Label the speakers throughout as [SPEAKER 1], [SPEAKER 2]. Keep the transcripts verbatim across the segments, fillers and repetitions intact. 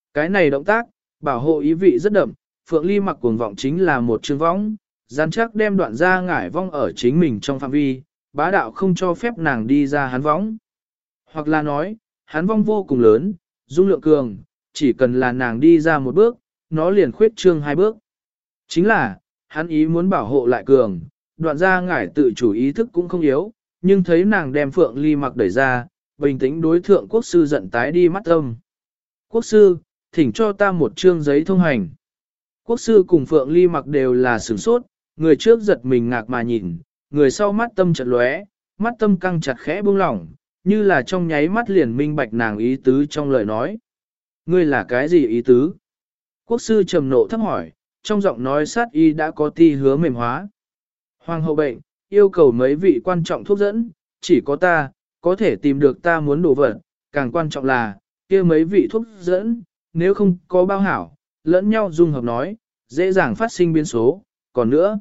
[SPEAKER 1] Cái này động tác, bảo hộ ý vị rất đậm, Phượng Ly mặc cuồng vọng chính là một chương võng, rắn chắc đem đoạn ra ngải vong ở chính mình trong phạm vi, bá đạo không cho phép nàng đi ra hắn võng. Hoặc là nói, hắn vong vô cùng lớn, dung lượng cường, chỉ cần là nàng đi ra một bước, nó liền khuyết trương hai bước. Chính là, hắn ý muốn bảo hộ lại cường, đoạn ra ngải tự chủ ý thức cũng không yếu, nhưng thấy nàng đem Phượng Ly mặc đẩy ra, bình tĩnh đối thượng quốc sư giận tái đi mắt âm. Quốc sư, thỉnh cho ta một chương giấy thông hành. Quốc sư cùng Phượng Ly mặc đều là sửng sốt, người trước giật mình ngạc mà nhìn, người sau mắt tâm chật lóe, mắt tâm căng chặt khẽ buông lỏng, như là trong nháy mắt liền minh bạch nàng ý tứ trong lời nói. Ngươi là cái gì ý tứ? Quốc sư trầm nộ thấp hỏi, trong giọng nói sát y đã có ti hứa mềm hóa. Hoàng hậu bệnh, yêu cầu mấy vị quan trọng thuốc dẫn, chỉ có ta, có thể tìm được ta muốn đồ vật, càng quan trọng là, kia mấy vị thuốc dẫn, nếu không có bao hảo, lẫn nhau dung hợp nói, dễ dàng phát sinh biến số, còn nữa.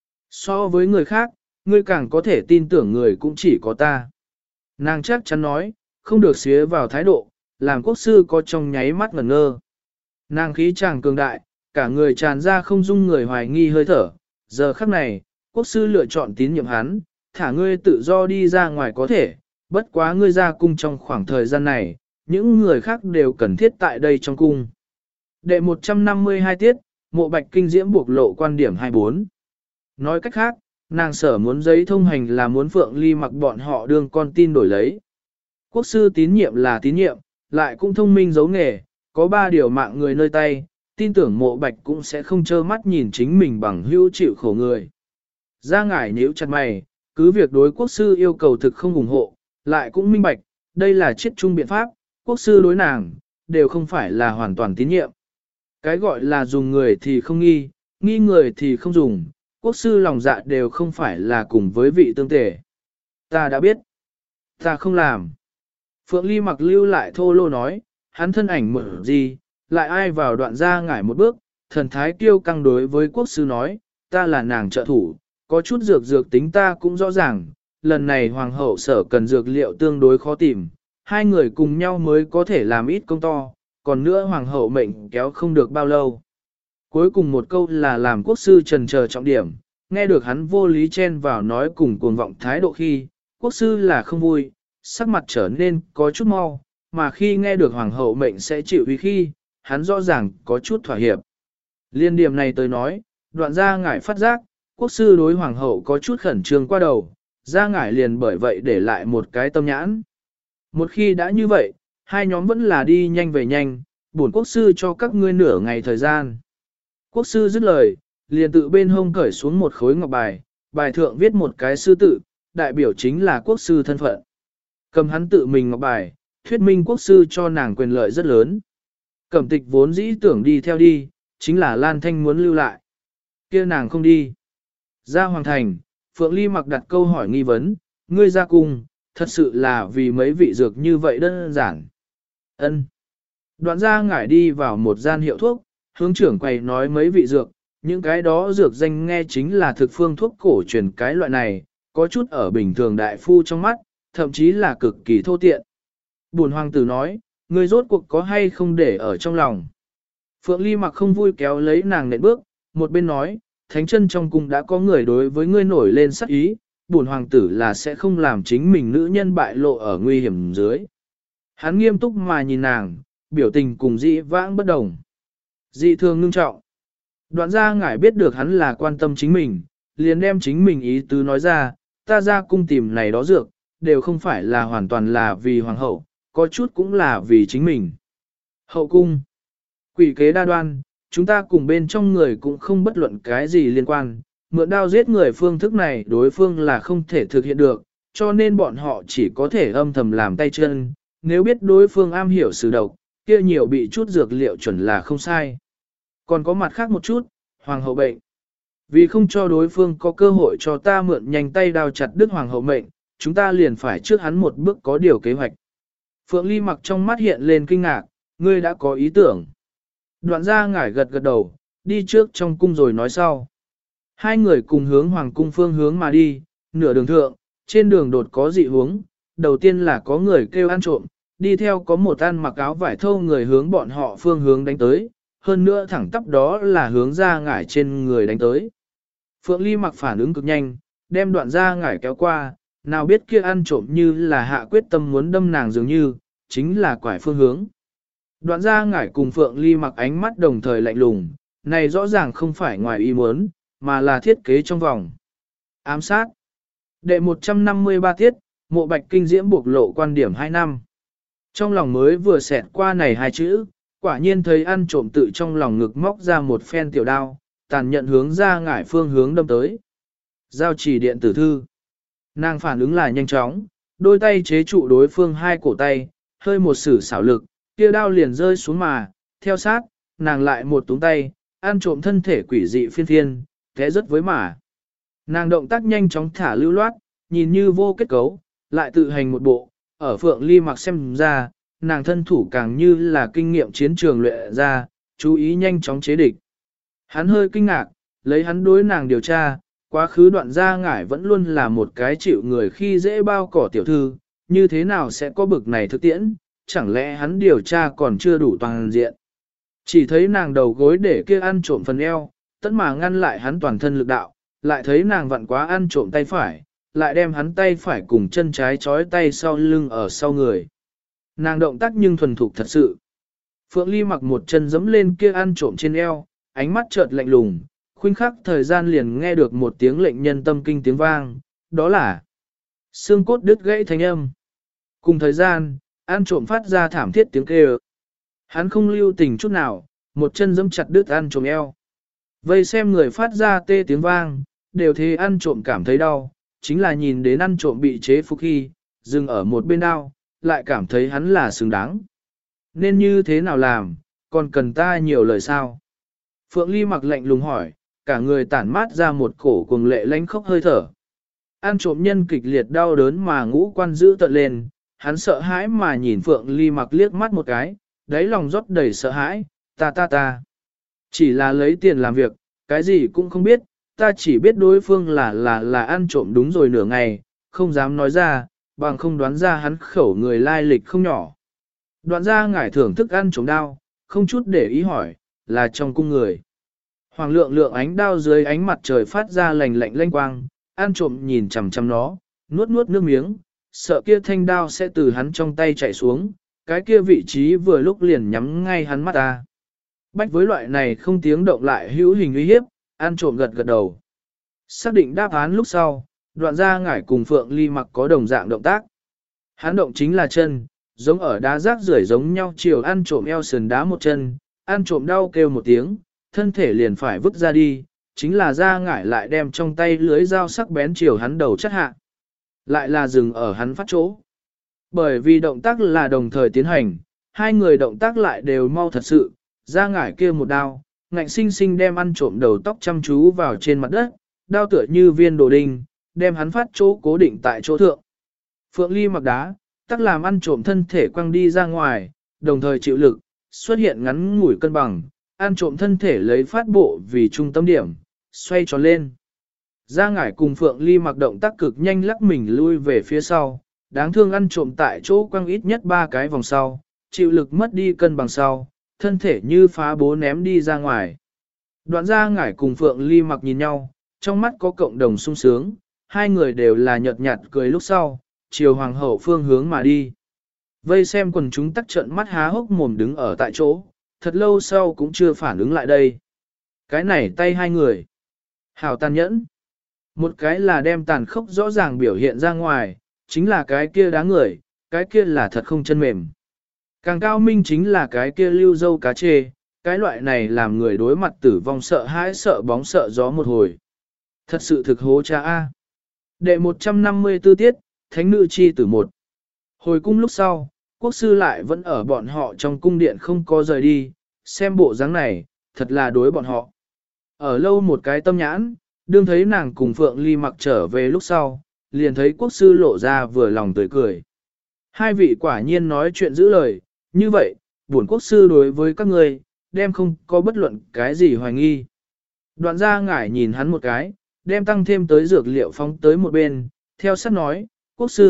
[SPEAKER 1] So với người khác, ngươi càng có thể tin tưởng người cũng chỉ có ta. Nàng chắc chắn nói, không được xía vào thái độ, làm quốc sư có trong nháy mắt ngẩn ngơ. Nàng khí chàng cường đại, cả người tràn ra không dung người hoài nghi hơi thở. Giờ khắc này, quốc sư lựa chọn tín nhiệm hắn, thả ngươi tự do đi ra ngoài có thể, bất quá ngươi ra cung trong khoảng thời gian này, những người khác đều cần thiết tại đây trong cung. Đệ một trăm năm mươi hai tiết, mộ bạch kinh diễm buộc lộ quan điểm hai mươi bốn. Nói cách khác, nàng sở muốn giấy thông hành là muốn Phượng Ly mặc bọn họ đương con tin đổi lấy. Quốc sư tín nhiệm là tín nhiệm, lại cũng thông minh giấu nghề, có ba điều mạng người nơi tay, tin tưởng mộ bạch cũng sẽ không trơ mắt nhìn chính mình bằng hữu chịu khổ người. Ra ngải nhíu chặt mày, cứ việc đối quốc sư yêu cầu thực không ủng hộ, lại cũng minh bạch, đây là chiết chung biện pháp, quốc sư đối nàng, đều không phải là hoàn toàn tín nhiệm. Cái gọi là dùng người thì không nghi, nghi người thì không dùng, quốc sư lòng dạ đều không phải là cùng với vị tương tể. Ta đã biết. Ta không làm. Phượng Ly mặc lưu lại thô lô nói, hắn thân ảnh mở gì, lại ai vào đoạn ra ngải một bước, thần thái kiêu căng đối với quốc sư nói, ta là nàng trợ thủ, có chút dược dược tính ta cũng rõ ràng, lần này hoàng hậu sở cần dược liệu tương đối khó tìm, hai người cùng nhau mới có thể làm ít công to, còn nữa hoàng hậu mệnh kéo không được bao lâu. Cuối cùng một câu là làm quốc sư trần chờ trọng điểm, nghe được hắn vô lý chen vào nói cùng cuồng vọng thái độ khi, quốc sư là không vui, sắc mặt trở nên có chút mau, mà khi nghe được hoàng hậu mệnh sẽ chịu uy khi, hắn rõ ràng có chút thỏa hiệp. Liên điểm này tới nói, đoạn ra ngải phát giác, quốc sư đối hoàng hậu có chút khẩn trương qua đầu, ra ngải liền bởi vậy để lại một cái tâm nhãn. Một khi đã như vậy, hai nhóm vẫn là đi nhanh về nhanh, bổn quốc sư cho các ngươi nửa ngày thời gian. Quốc sư dứt lời, liền tự bên hông cởi xuống một khối ngọc bài, bài thượng viết một cái sư tự, đại biểu chính là quốc sư thân phận. Cầm hắn tự mình ngọc bài, thuyết minh quốc sư cho nàng quyền lợi rất lớn. Cẩm tịch vốn dĩ tưởng đi theo đi, chính là Lan Thanh muốn lưu lại. Kia nàng không đi. Ra hoàng thành, Phượng Ly mặc đặt câu hỏi nghi vấn, ngươi ra cung, thật sự là vì mấy vị dược như vậy đơn giản. Ân. Đoạn ra ngải đi vào một gian hiệu thuốc, hướng trưởng quầy nói mấy vị dược, những cái đó dược danh nghe chính là thực phương thuốc cổ truyền cái loại này, có chút ở bình thường đại phu trong mắt, thậm chí là cực kỳ thô tiện. Bùn hoàng tử nói, ngươi rốt cuộc có hay không để ở trong lòng. Phượng Ly mặc không vui kéo lấy nàng nện bước, một bên nói, thánh chân trong cung đã có người đối với ngươi nổi lên sắc ý, bùn hoàng tử là sẽ không làm chính mình nữ nhân bại lộ ở nguy hiểm dưới. Hắn nghiêm túc mà nhìn nàng, biểu tình cùng dị vãng bất đồng. Dị thường ngưng trọng. Đoạn ra ngải biết được hắn là quan tâm chính mình, liền đem chính mình ý tứ nói ra, ta ra cung tìm này đó dược, đều không phải là hoàn toàn là vì hoàng hậu, có chút cũng là vì chính mình. Hậu cung. Quỷ kế đa đoan, chúng ta cùng bên trong người cũng không bất luận cái gì liên quan, mượn đao giết người phương thức này đối phương là không thể thực hiện được, cho nên bọn họ chỉ có thể âm thầm làm tay chân, nếu biết đối phương am hiểu sử độc, kia nhiều bị chút dược liệu chuẩn là không sai. Còn có mặt khác một chút, hoàng hậu bệnh. Vì không cho đối phương có cơ hội cho ta mượn nhanh tay đao chặt đứt hoàng hậu mệnh, chúng ta liền phải trước hắn một bước có điều kế hoạch. Phượng Ly mặc trong mắt hiện lên kinh ngạc, ngươi đã có ý tưởng. Đoạn ra ngải gật gật đầu, đi trước trong cung rồi nói sau. Hai người cùng hướng hoàng cung phương hướng mà đi, nửa đường thượng, trên đường đột có dị hướng, đầu tiên là có người kêu ăn trộm, đi theo có một ăn mặc áo vải thô người hướng bọn họ phương hướng đánh tới, hơn nữa thẳng tắp đó là hướng ra ngải trên người đánh tới. Phượng Ly mặc phản ứng cực nhanh, đem đoạn ra ngải kéo qua, nào biết kia ăn trộm như là hạ quyết tâm muốn đâm nàng dường như, chính là quải phương hướng. Đoạn ra ngải cùng Phượng Ly mặc ánh mắt đồng thời lạnh lùng, này rõ ràng không phải ngoài ý muốn, mà là thiết kế trong vòng. Ám sát. Đệ một trăm năm mươi ba tiết, mộ bạch kinh diễm buộc lộ quan điểm hai năm. Trong lòng mới vừa xẹt qua này hai chữ, quả nhiên thấy ăn trộm tự trong lòng ngực móc ra một phen tiểu đao, tàn nhận hướng ra ngải phương hướng đâm tới. Giao chỉ điện tử thư. Nàng phản ứng là nhanh chóng, đôi tay chế trụ đối phương hai cổ tay, hơi một sử xảo lực, kia đao liền rơi xuống mà, theo sát, nàng lại một túng tay, ăn trộm thân thể quỷ dị phiên phiên, té rất với mà. Nàng động tác nhanh chóng thả lưu loát, nhìn như vô kết cấu, lại tự hành một bộ, ở Phượng Ly mặc xem ra, nàng thân thủ càng như là kinh nghiệm chiến trường luyện ra, chú ý nhanh chóng chế địch. Hắn hơi kinh ngạc, lấy hắn đối nàng điều tra, quá khứ đoạn gia ngải vẫn luôn là một cái chịu người khi dễ bao cỏ tiểu thư, như thế nào sẽ có bực này thực tiễn, chẳng lẽ hắn điều tra còn chưa đủ toàn diện. Chỉ thấy nàng đầu gối để kia ăn trộm phần eo, tất mà ngăn lại hắn toàn thân lực đạo, lại thấy nàng vặn quá ăn trộm tay phải, lại đem hắn tay phải cùng chân trái trói tay sau lưng ở sau người. Nàng động tác nhưng thuần thục thật sự. Phượng Ly mặc một chân giẫm lên kia ăn trộm trên eo, ánh mắt chợt lạnh lùng, khuynh khắc thời gian liền nghe được một tiếng lệnh nhân tâm kinh tiếng vang, đó là xương cốt đứt gãy thanh âm. Cùng thời gian, ăn trộm phát ra thảm thiết tiếng kêu. Hắn không lưu tình chút nào, một chân giẫm chặt đứt ăn trộm eo. Vây xem người phát ra tê tiếng vang, đều thế ăn trộm cảm thấy đau, chính là nhìn đến ăn trộm bị chế phục khi, dừng ở một bên đau, lại cảm thấy hắn là xứng đáng. Nên như thế nào làm, còn cần ta nhiều lời sao? Phượng Ly mặc lạnh lùng hỏi, cả người tản mát ra một cổ cuồng lệ lánh khóc hơi thở. Ăn trộm nhân kịch liệt đau đớn mà ngũ quan giữ tận lên, hắn sợ hãi mà nhìn Phượng Ly mặc liếc mắt một cái, đáy lòng rót đầy sợ hãi, ta ta ta. Chỉ là lấy tiền làm việc, cái gì cũng không biết, ta chỉ biết đối phương là là là ăn trộm đúng rồi nửa ngày, không dám nói ra, bằng không đoán ra hắn khẩu người lai lịch không nhỏ. Đoạn ra ngải thưởng thức ăn trộm đao, không chút để ý hỏi, là trong cung người. Hoàng lượng lượng ánh đao dưới ánh mặt trời phát ra lành lạnh lanh quang, ăn trộm nhìn chằm chằm nó, nuốt nuốt nước miếng, sợ kia thanh đao sẽ từ hắn trong tay chạy xuống, cái kia vị trí vừa lúc liền nhắm ngay hắn mắt ta. Bách với loại này không tiếng động lại hữu hình uy hiếp, ăn trộm gật gật đầu. Xác định đáp án lúc sau, đoạn ra ngải cùng Phượng Ly mặc có đồng dạng động tác. Hắn động chính là chân, giống ở đá rác rưởi giống nhau chiều ăn trộm eo sườn đá một chân, ăn trộm đau kêu một tiếng, thân thể liền phải vứt ra đi, chính là ra ngải lại đem trong tay lưới dao sắc bén chiều hắn đầu chất hạ. Lại là dừng ở hắn phát chỗ. Bởi vì động tác là đồng thời tiến hành, hai người động tác lại đều mau thật sự, ra ngải kia một đao, ngạnh sinh sinh đem ăn trộm đầu tóc chăm chú vào trên mặt đất, đao tựa như viên đồ đinh, đem hắn phát chỗ cố định tại chỗ thượng. Phượng Ly mặc đá, tắc làm ăn trộm thân thể quăng đi ra ngoài, đồng thời chịu lực, xuất hiện ngắn ngủi cân bằng, ăn trộm thân thể lấy phát bộ vì trung tâm điểm, xoay tròn lên. Gia ngải cùng Phượng Ly mặc động tác cực nhanh lắc mình lui về phía sau, đáng thương ăn trộm tại chỗ quăng ít nhất ba cái vòng sau, chịu lực mất đi cân bằng sau, thân thể như phá bố ném đi ra ngoài. Đoạn Gia ngải cùng Phượng Ly mặc nhìn nhau, trong mắt có cộng đồng sung sướng, hai người đều là nhợt nhạt cười lúc sau, chiều hoàng hậu phương hướng mà đi. Vây xem quần chúng tắc trận mắt há hốc mồm đứng ở tại chỗ, thật lâu sau cũng chưa phản ứng lại đây. Cái này tay hai người. Hảo tàn nhẫn. Một cái là đem tàn khốc rõ ràng biểu hiện ra ngoài, chính là cái kia đá người, cái kia là thật không chân mềm. Càng cao minh chính là cái kia lưu dâu cá chê, cái loại này làm người đối mặt tử vong sợ hãi sợ bóng sợ gió một hồi. Thật sự thực hố cha A. Đệ một trăm năm mươi tư tiết, Thánh nữ chi tử một. Hồi cung lúc sau, quốc sư lại vẫn ở bọn họ trong cung điện không có rời đi, xem bộ dáng này, thật là đối bọn họ. Ở lâu một cái tâm nhãn, đương thấy nàng cùng Phượng Ly mặc trở về lúc sau, liền thấy quốc sư lộ ra vừa lòng tươi cười. Hai vị quả nhiên nói chuyện giữ lời, như vậy, bổn quốc sư đối với các ngươi, đem không có bất luận cái gì hoài nghi. Đoạn Gia ngải nhìn hắn một cái, đem tăng thêm tới dược liệu phóng tới một bên, theo sát nói, quốc sư,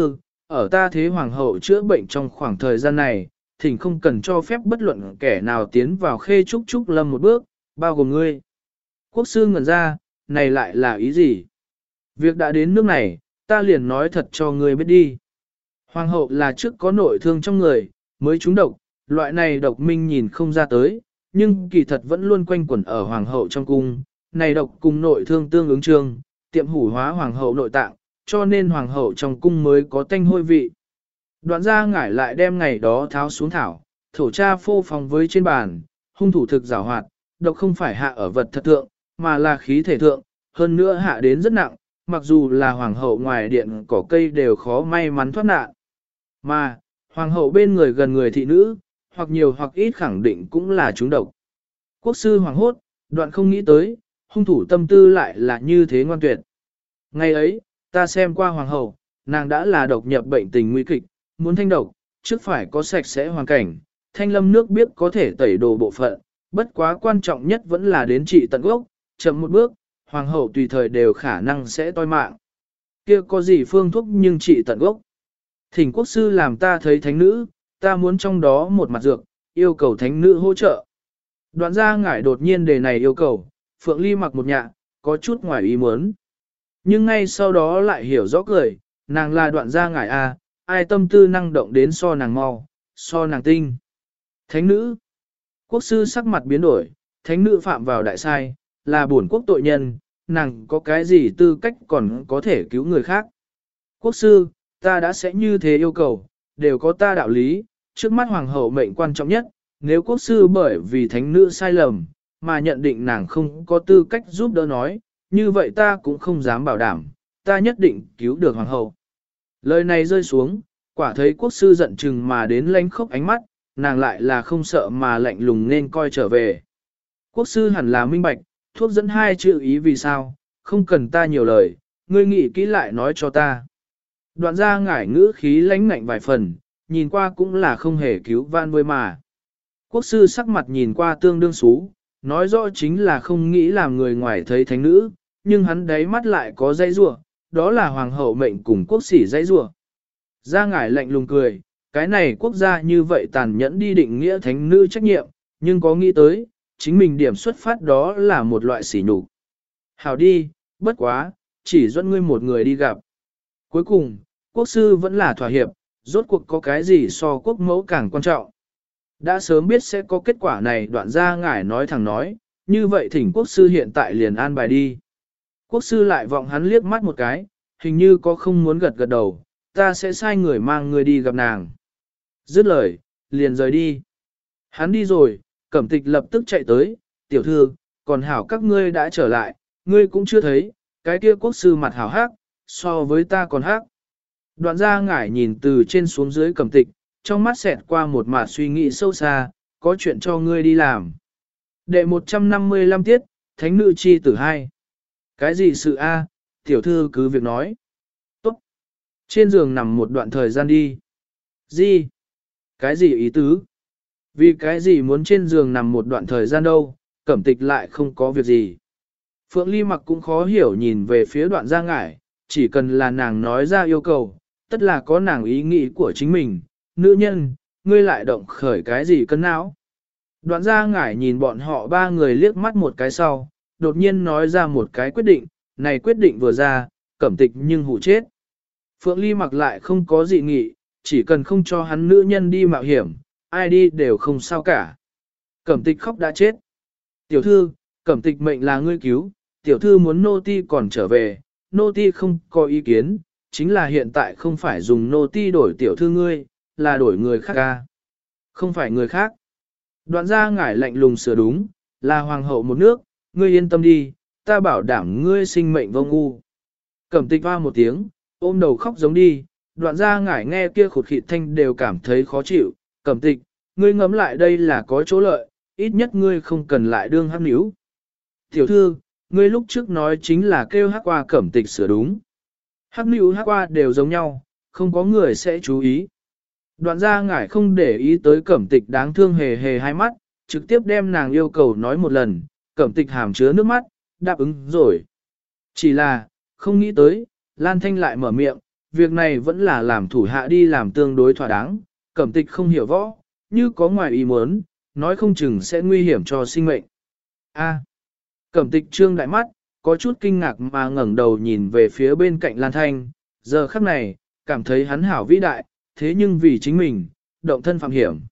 [SPEAKER 1] ở ta thế hoàng hậu chữa bệnh trong khoảng thời gian này, thỉnh không cần cho phép bất luận kẻ nào tiến vào khê trúc trúc lâm một bước, bao gồm ngươi. Quốc sư ngẩn ra, này lại là ý gì? Việc đã đến nước này, ta liền nói thật cho ngươi biết đi. Hoàng hậu là trước có nội thương trong người, mới trúng độc, loại này độc minh nhìn không ra tới, nhưng kỳ thật vẫn luôn quanh quẩn ở hoàng hậu trong cung. Này độc cùng nội thương tương ứng trương, tiệm hủ hóa hoàng hậu nội tạng, cho nên hoàng hậu trong cung mới có tanh hôi vị. Đoạn ra ngải lại đem ngày đó tháo xuống thảo, thổ cha phô phòng với trên bàn, hung thủ thực giảo hoạt, độc không phải hạ ở vật thật thượng, mà là khí thể thượng, hơn nữa hạ đến rất nặng, mặc dù là hoàng hậu ngoài điện cỏ cây đều khó may mắn thoát nạn. Mà, hoàng hậu bên người gần người thị nữ, hoặc nhiều hoặc ít khẳng định cũng là chúng độc. Quốc sư hoàng hốt, đoạn không nghĩ tới, hung thủ tâm tư lại là như thế ngoan tuyệt. Ngày ấy, ta xem qua hoàng hậu, nàng đã là độc nhập bệnh tình nguy kịch, muốn thanh độc, trước phải có sạch sẽ hoàn cảnh, thanh lâm nước biết có thể tẩy đồ bộ phận, bất quá quan trọng nhất vẫn là đến trị tận gốc, chậm một bước, hoàng hậu tùy thời đều khả năng sẽ toi mạng. Kia có gì phương thuốc nhưng trị tận gốc. Thỉnh quốc sư làm ta thấy thánh nữ, ta muốn trong đó một mặt dược, yêu cầu thánh nữ hỗ trợ. Đoạn ra ngải đột nhiên đề này yêu cầu, Phượng Ly mặc một nhạ, có chút ngoài ý muốn. Nhưng ngay sau đó lại hiểu rõ cười, nàng là đoạn ra ngải a, ai tâm tư năng động đến so nàng mau, so nàng tinh. Thánh nữ. Quốc sư sắc mặt biến đổi, thánh nữ phạm vào đại sai, là bổn quốc tội nhân, nàng có cái gì tư cách còn có thể cứu người khác. Quốc sư, ta đã sẽ như thế yêu cầu, đều có ta đạo lý, trước mắt hoàng hậu mệnh quan trọng nhất, nếu quốc sư bởi vì thánh nữ sai lầm, mà nhận định nàng không có tư cách giúp đỡ nói, như vậy ta cũng không dám bảo đảm, ta nhất định cứu được hoàng hậu. Lời này rơi xuống, quả thấy quốc sư giận chừng mà đến lánh khốc ánh mắt, nàng lại là không sợ mà lạnh lùng nên coi trở về. Quốc sư hẳn là minh bạch, thuốc dẫn hai chữ ý vì sao, không cần ta nhiều lời, ngươi nghĩ kỹ lại nói cho ta. Đoạn ra ngải ngữ khí lãnh ngạnh vài phần, nhìn qua cũng là không hề cứu van với mà. Quốc sư sắc mặt nhìn qua tương đương xú, nói rõ chính là không nghĩ làm người ngoài thấy thánh nữ, nhưng hắn đáy mắt lại có dây rủa, đó là hoàng hậu mệnh cùng quốc sĩ dây rủa. Ra ngải lạnh lùng cười, cái này quốc gia như vậy tàn nhẫn đi định nghĩa thánh nữ trách nhiệm, nhưng có nghĩ tới, chính mình điểm xuất phát đó là một loại sỉ nhục. Hảo đi, bất quá, chỉ dẫn ngươi một người đi gặp. Cuối cùng, quốc sư vẫn là thỏa hiệp, rốt cuộc có cái gì so quốc mẫu càng quan trọng. Đã sớm biết sẽ có kết quả này, đoạn ra ngải nói thẳng nói, như vậy thỉnh quốc sư hiện tại liền an bài đi. Quốc sư lại vọng hắn liếc mắt một cái, hình như có không muốn gật gật đầu, ta sẽ sai người mang người đi gặp nàng. Dứt lời, liền rời đi. Hắn đi rồi, Cẩm Tịch lập tức chạy tới, tiểu thư, còn hảo các ngươi đã trở lại, ngươi cũng chưa thấy, cái kia quốc sư mặt hảo hắc, so với ta còn hắc. Đoạn ra ngải nhìn từ trên xuống dưới Cẩm Tịch, trong mắt xẹt qua một mạt suy nghĩ sâu xa, có chuyện cho ngươi đi làm. Đệ một trăm năm mươi lăm tiết, Thánh nữ chi tử hai. Cái gì sự a? Tiểu thư cứ việc nói. Tốt. Trên giường nằm một đoạn thời gian đi. Gì? Cái gì ý tứ? Vì cái gì muốn trên giường nằm một đoạn thời gian đâu, Cẩm Tịch lại không có việc gì. Phượng Ly mặc cũng khó hiểu nhìn về phía đoạn gia ngải, chỉ cần là nàng nói ra yêu cầu, tất là có nàng ý nghĩ của chính mình. Nữ nhân, ngươi lại động khởi cái gì cân não? Đoạn gia ngải nhìn bọn họ ba người liếc mắt một cái sau, đột nhiên nói ra một cái quyết định, này quyết định vừa ra, Cẩm Tịch nhưng hụ chết. Phượng Ly mặc lại không có dị nghị, chỉ cần không cho hắn nữ nhân đi mạo hiểm, ai đi đều không sao cả. Cẩm Tịch khóc đã chết. Tiểu thư, Cẩm Tịch mệnh là ngươi cứu, tiểu thư muốn nô ti còn trở về, nô ti không có ý kiến, chính là hiện tại không phải dùng nô ti đổi tiểu thư ngươi, là đổi người khác ca. Không phải người khác. Đoạn gia ngải lạnh lùng sửa đúng, là hoàng hậu một nước, ngươi yên tâm đi, ta bảo đảm ngươi sinh mệnh vô ngu. Cẩm Tịch hoa một tiếng, ôm đầu khóc giống đi, đoạn gia ngải nghe kia khụt khịt thanh đều cảm thấy khó chịu. Cẩm Tịch, ngươi ngẫm lại đây là có chỗ lợi, ít nhất ngươi không cần lại đương hắc níu. Tiểu thư, ngươi lúc trước nói chính là kêu hắc qua Cẩm Tịch sửa đúng. Hắc níu hắc qua đều giống nhau, không có người sẽ chú ý. Đoạn gia ngải không để ý tới Cẩm Tịch đáng thương hề hề hai mắt, trực tiếp đem nàng yêu cầu nói một lần, Cẩm Tịch hàm chứa nước mắt, đáp ứng rồi. Chỉ là, không nghĩ tới, Lan Thanh lại mở miệng, việc này vẫn là làm thủ hạ đi làm tương đối thỏa đáng, Cẩm Tịch không hiểu võ, như có ngoài ý muốn, nói không chừng sẽ nguy hiểm cho sinh mệnh. A. Cẩm Tịch trương đại mắt, có chút kinh ngạc mà ngẩng đầu nhìn về phía bên cạnh Lan Thanh, giờ khắc này, cảm thấy hắn hảo vĩ đại, thế nhưng vì chính mình, động thân phạm hiểm.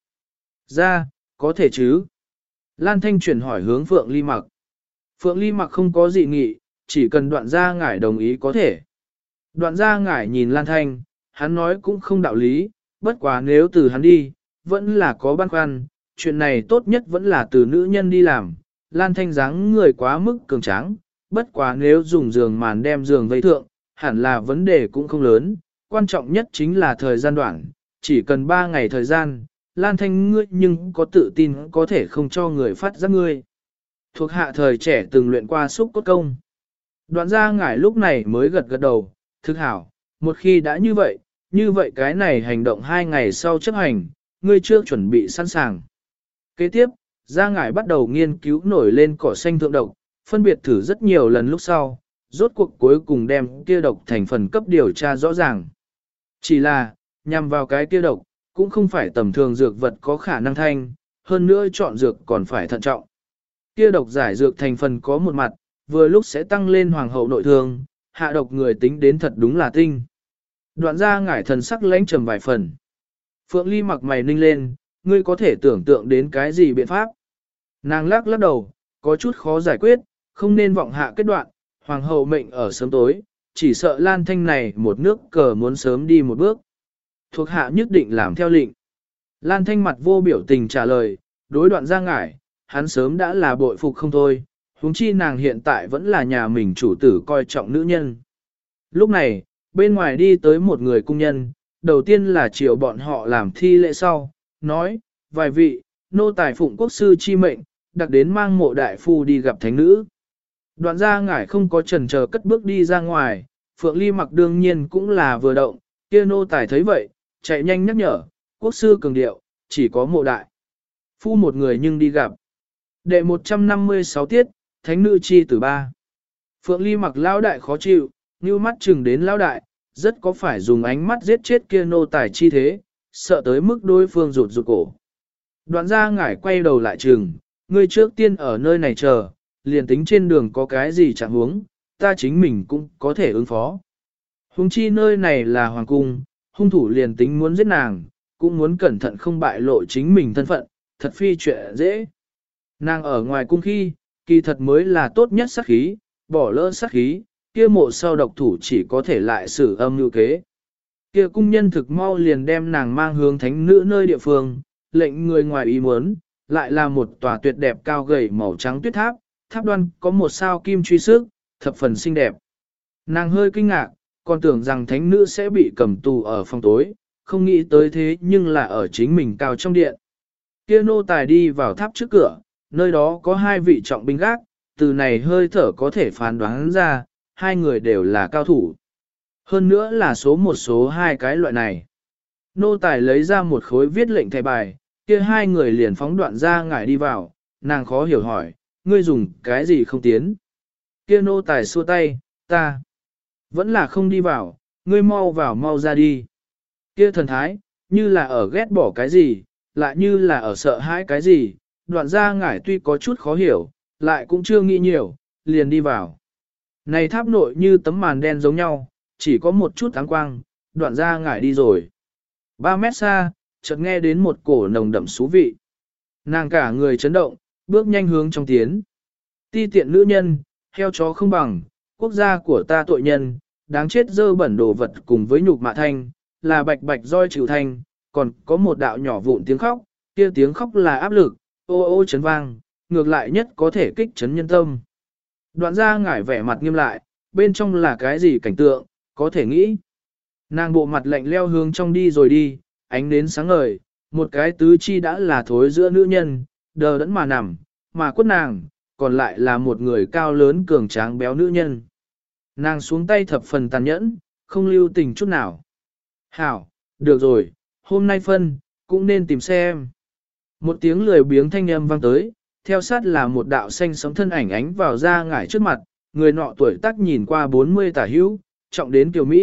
[SPEAKER 1] Ra, có thể chứ? Lan Thanh chuyển hỏi hướng Phượng Ly Mặc. Phượng Ly Mặc không có dị nghị, chỉ cần đoạn gia ngải đồng ý có thể. Đoạn gia ngải nhìn Lan Thanh, hắn nói cũng không đạo lý, bất quá nếu từ hắn đi, vẫn là có băn khoăn, chuyện này tốt nhất vẫn là từ nữ nhân đi làm. Lan Thanh dáng người quá mức cường tráng, bất quá nếu dùng giường màn đem giường vây thượng, hẳn là vấn đề cũng không lớn, quan trọng nhất chính là thời gian đoạn, chỉ cần ba ngày thời gian, Lan Thanh ngươi nhưng có tự tin có thể không cho người phát giác ngươi. Thuộc hạ thời trẻ từng luyện qua xúc cốt công. Đoạn gia ngải lúc này mới gật gật đầu, thực hảo, một khi đã như vậy, như vậy cái này hành động hai ngày sau chấp hành, ngươi chưa chuẩn bị sẵn sàng. Kế tiếp, gia ngải bắt đầu nghiên cứu nổi lên cỏ xanh thượng độc, phân biệt thử rất nhiều lần lúc sau, rốt cuộc cuối cùng đem kia độc thành phần cấp điều tra rõ ràng. Chỉ là, nhằm vào cái kia độc, cũng không phải tầm thường dược vật có khả năng thanh, hơn nữa chọn dược còn phải thận trọng. Kia độc giải dược thành phần có một mặt, vừa lúc sẽ tăng lên hoàng hậu nội thương, hạ độc người tính đến thật đúng là tinh. Đoạn gia ngải thần sắc lãnh trầm vài phần. Phượng Ly Mặc mày ninh lên, ngươi có thể tưởng tượng đến cái gì biện pháp. Nàng lắc lắc đầu, có chút khó giải quyết, không nên vọng hạ kết đoạn, hoàng hậu mệnh ở sớm tối, chỉ sợ Lan Thanh này một nước cờ muốn sớm đi một bước. Thuộc hạ nhất định làm theo lệnh. Lan Thanh mặt vô biểu tình trả lời, đối đoạn gia ngải, hắn sớm đã là bội phục không thôi, huống chi nàng hiện tại vẫn là nhà mình chủ tử coi trọng nữ nhân. Lúc này, bên ngoài đi tới một người cung nhân, đầu tiên là chiều bọn họ làm thi lễ sau, nói, vài vị, nô tài phụng quốc sư chi mệnh, đặc đến mang mộ đại phu đi gặp thánh nữ. Đoạn gia ngải không có chần chờ cất bước đi ra ngoài, Phượng Ly Mặc đương nhiên cũng là vừa động, kia nô tài thấy vậy, chạy nhanh nhắc nhở, quốc sư cường điệu, chỉ có mộ đại phu một người nhưng đi gặp. Đệ một trăm năm mươi sáu tiết, thánh nữ chi tử ba. Phượng Ly Mặc lão đại khó chịu, như mắt chừng đến lão đại, rất có phải dùng ánh mắt giết chết kia nô tài chi thế, sợ tới mức đối phương rụt rụt cổ. Đoạn gia ngải quay đầu lại chừng, ngươi trước tiên ở nơi này chờ, liền tính trên đường có cái gì chẳng huống, ta chính mình cũng có thể ứng phó. Huống chi nơi này là hoàng cung, hung thủ liền tính muốn giết nàng, cũng muốn cẩn thận không bại lộ chính mình thân phận, thật phi chuyện dễ. Nàng ở ngoài cung khi, kỳ thật mới là tốt nhất sát khí, bỏ lỡ sát khí, kia mộ sau độc thủ chỉ có thể lại xử âm lưu kế. Kia cung nhân thực mau liền đem nàng mang hướng thánh nữ nơi địa phương, lệnh người ngoài ý muốn, lại là một tòa tuyệt đẹp cao gầy màu trắng tuyết tháp, tháp đoan có một sao kim truy sức, thập phần xinh đẹp. Nàng hơi kinh ngạc, còn tưởng rằng thánh nữ sẽ bị cầm tù ở phòng tối, không nghĩ tới thế nhưng là ở chính mình cao trong điện. Kia nô tài đi vào tháp trước cửa, nơi đó có hai vị trọng binh gác, từ này hơi thở có thể phán đoán ra, hai người đều là cao thủ. Hơn nữa là số một số hai cái loại này. Nô tài lấy ra một khối viết lệnh thẻ bài, kia hai người liền phóng đoạn ra ngải đi vào, nàng khó hiểu hỏi, ngươi dùng cái gì không tiến. Kia nô tài xua tay, ta vẫn là không đi vào, ngươi mau vào mau ra đi. Kia thần thái, như là ở ghét bỏ cái gì, lại như là ở sợ hãi cái gì, đoạn ra ngải tuy có chút khó hiểu, lại cũng chưa nghĩ nhiều, liền đi vào. Này tháp nội như tấm màn đen giống nhau, chỉ có một chút áng quang, đoạn ra ngải đi rồi. Ba mét xa, chợt nghe đến một cổ nồng đậm xú vị. Nàng cả người chấn động, bước nhanh hướng trong tiến. Ti tiện nữ nhân, heo chó không bằng, quốc gia của ta tội nhân, đáng chết dơ bẩn đồ vật cùng với nhục mạ thanh, là bạch bạch roi chịu thanh, còn có một đạo nhỏ vụn tiếng khóc, kia tiếng khóc là áp lực, ô ô chấn vang, ngược lại nhất có thể kích chấn nhân tâm. Đoạn ra ngải vẻ mặt nghiêm lại, bên trong là cái gì cảnh tượng, có thể nghĩ. Nàng bộ mặt lạnh leo hướng trong đi rồi đi, ánh nến sáng ngời, một cái tứ chi đã là thối giữa nữ nhân, đờ đẫn mà nằm, mà quất nàng, còn lại là một người cao lớn cường tráng béo nữ nhân. Nàng xuống tay thập phần tàn nhẫn, không lưu tình chút nào. Hảo, được rồi, hôm nay phân, cũng nên tìm xem. Một tiếng lười biếng thanh âm vang tới, theo sát là một đạo xanh sống thân ảnh ánh vào ra ngải trước mặt, người nọ tuổi tác nhìn qua bốn mươi tả hữu, trọng đến kiều Mỹ,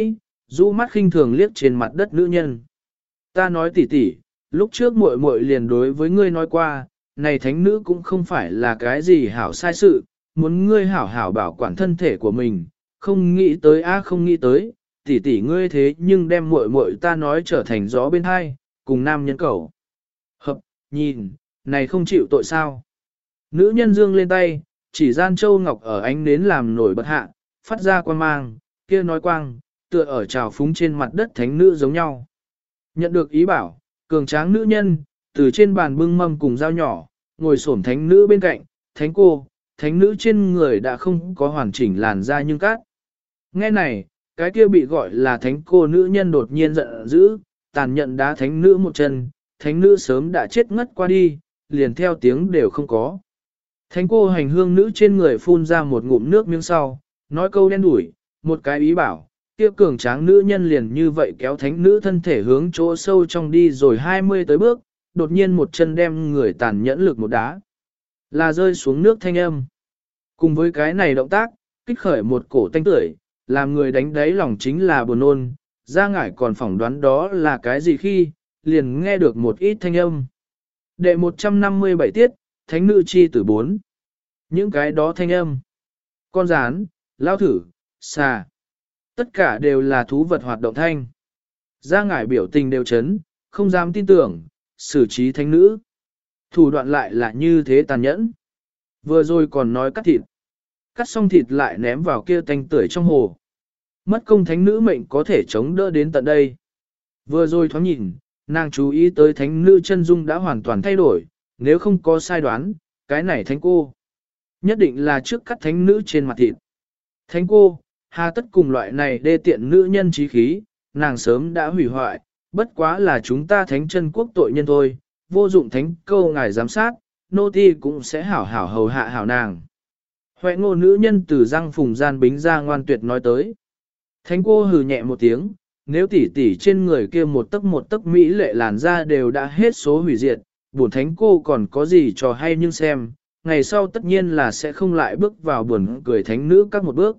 [SPEAKER 1] rũ mắt khinh thường liếc trên mặt đất nữ nhân. Ta nói tỉ tỉ, lúc trước muội muội liền đối với ngươi nói qua, này thánh nữ cũng không phải là cái gì hảo sai sự, muốn ngươi hảo hảo bảo quản thân thể của mình, không nghĩ tới a không nghĩ tới, tỉ tỉ ngươi thế nhưng đem muội muội ta nói trở thành gió bên hai, cùng nam nhân cầu. Hợp, nhìn, này không chịu tội sao. Nữ nhân dương lên tay, chỉ gian châu ngọc ở ánh nến làm nổi bật hạ, phát ra quang mang, kia nói quang, tựa ở trào phúng trên mặt đất thánh nữ giống nhau. Nhận được ý bảo, cường tráng nữ nhân, từ trên bàn bưng mâm cùng dao nhỏ, ngồi xổm thánh nữ bên cạnh, thánh cô, thánh nữ trên người đã không có hoàn chỉnh làn da nhưng cát. Nghe này, cái kia bị gọi là thánh cô nữ nhân đột nhiên giận dữ, tàn nhận đá thánh nữ một chân, thánh nữ sớm đã chết ngất qua đi, liền theo tiếng đều không có. Thánh cô hành hương nữ trên người phun ra một ngụm nước miếng sau, nói câu đen đủi, một cái ý bảo, kia cường tráng nữ nhân liền như vậy kéo thánh nữ thân thể hướng chỗ sâu trong đi rồi hai mươi tới bước, đột nhiên một chân đem người tàn nhẫn lực một đá. Là rơi xuống nước thanh âm. Cùng với cái này động tác, kích khởi một cổ tanh tưởi, làm người đánh đáy lòng chính là buồn nôn, ra ngải còn phỏng đoán đó là cái gì khi, liền nghe được một ít thanh âm. Đệ một trăm năm mươi bảy tiết, Thánh nữ chi tử bốn. Những cái đó thanh âm. Con rán, lao thử, xà. Tất cả đều là thú vật hoạt động thanh. Ra ngải biểu tình đều chấn, không dám tin tưởng, xử trí thánh nữ. Thủ đoạn lại là như thế tàn nhẫn. Vừa rồi còn nói cắt thịt. Cắt xong thịt lại ném vào kia tanh tưởi trong hồ. Mất công thánh nữ mệnh có thể chống đỡ đến tận đây. Vừa rồi thoáng nhìn, nàng chú ý tới thánh nữ chân dung đã hoàn toàn thay đổi, nếu không có sai đoán, cái này thánh cô. Nhất định là trước cắt thánh nữ trên mặt thịt. Thánh cô, hà tất cùng loại này đê tiện nữ nhân trí khí, nàng sớm đã hủy hoại, bất quá là chúng ta thánh chân quốc tội nhân thôi, vô dụng thánh câu ngài giám sát, nô ti cũng sẽ hảo hảo hầu hạ hảo nàng. Huệ ngô nữ nhân từ răng phùng gian bính ra ngoan tuyệt nói tới. Thánh cô hừ nhẹ một tiếng, nếu tỷ tỷ trên người kia một tấc một tấc mỹ lệ làn da đều đã hết số hủy diệt, buồn thánh cô còn có gì trò hay nhưng xem, ngày sau tất nhiên là sẽ không lại bước vào buồn cười thánh nữ các một bước.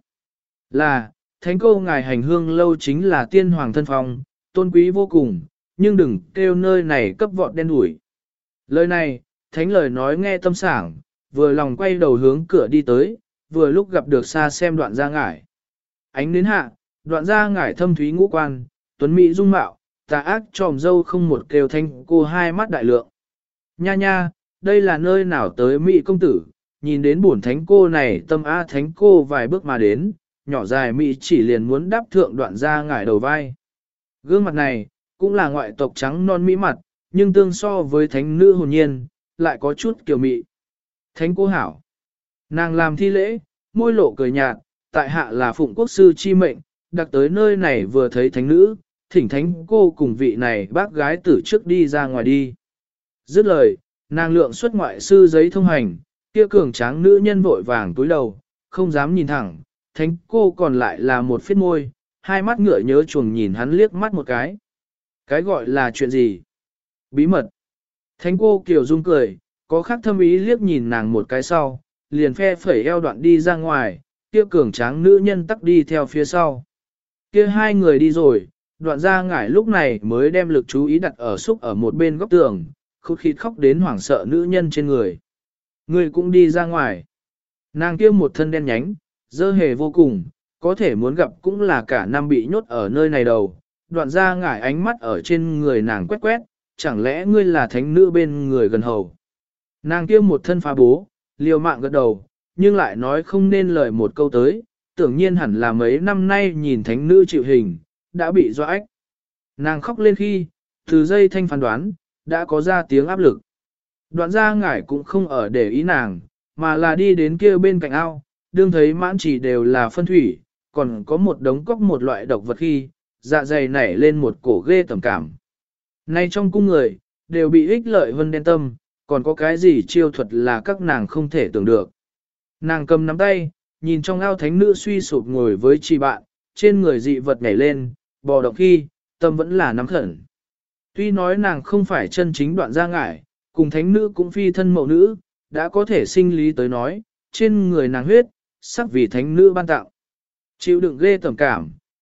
[SPEAKER 1] Là, thánh cô ngài hành hương lâu chính là tiên hoàng thân phong, tôn quý vô cùng, nhưng đừng kêu nơi này cấp vọt đen đủi. Lời này, thánh lời nói nghe tâm sảng, vừa lòng quay đầu hướng cửa đi tới, vừa lúc gặp được xa xem đoạn gia ngải. Ánh đến hạ, đoạn gia ngải thâm thúy ngũ quan, tuấn mỹ dung mạo, tà ác tròm dâu không một kêu thanh cô hai mắt đại lượng. Nha nha, đây là nơi nào tới mỹ công tử, nhìn đến bổn thánh cô này tâm á thánh cô vài bước mà đến, nhỏ dài mỹ chỉ liền muốn đáp thượng đoạn gia ngải đầu vai. Gương mặt này, cũng là ngoại tộc trắng non mỹ mặt, nhưng tương so với thánh nữ hồn nhiên, lại có chút kiều mị. Thánh cô hảo. Nàng làm thi lễ, môi lộ cười nhạt, tại hạ là phụng quốc sư chi mệnh, đặc tới nơi này vừa thấy thánh nữ, thỉnh thánh cô cùng vị này bác gái tử trước đi ra ngoài đi. Dứt lời, nàng lượng xuất ngoại sư giấy thông hành, kia cường tráng nữ nhân vội vàng túi đầu, không dám nhìn thẳng, thánh cô còn lại là một phiết môi, hai mắt ngựa nhớ chuồng nhìn hắn liếc mắt một cái. Cái gọi là chuyện gì? Bí mật. Thánh cô kiều dung cười, có khác thâm ý liếc nhìn nàng một cái sau, liền phe phẩy eo đoạn đi ra ngoài, kia cường tráng nữ nhân tắc đi theo phía sau. Kia hai người đi rồi, đoạn ra ngải lúc này mới đem lực chú ý đặt ở xúc ở một bên góc tường, khút khít khóc đến hoảng sợ nữ nhân trên người. Người cũng đi ra ngoài. Nàng kia một thân đen nhánh, dơ hề vô cùng, có thể muốn gặp cũng là cả năm bị nhốt ở nơi này đầu. Đoạn ra ngải ánh mắt ở trên người nàng quét quét, chẳng lẽ ngươi là thánh nữ bên người gần hầu. Nàng kia một thân phá bố, liều mạng gật đầu, nhưng lại nói không nên lời một câu tới, tưởng nhiên hẳn là mấy năm nay nhìn thánh nữ chịu hình, đã bị dọa ách. Nàng khóc lên khi, từ dây thanh phán đoán, đã có ra tiếng áp lực. Đoạn ra ngải cũng không ở để ý nàng, mà là đi đến kia bên cạnh ao, đương thấy mãn chỉ đều là phân thủy, còn có một đống cóc một loại độc vật khi, dạ dày nảy lên một cổ ghê tầm cảm. Nay trong cung người, đều bị ích lợi hơn đen tâm, còn có cái gì chiêu thuật là các nàng không thể tưởng được. Nàng cầm nắm tay, nhìn trong ao thánh nữ suy sụp ngồi với chị bạn, trên người dị vật nhảy lên, bò động khi, tâm vẫn là nắm khẩn. Tuy nói nàng không phải chân chính đoạn gia ngải, cùng thánh nữ cũng phi thân mẫu nữ, đã có thể sinh lý tới nói, trên người nàng huyết, sắc vì thánh nữ ban tạo. Chịu đựng ghê tầm cảm,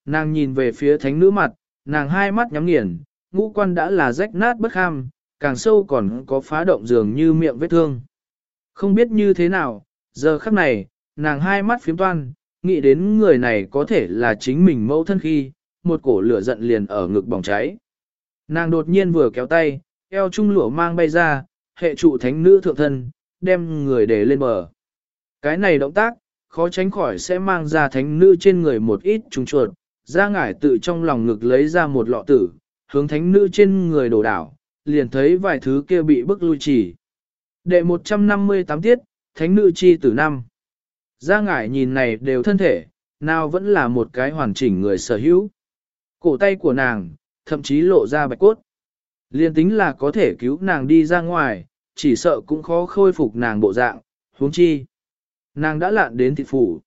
[SPEAKER 1] Nàng nhìn về phía thánh nữ mặt, nàng hai mắt nhắm nghiền, ngũ quan đã là rách nát bất kham, càng sâu còn có phá động dường như miệng vết thương. Không biết như thế nào, giờ khắc này, nàng hai mắt phiếm toan, nghĩ đến người này có thể là chính mình mẫu thân khi, một cổ lửa giận liền ở ngực bỏng cháy. Nàng đột nhiên vừa kéo tay, eo trung lửa mang bay ra, hệ trụ thánh nữ thượng thân, đem người để lên bờ. Cái này động tác, khó tránh khỏi sẽ mang ra thánh nữ trên người một ít trùng chuột, ra ngải tự trong lòng ngực lấy ra một lọ tử, hướng thánh nữ trên người đổ đảo, liền thấy vài thứ kia bị bức lui chỉ. Đệ một trăm năm mươi tám tiết, thánh nữ chi tử năm. Ra ngải nhìn này đều thân thể, nào vẫn là một cái hoàn chỉnh người sở hữu. Cổ tay của nàng, thậm chí lộ ra bạch cốt. Liên tính là có thể cứu nàng đi ra ngoài, chỉ sợ cũng khó khôi phục nàng bộ dạng, huống chi. Nàng đã lạn đến thịt phủ.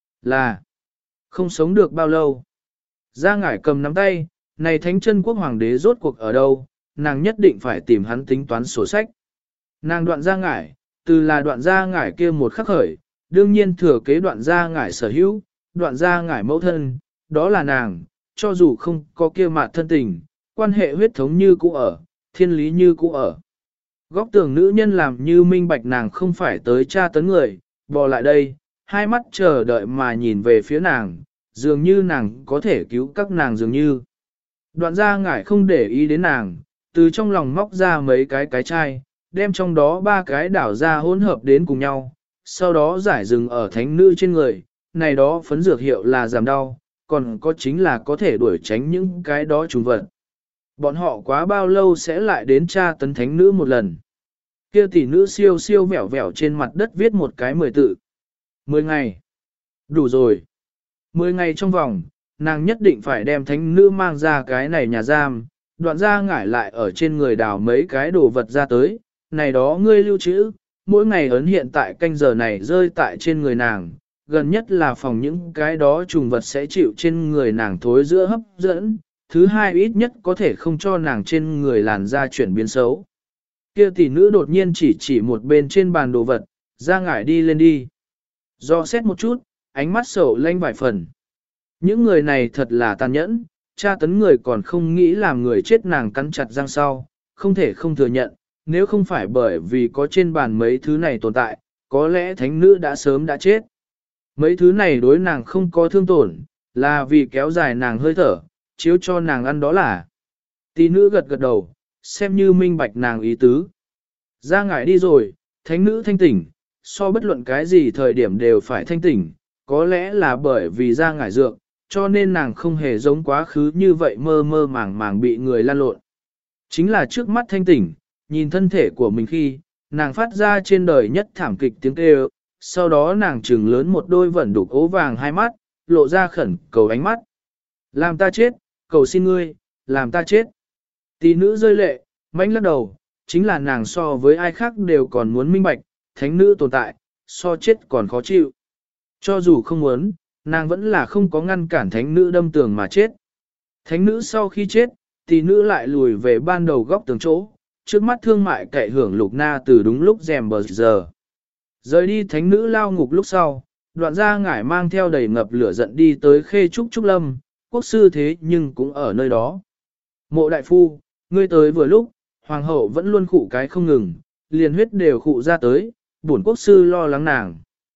[SPEAKER 1] Là, không sống được bao lâu. Ra ngải cầm nắm tay, này thánh chân quốc hoàng đế rốt cuộc ở đâu, nàng nhất định phải tìm hắn tính toán sổ sách. Nàng đoạn ra ngải, từ là đoạn ra ngải kia một khắc khởi, đương nhiên thừa kế đoạn ra ngải sở hữu, đoạn ra ngải mẫu thân, đó là nàng, cho dù không có kia mạt thân tình, quan hệ huyết thống như cũ ở, thiên lý như cũ ở. Góc tường nữ nhân làm như minh bạch nàng không phải tới tra tấn người, bò lại đây, hai mắt chờ đợi mà nhìn về phía nàng, dường như nàng có thể cứu các nàng dường như. Đoạn ra ngải không để ý đến nàng, từ trong lòng móc ra mấy cái cái chai, đem trong đó ba cái đảo ra hỗn hợp đến cùng nhau, sau đó giải rừng ở thánh nữ trên người, này đó phấn dược hiệu là giảm đau, còn có chính là có thể đuổi tránh những cái đó trùng vật. Bọn họ quá bao lâu sẽ lại đến tra tấn thánh nữ một lần. Kia tỷ nữ siêu siêu vẻo vẻo trên mặt đất viết một cái mười tự. Mười ngày. Đủ rồi. Mười ngày trong vòng, nàng nhất định phải đem thánh nữ mang ra cái này nhà giam, đoạn ra ngải lại ở trên người đào mấy cái đồ vật ra tới, này đó ngươi lưu trữ, mỗi ngày ấn hiện tại canh giờ này rơi tại trên người nàng, gần nhất là phòng những cái đó trùng vật sẽ chịu trên người nàng thối giữa hấp dẫn, thứ hai ít nhất có thể không cho nàng trên người làn da chuyển biến xấu. Kia tỷ nữ đột nhiên chỉ chỉ một bên trên bàn đồ vật, ra ngải đi lên đi. Do xét một chút, ánh mắt sầu lanh vài phần. Những người này thật là tàn nhẫn, tra tấn người còn không nghĩ làm người chết nàng cắn chặt răng sau, không thể không thừa nhận, nếu không phải bởi vì có trên bàn mấy thứ này tồn tại, có lẽ thánh nữ đã sớm đã chết. Mấy thứ này đối nàng không có thương tổn, là vì kéo dài nàng hơi thở, chiếu cho nàng ăn đó là. Tỷ nữ gật gật đầu, xem như minh bạch nàng ý tứ. Ra ngải đi rồi, thánh nữ thanh tỉnh, so bất luận cái gì thời điểm đều phải thanh tỉnh, có lẽ là bởi vì ra ngải dược, cho nên nàng không hề giống quá khứ như vậy mơ mơ màng màng bị người lan lộn. Chính là trước mắt thanh tỉnh, nhìn thân thể của mình khi, nàng phát ra trên đời nhất thảm kịch tiếng kêu, sau đó nàng trừng lớn một đôi vẩn đục ố vàng hai mắt, lộ ra khẩn cầu ánh mắt. Làm ta chết, cầu xin ngươi, làm ta chết. Tỷ nữ rơi lệ, mãnh lắc đầu, chính là nàng so với ai khác đều còn muốn minh bạch, thánh nữ tồn tại, so chết còn khó chịu. Cho dù không muốn, nàng vẫn là không có ngăn cản thánh nữ đâm tường mà chết. Thánh nữ sau khi chết, tỷ nữ lại lùi về ban đầu góc tường chỗ, trước mắt thương mại cậy hưởng lục na từ đúng lúc rèm bờ giờ. Rời đi thánh nữ lao ngục lúc sau, đoạn ra ngải mang theo đầy ngập lửa giận đi tới khê trúc trúc lâm, quốc sư thế nhưng cũng ở nơi đó. Mộ đại phu, ngươi tới vừa lúc, hoàng hậu vẫn luôn khụ cái không ngừng, liền huyết đều khụ ra tới, bổn quốc sư lo lắng nàng.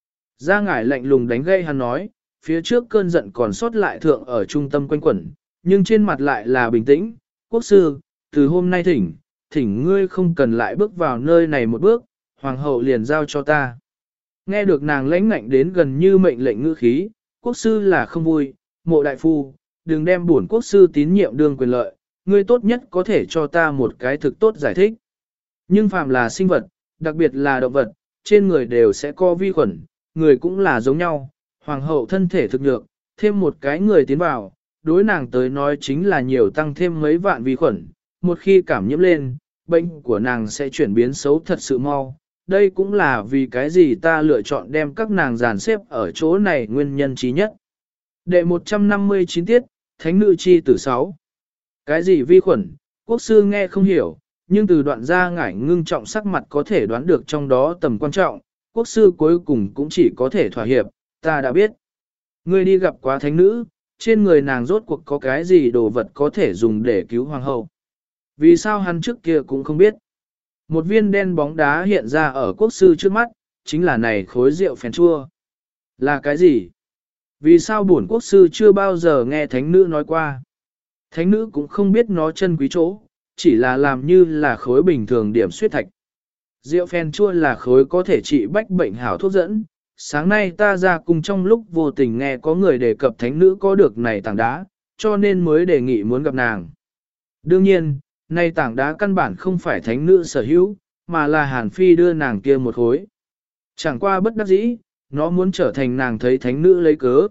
[SPEAKER 1] Ra ngải lạnh lùng đánh gây hắn nói, phía trước cơn giận còn sót lại thượng ở trung tâm quanh quẩn, nhưng trên mặt lại là bình tĩnh, quốc sư, từ hôm nay thỉnh, thỉnh ngươi không cần lại bước vào nơi này một bước, hoàng hậu liền giao cho ta. Nghe được nàng lãnh ngạnh đến gần như mệnh lệnh ngữ khí, quốc sư là không vui, mộ đại phu, đừng đem bổn quốc sư tín nhiệm đương quyền lợi, ngươi tốt nhất có thể cho ta một cái thực tốt giải thích. Nhưng phàm là sinh vật, đặc biệt là động vật, trên người đều sẽ có vi khuẩn, người cũng là giống nhau, hoàng hậu thân thể thực nhược, thêm một cái người tiến vào, đối nàng tới nói chính là nhiều tăng thêm mấy vạn vi khuẩn, một khi cảm nhiễm lên, bệnh của nàng sẽ chuyển biến xấu thật sự mau. Đây cũng là vì cái gì ta lựa chọn đem các nàng dàn xếp ở chỗ này nguyên nhân trí nhất. Đệ một trăm năm mươi chín tiết, Thánh nữ chi tử sáu. Cái gì vi khuẩn, quốc sư nghe không hiểu, nhưng từ đoạn ra ngải ngưng trọng sắc mặt có thể đoán được trong đó tầm quan trọng, quốc sư cuối cùng cũng chỉ có thể thỏa hiệp, ta đã biết. Ngươi đi gặp quá thánh nữ, trên người nàng rốt cuộc có cái gì đồ vật có thể dùng để cứu hoàng hậu. Vì sao hắn trước kia cũng không biết. Một viên đen bóng đá hiện ra ở quốc sư trước mắt, chính là này khối rượu phèn chua. Là cái gì? Vì sao bổn quốc sư chưa bao giờ nghe thánh nữ nói qua? Thánh nữ cũng không biết nó chân quý chỗ, chỉ là làm như là khối bình thường điểm suyết thạch. Rượu phèn chua là khối có thể trị bách bệnh hảo thuốc dẫn. Sáng nay ta ra cùng trong lúc vô tình nghe có người đề cập thánh nữ có được này tảng đá, cho nên mới đề nghị muốn gặp nàng. Đương nhiên, này tảng đá căn bản không phải thánh nữ sở hữu, mà là Hàn Phi đưa nàng kia một khối. Chẳng qua bất đắc dĩ, nó muốn trở thành nàng thấy thánh nữ lấy cớ.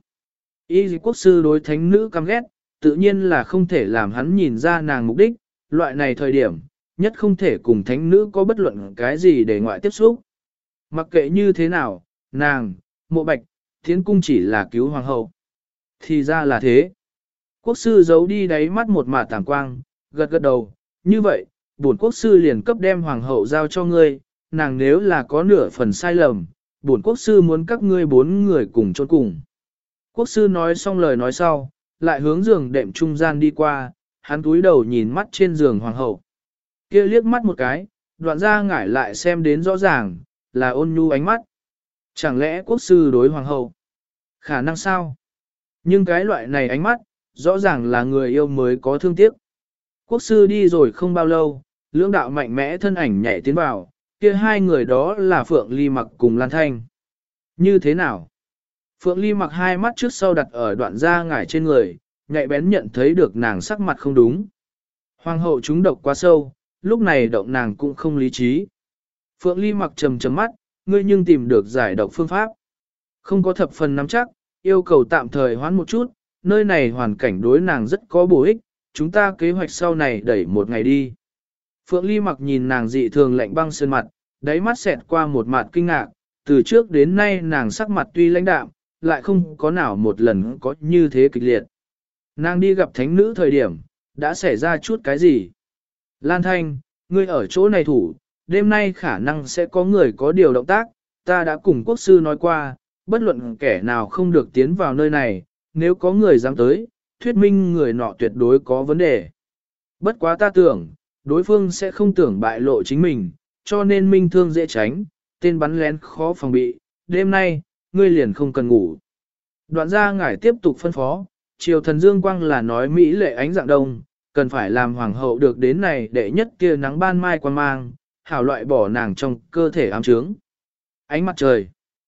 [SPEAKER 1] Y quốc sư đối thánh nữ căm ghét, tự nhiên là không thể làm hắn nhìn ra nàng mục đích, loại này thời điểm, nhất không thể cùng thánh nữ có bất luận cái gì để ngoại tiếp xúc. Mặc kệ như thế nào, nàng, Mộ Bạch, Thiến Cung chỉ là cứu hoàng hậu. Thì ra là thế. Quốc sư giấu đi đáy mắt một mả tàng quang, gật gật đầu, như vậy, bổn quốc sư liền cấp đem hoàng hậu giao cho ngươi, nàng nếu là có nửa phần sai lầm, bổn quốc sư muốn các ngươi bốn người cùng chôn cùng. Quốc sư nói xong lời nói sau, lại hướng giường đệm trung gian đi qua, hắn túi đầu nhìn mắt trên giường hoàng hậu. Kia liếc mắt một cái, đoạn ra ngải lại xem đến rõ ràng, là ôn nhu ánh mắt. Chẳng lẽ quốc sư đối hoàng hậu? Khả năng sao? Nhưng cái loại này ánh mắt, rõ ràng là người yêu mới có thương tiếc. Quốc sư đi rồi không bao lâu, lưỡng đạo mạnh mẽ thân ảnh nhảy tiến vào, kia hai người đó là Phượng Ly Mặc cùng Lan Thanh. Như thế nào? Phượng Ly Mặc hai mắt trước sau đặt ở đoạn da ngải trên người, nhạy bén nhận thấy được nàng sắc mặt không đúng. Hoàng hậu trúng độc quá sâu, lúc này động nàng cũng không lý trí. Phượng Ly Mặc trầm trầm mắt, ngươi nhưng tìm được giải độc phương pháp. Không có thập phần nắm chắc, yêu cầu tạm thời hoãn một chút, nơi này hoàn cảnh đối nàng rất có bổ ích, chúng ta kế hoạch sau này đẩy một ngày đi. Phượng Ly Mặc nhìn nàng dị thường lạnh băng sơn mặt, đáy mắt xẹt qua một mặt kinh ngạc, từ trước đến nay nàng sắc mặt tuy lãnh đạm, lại không có nào một lần có như thế kịch liệt. Nàng đi gặp thánh nữ thời điểm, đã xảy ra chút cái gì? Lan Thanh, ngươi ở chỗ này thủ, đêm nay khả năng sẽ có người có điều động tác, ta đã cùng quốc sư nói qua, bất luận kẻ nào không được tiến vào nơi này, nếu có người dám tới, thuyết minh người nọ tuyệt đối có vấn đề. Bất quá ta tưởng, đối phương sẽ không tưởng bại lộ chính mình, cho nên minh thương dễ tránh, tên bắn lén khó phòng bị, đêm nay, ngươi liền không cần ngủ. Đoạn ra ngải tiếp tục phân phó, triều thần dương quang là nói Mỹ lệ ánh dạng đông, cần phải làm hoàng hậu được đến này để nhất kia nắng ban mai quan mang, hảo loại bỏ nàng trong cơ thể ám trướng. Ánh mặt trời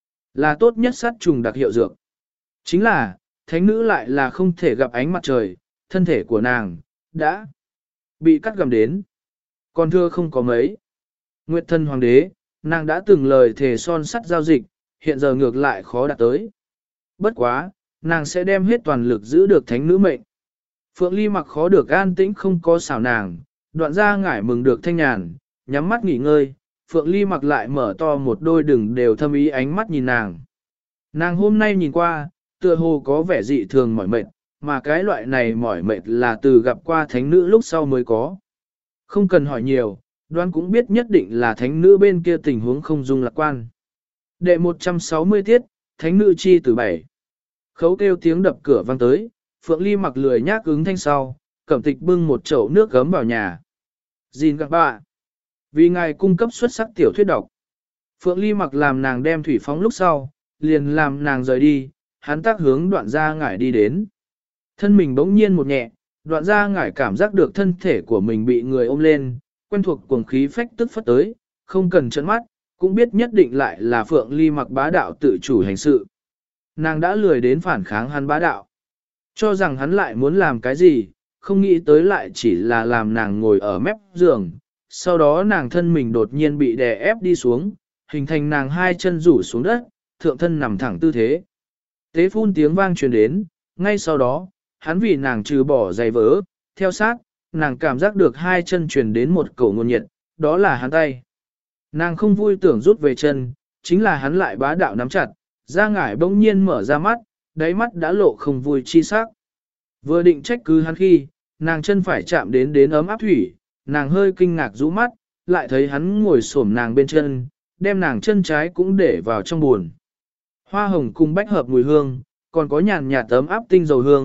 [SPEAKER 1] là tốt nhất sát trùng đặc hiệu dược. Chính là, thánh nữ lại là không thể gặp ánh mặt trời, thân thể của nàng đã bị cắt gầm đến. Còn thưa không có mấy. Nguyệt thân hoàng đế, nàng đã từng lời thề son sắt giao dịch, hiện giờ ngược lại khó đạt tới. Bất quá, nàng sẽ đem hết toàn lực giữ được thánh nữ mệnh. Phượng Ly Mặc khó được an tĩnh không có xảo nàng, đoạn ra ngải mừng được thanh nhàn, nhắm mắt nghỉ ngơi, Phượng Ly Mặc lại mở to một đôi đừng đều thâm ý ánh mắt nhìn nàng. Nàng hôm nay nhìn qua, tựa hồ có vẻ dị thường mỏi mệt, mà cái loại này mỏi mệt là từ gặp qua thánh nữ lúc sau mới có. Không cần hỏi nhiều, đoán cũng biết nhất định là thánh nữ bên kia tình huống không dung lạc quan. Đệ một trăm sáu mươi tiết, thánh nữ chi từ bảy. Khấu kêu tiếng đập cửa vang tới, Phượng Ly Mặc lười nhác ứng thanh sau, Cẩm Tịch bưng một chậu nước gấm vào nhà. Xin các bạn, vì ngài cung cấp xuất sắc tiểu thuyết độc. Phượng Ly Mặc làm nàng đem thủy phóng lúc sau, liền làm nàng rời đi, hắn tác hướng đoạn ra ngải đi đến. Thân mình bỗng nhiên một nhẹ, đoạn ra ngải cảm giác được thân thể của mình bị người ôm lên, quen thuộc cuồng khí phách tức phất tới, không cần trợn mắt, cũng biết nhất định lại là Phượng Ly Mặc bá đạo tự chủ hành sự. Nàng đã lười đến phản kháng hắn bá đạo. Cho rằng hắn lại muốn làm cái gì, không nghĩ tới lại chỉ là làm nàng ngồi ở mép giường. Sau đó nàng thân mình đột nhiên bị đè ép đi xuống, hình thành nàng hai chân rủ xuống đất, thượng thân nằm thẳng tư thế. Tế phun tiếng vang truyền đến, ngay sau đó, hắn vì nàng trừ bỏ giày vỡ, theo sát, nàng cảm giác được hai chân truyền đến một cổ nguồn nhiệt, đó là hắn tay. Nàng không vui tưởng rút về chân, chính là hắn lại bá đạo nắm chặt, da ngải bỗng nhiên mở ra mắt, đáy mắt đã lộ không vui chi sắc. Vừa định trách cứ hắn khi, nàng chân phải chạm đến đến ấm áp thủy, nàng hơi kinh ngạc rũ mắt, lại thấy hắn ngồi xổm nàng bên chân, đem nàng chân trái cũng để vào trong buồn. Hoa hồng cùng bách hợp mùi hương, còn có nhàn nhạt ấm áp tinh dầu hương,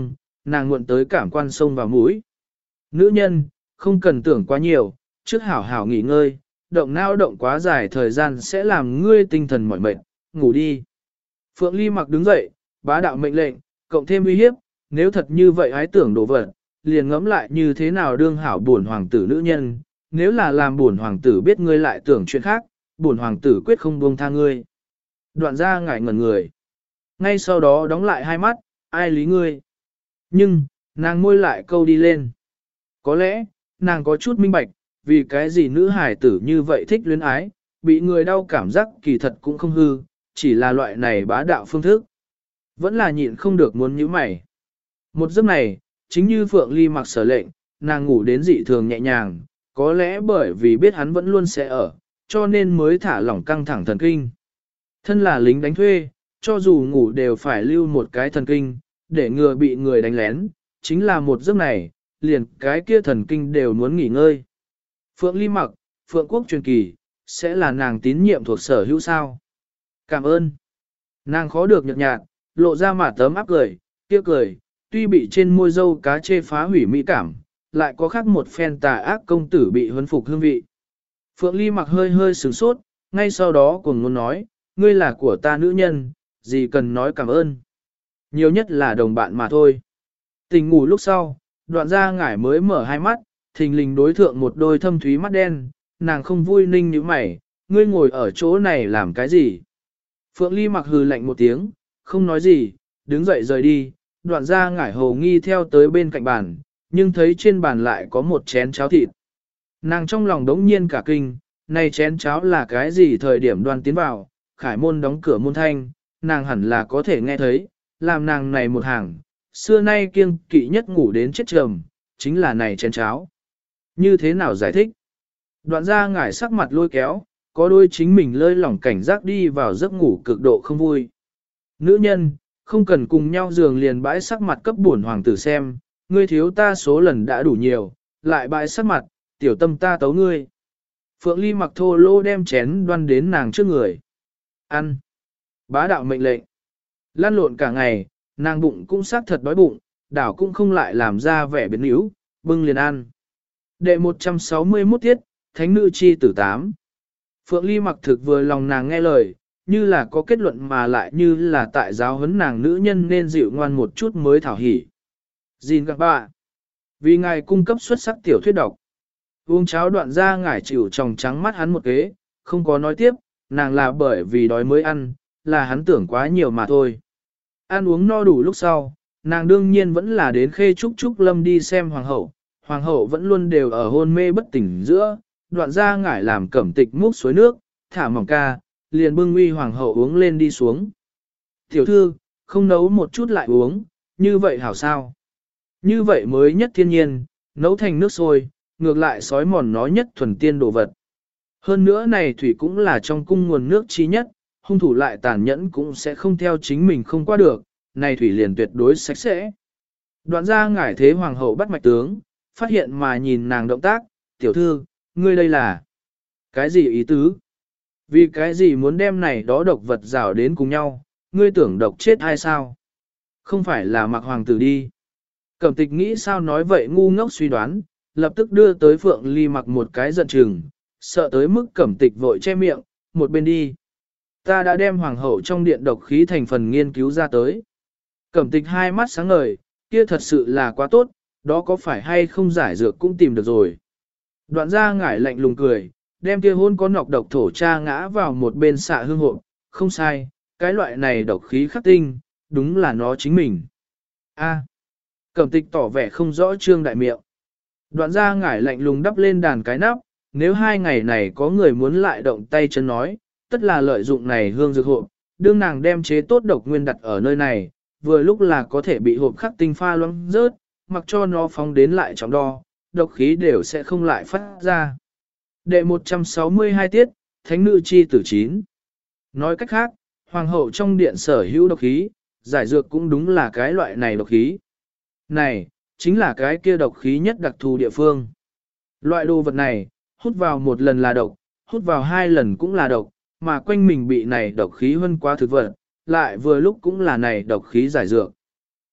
[SPEAKER 1] nàng muộn tới cảm quan sông vào mũi. Nữ nhân, không cần tưởng quá nhiều, trước hảo hảo nghỉ ngơi, động não động quá dài thời gian sẽ làm ngươi tinh thần mỏi mệt, ngủ đi. Phượng Ly Mặc đứng dậy, bá đạo mệnh lệnh, cộng thêm uy hiếp, nếu thật như vậy ái tưởng đổ vật, liền ngẫm lại như thế nào đương hảo buồn hoàng tử nữ nhân, nếu là làm buồn hoàng tử biết ngươi lại tưởng chuyện khác, buồn hoàng tử quyết không buông tha ngươi. Đoạn ra ngại ngẩn người. Ngay sau đó đóng lại hai mắt, ai lý ngươi. Nhưng, nàng môi lại câu đi lên. Có lẽ, nàng có chút minh bạch, vì cái gì nữ hải tử như vậy thích luyến ái, bị người đau cảm giác kỳ thật cũng không hư, chỉ là loại này bá đạo phương thức. Vẫn là nhịn không được muốn nhíu mày. Một giấc này, chính như Phượng Ly Mặc sở lệnh, nàng ngủ đến dị thường nhẹ nhàng, có lẽ bởi vì biết hắn vẫn luôn sẽ ở, cho nên mới thả lỏng căng thẳng thần kinh. Thân là lính đánh thuê, cho dù ngủ đều phải lưu một cái thần kinh, để ngừa bị người đánh lén, chính là một giấc này, liền cái kia thần kinh đều muốn nghỉ ngơi. Phượng Ly Mặc, Phượng Quốc truyền kỳ, sẽ là nàng tín nhiệm thuộc sở hữu sao. Cảm ơn. Nàng khó được nhợt nhạt, lộ ra mà tấm áp cười, kia cười, tuy bị trên môi dâu cá chê phá hủy mỹ cảm, lại có khác một phen tà ác công tử bị huấn phục hương vị. Phượng Ly Mặc hơi hơi sửng sốt, ngay sau đó cuồng ngôn nói, ngươi là của ta nữ nhân, gì cần nói cảm ơn. Nhiều nhất là đồng bạn mà thôi. Tình ngủ lúc sau, đoạn ra ngải mới mở hai mắt, thình lình đối thượng một đôi thâm thúy mắt đen, nàng không vui ninh như mày, ngươi ngồi ở chỗ này làm cái gì? Phượng Ly Mặc hừ lạnh một tiếng, không nói gì, đứng dậy rời đi, đoạn ra ngải hồ nghi theo tới bên cạnh bàn, nhưng thấy trên bàn lại có một chén cháo thịt. Nàng trong lòng đống nhiên cả kinh, này chén cháo là cái gì thời điểm đoan tiến vào, khải môn đóng cửa môn thanh, nàng hẳn là có thể nghe thấy, làm nàng này một hàng, xưa nay kiêng kỵ nhất ngủ đến chết trầm, chính là này chén cháo. Như thế nào giải thích? Đoạn ra ngải sắc mặt lôi kéo, có đôi chính mình lơi lỏng cảnh giác đi vào giấc ngủ cực độ không vui. Nữ nhân, không cần cùng nhau giường liền bãi sắc mặt cấp bổn hoàng tử xem, ngươi thiếu ta số lần đã đủ nhiều, lại bãi sắc mặt, tiểu tâm ta tấu ngươi. Phượng Ly Mặc thô lô đem chén đoan đến nàng trước người. Ăn. Bá đạo mệnh lệnh. Lăn lộn cả ngày, nàng bụng cũng xác thật đói bụng, đảo cũng không lại làm ra vẻ biến yếu, bưng liền ăn. Đệ một trăm sáu mươi mốt tiết, Thánh nữ chi tử tám. Phượng Ly Mặc thực vừa lòng nàng nghe lời, như là có kết luận mà lại như là tại giáo huấn nàng nữ nhân nên dịu ngoan một chút mới thảo hỉ. Gìn các bạn. Vì ngài cung cấp xuất sắc tiểu thuyết độc. Uống cháo đoạn ra ngải chịu tròng trắng mắt hắn một kế, không có nói tiếp, nàng là bởi vì đói mới ăn, là hắn tưởng quá nhiều mà thôi. Ăn uống no đủ lúc sau, nàng đương nhiên vẫn là đến Khê Trúc Trúc Lâm đi xem hoàng hậu, hoàng hậu vẫn luôn đều ở hôn mê bất tỉnh giữa, đoạn ra ngải làm cẩm tịch múc suối nước, thả mỏng ca, liền bưng uy hoàng hậu uống lên đi xuống. Tiểu thư, không nấu một chút lại uống, như vậy hảo sao? Như vậy mới nhất thiên nhiên, nấu thành nước sôi, ngược lại sói mòn nó nhất thuần tiên đồ vật. Hơn nữa này thủy cũng là trong cung nguồn nước chi nhất, hung thủ lại tàn nhẫn cũng sẽ không theo chính mình không qua được, này thủy liền tuyệt đối sạch sẽ. Đoạn ra ngải thế hoàng hậu bắt mạch tướng, phát hiện mà nhìn nàng động tác, tiểu thư, ngươi đây là cái gì ý tứ? Vì cái gì muốn đem này đó độc vật rào đến cùng nhau, ngươi tưởng độc chết hay sao? Không phải là mặc hoàng tử đi. Cẩm tịch nghĩ sao nói vậy ngu ngốc suy đoán, lập tức đưa tới Phượng Ly Mặc một cái giận chừng, sợ tới mức cẩm tịch vội che miệng, một bên đi. Ta đã đem hoàng hậu trong điện độc khí thành phần nghiên cứu ra tới. Cẩm tịch hai mắt sáng ngời, kia thật sự là quá tốt, đó có phải hay không giải dược cũng tìm được rồi. Đoạn ra ngải lạnh lùng cười, đem kia hôn có nọc độc thổ cha ngã vào một bên xạ hương hộ, không sai, cái loại này độc khí khắc tinh, đúng là nó chính mình. A. Cẩm tịch tỏ vẻ không rõ trương đại miệng. Đoạn ra ngải lạnh lùng đắp lên đàn cái nắp, nếu hai ngày này có người muốn lại động tay chân nói, tất là lợi dụng này hương dược hộp, đương nàng đem chế tốt độc nguyên đặt ở nơi này, vừa lúc là có thể bị hộp khắc tinh pha loãng rớt, mặc cho nó phóng đến lại trọng đo, độc khí đều sẽ không lại phát ra. Đệ một trăm sáu mươi hai tiết, Thánh nữ chi tử chín. Nói cách khác, hoàng hậu trong điện sở hữu độc khí, giải dược cũng đúng là cái loại này độc khí. Này, chính là cái kia độc khí nhất đặc thù địa phương. Loại đồ vật này, hút vào một lần là độc, hút vào hai lần cũng là độc, mà quanh mình bị này độc khí hơn quá thực vật, lại vừa lúc cũng là này độc khí giải dược.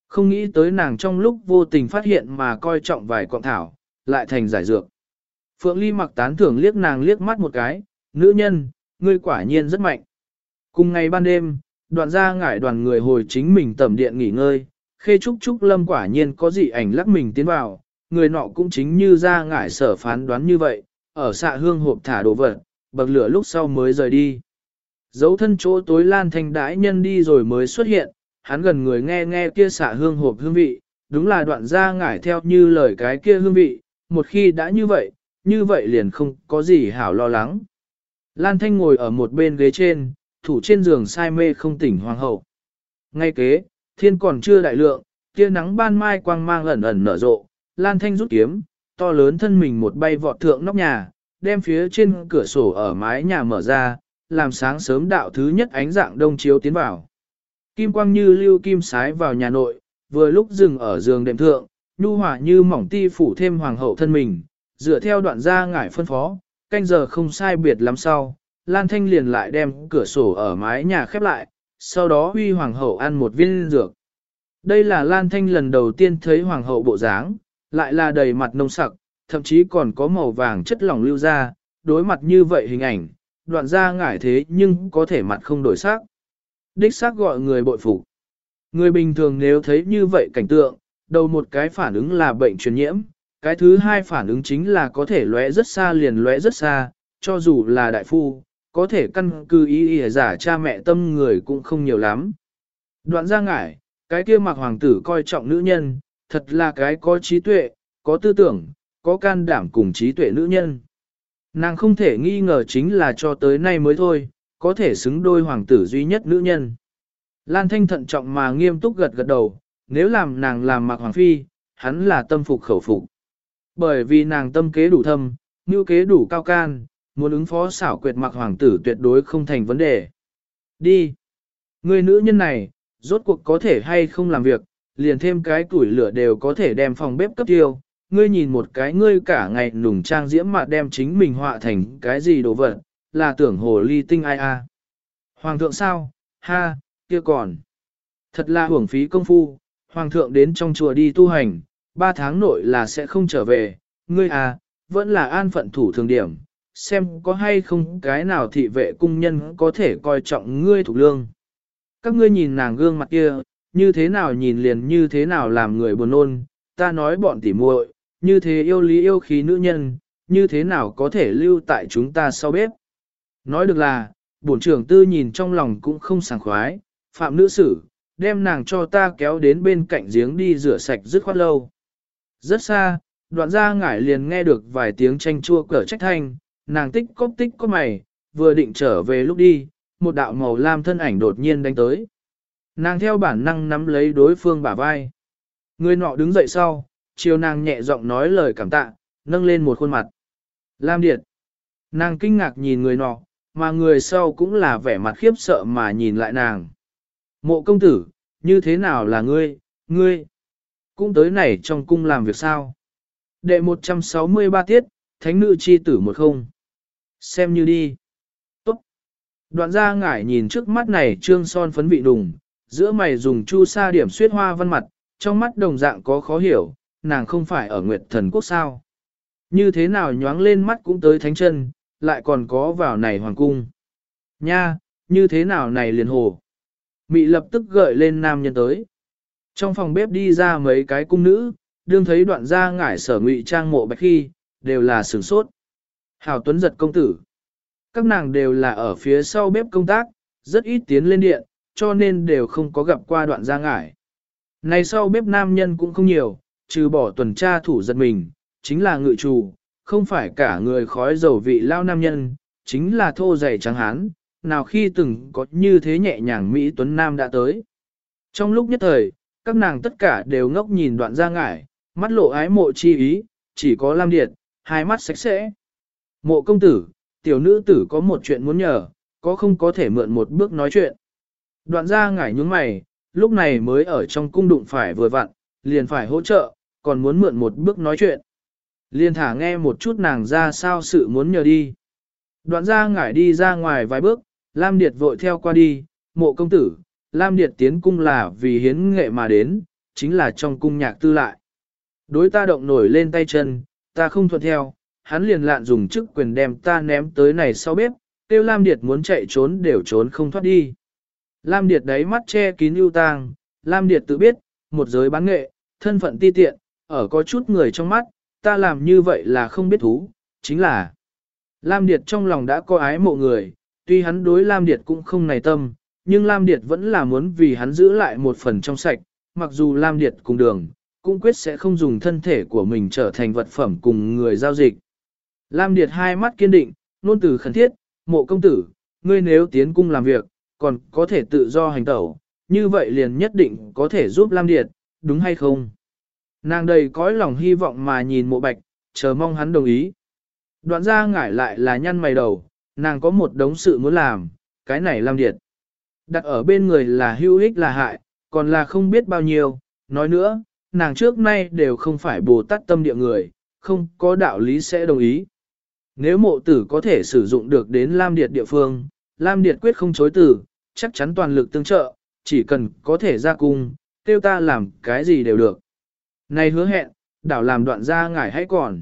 [SPEAKER 1] Không nghĩ tới nàng trong lúc vô tình phát hiện mà coi trọng vài cọng thảo, lại thành giải dược. Phượng Ly Mặc tán thưởng liếc nàng liếc mắt một cái, nữ nhân, ngươi quả nhiên rất mạnh. Cùng ngày ban đêm, đoạn ra ngải đoàn người hồi chính mình tẩm điện nghỉ ngơi, khê trúc trúc lâm quả nhiên có dị ảnh lắc mình tiến vào, người nọ cũng chính như ra ngải sở phán đoán như vậy, ở xạ hương hộp thả đồ vật, bậc lửa lúc sau mới rời đi. Dấu thân chỗ tối Lan Thanh đãi nhân đi rồi mới xuất hiện, hắn gần người nghe nghe kia xạ hương hộp hương vị, đúng là đoạn ra ngải theo như lời cái kia hương vị, một khi đã như vậy, như vậy liền không có gì hảo lo lắng. Lan Thanh ngồi ở một bên ghế trên, thủ trên giường say mê không tỉnh hoàng hậu. Ngay kế, thiên còn chưa đại lượng, tia nắng ban mai quang mang ẩn ẩn nở rộ, Lan Thanh rút kiếm, to lớn thân mình một bay vọt thượng nóc nhà, đem phía trên cửa sổ ở mái nhà mở ra, làm sáng sớm đạo thứ nhất ánh dạng đông chiếu tiến vào. Kim quang như lưu kim sái vào nhà nội, vừa lúc dừng ở giường đệm thượng, nhu hòa như mỏng ti phủ thêm hoàng hậu thân mình, dựa theo đoạn ra ngải phân phó, canh giờ không sai biệt lắm sau, Lan Thanh liền lại đem cửa sổ ở mái nhà khép lại, sau đó huy hoàng hậu ăn một viên dược. Đây là Lan Thanh lần đầu tiên thấy hoàng hậu bộ dáng, lại là đầy mặt nông sặc, thậm chí còn có màu vàng chất lỏng lưu ra, đối mặt như vậy hình ảnh, đoạn ra ngải thế nhưng có thể mặt không đổi sắc. Đích xác gọi người bội phục. Người bình thường nếu thấy như vậy cảnh tượng, đầu một cái phản ứng là bệnh truyền nhiễm, cái thứ hai phản ứng chính là có thể lóe rất xa liền lóe rất xa, cho dù là đại phu, có thể căn cứ ý ý giả cha mẹ tâm người cũng không nhiều lắm. Đoạn ra ngải, cái kia mặc hoàng tử coi trọng nữ nhân, thật là cái có trí tuệ, có tư tưởng, có can đảm cùng trí tuệ nữ nhân. Nàng không thể nghi ngờ chính là cho tới nay mới thôi, có thể xứng đôi hoàng tử duy nhất nữ nhân. Lan Thanh thận trọng mà nghiêm túc gật gật đầu, nếu làm nàng làm mặc hoàng phi, hắn là tâm phục khẩu phục. Bởi vì nàng tâm kế đủ thâm, như kế đủ cao can, muốn ứng phó xảo quyệt mặc hoàng tử tuyệt đối không thành vấn đề. Đi! Người nữ nhân này, rốt cuộc có thể hay không làm việc, liền thêm cái củi lửa đều có thể đem phòng bếp cấp tiêu. Ngươi nhìn một cái ngươi cả ngày nùng trang diễm mà đem chính mình họa thành cái gì đồ vật, là tưởng hồ ly tinh ai a. Hoàng thượng sao? Ha, kia còn. Thật là hưởng phí công phu, hoàng thượng đến trong chùa đi tu hành, ba tháng nội là sẽ không trở về, ngươi à, vẫn là an phận thủ thường điểm, xem có hay không cái nào thị vệ cung nhân có thể coi trọng ngươi thuộc lương. Các ngươi nhìn nàng gương mặt kia, như thế nào nhìn liền như thế nào làm người buồn nôn, ta nói bọn tỉ muội, như thế yêu lý yêu khí nữ nhân, như thế nào có thể lưu tại chúng ta sau bếp. Nói được là, bổn trưởng tư nhìn trong lòng cũng không sảng khoái, phạm nữ sử, đem nàng cho ta kéo đến bên cạnh giếng đi rửa sạch dứt khoát lâu. Rất xa, đoạn ra ngải liền nghe được vài tiếng tranh chua cở trách thanh, nàng tích cóp tích có mày, vừa định trở về lúc đi, một đạo màu lam thân ảnh đột nhiên đánh tới. Nàng theo bản năng nắm lấy đối phương bả vai. Người nọ đứng dậy sau, chiều nàng nhẹ giọng nói lời cảm tạ, nâng lên một khuôn mặt. Lam Điệt. Nàng kinh ngạc nhìn người nọ, mà người sau cũng là vẻ mặt khiếp sợ mà nhìn lại nàng. Mộ công tử, như thế nào là ngươi, ngươi? Cũng tới này trong cung làm việc sao? Đệ một trăm sáu mươi ba tiết, thánh nữ chi tử một không. Xem như đi. Tốt. Đoạn ra ngải nhìn trước mắt này trương son phấn vị đùng, giữa mày dùng chu sa điểm xuyết hoa văn mặt, trong mắt đồng dạng có khó hiểu, nàng không phải ở Nguyệt Thần Quốc sao. Như thế nào nhoáng lên mắt cũng tới thánh chân, lại còn có vào này hoàng cung. Nha, như thế nào này liền hồ. Mị lập tức gợi lên nam nhân tới. Trong phòng bếp đi ra mấy cái cung nữ, đương thấy đoạn ra ngải sở ngụy trang mộ bạch khi, đều là sửng sốt. Hảo Tuấn giật công tử. Các nàng đều là ở phía sau bếp công tác, rất ít tiến lên điện, cho nên đều không có gặp qua đoạn ra ngải. Này sau bếp nam nhân cũng không nhiều, trừ bỏ tuần tra thủ giật mình, chính là ngự trù, không phải cả người khói dầu vị lao nam nhân, chính là thô dày trắng hán, nào khi từng có như thế nhẹ nhàng Mỹ Tuấn Nam đã tới. Trong lúc nhất thời, các nàng tất cả đều ngốc nhìn đoạn ra ngải, mắt lộ ái mộ chi ý, chỉ có Lam Điệt, hai mắt sạch sẽ. Mộ công tử, tiểu nữ tử có một chuyện muốn nhờ, có không có thể mượn một bước nói chuyện. Đoạn ra ngải nhướng mày, lúc này mới ở trong cung đụng phải vừa vặn, liền phải hỗ trợ, còn muốn mượn một bước nói chuyện. Liền thả nghe một chút nàng ra sao sự muốn nhờ đi. Đoạn ra ngải đi ra ngoài vài bước, Lam Điệt vội theo qua đi, mộ công tử, Lam Điệt tiến cung là vì hiến nghệ mà đến, chính là trong cung nhạc tư lại. Đối ta động nổi lên tay chân, ta không thuận theo, hắn liền lạn dùng chức quyền đem ta ném tới này sau bếp, tiêu Lam Điệt muốn chạy trốn đều trốn không thoát đi. Lam Điệt đáy mắt che kín ưu tang, Lam Điệt tự biết, một giới bán nghệ, thân phận ti tiện, ở có chút người trong mắt, ta làm như vậy là không biết thú, chính là Lam Điệt trong lòng đã có ái mộ người, tuy hắn đối Lam Điệt cũng không nảy tâm, nhưng Lam Điệt vẫn là muốn vì hắn giữ lại một phần trong sạch, mặc dù Lam Điệt cùng đường, cũng quyết sẽ không dùng thân thể của mình trở thành vật phẩm cùng người giao dịch. Lam Điệt hai mắt kiên định, nôn từ khẩn thiết, mộ công tử, ngươi nếu tiến cung làm việc, còn có thể tự do hành tẩu, như vậy liền nhất định có thể giúp Lam Điệt, đúng hay không? Nàng đầy cõi lòng hy vọng mà nhìn mộ bạch, chờ mong hắn đồng ý. Đoạn ra ngải lại là nhăn mày đầu, nàng có một đống sự muốn làm, cái này Lam Điệt. Đặt ở bên người là hữu ích là hại, còn là không biết bao nhiêu, nói nữa, nàng trước nay đều không phải Bồ Tát tâm địa người, không có đạo lý sẽ đồng ý. Nếu mộ tử có thể sử dụng được đến Lam Điệt địa phương, Lam Điệt quyết không chối từ, chắc chắn toàn lực tương trợ, chỉ cần có thể ra cung, kêu ta làm cái gì đều được. Này hứa hẹn, đảo làm đoạn ra ngải hãy còn.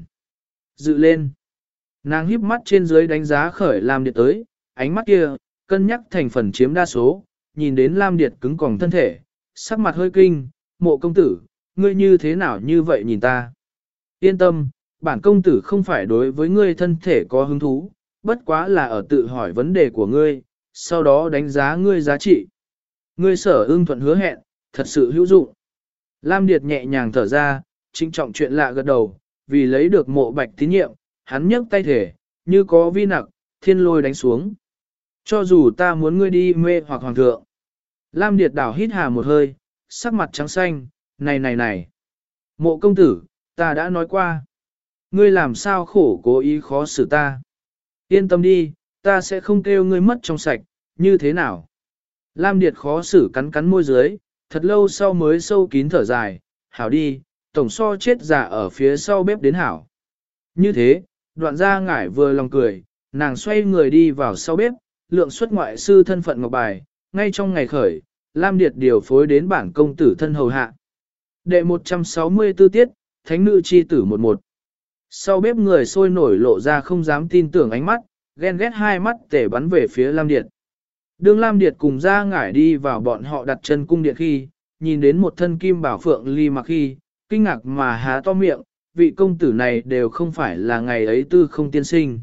[SPEAKER 1] Dự lên. Nàng híp mắt trên dưới đánh giá khởi Lam Điệt tới, ánh mắt kia, cân nhắc thành phần chiếm đa số, nhìn đến Lam Điệt cứng còng thân thể, sắc mặt hơi kinh, mộ công tử, ngươi như thế nào như vậy nhìn ta. Yên tâm, bản công tử không phải đối với ngươi thân thể có hứng thú, bất quá là ở tự hỏi vấn đề của ngươi, sau đó đánh giá ngươi giá trị. Ngươi sở ưng thuận hứa hẹn, thật sự hữu dụng. Lam Điệt nhẹ nhàng thở ra, trinh trọng chuyện lạ gật đầu, vì lấy được mộ bạch tín nhiệm, hắn nhấc tay thể, như có vi nặc, thiên lôi đánh xuống. Cho dù ta muốn ngươi đi mê hoặc hoàng thượng. Lam Điệt đảo hít hà một hơi, sắc mặt trắng xanh, này này này. Mộ công tử, ta đã nói qua. Ngươi làm sao khổ cố ý khó xử ta. Yên tâm đi, ta sẽ không kêu ngươi mất trong sạch, như thế nào. Lam Điệt khó xử cắn cắn môi dưới, thật lâu sau mới sâu kín thở dài, hảo đi, tổng so chết già ở phía sau bếp đến hảo. Như thế, đoạn ra ngải vừa lòng cười, nàng xoay người đi vào sau bếp, lượng xuất ngoại sư thân phận ngọc bài, ngay trong ngày khởi, Lam Điệt điều phối đến bản công tử thân hầu hạ. Đệ một trăm sáu mươi tư tiết, Thánh nữ chi tử một một. Sau bếp người sôi nổi lộ ra không dám tin tưởng ánh mắt, ghen ghét hai mắt tể bắn về phía Lam Điệt. Đương Lam Điệt cùng ra ngải đi vào bọn họ đặt chân cung điện khi, nhìn đến một thân kim bảo phượng ly mặc khi, kinh ngạc mà há to miệng, vị công tử này đều không phải là ngày ấy tư không tiên sinh.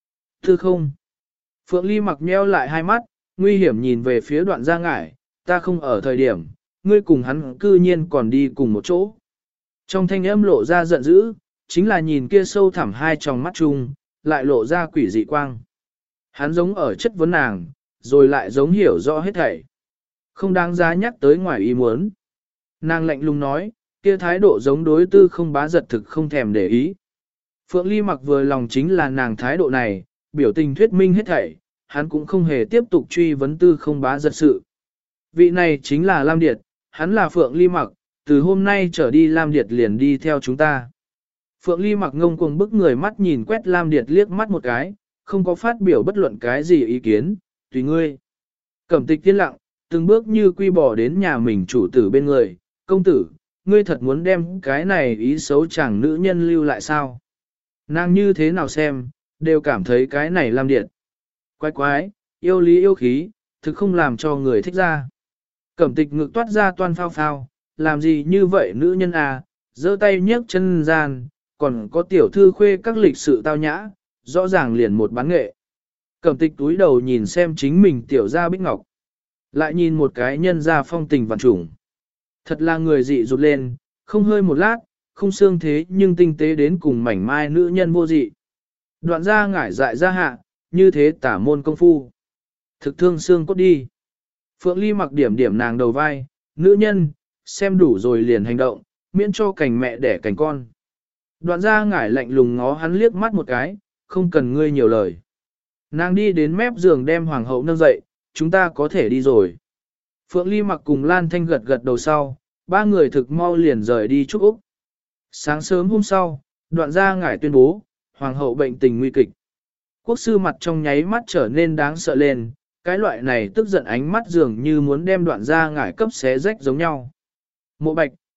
[SPEAKER 1] Tư không. Phượng ly mặc nheo lại hai mắt, nguy hiểm nhìn về phía đoạn ra ngải, ta không ở thời điểm, ngươi cùng hắn cư nhiên còn đi cùng một chỗ. Trong thanh âm lộ ra giận dữ, chính là nhìn kia sâu thẳm hai tròng mắt chung, lại lộ ra quỷ dị quang. Hắn giống ở chất vấn nàng, rồi lại giống hiểu rõ hết thảy. Không đáng giá nhắc tới ngoài ý muốn. Nàng lạnh lùng nói, kia thái độ giống đối tư không bá giật thực không thèm để ý. Phượng Ly mặc vừa lòng chính là nàng thái độ này, biểu tình thuyết minh hết thảy, hắn cũng không hề tiếp tục truy vấn tư không bá giật sự. Vị này chính là Lam Điệt, hắn là Phượng Ly mặc, từ hôm nay trở đi Lam Điệt liền đi theo chúng ta. Phượng Ly mặc ngông cuồng bức người mắt nhìn quét Lam Điệt liếc mắt một cái, không có phát biểu bất luận cái gì ý kiến, tùy ngươi. Cẩm tịch tiên lặng, từng bước như quy bỏ đến nhà mình chủ tử bên người, công tử, ngươi thật muốn đem cái này ý xấu chẳng nữ nhân lưu lại sao? Nàng như thế nào xem, đều cảm thấy cái này Lam Điệt. Quái quái, yêu lý yêu khí, thực không làm cho người thích ra. Cẩm tịch ngực toát ra toan phao phao, làm gì như vậy nữ nhân à, giơ tay nhấc chân gian, còn có tiểu thư khuê các lịch sự tao nhã, rõ ràng liền một bán nghệ. Cẩm tịch túi đầu nhìn xem chính mình tiểu gia bích ngọc. Lại nhìn một cái nhân gia phong tình vạn trùng. Thật là người dị rụt lên, không hơi một lát, không xương thế nhưng tinh tế đến cùng mảnh mai nữ nhân vô dị. Đoạn ra ngải dại ra hạ, như thế tả môn công phu. Thực thương xương cốt đi. Phượng Ly mặc điểm điểm nàng đầu vai, nữ nhân, xem đủ rồi liền hành động, miễn cho cảnh mẹ đẻ cảnh con. Đoạn ra ngải lạnh lùng ngó hắn liếc mắt một cái, không cần ngươi nhiều lời. Nàng đi đến mép giường đem hoàng hậu nâng dậy, chúng ta có thể đi rồi. Phượng Ly mặc cùng Lan Thanh gật gật đầu sau, ba người thực mau liền rời đi chúc Úc. Sáng sớm hôm sau, đoạn ra ngải tuyên bố, hoàng hậu bệnh tình nguy kịch. Quốc sư mặt trong nháy mắt trở nên đáng sợ lên, cái loại này tức giận ánh mắt dường như muốn đem đoạn ra ngải cấp xé rách giống nhau. Mộ bạch,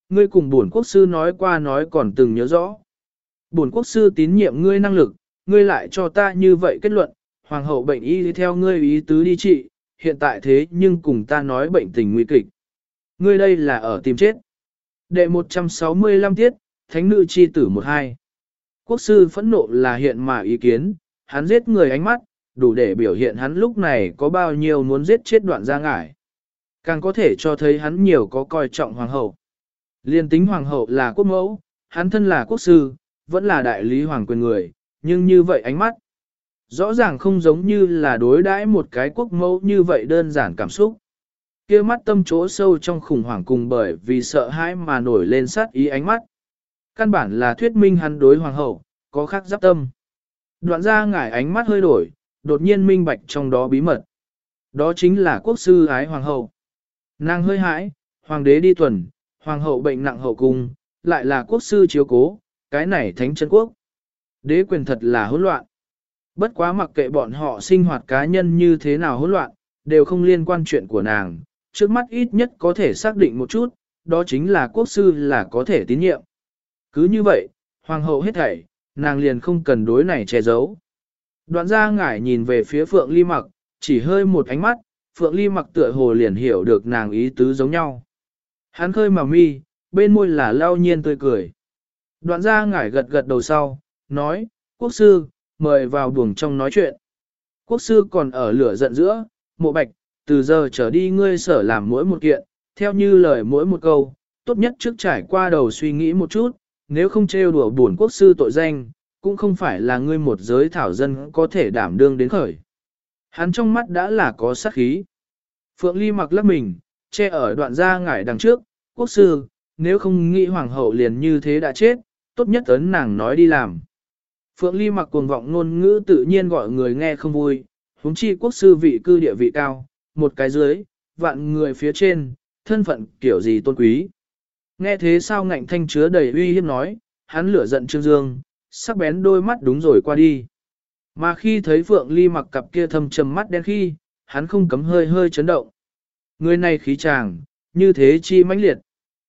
[SPEAKER 1] ngươi cùng bổn quốc sư nói qua nói còn từng nhớ rõ. Bổn quốc sư tín nhiệm ngươi năng lực, ngươi lại cho ta như vậy kết luận, hoàng hậu bệnh y theo ngươi ý tứ đi trị, hiện tại thế nhưng cùng ta nói bệnh tình nguy kịch. Ngươi đây là ở tìm chết. Đệ một trăm sáu mươi lăm tiết, thánh nữ chi tử một hai. Quốc sư phẫn nộ là hiện mà ý kiến, hắn giết người ánh mắt, đủ để biểu hiện hắn lúc này có bao nhiêu muốn giết chết Đoạn Gia Ngải. Càng có thể cho thấy hắn nhiều có coi trọng hoàng hậu. Liên tính hoàng hậu là quốc mẫu, hắn thân là quốc sư, vẫn là đại lý hoàng quyền người, nhưng như vậy ánh mắt, rõ ràng không giống như là đối đãi một cái quốc mẫu như vậy đơn giản cảm xúc. Kia mắt tâm chỗ sâu trong khủng hoảng cùng bởi vì sợ hãi mà nổi lên sát ý ánh mắt. Căn bản là thuyết minh hắn đối hoàng hậu, có khác giáp tâm. Đoạn Gia Ngải ánh mắt hơi đổi, đột nhiên minh bạch trong đó bí mật. Đó chính là quốc sư ái hoàng hậu. Nàng hơi hãi, hoàng đế đi tuần, hoàng hậu bệnh nặng hậu cung, lại là quốc sư chiếu cố, cái này thánh chân quốc. Đế quyền thật là hỗn loạn. Bất quá mặc kệ bọn họ sinh hoạt cá nhân như thế nào hỗn loạn, đều không liên quan chuyện của nàng, trước mắt ít nhất có thể xác định một chút, đó chính là quốc sư là có thể tín nhiệm. Cứ như vậy, hoàng hậu hết thảy, nàng liền không cần đối này che giấu. Đoạn Gia Ngải nhìn về phía Phượng Ly Mặc, chỉ hơi một ánh mắt, Phượng Ly Mặc tựa hồ liền hiểu được nàng ý tứ giống nhau. Hắn khơi mà mi, bên môi là lau nhiên tươi cười. Đoạn Gia Ngải gật gật đầu sau, nói, quốc sư, mời vào buồng trong nói chuyện. Quốc sư còn ở lửa giận giữa, Mộ Bạch, từ giờ trở đi ngươi sở làm mỗi một kiện, theo như lời mỗi một câu, tốt nhất trước trải qua đầu suy nghĩ một chút, nếu không trêu đùa buồn quốc sư tội danh, cũng không phải là ngươi một giới thảo dân có thể đảm đương đến khởi. Hắn trong mắt đã là có sát khí. Phượng Ly Mặc lắc mình, che ở Đoạn Gia Ngải đằng trước, quốc sư, nếu không nghĩ hoàng hậu liền như thế đã chết, tốt nhất ấn nàng nói đi làm. Phượng Ly Mặc cuồng vọng ngôn ngữ tự nhiên gọi người nghe không vui, huống chi quốc sư vị cư địa vị cao, một cái dưới, vạn người phía trên, thân phận kiểu gì tôn quý. Nghe thế sao ngạnh thanh chứa đầy uy hiếp nói, hắn lửa giận Trương Dương, sắc bén đôi mắt đúng rồi qua đi. Mà khi thấy Phượng Ly Mặc cặp kia thâm trầm mắt đen khi, hắn không cấm hơi hơi chấn động. Người này khí chàng, như thế chi mãnh liệt.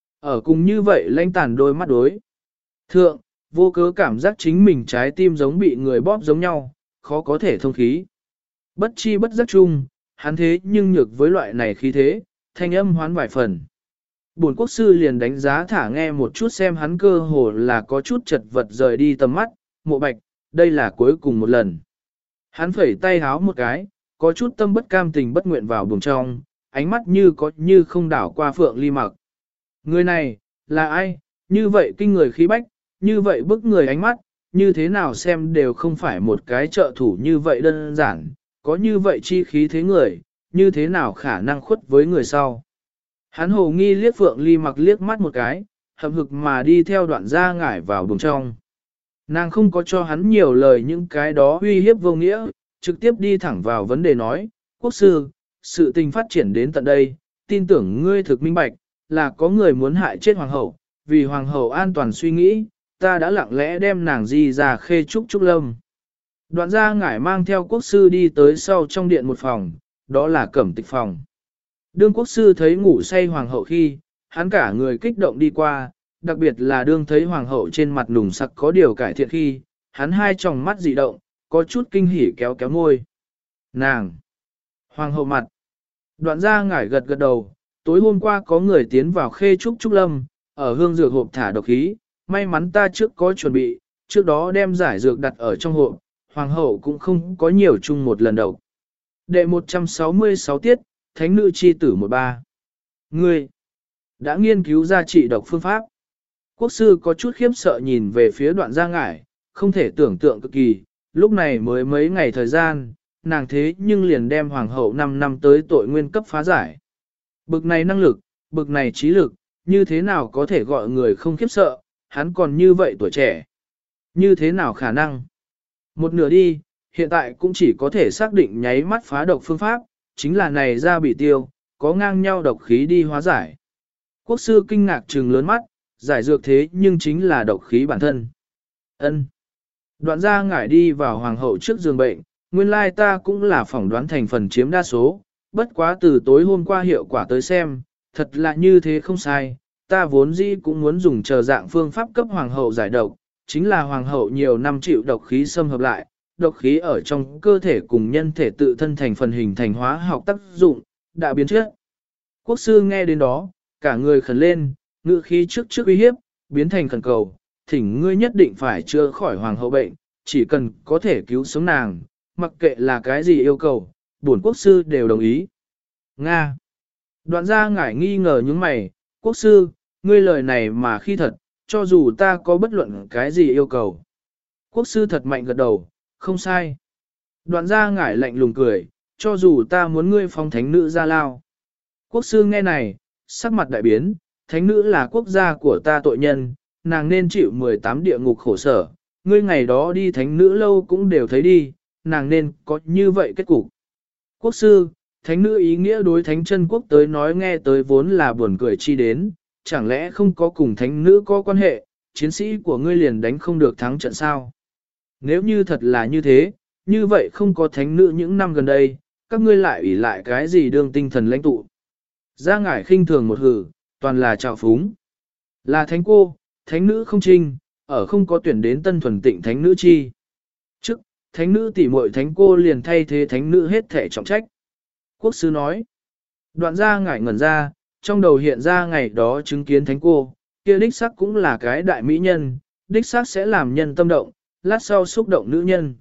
[SPEAKER 1] Ở cùng như vậy lãnh tàn đôi mắt đối. Thượng, vô cớ cảm giác chính mình trái tim giống bị người bóp giống nhau, khó có thể thông khí. Bất chi bất giác chung, hắn thế nhưng nhược với loại này khí thế, thanh âm hoán vài phần. Bổn quốc sư liền đánh giá thả nghe một chút xem hắn cơ hồ là có chút chật vật rời đi tầm mắt, Mộ Bạch, đây là cuối cùng một lần. Hắn phẩy tay háo một cái, có chút tâm bất cam tình bất nguyện vào buồng trong, ánh mắt như có như không đảo qua Phượng Ly Mặc. Người này, là ai, như vậy kinh người khí bách, như vậy bức người ánh mắt, như thế nào xem đều không phải một cái trợ thủ như vậy đơn giản, có như vậy chi khí thế người, như thế nào khả năng khuất với người sau. Hắn hồ nghi liếc Phượng Ly Mặc liếc mắt một cái, hậm hực mà đi theo Đoạn Gia Ngải vào buồng trong. Nàng không có cho hắn nhiều lời những cái đó uy hiếp vô nghĩa, trực tiếp đi thẳng vào vấn đề nói, quốc sư, sự tình phát triển đến tận đây, tin tưởng ngươi thực minh bạch, là có người muốn hại chết hoàng hậu, vì hoàng hậu an toàn suy nghĩ, ta đã lặng lẽ đem nàng di ra Khê Trúc Trúc Lâm. Đoạn Gia Ngải mang theo quốc sư đi tới sau trong điện một phòng, đó là cẩm tịch phòng. Đương quốc sư thấy ngủ say hoàng hậu khi, hắn cả người kích động đi qua, đặc biệt là đương thấy hoàng hậu trên mặt nùng sắc có điều cải thiện khi, hắn hai tròng mắt dị động, có chút kinh hỉ kéo kéo môi. Nàng! Hoàng hậu mặt! Đoạn Gia Ngải gật gật đầu, tối hôm qua có người tiến vào Khê Trúc Trúc Lâm, ở hương dược hộp thả độc khí, may mắn ta trước có chuẩn bị, trước đó đem giải dược đặt ở trong hộp, hoàng hậu cũng không có nhiều chung một lần độc. Đệ một trăm sáu mươi sáu tiết, Thánh nữ chi tử một ba. Ngươi đã nghiên cứu ra trị độc phương pháp. Quốc sư có chút khiếp sợ nhìn về phía Đoạn Gia Ngải, không thể tưởng tượng cực kỳ, lúc này mới mấy ngày thời gian, nàng thế nhưng liền đem hoàng hậu năm năm tới tội nguyên cấp phá giải. Bực này năng lực, bực này trí lực, như thế nào có thể gọi người không khiếp sợ, hắn còn như vậy tuổi trẻ. Như thế nào khả năng? Một nửa đi, hiện tại cũng chỉ có thể xác định nháy mắt phá độc phương pháp, chính là này ra bị tiêu, có ngang nhau độc khí đi hóa giải. Quốc sư kinh ngạc trừng lớn mắt, giải dược thế nhưng chính là độc khí bản thân. Ân. Đoạn Gia Ngải đi vào hoàng hậu trước giường bệnh, nguyên lai ta cũng là phỏng đoán thành phần chiếm đa số, bất quá từ tối hôm qua hiệu quả tới xem, thật là như thế không sai, ta vốn dĩ cũng muốn dùng chờ dạng phương pháp cấp hoàng hậu giải độc, chính là hoàng hậu nhiều năm chịu độc khí xâm hợp lại, độc khí ở trong cơ thể cùng nhân thể tự thân thành phần hình thành hóa học tác dụng, đã biến chất. Quốc sư nghe đến đó, cả người khẩn lên, ngữ khí trước trước uy hiếp, biến thành khẩn cầu, thỉnh ngươi nhất định phải chữa khỏi hoàng hậu bệnh, chỉ cần có thể cứu sống nàng, mặc kệ là cái gì yêu cầu, bổn quốc sư đều đồng ý. Nga. Đoạn gia ngải nghi ngờ những mày, quốc sư, ngươi lời này mà khi thật, cho dù ta có bất luận cái gì yêu cầu. Quốc sư thật mạnh gật đầu, không sai. Đoạn gia ngải lạnh lùng cười, cho dù ta muốn ngươi phong thánh nữ ra lao. Quốc sư nghe này, sắc mặt đại biến, thánh nữ là quốc gia của ta tội nhân, nàng nên chịu mười tám địa ngục khổ sở, ngươi ngày đó đi thánh nữ lâu cũng đều thấy đi, nàng nên có như vậy kết cục. Quốc sư, thánh nữ ý nghĩa đối thánh chân quốc tới nói nghe tới vốn là buồn cười chi đến, chẳng lẽ không có cùng thánh nữ có quan hệ, chiến sĩ của ngươi liền đánh không được thắng trận sao? Nếu như thật là như thế, như vậy không có thánh nữ những năm gần đây, các ngươi lại ủy lại cái gì đương tinh thần lãnh tụ. Gia ngải khinh thường một hử, toàn là trào phúng. Là thánh cô, thánh nữ không trinh, ở không có tuyển đến tân thuần tịnh thánh nữ chi. Trước, thánh nữ tỷ muội thánh cô liền thay thế thánh nữ hết thể trọng trách. Quốc sư nói, đoạn gia ngải ngẩn ra, trong đầu hiện ra ngày đó chứng kiến thánh cô, kia đích sắc cũng là cái đại mỹ nhân, đích sắc sẽ làm nhân tâm động, lát sau xúc động nữ nhân.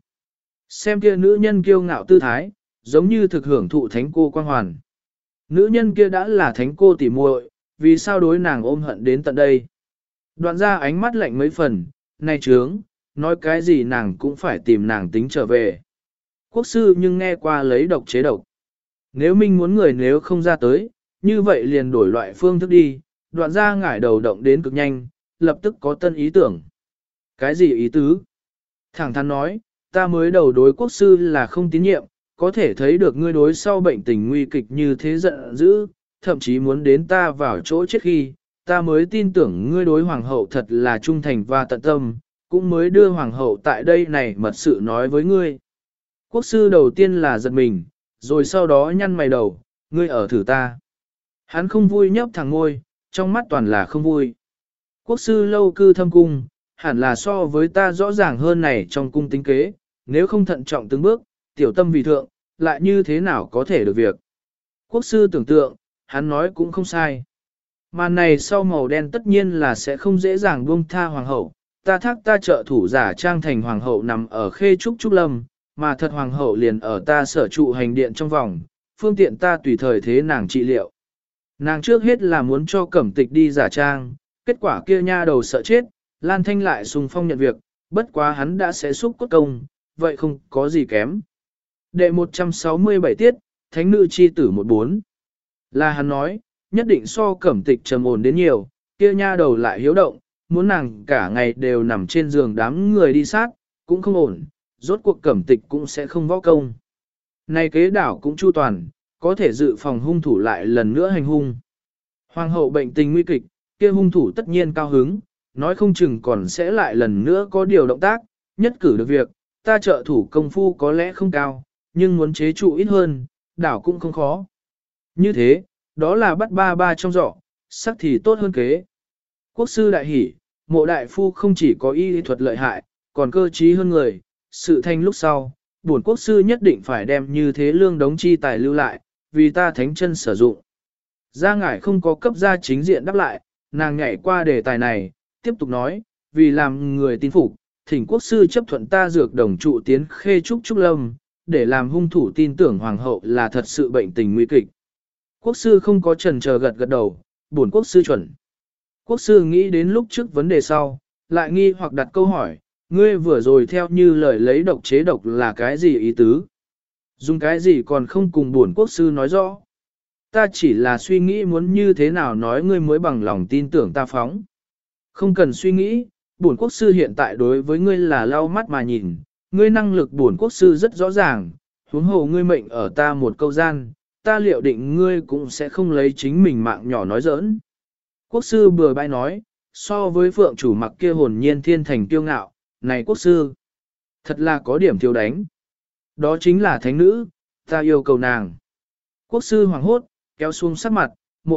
[SPEAKER 1] Xem kia nữ nhân kiêu ngạo tư thái, giống như thực hưởng thụ thánh cô quang hoàn. Nữ nhân kia đã là thánh cô tỉ muội, vì sao đối nàng ôm hận đến tận đây. Đoạn ra ánh mắt lạnh mấy phần, này trướng, nói cái gì nàng cũng phải tìm nàng tính trở về. Quốc sư nhưng nghe qua lấy độc chế độc. Nếu minh muốn người nếu không ra tới, như vậy liền đổi loại phương thức đi, đoạn ra ngải đầu động đến cực nhanh, lập tức có tân ý tưởng. Cái gì ý tứ? Thẳng thắn nói, ta mới đầu đối quốc sư là không tín nhiệm, có thể thấy được ngươi đối sau bệnh tình nguy kịch như thế giận dữ, thậm chí muốn đến ta vào chỗ chết khi, ta mới tin tưởng ngươi đối hoàng hậu thật là trung thành và tận tâm, cũng mới đưa hoàng hậu tại đây này mật sự nói với ngươi. Quốc sư đầu tiên là giật mình, rồi sau đó nhăn mày đầu, ngươi ở thử ta. Hắn không vui nhấp thẳng ngôi, trong mắt toàn là không vui. Quốc sư lâu cư thâm cung, hẳn là so với ta rõ ràng hơn này trong cung tính kế, nếu không thận trọng từng bước, tiểu tâm vì thượng, lại như thế nào có thể được việc. Quốc sư tưởng tượng, hắn nói cũng không sai. Màn này sau màu đen tất nhiên là sẽ không dễ dàng buông tha hoàng hậu, ta thác ta trợ thủ giả trang thành hoàng hậu nằm ở khê trúc trúc lâm, mà thật hoàng hậu liền ở ta sở trụ hành điện trong vòng, phương tiện ta tùy thời thế nàng trị liệu. Nàng trước hết là muốn cho cẩm tịch đi giả trang, kết quả kia nha đầu sợ chết, Lan Thanh lại sùng phong nhận việc, bất quá hắn đã sẽ xúc cốt công, vậy không có gì kém. Đệ một trăm sáu mươi bảy tiết, Thánh nữ chi tử một bốn. Là hắn nói, nhất định so cẩm tịch trầm ổn đến nhiều, kia nha đầu lại hiếu động, muốn nàng cả ngày đều nằm trên giường đám người đi sát, cũng không ổn, rốt cuộc cẩm tịch cũng sẽ không võ công. Này kế đảo cũng chu toàn, có thể dự phòng hung thủ lại lần nữa hành hung. Hoàng hậu bệnh tình nguy kịch, kia hung thủ tất nhiên cao hứng, nói không chừng còn sẽ lại lần nữa có điều động tác, nhất cử được việc, ta trợ thủ công phu có lẽ không cao, nhưng muốn chế trụ ít hơn, đảo cũng không khó. Như thế, đó là bắt ba ba trong giỏ, sắc thì tốt hơn kế. Quốc sư đại hỉ, mộ đại phu không chỉ có y thuật lợi hại, còn cơ trí hơn người, sự thanh lúc sau, bổn quốc sư nhất định phải đem như thế lương đống chi tài lưu lại, vì ta thánh chân sử dụng. Gia ngải không có cấp gia chính diện đáp lại, nàng nhảy qua đề tài này, tiếp tục nói, vì làm người tin phục, thỉnh quốc sư chấp thuận ta dược đồng trụ tiến khê trúc trúc lâm, để làm hung thủ tin tưởng hoàng hậu là thật sự bệnh tình nguy kịch. Quốc sư không có chần chờ gật gật đầu, bổn quốc sư chuẩn. Quốc sư nghĩ đến lúc trước vấn đề sau, lại nghi hoặc đặt câu hỏi, ngươi vừa rồi theo như lời lấy độc chế độc là cái gì ý tứ? Dùng cái gì còn không cùng bổn quốc sư nói rõ? Ta chỉ là suy nghĩ muốn như thế nào nói ngươi mới bằng lòng tin tưởng ta phóng. Không cần suy nghĩ, bổn quốc sư hiện tại đối với ngươi là lau mắt mà nhìn, ngươi năng lực bổn quốc sư rất rõ ràng, huống hồ ngươi mệnh ở ta một câu gian, ta liệu định ngươi cũng sẽ không lấy chính mình mạng nhỏ nói giỡn. Quốc sư bừa bãi nói, so với phượng chủ mặc kia hồn nhiên thiên thành kiêu ngạo, này quốc sư, thật là có điểm thiếu đánh. Đó chính là thánh nữ, ta yêu cầu nàng. Quốc sư hoảng hốt, kéo xuống sắc mặt, mộ bạch,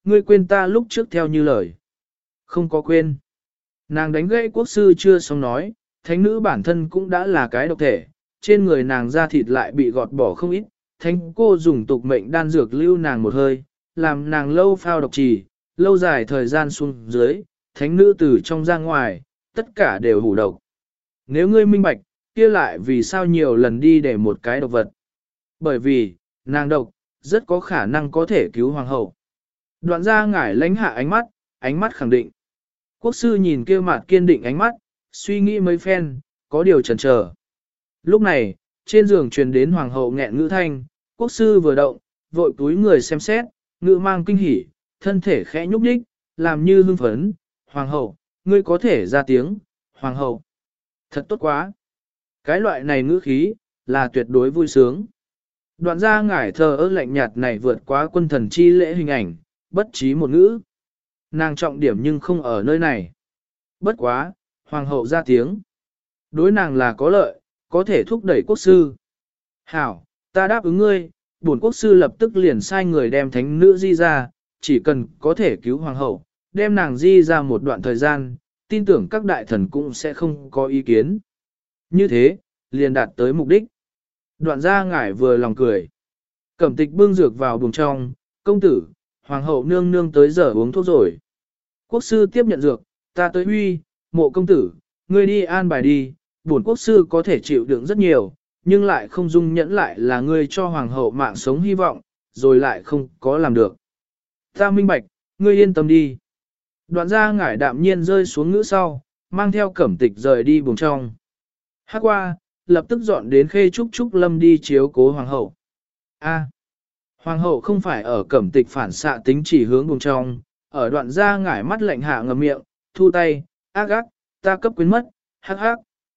[SPEAKER 1] ngươi quên ta lúc trước theo như lời. Không có quên. Nàng đánh gãy quốc sư chưa xong nói, thánh nữ bản thân cũng đã là cái độc thể, trên người nàng da thịt lại bị gọt bỏ không ít, thánh cô dùng tục mệnh đan dược lưu nàng một hơi, làm nàng lâu phao độc trì, lâu dài thời gian xuống dưới, thánh nữ từ trong ra ngoài, tất cả đều hủ độc. Nếu ngươi minh bạch, kia lại vì sao nhiều lần đi để một cái độc vật. Bởi vì, nàng độc, rất có khả năng có thể cứu hoàng hậu. Đoạn ra ngải lánh hạ ánh mắt, ánh mắt khẳng định. Quốc sư nhìn kia mặt kiên định ánh mắt, suy nghĩ mấy phen, có điều chần chờ. Lúc này, trên giường truyền đến hoàng hậu nghẹn ngữ thanh, quốc sư vừa động, vội túi người xem xét, ngữ mang kinh hỉ, thân thể khẽ nhúc nhích, làm như hưng phấn. Hoàng hậu, ngươi có thể ra tiếng, hoàng hậu. Thật tốt quá. Cái loại này ngữ khí, là tuyệt đối vui sướng. Đoạn ra ngải thờ ơ lạnh nhạt này vượt quá quân thần chi lễ hình ảnh, bất trí một ngữ. Nàng trọng điểm nhưng không ở nơi này. Bất quá, hoàng hậu ra tiếng. Đối nàng là có lợi, có thể thúc đẩy quốc sư. Hảo, ta đáp ứng ngươi, bổn quốc sư lập tức liền sai người đem thánh nữ di ra, chỉ cần có thể cứu hoàng hậu, đem nàng di ra một đoạn thời gian, tin tưởng các đại thần cũng sẽ không có ý kiến. Như thế, liền đạt tới mục đích. Đoạn ra ngải vừa lòng cười. Cẩm tịch bưng dược vào buồng trong, công tử, hoàng hậu nương nương tới giờ uống thuốc rồi. Quốc sư tiếp nhận dược, ta tới huy, mộ công tử, ngươi đi an bài đi, bổn quốc sư có thể chịu đựng rất nhiều, nhưng lại không dung nhẫn lại là ngươi cho hoàng hậu mạng sống hy vọng, rồi lại không có làm được. Ta minh bạch, ngươi yên tâm đi. Đoạn ra ngải đạm nhiên rơi xuống ngữ sau, mang theo cẩm tịch rời đi buồng trong. Hát qua, lập tức dọn đến khê trúc trúc lâm đi chiếu cố hoàng hậu. A. Hoàng hậu không phải ở cẩm tịch phản xạ tính chỉ hướng buồng trong, ở đoạn ra ngải mắt lạnh hạ ngầm miệng, thu tay, ác ác, ta cấp quyến mất, hắc hắc.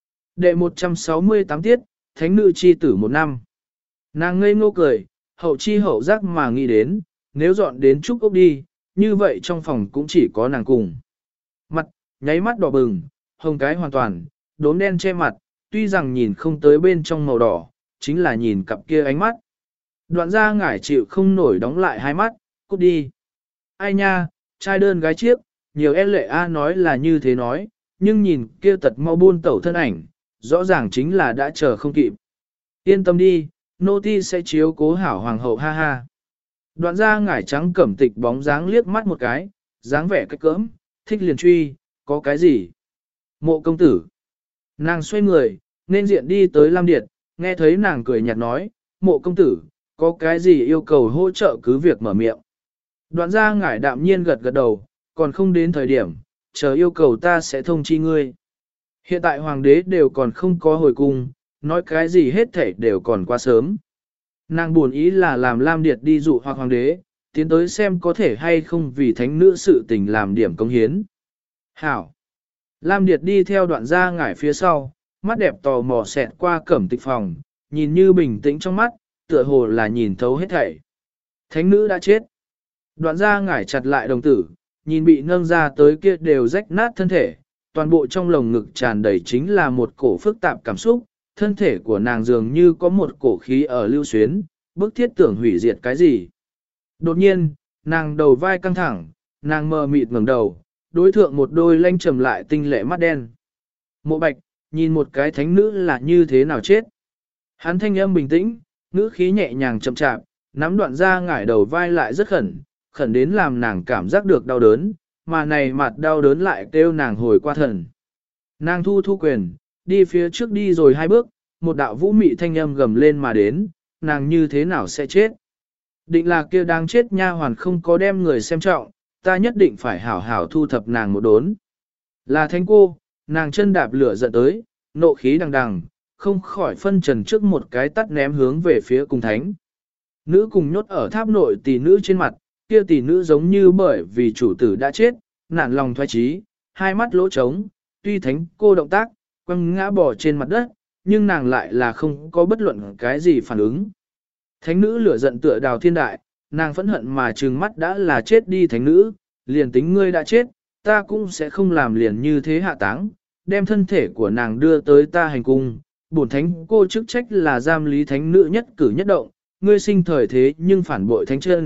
[SPEAKER 1] Đệ một trăm sáu mươi tám tiết, thánh nữ chi tử một năm. Nàng ngây ngô cười, hậu chi hậu giác mà nghĩ đến, nếu dọn đến trúc ốc đi, như vậy trong phòng cũng chỉ có nàng cùng. Mặt, nháy mắt đỏ bừng, hồng cái hoàn toàn, đốm đen che mặt, tuy rằng nhìn không tới bên trong màu đỏ, chính là nhìn cặp kia ánh mắt. Đoạn ra ngải chịu không nổi đóng lại hai mắt, cút đi. Ai nha, trai đơn gái chiếc, nhiều e lệ A nói là như thế nói, nhưng nhìn kia tật mau buôn tẩu thân ảnh, rõ ràng chính là đã chờ không kịp. Yên tâm đi, nô ti sẽ chiếu cố hảo hoàng hậu ha ha. Đoạn ra ngải trắng cẩm tịch bóng dáng liếc mắt một cái, dáng vẻ cách cỡm, thích liền truy, có cái gì? Mộ công tử. Nàng xoay người, nên diện đi tới Lam Điệt, nghe thấy nàng cười nhạt nói, mộ công tử, có cái gì yêu cầu hỗ trợ cứ việc mở miệng. Đoạn ra ngải đạm nhiên gật gật đầu, còn không đến thời điểm, chờ yêu cầu ta sẽ thông chi ngươi. Hiện tại hoàng đế đều còn không có hồi cung, nói cái gì hết thảy đều còn quá sớm. Nàng buồn ý là làm Lam Điệt đi dụ hoặc hoàng đế, tiến tới xem có thể hay không vì thánh nữ sự tình làm điểm công hiến. Hảo! Lam Điệt đi theo đoạn ra ngải phía sau, mắt đẹp tò mò xẹt qua cẩm tịch phòng, nhìn như bình tĩnh trong mắt, tựa hồ là nhìn thấu hết thảy. Thánh nữ đã chết. Đoạn ra ngải chặt lại đồng tử, nhìn bị nâng ra tới kia đều rách nát thân thể, toàn bộ trong lồng ngực tràn đầy chính là một cổ phức tạp cảm xúc, thân thể của nàng dường như có một cổ khí ở lưu xuyến, bức thiết tưởng hủy diệt cái gì. Đột nhiên, nàng đầu vai căng thẳng, nàng mờ mịt ngẩng đầu, đối thượng một đôi lanh trầm lại tinh lệ mắt đen. Mộ Bạch, nhìn một cái thánh nữ là như thế nào chết. Hắn thanh âm bình tĩnh, ngữ khí nhẹ nhàng chậm chạp, nắm đoạn ra ngải đầu vai lại rất khẩn, khẩn đến làm nàng cảm giác được đau đớn, mà này mặt đau đớn lại kêu nàng hồi qua thần. Nàng thu thu quyền, đi phía trước đi rồi hai bước, một đạo vũ mị thanh âm gầm lên mà đến, nàng như thế nào sẽ chết. Định là kia đang chết nha hoàn không có đem người xem trọng, ta nhất định phải hảo hảo thu thập nàng một đốn. Là thánh cô, nàng chân đạp lửa giận tới, nộ khí đằng đằng, không khỏi phân trần trước một cái tắt ném hướng về phía cung thánh. Nữ cùng nhốt ở tháp nội tỷ nữ trên mặt, kia tỷ nữ giống như bởi vì chủ tử đã chết, nản lòng thoái trí, hai mắt lỗ trống, tuy thánh cô động tác, quăng ngã bò trên mặt đất, nhưng nàng lại là không có bất luận cái gì phản ứng. Thánh nữ lửa giận tựa đào thiên đại, nàng phẫn hận mà trừng mắt đã là chết đi thánh nữ, liền tính ngươi đã chết, ta cũng sẽ không làm liền như thế hạ táng, đem thân thể của nàng đưa tới ta hành cung, bổn thánh cô chức trách là giam lý thánh nữ nhất cử nhất động, ngươi sinh thời thế nhưng phản bội thánh chân,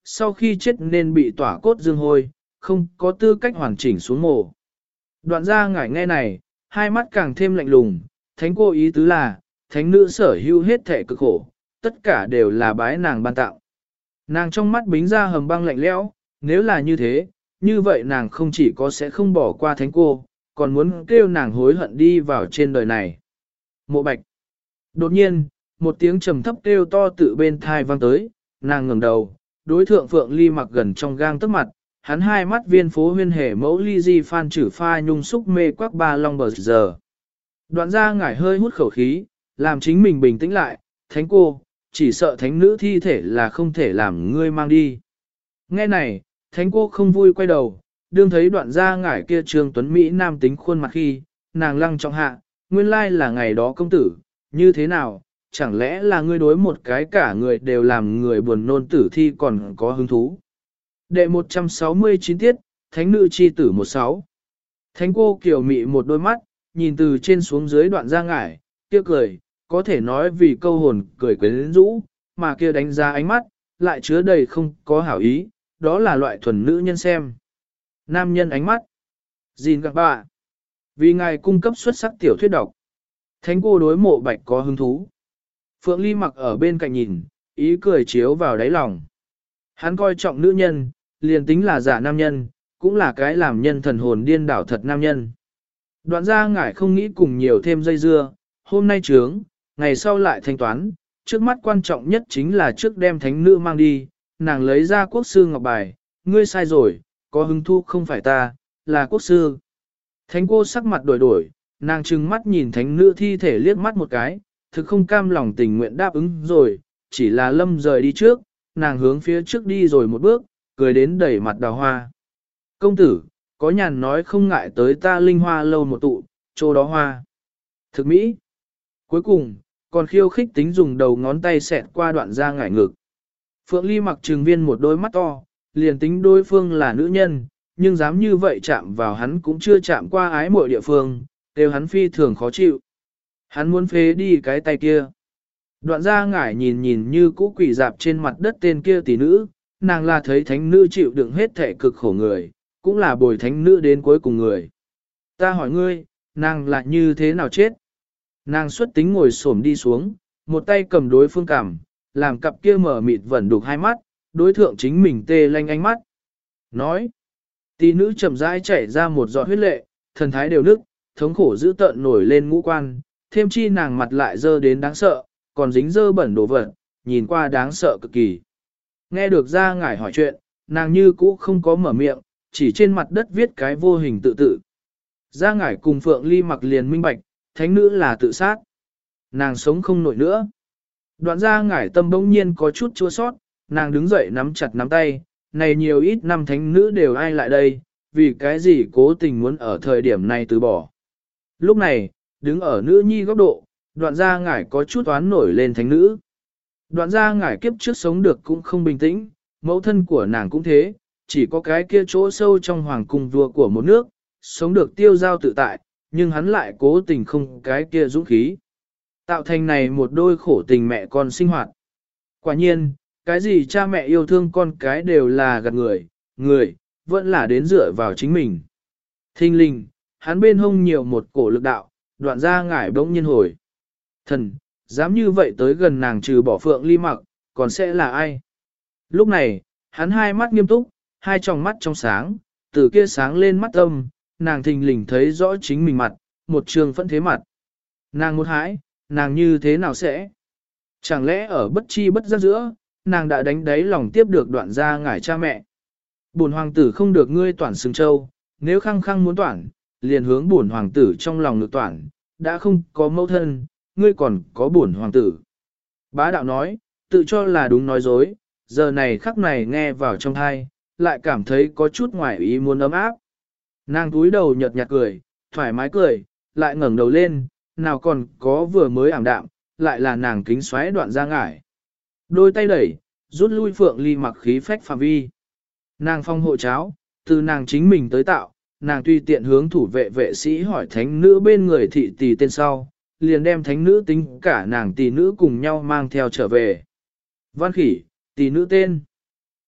[SPEAKER 1] sau khi chết nên bị tỏa cốt dương hôi, không có tư cách hoàn chỉnh xuống mồ. Đoạn gia ngải nghe này, hai mắt càng thêm lạnh lùng, thánh cô ý tứ là, thánh nữ sở hữu hết thể cực khổ, tất cả đều là bái nàng ban tạo. Nàng trong mắt bính ra hầm băng lạnh lẽo, nếu là như thế, như vậy nàng không chỉ có sẽ không bỏ qua thánh cô, còn muốn kêu nàng hối hận đi vào trên đời này. Mộ Bạch. Đột nhiên, một tiếng trầm thấp kêu to tự bên thai vang tới, nàng ngẩng đầu, đối thượng Phượng Ly Mặc gần trong gang tấc mặt, hắn hai mắt viên phố huyên hề mẫu ly di phan chử pha nhung xúc mê quắc ba long bờ giờ. Đoạn ra ngải hơi hút khẩu khí, làm chính mình bình tĩnh lại, thánh cô, chỉ sợ thánh nữ thi thể là không thể làm ngươi mang đi. Nghe này, thánh cô không vui quay đầu, đương thấy đoạn ra ngải kia trương tuấn Mỹ nam tính khuôn mặt khi, nàng lăng trọng hạ, nguyên lai là ngày đó công tử, như thế nào, chẳng lẽ là ngươi đối một cái cả người đều làm người buồn nôn tử thi còn có hứng thú. Đệ một trăm sáu mươi chín tiết, Thánh nữ chi tử một sáu. Thánh cô kiều mị một đôi mắt, nhìn từ trên xuống dưới đoạn ra ngải, kia cười, có thể nói vì câu hồn cười quyến rũ, mà kia đánh giá ánh mắt, lại chứa đầy không có hảo ý, đó là loại thuần nữ nhân xem. Nam nhân ánh mắt. Gìn các bạn. Vì ngài cung cấp xuất sắc tiểu thuyết độc. Thánh cô đối Mộ Bạch có hứng thú. Phượng Ly Mặc ở bên cạnh nhìn, ý cười chiếu vào đáy lòng. Hắn coi trọng nữ nhân, liền tính là giả nam nhân, cũng là cái làm nhân thần hồn điên đảo thật nam nhân. Đoạn ra ngải không nghĩ cùng nhiều thêm dây dưa, hôm nay trướng, ngày sau lại thanh toán, trước mắt quan trọng nhất chính là trước đem thánh nữ mang đi, nàng lấy ra quốc sư ngọc bài, ngươi sai rồi, có hứng thu không phải ta, là quốc sư. Thánh cô sắc mặt đổi đổi, nàng trừng mắt nhìn thánh nữ thi thể liếc mắt một cái, thực không cam lòng tình nguyện đáp ứng rồi, chỉ là lâm rời đi trước, nàng hướng phía trước đi rồi một bước, cười đến đẩy mặt đào hoa. Công tử, có nhàn nói không ngại tới ta linh hoa lâu một tụ, chỗ đó hoa. Thực mỹ. Cuối cùng, còn khiêu khích tính dùng đầu ngón tay xẹt qua đoạn ra ngải ngực. Phượng Ly Mặc trừng viên một đôi mắt to, liền tính đối phương là nữ nhân, nhưng dám như vậy chạm vào hắn cũng chưa chạm qua ái muội địa phương, đều hắn phi thường khó chịu. Hắn muốn phế đi cái tay kia. Đoạn ra ngải nhìn nhìn như cũ quỷ dạp trên mặt đất tên kia tỷ nữ, nàng là thấy thánh nữ chịu đựng hết thể cực khổ người, cũng là bồi thánh nữ đến cuối cùng người. Ta hỏi ngươi, nàng là như thế nào chết? Nàng xuất tính ngồi xổm đi xuống, một tay cầm đối phương cằm, làm cặp kia mở mịt vẩn đục hai mắt, đối thượng chính mình tê lanh ánh mắt. Nói, tỷ nữ chậm rãi chảy ra một giọt huyết lệ, thần thái đều nức, thống khổ dữ tợn nổi lên ngũ quan, thêm chi nàng mặt lại dơ đến đáng sợ, còn dính dơ bẩn đồ vật, nhìn qua đáng sợ cực kỳ. Nghe được ra ngải hỏi chuyện, nàng như cũ không có mở miệng, chỉ trên mặt đất viết cái vô hình tự tự. Ra ngải cùng Phượng Ly Mặc liền minh bạch, thánh nữ là tự sát. Nàng sống không nổi nữa. Đoạn ra ngải tâm bỗng nhiên có chút chua sót, nàng đứng dậy nắm chặt nắm tay, này nhiều ít năm thánh nữ đều ai lại đây, vì cái gì cố tình muốn ở thời điểm này từ bỏ. Lúc này, đứng ở nữ nhi góc độ, đoạn ra ngải có chút oán nổi lên thánh nữ. Đoạn ra ngải kiếp trước sống được cũng không bình tĩnh, mẫu thân của nàng cũng thế, chỉ có cái kia chỗ sâu trong hoàng cung vua của một nước, sống được tiêu giao tự tại, nhưng hắn lại cố tình không cái kia dũng khí. Tạo thành này một đôi khổ tình mẹ con sinh hoạt. Quả nhiên, cái gì cha mẹ yêu thương con cái đều là gạt người, người, vẫn là đến dựa vào chính mình. Thinh linh, hắn bên hông nhiều một cổ lực đạo, đoạn ra ngải bỗng nhiên hồi. Thần, dám như vậy tới gần nàng trừ bỏ Phượng Ly Mặc, còn sẽ là ai? Lúc này, hắn hai mắt nghiêm túc, hai tròng mắt trong sáng, từ kia sáng lên mắt âm, nàng thình lình thấy rõ chính mình mặt, một trường phẫn thế mặt. Nàng một hãi, nàng như thế nào sẽ? Chẳng lẽ ở bất chi bất giác giữa, nàng đã đánh đáy lòng tiếp được đoạn ra ngải cha mẹ. Bổn hoàng tử không được ngươi toản sừng châu, nếu khăng khăng muốn toản, liền hướng bổn hoàng tử trong lòng ngực toản, đã không có mẫu thân, ngươi còn có bổn hoàng tử. Bá đạo nói, tự cho là đúng nói dối, giờ này khắc này nghe vào trong thai, lại cảm thấy có chút ngoài ý muốn ấm áp. Nàng túi đầu nhợt nhạt cười, thoải mái cười, lại ngẩng đầu lên, nào còn có vừa mới ảm đạm, lại là nàng kính xoáy đoạn ra ngải. Đôi tay đẩy, rút lui Phượng Ly Mặc khí phách phạm vi. Nàng phong hộ cháo, từ nàng chính mình tới tạo, nàng tùy tiện hướng thủ vệ vệ sĩ hỏi thánh nữ bên người thị tỷ tên sau, liền đem thánh nữ tính cả nàng tỷ nữ cùng nhau mang theo trở về. Văn khỉ, tỷ nữ tên.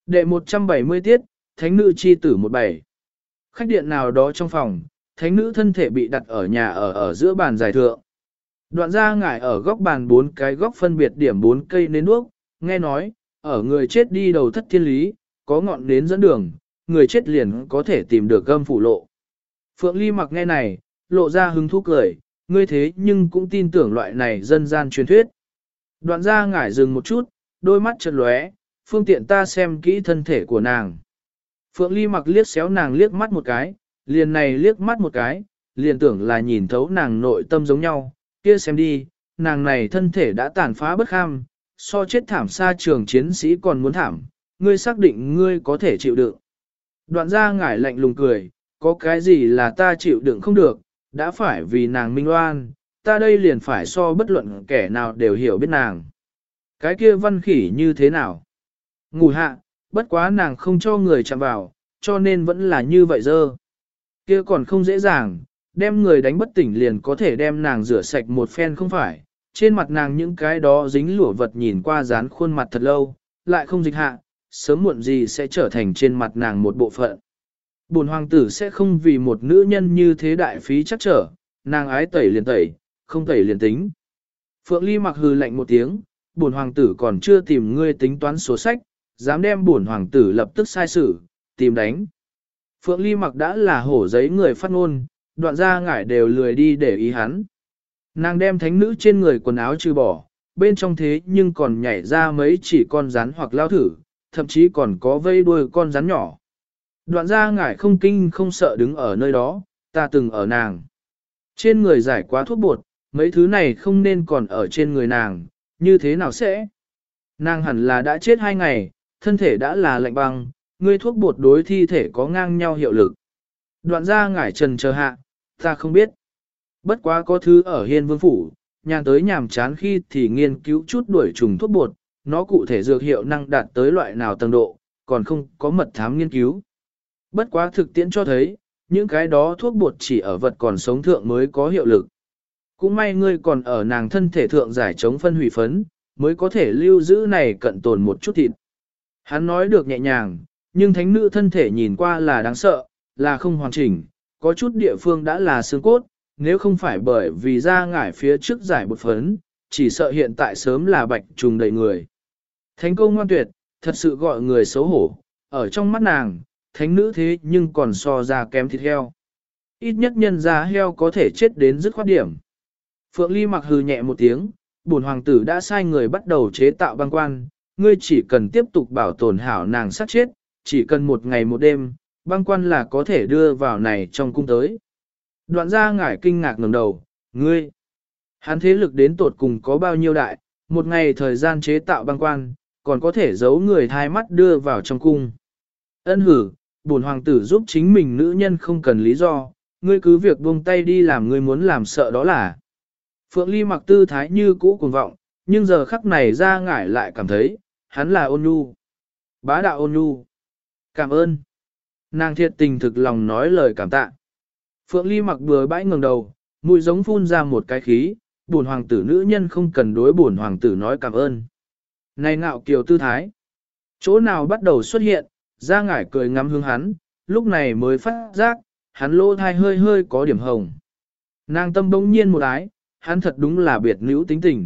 [SPEAKER 1] Đệ một trăm bảy mươi tiết, thánh nữ chi tử một bảy. Khách điện nào đó trong phòng, thánh nữ thân thể bị đặt ở nhà ở ở giữa bàn giải thượng. Đoạn ra ngải ở góc bàn bốn cái góc phân biệt điểm bốn cây nến đuốc, nghe nói, ở người chết đi đầu thất thiên lý, có ngọn nến dẫn đường, người chết liền có thể tìm được gâm phủ lộ. Phượng Ly mặc nghe này, lộ ra hứng thú cười, ngươi thế nhưng cũng tin tưởng loại này dân gian truyền thuyết. Đoạn ra ngải dừng một chút, đôi mắt chợt lóe, phương tiện ta xem kỹ thân thể của nàng. Phượng Ly mặc liếc xéo nàng liếc mắt một cái, liền này liếc mắt một cái, liền tưởng là nhìn thấu nàng nội tâm giống nhau, kia xem đi, nàng này thân thể đã tàn phá bất kham, so chết thảm xa trường chiến sĩ còn muốn thảm, ngươi xác định ngươi có thể chịu đựng. Đoạn ra ngải lạnh lùng cười, có cái gì là ta chịu đựng không được, đã phải vì nàng minh oan, ta đây liền phải so bất luận kẻ nào đều hiểu biết nàng. Cái kia văn khỉ như thế nào? Ngủ hạ, bất quá nàng không cho người chạm vào, cho nên vẫn là như vậy dơ. Kia còn không dễ dàng, đem người đánh bất tỉnh liền có thể đem nàng rửa sạch một phen không phải. Trên mặt nàng những cái đó dính lụa vật nhìn qua dán khuôn mặt thật lâu, lại không dịch hạ, sớm muộn gì sẽ trở thành trên mặt nàng một bộ phận. Bổn hoàng tử sẽ không vì một nữ nhân như thế đại phí chắc trở, nàng ái tẩy liền tẩy, không tẩy liền tính. Phượng Ly mặc hừ lạnh một tiếng, bổn hoàng tử còn chưa tìm ngươi tính toán số sách, dám đem bổn hoàng tử lập tức sai xử, tìm đánh. Phượng Ly mặc đã là hổ giấy người phát ngôn, đoạn ra ngải đều lười đi để ý hắn. Nàng đem thánh nữ trên người quần áo trừ bỏ, bên trong thế nhưng còn nhảy ra mấy chỉ con rắn hoặc lao thử, thậm chí còn có vây đuôi con rắn nhỏ. Đoạn ra ngải không kinh không sợ đứng ở nơi đó, ta từng ở nàng. Trên người giải quá thuốc bột, mấy thứ này không nên còn ở trên người nàng, như thế nào sẽ? Nàng hẳn là đã chết hai ngày, thân thể đã là lạnh băng, ngươi thuốc bột đối thi thể có ngang nhau hiệu lực. Đoạn ra ngải trần chờ hạ, ta không biết. Bất quá có thứ ở hiên vương phủ, nhàn tới nhàm chán khi thì nghiên cứu chút đuổi trùng thuốc bột, nó cụ thể dược hiệu năng đạt tới loại nào tầng độ, còn không có mật thám nghiên cứu. Bất quá thực tiễn cho thấy, những cái đó thuốc bột chỉ ở vật còn sống thượng mới có hiệu lực. Cũng may ngươi còn ở nàng thân thể thượng giải chống phân hủy phấn, mới có thể lưu giữ này cận tồn một chút thịt. Hắn nói được nhẹ nhàng, nhưng thánh nữ thân thể nhìn qua là đáng sợ, là không hoàn chỉnh, có chút địa phương đã là xương cốt, nếu không phải bởi vì ra ngải phía trước giải bột phấn, chỉ sợ hiện tại sớm là bạch trùng đầy người. Thánh công ngoan tuyệt, thật sự gọi người xấu hổ, ở trong mắt nàng, thánh nữ thế nhưng còn so ra kém thịt heo. Ít nhất nhân ra heo có thể chết đến dứt khoát điểm. Phượng Ly mặc hừ nhẹ một tiếng, bổn hoàng tử đã sai người bắt đầu chế tạo băng quan, ngươi chỉ cần tiếp tục bảo tồn hảo nàng sát chết, chỉ cần một ngày một đêm, băng quan là có thể đưa vào này trong cung tới. Đoạn ra ngải kinh ngạc ngẩng đầu, ngươi, hắn thế lực đến tột cùng có bao nhiêu đại, một ngày thời gian chế tạo băng quan, còn có thể giấu người thai mắt đưa vào trong cung. Ân hử, bổn hoàng tử giúp chính mình nữ nhân không cần lý do, ngươi cứ việc buông tay đi làm ngươi muốn làm sợ đó là. Phượng Ly mặc tư thái như cũ cuồng vọng, nhưng giờ khắc này ra ngải lại cảm thấy, hắn là ôn nhu. Bá đạo ôn nhu. Cảm ơn. Nàng thiệt tình thực lòng nói lời cảm tạ. Phượng Ly mặc bừa bãi ngẩng đầu, mũi giống phun ra một cái khí, bổn hoàng tử nữ nhân không cần đối bổn hoàng tử nói cảm ơn. Này ngạo kiều tư thái. Chỗ nào bắt đầu xuất hiện, ra ngải cười ngắm hướng hắn, lúc này mới phát giác, hắn lỗ thai hơi hơi có điểm hồng. Nàng tâm bỗng nhiên một ái, hắn thật đúng là biệt nữ tính tình.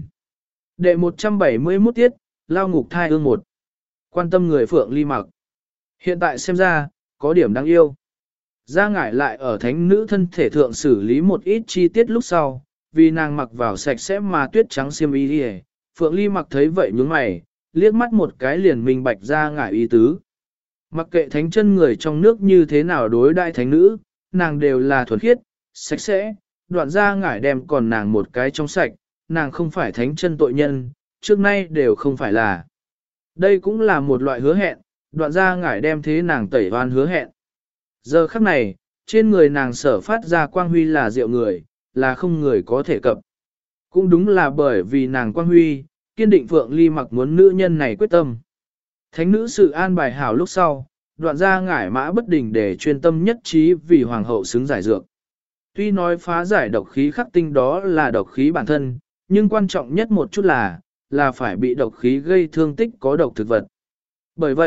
[SPEAKER 1] Đệ một trăm bảy mươi mốt tiết, lao ngục thai ương một. Quan tâm người Phượng Ly mặc. Hiện tại xem ra, có điểm đáng yêu. Ra ngải lại ở thánh nữ thân thể thượng xử lý một ít chi tiết lúc sau, vì nàng mặc vào sạch sẽ mà tuyết trắng xiêm y đi. Phượng Ly mặc thấy vậy nhướng mày, liếc mắt một cái liền minh bạch ra ngải ý tứ. Mặc kệ thánh chân người trong nước như thế nào đối đại thánh nữ, nàng đều là thuần khiết, sạch sẽ, đoạn ra ngải đem còn nàng một cái trong sạch, nàng không phải thánh chân tội nhân, trước nay đều không phải là. Đây cũng là một loại hứa hẹn, đoạn ra ngải đem thế nàng tẩy oan hứa hẹn. Giờ khắc này, trên người nàng sở phát ra quang huy là diệu người, là không người có thể cập. Cũng đúng là bởi vì nàng quang huy, kiên định Phượng Ly mặc muốn nữ nhân này quyết tâm. Thánh nữ sự an bài hảo lúc sau, đoạn ra ngải mã bất đình để chuyên tâm nhất trí vì hoàng hậu xứng giải dược. Tuy nói phá giải độc khí khắc tinh đó là độc khí bản thân, nhưng quan trọng nhất một chút là, là phải bị độc khí gây thương tích có độc thực vật. Bởi vậy,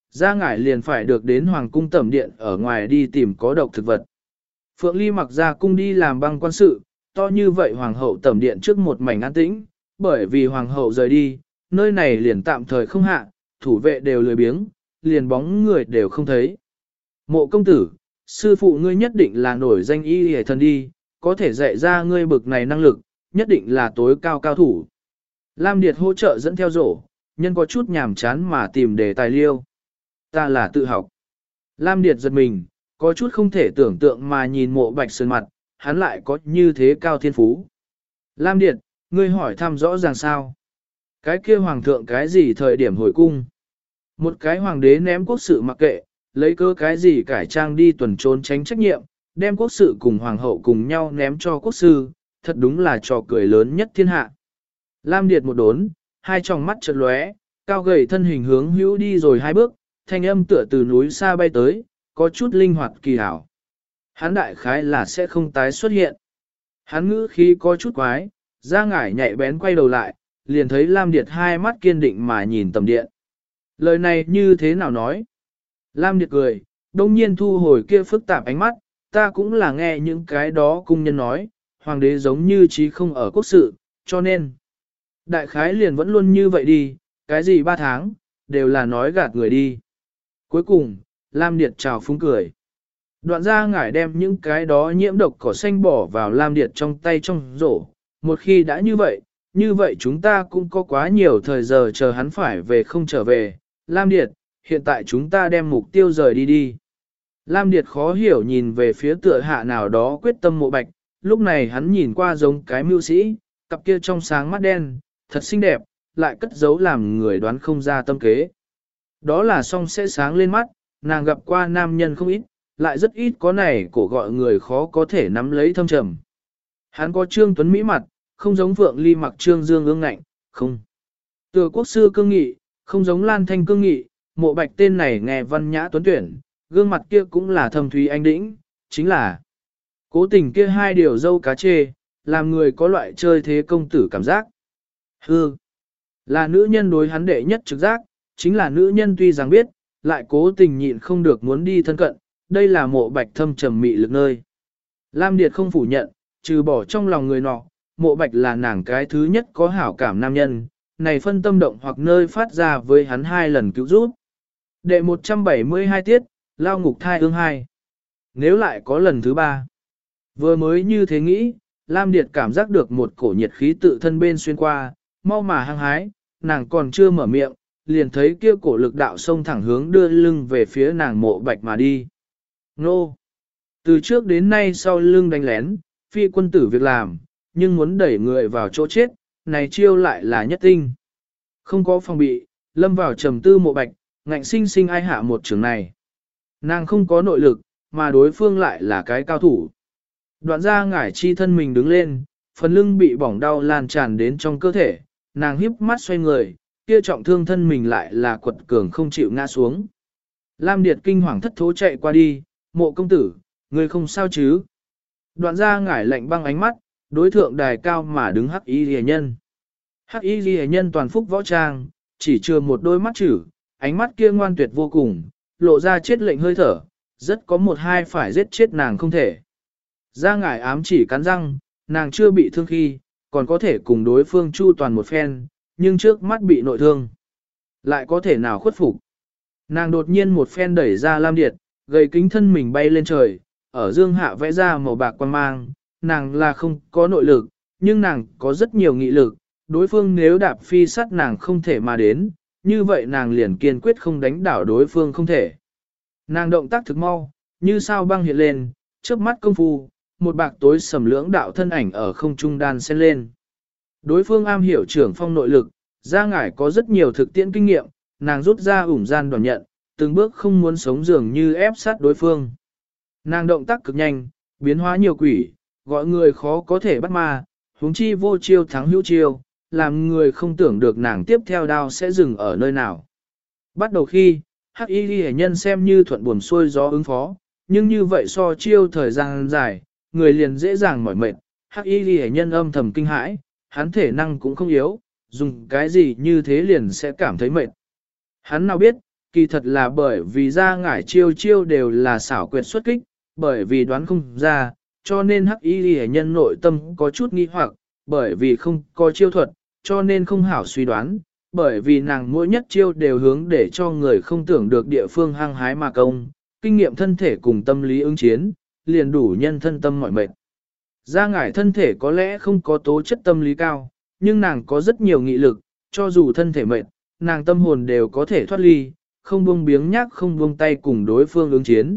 [SPEAKER 1] ra ngải liền phải được đến hoàng cung tẩm điện ở ngoài đi tìm có độc thực vật. Phượng Ly mặc ra cung đi làm băng quan sự, to như vậy hoàng hậu tẩm điện trước một mảnh an tĩnh, bởi vì hoàng hậu rời đi, nơi này liền tạm thời không hạ, thủ vệ đều lười biếng, liền bóng người đều không thấy. Mộ công tử, sư phụ ngươi nhất định là nổi danh y hề thần đi, có thể dạy ra ngươi bực này năng lực, nhất định là tối cao cao thủ. Lam Điệt hỗ trợ dẫn theo rổ, nhân có chút nhàm chán mà tìm đề tài liêu. Ta là tự học. Lam Điệt giật mình, có chút không thể tưởng tượng mà nhìn mộ bạch sơn mặt, hắn lại có như thế cao thiên phú. Lam Điệt, ngươi hỏi thăm rõ ràng sao? Cái kia hoàng thượng cái gì thời điểm hồi cung? Một cái hoàng đế ném quốc sự mặc kệ, lấy cơ cái gì cải trang đi tuần trốn tránh trách nhiệm, đem quốc sự cùng hoàng hậu cùng nhau ném cho quốc sư, thật đúng là trò cười lớn nhất thiên hạ. Lam Điệt một đốn, hai tròng mắt chợt lóe, cao gầy thân hình hướng hữu đi rồi hai bước, thanh âm tựa từ núi xa bay tới, có chút linh hoạt kỳ hảo. Hắn đại khái là sẽ không tái xuất hiện. Hắn ngữ khí có chút quái, ra ngải nhạy bén quay đầu lại, liền thấy Lam Điệt hai mắt kiên định mà nhìn tầm điện. Lời này như thế nào nói? Lam Điệt cười, đông nhiên thu hồi kia phức tạp ánh mắt, ta cũng là nghe những cái đó cung nhân nói, hoàng đế giống như trí không ở quốc sự, cho nên. Đại khái liền vẫn luôn như vậy đi, cái gì ba tháng, đều là nói gạt người đi. Cuối cùng, Lam Điệt chào phúng cười. Đoạn ra ngải đem những cái đó nhiễm độc cỏ xanh bỏ vào Lam Điệt trong tay trong rổ. Một khi đã như vậy, như vậy chúng ta cũng có quá nhiều thời giờ chờ hắn phải về không trở về. Lam Điệt, hiện tại chúng ta đem mục tiêu rời đi đi. Lam Điệt khó hiểu nhìn về phía tựa hạ nào đó quyết tâm mộ bạch, lúc này hắn nhìn qua giống cái mưu sĩ, cặp kia trong sáng mắt đen, thật xinh đẹp, lại cất giấu làm người đoán không ra tâm kế. Đó là song sẽ sáng lên mắt, nàng gặp qua nam nhân không ít, lại rất ít có này cổ gọi người khó có thể nắm lấy thâm trầm. Hắn có trương tuấn mỹ mặt, không giống Phượng Ly mặc trương dương ương ngạnh, không. Tựa quốc sư cương nghị, không giống Lan Thanh cương nghị, mộ bạch tên này nghe văn nhã tuấn tuyển, gương mặt kia cũng là thâm thúy anh đĩnh, chính là cố tình kia hai điều dâu cá chê, làm người có loại chơi thế công tử cảm giác. Hư, là nữ nhân đối hắn đệ nhất trực giác, chính là nữ nhân tuy rằng biết, lại cố tình nhịn không được muốn đi thân cận, đây là mộ bạch thâm trầm mị lực nơi. Lam Điệt không phủ nhận, trừ bỏ trong lòng người nọ, mộ bạch là nàng cái thứ nhất có hảo cảm nam nhân, này phân tâm động hoặc nơi phát ra với hắn hai lần cứu giúp. Đệ một trăm bảy mươi hai tiết, lao ngục thai ương hai. Nếu lại có lần thứ ba, vừa mới như thế nghĩ, Lam Điệt cảm giác được một cổ nhiệt khí tự thân bên xuyên qua, mau mà hăng hái, nàng còn chưa mở miệng, liền thấy kia cổ lực đạo sông thẳng hướng đưa lưng về phía nàng mộ bạch mà đi. Nô! Từ trước đến nay sau lưng đánh lén, phi quân tử việc làm, nhưng muốn đẩy người vào chỗ chết, này chiêu lại là nhất tinh. Không có phòng bị, lâm vào trầm tư mộ bạch, ngạnh sinh sinh ai hạ một trường này. Nàng không có nội lực, mà đối phương lại là cái cao thủ. Đoạn ra ngải chi thân mình đứng lên, phần lưng bị bỏng đau lan tràn đến trong cơ thể, nàng híp mắt xoay người, kia trọng thương thân mình lại là quật cường không chịu ngã xuống. Lam Điệt kinh hoàng thất thố chạy qua đi, mộ công tử, người không sao chứ? Đoạn ra ngải lạnh băng ánh mắt, đối thượng đài cao mà đứng hắc y rìa nhân. Hắc y rìa nhân toàn phúc võ trang, chỉ chừa một đôi mắt chữ, ánh mắt kia ngoan tuyệt vô cùng, lộ ra chết lệnh hơi thở, rất có một hai phải giết chết nàng không thể. Ra ngải ám chỉ cắn răng, nàng chưa bị thương khi, còn có thể cùng đối phương chu toàn một phen, nhưng trước mắt bị nội thương. Lại có thể nào khuất phục. Nàng đột nhiên một phen đẩy ra Lam Điệt, gầy kính thân mình bay lên trời, ở dương hạ vẽ ra màu bạc quan mang, nàng là không có nội lực, nhưng nàng có rất nhiều nghị lực, đối phương nếu đạp phi sắt nàng không thể mà đến, như vậy nàng liền kiên quyết không đánh đảo đối phương không thể. Nàng động tác thực mau, như sao băng hiện lên, trước mắt công phu, một bạc tối sầm lưỡng đạo thân ảnh ở không trung đan xen lên. Đối phương am hiểu trưởng phong nội lực, ra ngải có rất nhiều thực tiễn kinh nghiệm, nàng rút ra ủng gian đoàn nhận, từng bước không muốn sống dường như ép sát đối phương. Nàng động tác cực nhanh, biến hóa nhiều quỷ, gọi người khó có thể bắt ma, huống chi vô chiêu thắng hữu chiêu, làm người không tưởng được nàng tiếp theo đao sẽ dừng ở nơi nào. Bắt đầu khi, hắc y ghi nhân xem như thuận buồm xuôi gió ứng phó, nhưng như vậy so chiêu thời gian dài, người liền dễ dàng mỏi mệt, hắc y ghi nhân âm thầm kinh hãi, hắn thể năng cũng không yếu, dùng cái gì như thế liền sẽ cảm thấy mệt. Hắn nào biết, kỳ thật là bởi vì ra ngải chiêu chiêu đều là xảo quyệt xuất kích, bởi vì đoán không ra, cho nên hắc y ghi nhân nội tâm có chút nghi hoặc, bởi vì không có chiêu thuật, cho nên không hảo suy đoán, bởi vì nàng mỗi nhất chiêu đều hướng để cho người không tưởng được địa phương hăng hái mà công, kinh nghiệm thân thể cùng tâm lý ứng chiến, liền đủ nhân thân tâm mọi mệt. Ra ngải thân thể có lẽ không có tố chất tâm lý cao, nhưng nàng có rất nhiều nghị lực, cho dù thân thể mệt, nàng tâm hồn đều có thể thoát ly, không buông biếng nhác không buông tay cùng đối phương ứng chiến.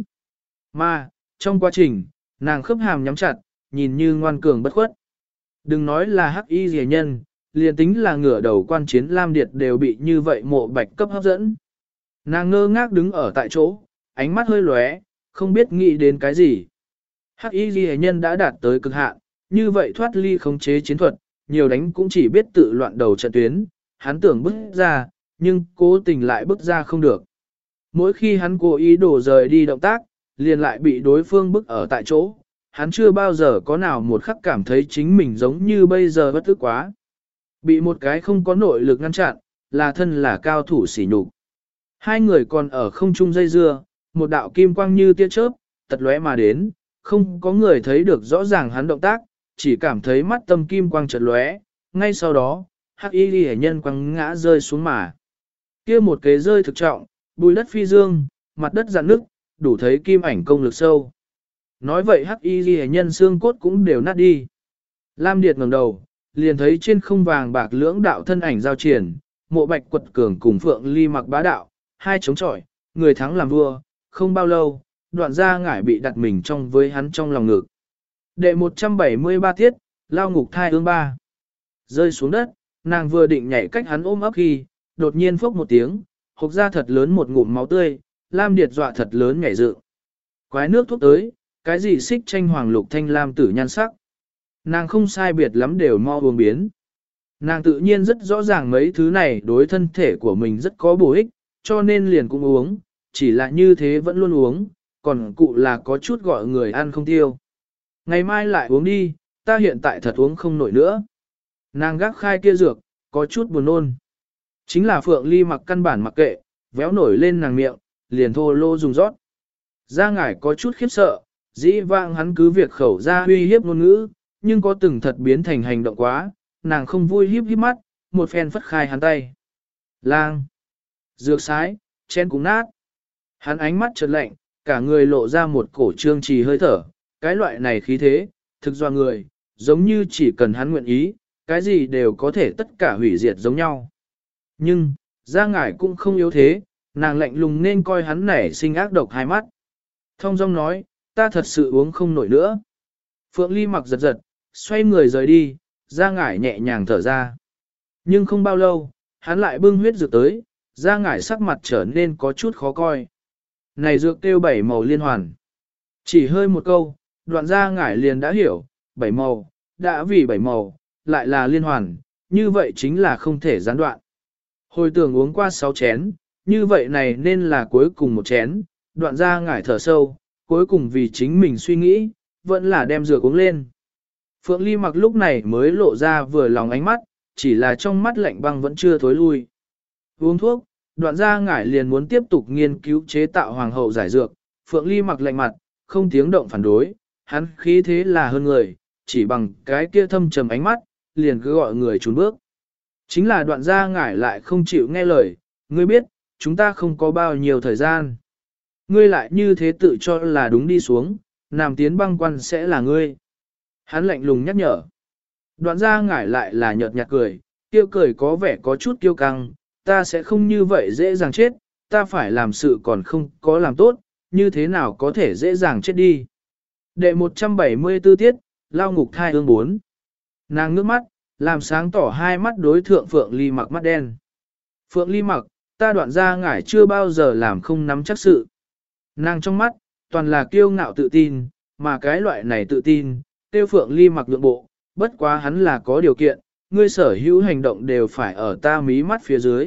[SPEAKER 1] Mà, trong quá trình, nàng khớp hàm nhắm chặt, nhìn như ngoan cường bất khuất. Đừng nói là hắc y rìa nhân, liền tính là ngửa đầu quan chiến Lam Điệt đều bị như vậy mộ bạch cấp hấp dẫn. Nàng ngơ ngác đứng ở tại chỗ, ánh mắt hơi lóe, không biết nghĩ đến cái gì. Hắc y ghi nhân đã đạt tới cực hạn, như vậy thoát ly khống chế chiến thuật, nhiều đánh cũng chỉ biết tự loạn đầu trận tuyến, hắn tưởng bước ra, nhưng cố tình lại bước ra không được. Mỗi khi hắn cố ý đổ rời đi động tác, liền lại bị đối phương bức ở tại chỗ, hắn chưa bao giờ có nào một khắc cảm thấy chính mình giống như bây giờ bất tức quá. Bị một cái không có nội lực ngăn chặn, là thân là cao thủ sỉ nhục. Hai người còn ở không trung dây dưa, một đạo kim quang như tia chớp, tật lóe mà đến, không có người thấy được rõ ràng hắn động tác, chỉ cảm thấy mắt tâm kim quang chợt lóe, ngay sau đó, hắc y ghi nhân quăng ngã rơi xuống mà. Kia một kế rơi thực trọng, bùi đất phi dương, mặt đất dạn nước, đủ thấy kim ảnh công lực sâu. Nói vậy hắc y ghi nhân xương cốt cũng đều nát đi. Lam Điệt ngẩng đầu, liền thấy trên không vàng bạc lưỡng đạo thân ảnh giao triển, mộ bạch quật cường cùng phượng ly mặc bá đạo, hai chống chọi, người thắng làm vua, không bao lâu, đoạn gia ngải bị đặt mình trong với hắn trong lòng ngực. Đệ một trăm bảy mươi ba tiết, lao ngục thai ương ba. Rơi xuống đất, nàng vừa định nhảy cách hắn ôm ấp khi, đột nhiên phốc một tiếng, hộc ra thật lớn một ngụm máu tươi, Lam Điệt dọa thật lớn nhảy dựng. Quái nước thuốc tới, cái gì xích tranh hoàng lục thanh lam tử nhan sắc. Nàng không sai biệt lắm đều mau uống biến. Nàng tự nhiên rất rõ ràng mấy thứ này đối thân thể của mình rất có bổ ích, cho nên liền cũng uống, chỉ là như thế vẫn luôn uống, còn cụ là có chút gọi người ăn không tiêu. Ngày mai lại uống đi, ta hiện tại thật uống không nổi nữa. Nàng gác khai kia dược, có chút buồn nôn. Chính là Phượng Ly mặc căn bản mặc kệ, véo nổi lên nàng miệng, liền thô lô dùng rót. Ra ngải có chút khiếp sợ, dĩ vãng hắn cứ việc khẩu ra uy hiếp ngôn ngữ, nhưng có từng thật biến thành hành động quá, nàng không vui hiếp hiếp mắt, một phen phất khai hắn tay. Lang! Dược sái, chén cũng nát. Hắn ánh mắt chợt lạnh, cả người lộ ra một cổ trương trì hơi thở, cái loại này khí thế, thực do người, giống như chỉ cần hắn nguyện ý, cái gì đều có thể tất cả hủy diệt giống nhau. Nhưng, ra ngải cũng không yếu thế, nàng lạnh lùng nên coi hắn nảy sinh ác độc hai mắt. Thông dong nói, ta thật sự uống không nổi nữa. Phượng Ly mặc giật giật, xoay người rời đi, ra ngải nhẹ nhàng thở ra. Nhưng không bao lâu, hắn lại bưng huyết dược tới, ra ngải sắc mặt trở nên có chút khó coi. Này dược kêu bảy màu liên hoàn. Chỉ hơi một câu, đoạn ra ngải liền đã hiểu, bảy màu, đã vì bảy màu, lại là liên hoàn, như vậy chính là không thể gián đoạn. Hồi tưởng uống qua sáu chén, như vậy này nên là cuối cùng một chén, đoạn ra ngải thở sâu, cuối cùng vì chính mình suy nghĩ, vẫn là đem dược uống lên. Phượng Ly mặc lúc này mới lộ ra vừa lòng ánh mắt, chỉ là trong mắt lạnh băng vẫn chưa thối lui. Uống thuốc, đoạn ra ngải liền muốn tiếp tục nghiên cứu chế tạo hoàng hậu giải dược, Phượng Ly mặc lạnh mặt, không tiếng động phản đối, hắn khí thế là hơn người, chỉ bằng cái kia thâm trầm ánh mắt, liền cứ gọi người trốn bước. Chính là đoạn ra ngải lại không chịu nghe lời, ngươi biết, chúng ta không có bao nhiêu thời gian. Ngươi lại như thế tự cho là đúng đi xuống, làm tiến băng quan sẽ là ngươi. Hắn lạnh lùng nhắc nhở. Đoạn ra ngải lại là nhợt nhạt cười, tiêu cười có vẻ có chút kiêu căng, ta sẽ không như vậy dễ dàng chết, ta phải làm sự còn không có làm tốt, như thế nào có thể dễ dàng chết đi. Đệ một trăm bảy mươi tư tiết, lao ngục thai ương bốn. Nàng ngước mắt, làm sáng tỏ hai mắt đối thượng Phượng Ly mặc mắt đen. Phượng Ly mặc, ta đoạn ra ngải chưa bao giờ làm không nắm chắc sự. Nàng trong mắt, toàn là kiêu ngạo tự tin, mà cái loại này tự tin, tiêu Phượng Ly mặc nhượng bộ, bất quá hắn là có điều kiện, ngươi sở hữu hành động đều phải ở ta mí mắt phía dưới.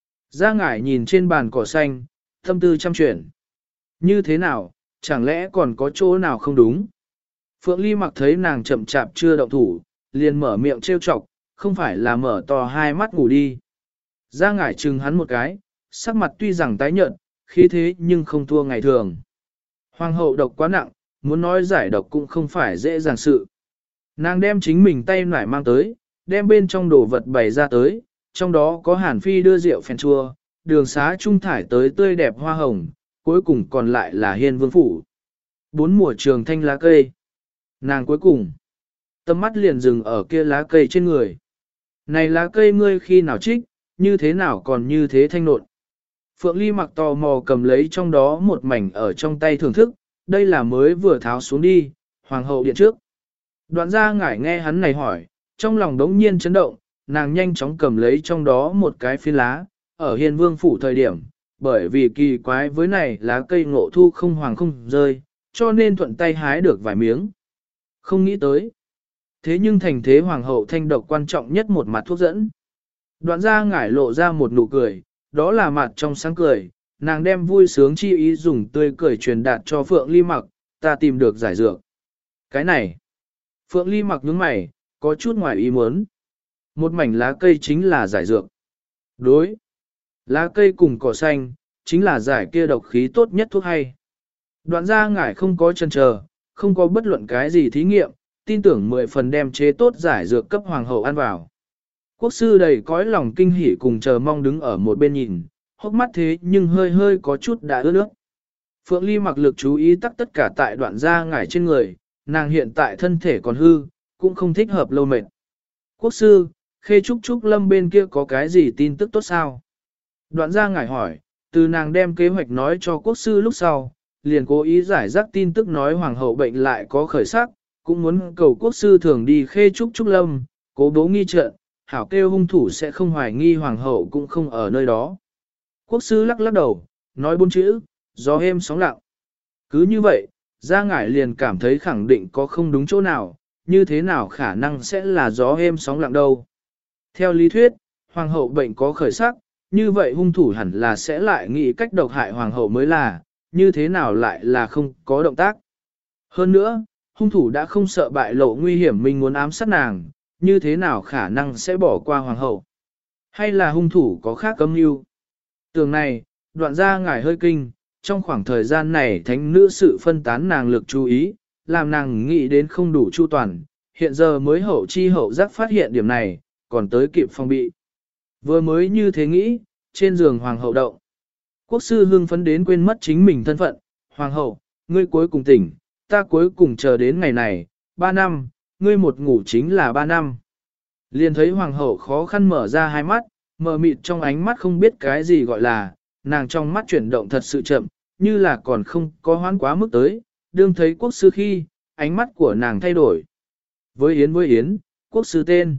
[SPEAKER 1] Ra ngải nhìn trên bàn cỏ xanh, tâm tư chăm chuyển. Như thế nào, chẳng lẽ còn có chỗ nào không đúng? Phượng Ly mặc thấy nàng chậm chạp chưa động thủ, liền mở miệng trêu chọc, không phải là mở to hai mắt ngủ đi. Ra ngải chừng hắn một cái, sắc mặt tuy rằng tái nhợt, khí thế nhưng không thua ngày thường. Hoàng hậu độc quá nặng, muốn nói giải độc cũng không phải dễ dàng sự. Nàng đem chính mình tay nải mang tới, đem bên trong đồ vật bày ra tới, trong đó có Hàn Phi đưa rượu phèn chua, đường xá trung thải tới tươi đẹp hoa hồng, cuối cùng còn lại là hiên vương phủ. Bốn mùa trường thanh lá cây. Nàng cuối cùng, tâm mắt liền dừng ở kia lá cây trên người. Này lá cây ngươi khi nào trích, như thế nào còn như thế thanh nộn. Phượng Ly mặc tò mò cầm lấy trong đó một mảnh ở trong tay thưởng thức, đây là mới vừa tháo xuống đi, hoàng hậu điện trước. Đoạn ra ngải nghe hắn này hỏi, trong lòng đống nhiên chấn động, nàng nhanh chóng cầm lấy trong đó một cái phiến lá, ở hiên vương phủ thời điểm, bởi vì kỳ quái với này lá cây ngộ thu không hoàng không rơi, cho nên thuận tay hái được vài miếng. Không nghĩ tới. Thế nhưng thành thế hoàng hậu thanh độc quan trọng nhất một mặt thuốc dẫn. Đoạn ra ngải lộ ra một nụ cười, đó là mặt trong sáng cười, nàng đem vui sướng chi ý dùng tươi cười truyền đạt cho Phượng Ly mặc, ta tìm được giải dược. Cái này, Phượng Ly mặc nhướng mày, có chút ngoài ý muốn. Một mảnh lá cây chính là giải dược. Đối, lá cây cùng cỏ xanh, chính là giải kia độc khí tốt nhất thuốc hay. Đoạn ra ngải không có chần chờ, không có bất luận cái gì thí nghiệm, tin tưởng mười phần đem chế tốt giải dược cấp hoàng hậu ăn vào. Quốc sư đầy cõi lòng kinh hỉ cùng chờ mong đứng ở một bên nhìn, hốc mắt thế nhưng hơi hơi có chút đã ướt nước. Phượng Ly mặc lực chú ý tắc tất cả tại đoạn da ngải trên người, nàng hiện tại thân thể còn hư, cũng không thích hợp lâu mệt. Quốc sư, Khê Trúc Trúc Lâm bên kia có cái gì tin tức tốt sao? Đoạn da ngải hỏi, từ nàng đem kế hoạch nói cho quốc sư lúc sau, liền cố ý giải rác tin tức nói hoàng hậu bệnh lại có khởi sắc, cũng muốn cầu quốc sư thường đi Khê Trúc Trúc Lâm, cố bố nghi trận, hảo kêu hung thủ sẽ không hoài nghi hoàng hậu cũng không ở nơi đó. Quốc sư lắc lắc đầu, nói bốn chữ, gió êm sóng lặng. Cứ như vậy, Gia Ngải liền cảm thấy khẳng định có không đúng chỗ nào, như thế nào khả năng sẽ là gió êm sóng lặng đâu. Theo lý thuyết, hoàng hậu bệnh có khởi sắc, như vậy hung thủ hẳn là sẽ lại nghĩ cách độc hại hoàng hậu mới là, như thế nào lại là không có động tác. Hơn nữa, hung thủ đã không sợ bại lộ nguy hiểm mình muốn ám sát nàng, như thế nào khả năng sẽ bỏ qua hoàng hậu. Hay là hung thủ có khác âm mưu? Tường này, đoạn ra ngải hơi kinh, trong khoảng thời gian này thánh nữ sự phân tán nàng lực chú ý, làm nàng nghĩ đến không đủ chu toàn, hiện giờ mới hậu chi hậu giác phát hiện điểm này, còn tới kịp phòng bị. Vừa mới như thế nghĩ, trên giường hoàng hậu động. Quốc sư hưng phấn đến quên mất chính mình thân phận, hoàng hậu, ngươi cuối cùng tỉnh, ta cuối cùng chờ đến ngày này, ba năm, ngươi một ngủ chính là ba năm. Liền thấy hoàng hậu khó khăn mở ra hai mắt, mờ mịt trong ánh mắt không biết cái gì gọi là, nàng trong mắt chuyển động thật sự chậm, như là còn không có hoán quá mức tới, đương thấy quốc sư khi, ánh mắt của nàng thay đổi. Với Yến với Yến, quốc sư tên.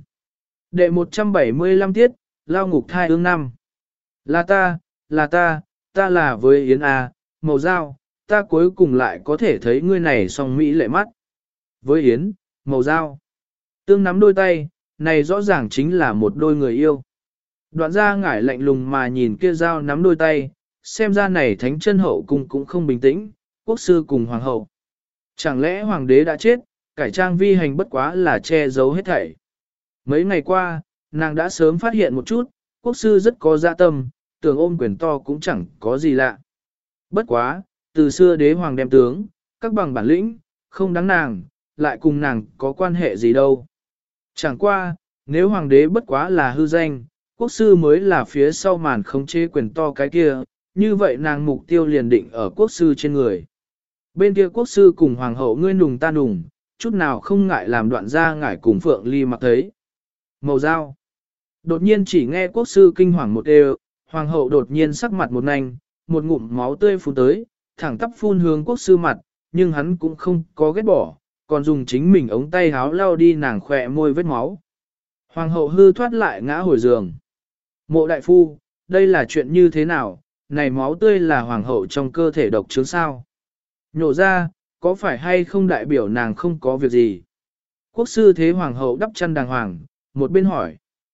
[SPEAKER 1] Đệ một trăm bảy mươi lăm tiết, lao ngục thai ương năm. Là ta, là ta, ta là với Yến à, màu dao, ta cuối cùng lại có thể thấy ngươi này song mỹ lệ mắt. Với Yến, màu dao. Tương nắm đôi tay, này rõ ràng chính là một đôi người yêu. Đoạn ra ngải lạnh lùng mà nhìn kia dao nắm đôi tay, xem ra này thánh chân hậu cung cũng không bình tĩnh, quốc sư cùng hoàng hậu. Chẳng lẽ hoàng đế đã chết, cải trang vi hành bất quá là che giấu hết thảy. Mấy ngày qua, nàng đã sớm phát hiện một chút, quốc sư rất có dạ tâm, tưởng ôm quyền to cũng chẳng có gì lạ. Bất quá, từ xưa đế hoàng đem tướng, các bằng bản lĩnh, không đáng nàng, lại cùng nàng có quan hệ gì đâu. Chẳng qua, nếu hoàng đế bất quá là hư danh, quốc sư mới là phía sau màn khống chế quyền to cái kia, như vậy nàng mục tiêu liền định ở quốc sư trên người. Bên kia quốc sư cùng hoàng hậu ngươi nùng ta nùng, chút nào không ngại làm đoạn ra ngải cùng Phượng Ly mặc thấy. Màu dao. Đột nhiên chỉ nghe quốc sư kinh hoàng một đều, hoàng hậu đột nhiên sắc mặt một nanh, một ngụm máu tươi phun tới, thẳng tắp phun hướng quốc sư mặt, nhưng hắn cũng không có ghét bỏ, còn dùng chính mình ống tay háo lau đi nàng khỏe môi vết máu. Hoàng hậu hư thoát lại ngã hồi giường. Mộ đại phu, đây là chuyện như thế nào, này máu tươi là hoàng hậu trong cơ thể độc chứng sao? Nhổ ra, có phải hay không đại biểu nàng không có việc gì? Quốc sư thế hoàng hậu đắp chăn đàng hoàng, một bên hỏi.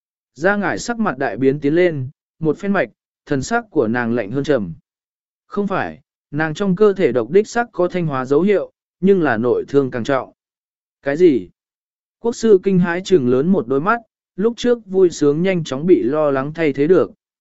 [SPEAKER 1] Ra ngải sắc mặt đại biến tiến lên, một phen mạch, thần sắc của nàng lạnh hơn trầm. Không phải, nàng trong cơ thể độc đích sắc có thanh hóa dấu hiệu, nhưng là nội thương càng trọng. Cái gì? Quốc sư kinh hãi trừng lớn một đôi mắt, lúc trước vui sướng nhanh chóng bị lo lắng thay thế được.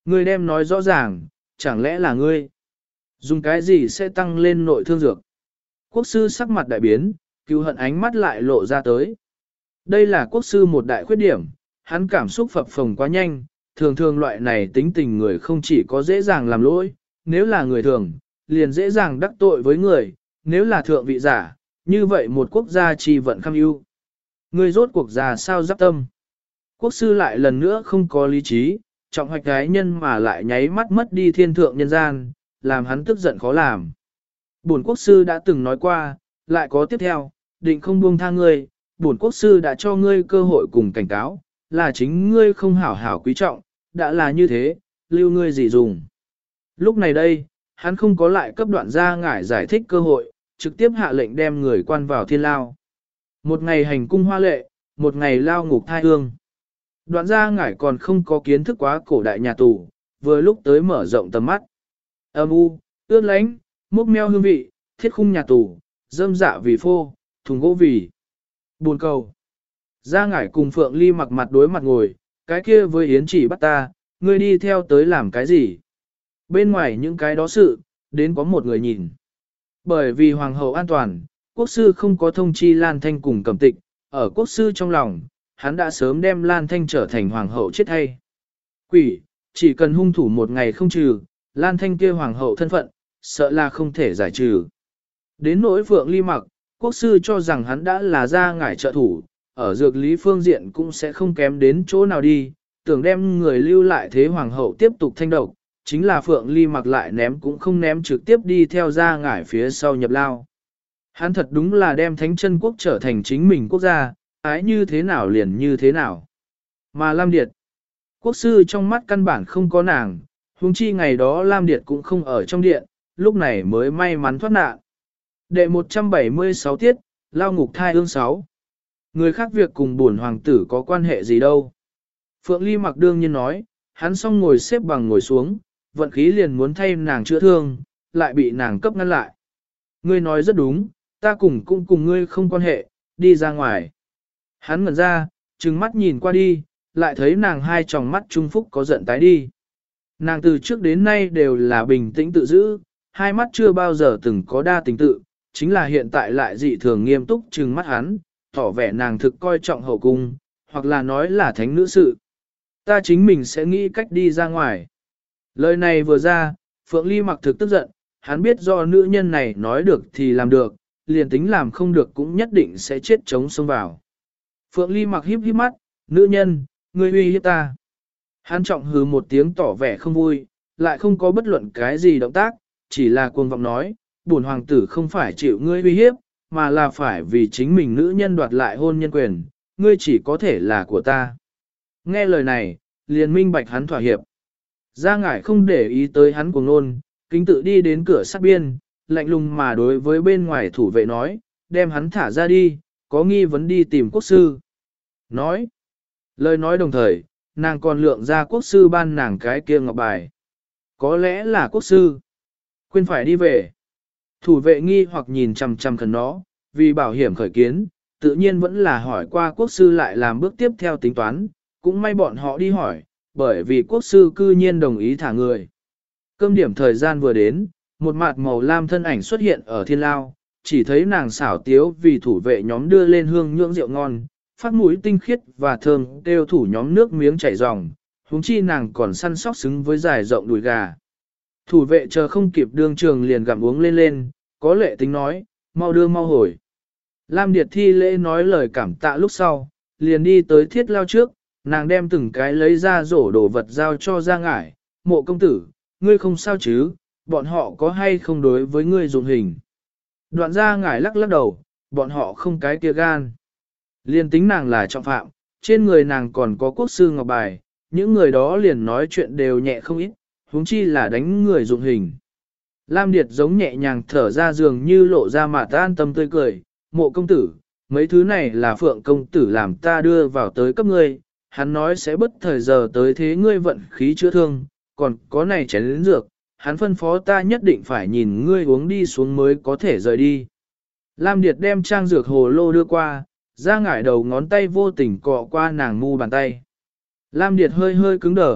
[SPEAKER 1] Ngươi đem nói rõ ràng, chẳng lẽ là ngươi? Dùng cái gì sẽ tăng lên nội thương dược? Quốc sư sắc mặt đại biến, cứu hận ánh mắt lại lộ ra tới. Đây là quốc sư một đại khuyết điểm, hắn cảm xúc phập phồng quá nhanh, thường thường loại này tính tình người không chỉ có dễ dàng làm lỗi, nếu là người thường, liền dễ dàng đắc tội với người, nếu là thượng vị giả, như vậy một quốc gia chi vận kham ưu. Người rốt cuộc già sao giáp tâm. Quốc sư lại lần nữa không có lý trí, trọng hoạch cái nhân mà lại nháy mắt mất đi thiên thượng nhân gian, làm hắn tức giận khó làm. Bổn quốc sư đã từng nói qua, lại có tiếp theo, định không buông tha ngươi, bổn quốc sư đã cho ngươi cơ hội cùng cảnh cáo, là chính ngươi không hảo hảo quý trọng, đã là như thế, lưu ngươi gì dùng. Lúc này đây, hắn không có lại cấp đoạn ra ngải giải thích cơ hội, trực tiếp hạ lệnh đem người quan vào thiên lao. Một ngày hành cung hoa lệ, một ngày lao ngục thai hương. Đoạn ra ngải còn không có kiến thức quá cổ đại nhà tù, vừa lúc tới mở rộng tầm mắt. Âm u, ướt lánh, mốc meo hương vị, thiết khung nhà tù, dâm dạ vì phô, thùng gỗ vì. Buồn cầu. Ra ngải cùng Phượng Ly mặc mặt đối mặt ngồi, cái kia với Yến chỉ bắt ta, ngươi đi theo tới làm cái gì? Bên ngoài những cái đó sự, đến có một người nhìn. Bởi vì hoàng hậu an toàn, quốc sư không có thông chi Lan Thanh cùng Cẩm Tịch, ở quốc sư trong lòng, hắn đã sớm đem Lan Thanh trở thành hoàng hậu chết hay. Quỷ, chỉ cần hung thủ một ngày không trừ, Lan Thanh kia hoàng hậu thân phận, sợ là không thể giải trừ. Đến nỗi Phượng Ly mặc, quốc sư cho rằng hắn đã là ra ngải trợ thủ, ở dược lý phương diện cũng sẽ không kém đến chỗ nào đi, tưởng đem người lưu lại thế hoàng hậu tiếp tục thanh độc, chính là Phượng Ly mặc lại ném cũng không ném trực tiếp đi theo ra ngải phía sau nhập lao. Hắn thật đúng là đem Thánh Chân Quốc trở thành chính mình quốc gia, ái như thế nào liền như thế nào. Mà Lam Điệt, quốc sư trong mắt căn bản không có nàng, huống chi ngày đó Lam Điệt cũng không ở trong điện, lúc này mới may mắn thoát nạn. Đệ một trăm bảy mươi sáu tiết, lao ngục thai ương sáu. Người khác việc cùng bổn hoàng tử có quan hệ gì đâu. Phượng Ly mặc đương nhiên nói, hắn xong ngồi xếp bằng ngồi xuống, vận khí liền muốn thay nàng chữa thương, lại bị nàng cấp ngăn lại. Ngươi nói rất đúng, ta cùng cũng cùng ngươi không quan hệ, đi ra ngoài. Hắn ngẩn ra, trừng mắt nhìn qua đi, lại thấy nàng hai tròng mắt trung phúc có giận tái đi. Nàng từ trước đến nay đều là bình tĩnh tự giữ, hai mắt chưa bao giờ từng có đa tình tự, chính là hiện tại lại dị thường nghiêm túc trừng mắt hắn, tỏ vẻ nàng thực coi trọng hậu cung, hoặc là nói là thánh nữ sự. Ta chính mình sẽ nghĩ cách đi ra ngoài. Lời này vừa ra, Phượng Ly mặc thực tức giận, hắn biết do nữ nhân này nói được thì làm được, liền tính làm không được cũng nhất định sẽ chết chống xông vào. Phượng Ly mặc híp híp mắt, nữ nhân, ngươi uy hiếp ta. Hắn trọng hứ một tiếng tỏ vẻ không vui, lại không có bất luận cái gì động tác, chỉ là cuồng vọng nói, bổn hoàng tử không phải chịu ngươi uy hiếp, mà là phải vì chính mình nữ nhân đoạt lại hôn nhân quyền, ngươi chỉ có thể là của ta. Nghe lời này, liền minh bạch hắn thỏa hiệp. Gia ngải không để ý tới hắn cuồng nôn, kính tự đi đến cửa sát biên, lạnh lùng mà đối với bên ngoài thủ vệ nói, đem hắn thả ra đi, có nghi vấn đi tìm quốc sư. Nói, lời nói đồng thời, nàng còn lượng ra quốc sư ban nàng cái kia ngọc bài. Có lẽ là quốc sư. Quên phải đi về. Thủ vệ nghi hoặc nhìn chằm chằm khẩn nó, vì bảo hiểm khởi kiến, tự nhiên vẫn là hỏi qua quốc sư lại làm bước tiếp theo tính toán, cũng may bọn họ đi hỏi, bởi vì quốc sư cư nhiên đồng ý thả người. Cơm điểm thời gian vừa đến, một mặt màu lam thân ảnh xuất hiện ở thiên lao, chỉ thấy nàng xảo tiếu vì thủ vệ nhóm đưa lên hương nhưỡng rượu ngon, phát mũi tinh khiết và thơm kêu thủ nhóm nước miếng chảy ròng, huống chi nàng còn săn sóc xứng với dài rộng đùi gà. Thủ vệ chờ không kịp đương trường liền gặm uống lên lên, có lệ tính nói, mau đưa mau hồi. Lam Điệt thi lễ nói lời cảm tạ lúc sau, liền đi tới thiết lao trước, nàng đem từng cái lấy ra rổ đồ vật giao cho ra ngải, mộ công tử, ngươi không sao chứ, bọn họ có hay không đối với ngươi dụng hình. Đoạn ra ngải lắc lắc đầu, bọn họ không cái kia gan. Liền tính nàng là trọng phạm, trên người nàng còn có quốc sư ngọc bài, những người đó liền nói chuyện đều nhẹ không ít, huống chi là đánh người dụng hình. Lam Điệt giống nhẹ nhàng thở ra dường như lộ ra mà ta an tâm tươi cười, mộ công tử, mấy thứ này là phượng công tử làm ta đưa vào tới cấp ngươi, hắn nói sẽ bất thời giờ tới thế ngươi vận khí chữa thương, còn có này chén lĩnh dược, hắn phân phó ta nhất định phải nhìn ngươi uống đi xuống mới có thể rời đi. Lam Điệt đem trang dược hồ lô đưa qua, ra ngải đầu ngón tay vô tình cọ qua nàng mu bàn tay. Lam Điệt hơi hơi cứng đờ,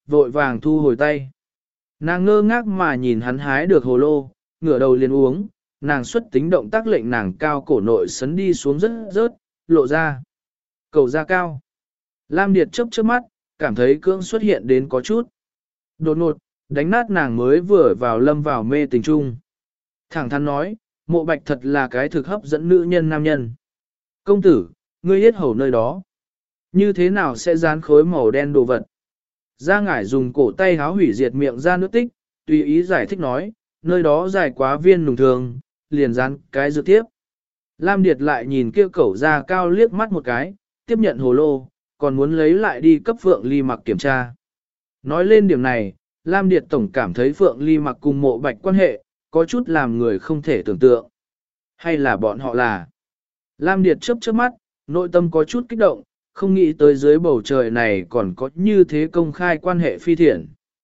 [SPEAKER 1] vội vàng thu hồi tay. Nàng ngơ ngác mà nhìn hắn hái được hồ lô, ngửa đầu liền uống, nàng xuất tính động tác lệnh nàng cao cổ nội sấn đi xuống rất rớt, lộ ra. Cầu ra cao. Lam Điệt chớp chớp mắt, cảm thấy cưỡng xuất hiện đến có chút. Đột ngột, đánh nát nàng mới vừa vào lâm vào mê tình trung. Thẳng thắn nói, Mộ Bạch thật là cái thực hấp dẫn nữ nhân nam nhân. Công tử, ngươi yết hầu nơi đó. Như thế nào sẽ dán khối màu đen đồ vật? Gia Ngải dùng cổ tay háo hủy diệt miệng ra nước tích, tùy ý giải thích nói, nơi đó dài quá viên nùng thường, liền dán cái dược tiếp. Lam Điệt lại nhìn kia cẩu da cao liếc mắt một cái, tiếp nhận hồ lô, còn muốn lấy lại đi cấp Phượng Ly Mặc kiểm tra. Nói lên điểm này, Lam Điệt tổng cảm thấy Phượng Ly Mặc cùng Mộ Bạch quan hệ, có chút làm người không thể tưởng tượng. Hay là bọn họ là? Lam Điệt chớp chớp mắt, nội tâm có chút kích động, không nghĩ tới dưới bầu trời này còn có như thế công khai quan hệ phi thiện.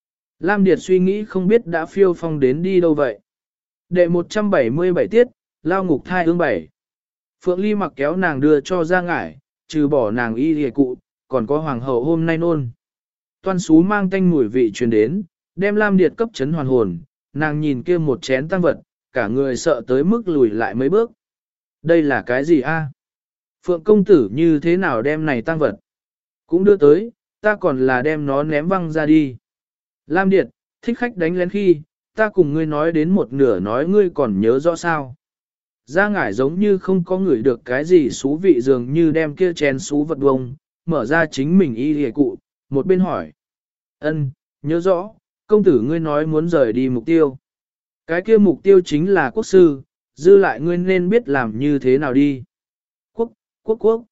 [SPEAKER 1] Lam Điệt suy nghĩ không biết đã phiêu phong đến đi đâu vậy. Đệ một trăm bảy mươi bảy tiết, lao ngục thai ương bảy. Phượng Ly Mặc kéo nàng đưa cho Gia Ngải, trừ bỏ nàng y hề cụ, còn có hoàng hậu hôm nay nôn. Toan xú mang tanh mùi vị truyền đến, đem Lam Điệt cấp chấn hoàn hồn, nàng nhìn kia một chén tăng vật, cả người sợ tới mức lùi lại mấy bước. Đây là cái gì a? Phượng công tử như thế nào đem này tăng vật? Cũng đưa tới, ta còn là đem nó ném văng ra đi. Lam Điệt, thích khách đánh lén khi, ta cùng ngươi nói đến một nửa nói ngươi còn nhớ rõ sao. Gia Ngải giống như không có người được cái gì xú vị dường như đem kia chén xú vật bông, mở ra chính mình y hề cụ, một bên hỏi. Ân, nhớ rõ, công tử ngươi nói muốn rời đi mục tiêu. Cái kia mục tiêu chính là quốc sư, dư lại ngươi nên biết làm như thế nào đi. Quốc, quốc quốc,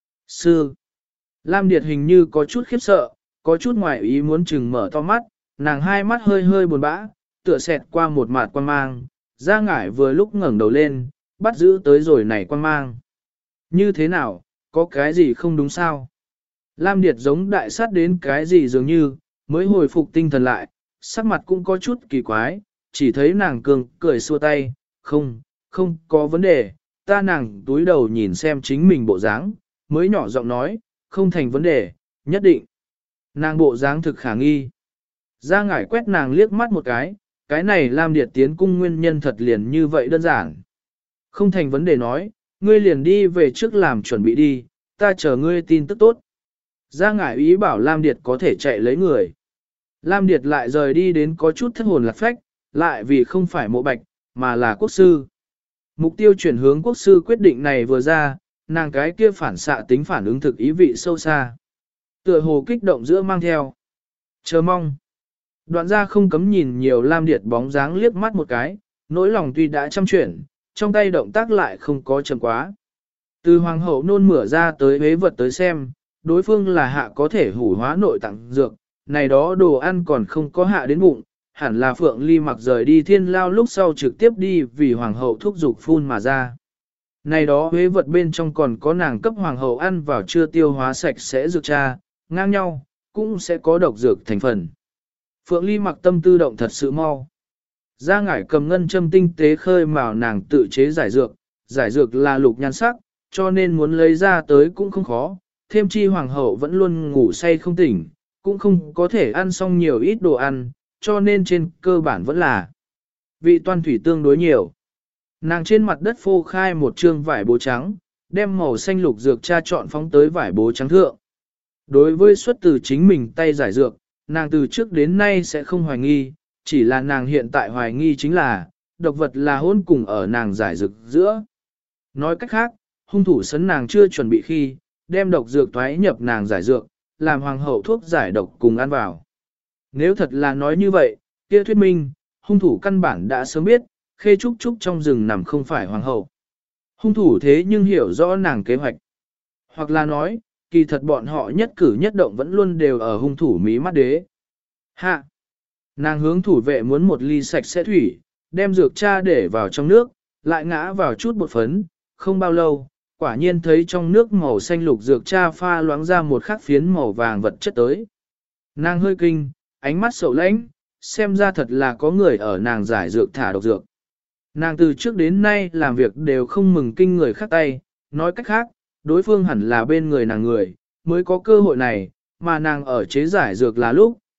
[SPEAKER 1] sư. Lam Điệt hình như có chút khiếp sợ, có chút ngoài ý muốn chừng mở to mắt, nàng hai mắt hơi hơi buồn bã, tựa xẹt qua một mạt quan mang, Gia Ngải vừa lúc ngẩng đầu lên, bắt giữ tới rồi này quan mang. Như thế nào, có cái gì không đúng sao? Lam Điệt giống đại sát đến cái gì dường như, mới hồi phục tinh thần lại, sắc mặt cũng có chút kỳ quái, chỉ thấy nàng cường cười xua tay, không, không có vấn đề, ta nàng túi đầu nhìn xem chính mình bộ dáng, mới nhỏ giọng nói, không thành vấn đề, nhất định. Nàng bộ dáng thực khả nghi. Gia Ngải quét nàng liếc mắt một cái, cái này Lam Điệt tiến cung nguyên nhân thật liền như vậy đơn giản. Không thành vấn đề nói, ngươi liền đi về trước làm chuẩn bị đi, ta chờ ngươi tin tức tốt. Gia Ngải ý bảo Lam Điệt có thể chạy lấy người. Lam Điệt lại rời đi đến có chút thất hồn lạc phách, lại vì không phải Mộ Bạch, mà là quốc sư. Mục tiêu chuyển hướng quốc sư quyết định này vừa ra, nàng cái kia phản xạ tính phản ứng thực ý vị sâu xa. Tựa hồ kích động giữa mang theo. Chờ mong. Đoạn ra không cấm nhìn nhiều Lam Điệt bóng dáng liếc mắt một cái, nỗi lòng tuy đã chăm chuyển, trong tay động tác lại không có chậm quá. Từ hoàng hậu nôn mửa ra tới hế vật tới xem, đối phương là hạ có thể hủ hóa nội tạng dược, này đó đồ ăn còn không có hạ đến bụng, hẳn là Phượng Ly Mặc rời đi thiên lao lúc sau trực tiếp đi vì hoàng hậu thúc dục phun mà ra. Này đó huế vật bên trong còn có nàng cấp hoàng hậu ăn vào chưa tiêu hóa sạch sẽ dược cha, ngang nhau, cũng sẽ có độc dược thành phần. Phượng Ly Mặc tâm tư động thật sự mau. Gia Ngải cầm ngân châm tinh tế khơi mào nàng tự chế giải dược, giải dược là lục nhan sắc, cho nên muốn lấy ra tới cũng không khó, thêm chi hoàng hậu vẫn luôn ngủ say không tỉnh, cũng không có thể ăn xong nhiều ít đồ ăn, cho nên trên cơ bản vẫn là vị toan thủy tương đối nhiều. Nàng trên mặt đất phô khai một trương vải bố trắng, đem màu xanh lục dược cha chọn phóng tới vải bố trắng thượng. Đối với xuất từ chính mình tay giải dược, nàng từ trước đến nay sẽ không hoài nghi, chỉ là nàng hiện tại hoài nghi chính là, độc vật là hôn cùng ở nàng giải dược giữa. Nói cách khác, hung thủ sấn nàng chưa chuẩn bị khi, đem độc dược thoái nhập nàng giải dược, làm hoàng hậu thuốc giải độc cùng ăn vào. Nếu thật là nói như vậy, kia thuyết minh, hung thủ căn bản đã sớm biết, Khê Trúc Trúc trong rừng nằm không phải hoàng hậu. Hung thủ thế nhưng hiểu rõ nàng kế hoạch. Hoặc là nói, kỳ thật bọn họ nhất cử nhất động vẫn luôn đều ở hung thủ mí mắt đế. Hạ! Nàng hướng thủ vệ muốn một ly sạch sẽ thủy, đem dược cha để vào trong nước, lại ngã vào chút bột phấn, không bao lâu, quả nhiên thấy trong nước màu xanh lục dược cha pha loáng ra một khắc phiến màu vàng vật chất tới. Nàng hơi kinh, ánh mắt sầu lãnh, xem ra thật là có người ở nàng giải dược thả độc dược. Nàng từ trước đến nay làm việc đều không mừng kinh người khác tay, nói cách khác, đối phương hẳn là bên người nàng người, mới có cơ hội này, mà nàng ở chế giải dược là lúc,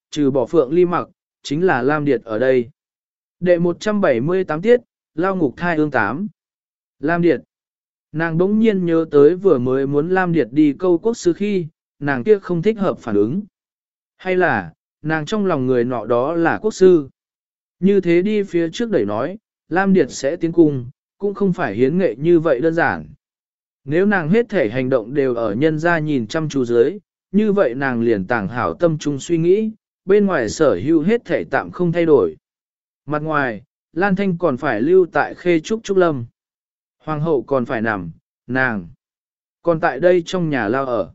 [SPEAKER 1] trừ bỏ Phượng Ly Mặc, chính là Lam Điệt ở đây. Đệ một trăm bảy mươi tám tiết, lao ngục thai ương tám. Lam Điệt. Nàng đống nhiên nhớ tới vừa mới muốn Lam Điệt đi câu quốc sư khi, nàng kia không thích hợp phản ứng. Hay là, nàng trong lòng người nọ đó là quốc sư. Như thế đi phía trước đẩy nói, Lam Điệt sẽ tiến cung, cũng không phải hiến nghệ như vậy đơn giản. Nếu nàng hết thể hành động đều ở nhân ra nhìn chăm chú dưới, như vậy nàng liền tàng hảo tâm trung suy nghĩ, bên ngoài sở hữu hết thể tạm không thay đổi. Mặt ngoài, Lan Thanh còn phải lưu tại Khê Trúc Trúc Lâm. Hoàng hậu còn phải nằm, nàng. Còn tại đây trong nhà lao ở.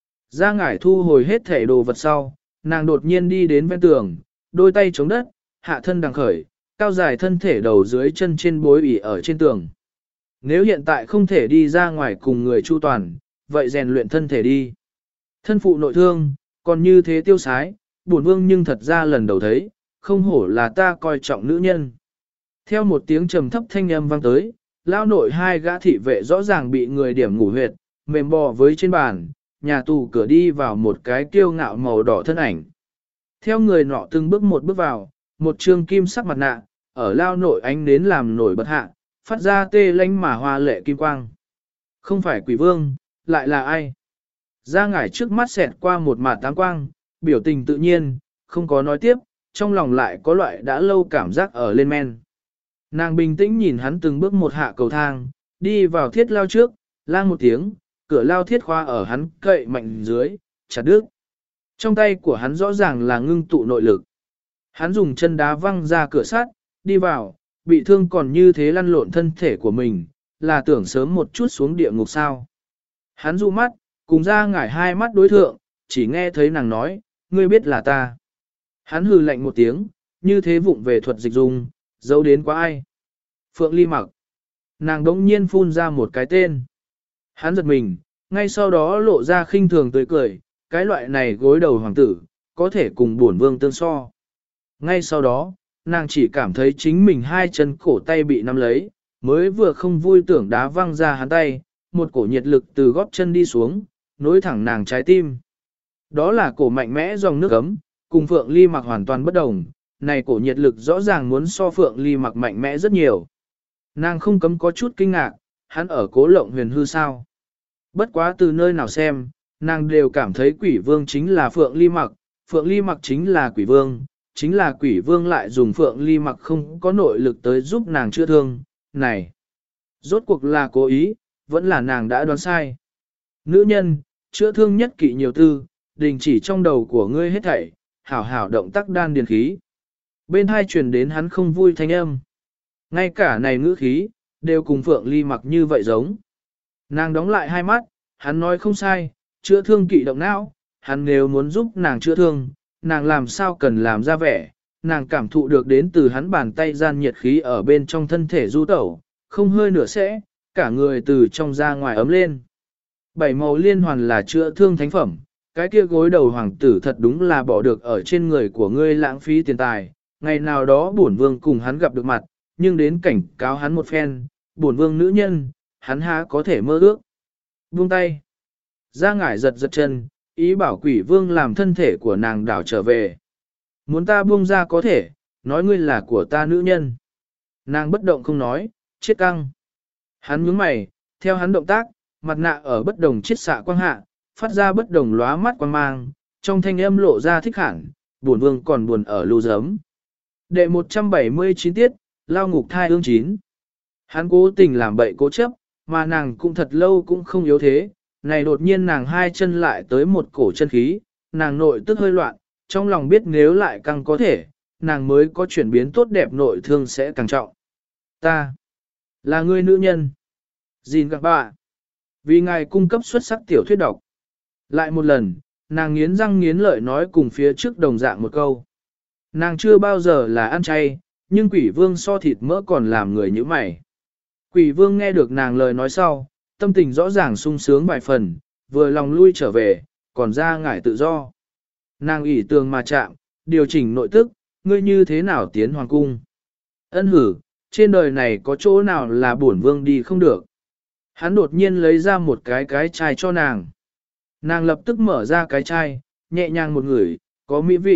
[SPEAKER 1] Ra ngải thu hồi hết thể đồ vật sau, nàng đột nhiên đi đến ven tường, đôi tay chống đất, hạ thân đằng khởi, cao dài thân thể đầu dưới chân trên bối ỉ ở trên tường. Nếu hiện tại không thể đi ra ngoài cùng người chu toàn, vậy rèn luyện thân thể đi. Thân phụ nội thương, còn như thế tiêu sái, bổn vương nhưng thật ra lần đầu thấy, không hổ là ta coi trọng nữ nhân. Theo một tiếng trầm thấp thanh âm vang tới, lao nội hai gã thị vệ rõ ràng bị người điểm ngủ huyệt, mềm bò với trên bàn, nhà tù cửa đi vào một cái kiêu ngạo màu đỏ thân ảnh. Theo người nọ từng bước một bước vào, một trương kim sắc mặt nạ, ở lao nội ánh nến làm nổi bật hạ, phát ra tê lanh mà hoa lệ kim quang. Không phải quỷ vương, lại là ai? Ra ngải trước mắt xẹt qua một mạt tám quang, biểu tình tự nhiên, không có nói tiếp, trong lòng lại có loại đã lâu cảm giác ở lên men. Nàng bình tĩnh nhìn hắn từng bước một hạ cầu thang, đi vào thiết lao trước, lang một tiếng, cửa lao thiết khoa ở hắn cậy mạnh dưới, chặt đứt. Trong tay của hắn rõ ràng là ngưng tụ nội lực. Hắn dùng chân đá văng ra cửa sắt, đi vào, bị thương còn như thế lăn lộn thân thể của mình, là tưởng sớm một chút xuống địa ngục sao. Hắn dụ mắt, cùng ra ngải hai mắt đối thượng, chỉ nghe thấy nàng nói, ngươi biết là ta. Hắn hừ lạnh một tiếng, như thế vụng về thuật dịch dung, giấu đến quá ai. Phượng Ly Mặc. Nàng đống nhiên phun ra một cái tên. Hắn giật mình, ngay sau đó lộ ra khinh thường tươi cười, cái loại này gối đầu hoàng tử, có thể cùng bổn vương tương so. Ngay sau đó, nàng chỉ cảm thấy chính mình hai chân cổ tay bị nắm lấy, mới vừa không vui tưởng đá văng ra hắn tay, một cổ nhiệt lực từ gót chân đi xuống, nối thẳng nàng trái tim. Đó là cổ mạnh mẽ dòng nước ấm, cùng Phượng Ly Mặc hoàn toàn bất đồng, này cổ nhiệt lực rõ ràng muốn so Phượng Ly Mặc mạnh mẽ rất nhiều. Nàng không cấm có chút kinh ngạc, hắn ở cố lộng huyền hư sao. Bất quá từ nơi nào xem, nàng đều cảm thấy quỷ vương chính là Phượng Ly Mặc, Phượng Ly Mặc chính là quỷ vương, chính là quỷ vương lại dùng Phượng Ly Mặc không có nội lực tới giúp nàng chữa thương, này. Rốt cuộc là cố ý, vẫn là nàng đã đoán sai. Nữ nhân, chữa thương nhất kỵ nhiều tư, đình chỉ trong đầu của ngươi hết thảy, hảo hảo động tác đan điền khí. Bên hai truyền đến hắn không vui thanh âm. Ngay cả này ngữ khí, đều cùng Phượng Ly Mặc như vậy giống. Nàng đóng lại hai mắt, hắn nói không sai, chữa thương kỵ động não, hắn nếu muốn giúp nàng chữa thương, nàng làm sao cần làm ra vẻ, nàng cảm thụ được đến từ hắn bàn tay gian nhiệt khí ở bên trong thân thể du tẩu, không hơi nửa sẽ, cả người từ trong ra ngoài ấm lên. Bảy màu liên hoàn là chữa thương thánh phẩm, cái kia gối đầu hoàng tử thật đúng là bỏ được ở trên người của ngươi lãng phí tiền tài, ngày nào đó bổn vương cùng hắn gặp được mặt, nhưng đến cảnh cáo hắn một phen, bổn vương nữ nhân, hắn há có thể mơ ước. Buông tay. Ra ngải giật giật chân, ý bảo quỷ vương làm thân thể của nàng đảo trở về. Muốn ta buông ra có thể, nói ngươi là của ta nữ nhân. Nàng bất động không nói, chết căng. Hắn nhướng mày, theo hắn động tác, mặt nạ ở bất đồng chiết xạ quang hạ, phát ra bất đồng lóa mắt quang mang, trong thanh âm lộ ra thích hẳn, buồn vương còn buồn ở lưu giấm. Đệ một trăm bảy mươi chín tiết, lao ngục thai ương chín. Hắn cố tình làm bậy cố chấp, mà nàng cũng thật lâu cũng không yếu thế, này đột nhiên nàng hai chân lại tới một cổ chân khí, nàng nội tức hơi loạn, trong lòng biết nếu lại càng có thể, nàng mới có chuyển biến tốt đẹp nội thương sẽ càng trọng. Ta, là người nữ nhân. Gìn các bạn, vì ngài cung cấp xuất sắc tiểu thuyết độc. Lại một lần, nàng nghiến răng nghiến lợi nói cùng phía trước đồng dạng một câu. Nàng chưa bao giờ là ăn chay, nhưng quỷ vương so thịt mỡ còn làm người như mày. Quỷ vương nghe được nàng lời nói sau, tâm tình rõ ràng sung sướng vài phần, vừa lòng lui trở về, còn ra ngải tự do. Nàng ỉ tường mà chạm, điều chỉnh nội tức, ngươi như thế nào tiến hoàng cung. Ân hử, trên đời này có chỗ nào là bổn vương đi không được. Hắn đột nhiên lấy ra một cái cái chai cho nàng. Nàng lập tức mở ra cái chai, nhẹ nhàng một ngửi, có mỹ vị,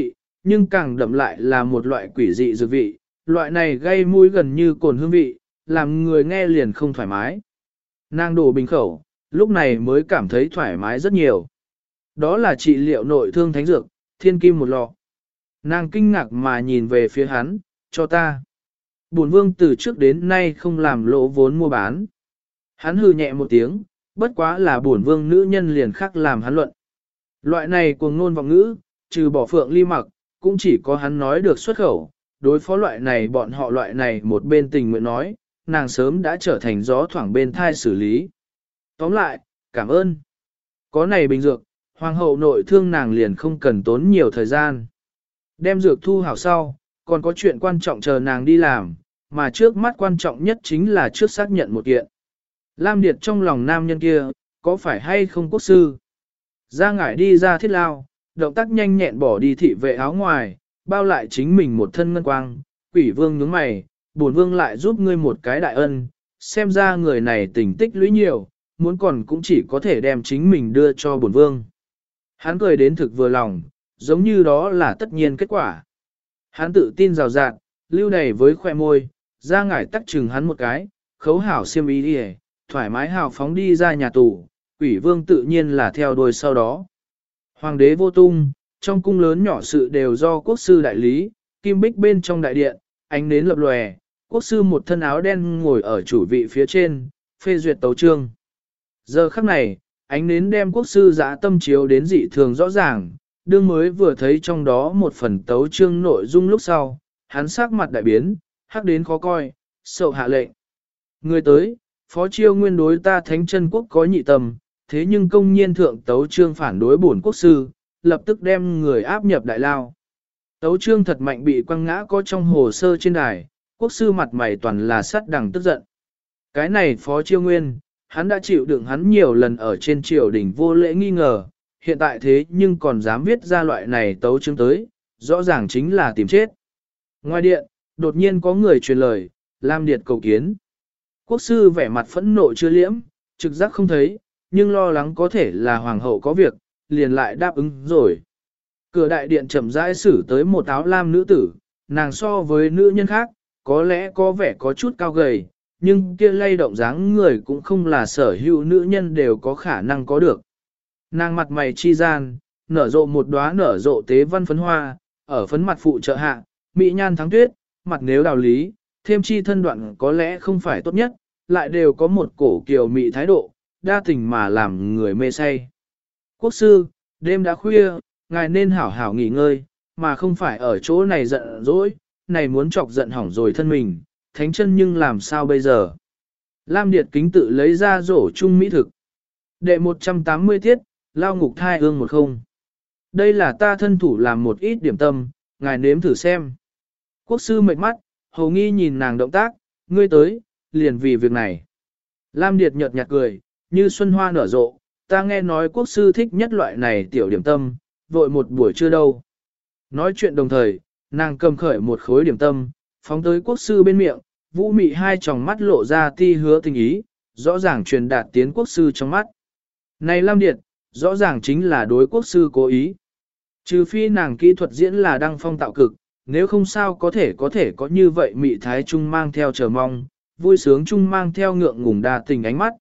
[SPEAKER 1] nhưng càng đậm lại là một loại quỷ dị dược vị, loại này gây mũi gần như cồn hương vị, làm người nghe liền không thoải mái. Nàng đổ bình khẩu, lúc này mới cảm thấy thoải mái rất nhiều. Đó là trị liệu nội thương thánh dược, thiên kim một lọ. Nàng kinh ngạc mà nhìn về phía hắn, cho ta. Bổn vương từ trước đến nay không làm lỗ vốn mua bán. Hắn hừ nhẹ một tiếng, bất quá là bổn vương nữ nhân liền khác làm hắn luận. Loại này cuồng ngôn vọng ngữ, trừ bỏ Phượng Ly Mặc, cũng chỉ có hắn nói được xuất khẩu. Đối phó loại này bọn họ loại này một bên tình nguyện nói, nàng sớm đã trở thành gió thoảng bên thai xử lý. Tóm lại, cảm ơn. Có này bình dược, hoàng hậu nội thương nàng liền không cần tốn nhiều thời gian. Đem dược thu hảo sau, còn có chuyện quan trọng chờ nàng đi làm, mà trước mắt quan trọng nhất chính là trước xác nhận một kiện. Lam Điệt trong lòng nam nhân kia, có phải hay không quốc sư? Ra ngải đi ra thiết lao, động tác nhanh nhẹn bỏ đi thị vệ áo ngoài, bao lại chính mình một thân ngân quang, quỷ vương nhướng mày, bổn vương lại giúp ngươi một cái đại ân, xem ra người này tình tích lũy nhiều, muốn còn cũng chỉ có thể đem chính mình đưa cho bổn vương. Hắn cười đến thực vừa lòng, giống như đó là tất nhiên kết quả. Hắn tự tin rào rạt, lưu đầy với khoe môi, ra ngải tắc chừng hắn một cái, khấu hảo xiêm ý đi thoải mái hào phóng đi ra nhà tù, quỷ vương tự nhiên là theo đuôi sau đó. Hoàng đế vô tung, trong cung lớn nhỏ sự đều do quốc sư đại lý, kim bích bên trong đại điện, ánh nến lập lòe, quốc sư một thân áo đen ngồi ở chủ vị phía trên, phê duyệt tấu chương. Giờ khắc này, ánh nến đem quốc sư dã tâm chiếu đến dị thường rõ ràng, đương mới vừa thấy trong đó một phần tấu chương nội dung lúc sau, hắn sắc mặt đại biến, hắc đến khó coi, sậu hạ lệnh. Người tới, phó chiêu nguyên đối ta thánh chân quốc có nhị tâm, thế nhưng công nhiên thượng tấu chương phản đối bổn quốc sư, lập tức đem người áp nhập đại lao. Tấu chương thật mạnh bị quăng ngã có trong hồ sơ trên đài, quốc sư mặt mày toàn là sắt đằng tức giận. Cái này phó chiêu nguyên, hắn đã chịu đựng hắn nhiều lần ở trên triều đình vô lễ nghi ngờ, hiện tại thế nhưng còn dám viết ra loại này tấu chương tới, rõ ràng chính là tìm chết. Ngoài điện, đột nhiên có người truyền lời, Lam Điệt cầu kiến. Quốc sư vẻ mặt phẫn nộ chưa liễm, trực giác không thấy, nhưng lo lắng có thể là hoàng hậu có việc, liền lại đáp ứng rồi. Cửa đại điện chậm rãi xử tới một áo lam nữ tử, nàng so với nữ nhân khác, có lẽ có vẻ có chút cao gầy, nhưng kia lay động dáng người cũng không là sở hữu nữ nhân đều có khả năng có được. Nàng mặt mày chi gian, nở rộ một đóa nở rộ tế văn phấn hoa, ở phấn mặt phụ trợ hạ, mỹ nhan thắng tuyết, mặt nếu đào lý, thêm chi thân đoạn có lẽ không phải tốt nhất, lại đều có một cổ kiều mị thái độ, đa tình mà làm người mê say. Quốc sư, đêm đã khuya, ngài nên hảo hảo nghỉ ngơi, mà không phải ở chỗ này giận dỗi, này muốn chọc giận hỏng rồi thân mình, thánh chân nhưng làm sao bây giờ. Lam Điệt kính tự lấy ra rổ chung mỹ thực. Đệ một trăm tám mươi tiết, lao ngục thai ương một không. Đây là ta thân thủ làm một ít điểm tâm, ngài nếm thử xem. Quốc sư mệt mắt, hầu nghi nhìn nàng động tác, ngươi tới, liền vì việc này. Lam Điệt nhợt nhạt cười, như xuân hoa nở rộ, ta nghe nói quốc sư thích nhất loại này tiểu điểm tâm, vội một buổi trưa đâu. Nói chuyện đồng thời, nàng cầm khởi một khối điểm tâm, phóng tới quốc sư bên miệng, vũ mị hai tròng mắt lộ ra ti hứa tình ý, rõ ràng truyền đạt tiến quốc sư trong mắt. Này Lam Điệt, rõ ràng chính là đối quốc sư cố ý. Trừ phi nàng kỹ thuật diễn là đăng phong tạo cực, nếu không sao có thể có thể có như vậy mị thái trung mang theo chờ mong, vui sướng chung mang theo ngượng ngùng đa tình ánh mắt.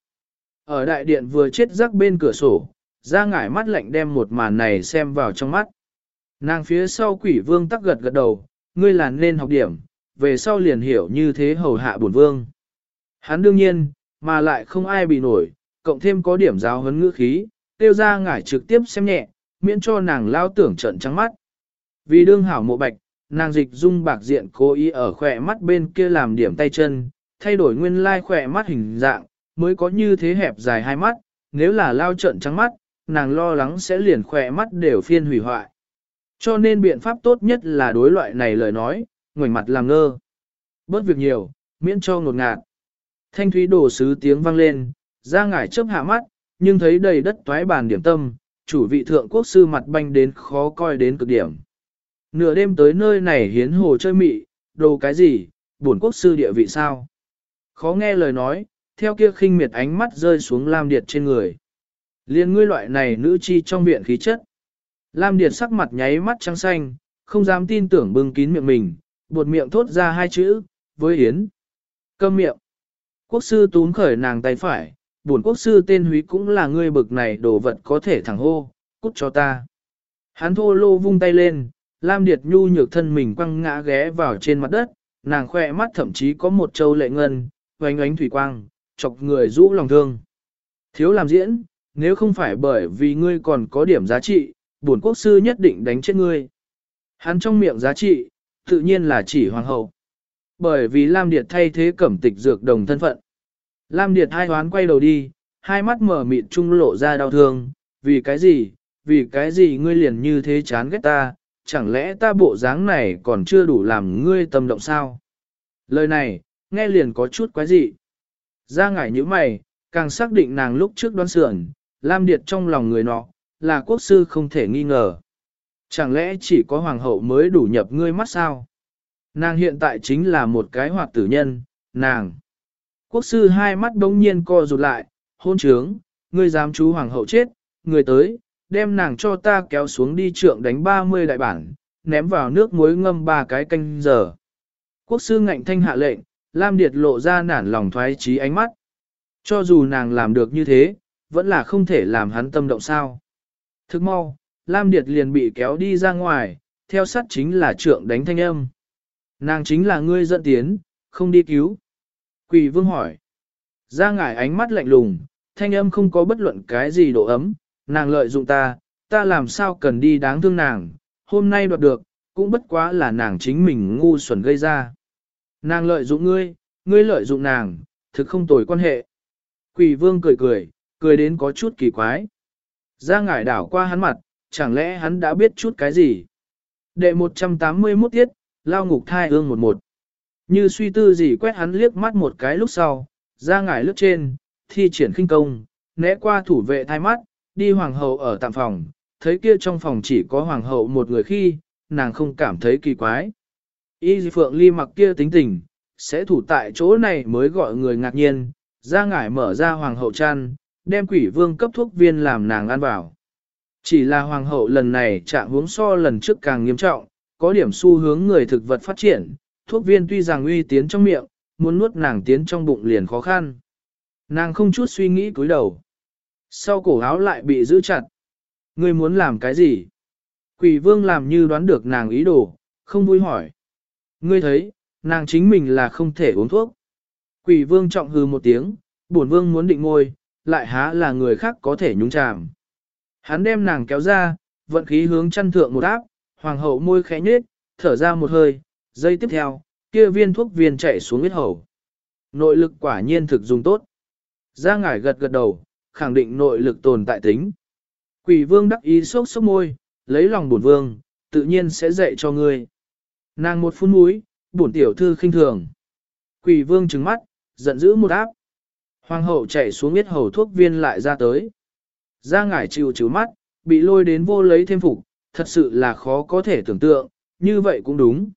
[SPEAKER 1] Ở đại điện vừa chết rắc bên cửa sổ, ra ngải mắt lạnh đem một màn này xem vào trong mắt. Nàng phía sau quỷ vương tắc gật gật đầu, ngươi là nên học điểm, về sau liền hiểu như thế hầu hạ bổn vương. Hắn đương nhiên, mà lại không ai bị nổi, cộng thêm có điểm giáo huấn ngữ khí, tiêu ra ngải trực tiếp xem nhẹ, miễn cho nàng lao tưởng trận trắng mắt. Vì đương hảo mộ bạch, nàng dịch dung bạc diện cố ý ở khỏe mắt bên kia làm điểm tay chân, thay đổi nguyên lai khỏe mắt hình dạng, mới có như thế hẹp dài hai mắt, nếu là lao trận trắng mắt, nàng lo lắng sẽ liền khỏe mắt đều phiên hủy hoại. Cho nên biện pháp tốt nhất là đối loại này lời nói, ngoảnh mặt làm ngơ. Bớt việc nhiều, miễn cho ngột ngạt. Thanh thúy đổ sứ tiếng vang lên, ra ngải chớp hạ mắt, nhưng thấy đầy đất toái bàn điểm tâm, chủ vị thượng quốc sư mặt banh đến khó coi đến cực điểm. Nửa đêm tới nơi này hiến hồ chơi mị, đồ cái gì, bổn quốc sư địa vị sao? Khó nghe lời nói, theo kia khinh miệt ánh mắt rơi xuống Lam Điệt trên người. Liên ngươi loại này nữ chi trong viện khí chất. Lam Điệt sắc mặt nháy mắt trắng xanh, không dám tin tưởng bưng kín miệng mình, buột miệng thốt ra hai chữ, với Yến. Câm miệng. Quốc sư túm khởi nàng tay phải, bổn quốc sư tên Húy cũng là ngươi bực này đồ vật có thể thẳng hô, cút cho ta. Hắn thô lô vung tay lên, Lam Điệt nhu nhược thân mình quăng ngã ghé vào trên mặt đất, nàng khoe mắt thậm chí có một châu lệ ngân, oánh oánh thủy quang, chọc người rũ lòng thương. Thiếu làm diễn, nếu không phải bởi vì ngươi còn có điểm giá trị, bổn quốc sư nhất định đánh chết ngươi. Hắn trong miệng giá trị, tự nhiên là chỉ hoàng hậu. Bởi vì Lam Điệt thay thế cẩm tịch dược đồng thân phận. Lam Điệt hai hoán quay đầu đi, hai mắt mở mịt trung lộ ra đau thương, vì cái gì, vì cái gì ngươi liền như thế chán ghét ta, chẳng lẽ ta bộ dáng này còn chưa đủ làm ngươi tâm động sao? Lời này, nghe liền có chút quái dị. Ra ngải như mày, càng xác định nàng lúc trước đoán sườn, Lam Điệt trong lòng người nọ, là quốc sư không thể nghi ngờ. Chẳng lẽ chỉ có hoàng hậu mới đủ nhập ngươi mắt sao? Nàng hiện tại chính là một cái hoạt tử nhân, nàng. Quốc sư hai mắt đống nhiên co rụt lại, hôn trướng, ngươi dám chú hoàng hậu chết, người tới, đem nàng cho ta kéo xuống đi trượng đánh ba mươi đại bản, ném vào nước muối ngâm ba cái canh giờ. Quốc sư ngạnh thanh hạ lệnh, Lam Điệt lộ ra nản lòng thoái trí ánh mắt. Cho dù nàng làm được như thế, vẫn là không thể làm hắn tâm động sao. Thức mau, Lam Điệt liền bị kéo đi ra ngoài, theo sát chính là trượng đánh thanh âm. Nàng chính là ngươi dẫn tiến, không đi cứu. Quỷ vương hỏi. Ra ngải ánh mắt lạnh lùng, thanh âm không có bất luận cái gì độ ấm, nàng lợi dụng ta, ta làm sao cần đi đáng thương nàng, hôm nay đoạt được, cũng bất quá là nàng chính mình ngu xuẩn gây ra. Nàng lợi dụng ngươi, ngươi lợi dụng nàng, thực không tồi quan hệ. Quỷ vương cười cười, cười đến có chút kỳ quái. Ra ngải đảo qua hắn mặt, chẳng lẽ hắn đã biết chút cái gì? Đệ một trăm tám mươi mốt tiết, lao ngục thai ương một một. Như suy tư gì quét hắn liếc mắt một cái lúc sau, ra ngải lướt trên, thi triển khinh công, né qua thủ vệ thai mắt, đi hoàng hậu ở tạm phòng, thấy kia trong phòng chỉ có hoàng hậu một người khi, nàng không cảm thấy kỳ quái. Y Phượng Ly mặc kia tính tình, sẽ thủ tại chỗ này mới gọi người ngạc nhiên, ra ngải mở ra hoàng hậu chăn, đem quỷ vương cấp thuốc viên làm nàng ăn vào. Chỉ là hoàng hậu lần này trạng huống so lần trước càng nghiêm trọng, có điểm xu hướng người thực vật phát triển, thuốc viên tuy rằng uy tiến trong miệng, muốn nuốt nàng tiến trong bụng liền khó khăn. Nàng không chút suy nghĩ cúi đầu. Sau cổ áo lại bị giữ chặt. Ngươi muốn làm cái gì? Quỷ vương làm như đoán được nàng ý đồ, không vui hỏi. Ngươi thấy, nàng chính mình là không thể uống thuốc. Quỷ vương trọng hư một tiếng, bổn vương muốn định ngôi, lại há là người khác có thể nhúng chàm. Hắn đem nàng kéo ra, vận khí hướng chăn thượng một áp, hoàng hậu môi khẽ nhếch, thở ra một hơi, giây tiếp theo, kia viên thuốc viên chạy xuống huyết hầu. Nội lực quả nhiên thực dùng tốt. Ra ngải gật gật đầu, khẳng định nội lực tồn tại tính. Quỷ vương đắc ý sốc sốc môi, lấy lòng bổn vương, tự nhiên sẽ dạy cho ngươi. Nàng một phút mũi, bổn tiểu thư khinh thường. Quỷ vương trừng mắt, giận dữ một áp. Hoàng hậu chạy xuống huyết hầu thuốc viên lại ra tới. Ra ngải chịu chịu mắt, bị lôi đến vô lấy thêm phục, thật sự là khó có thể tưởng tượng, như vậy cũng đúng.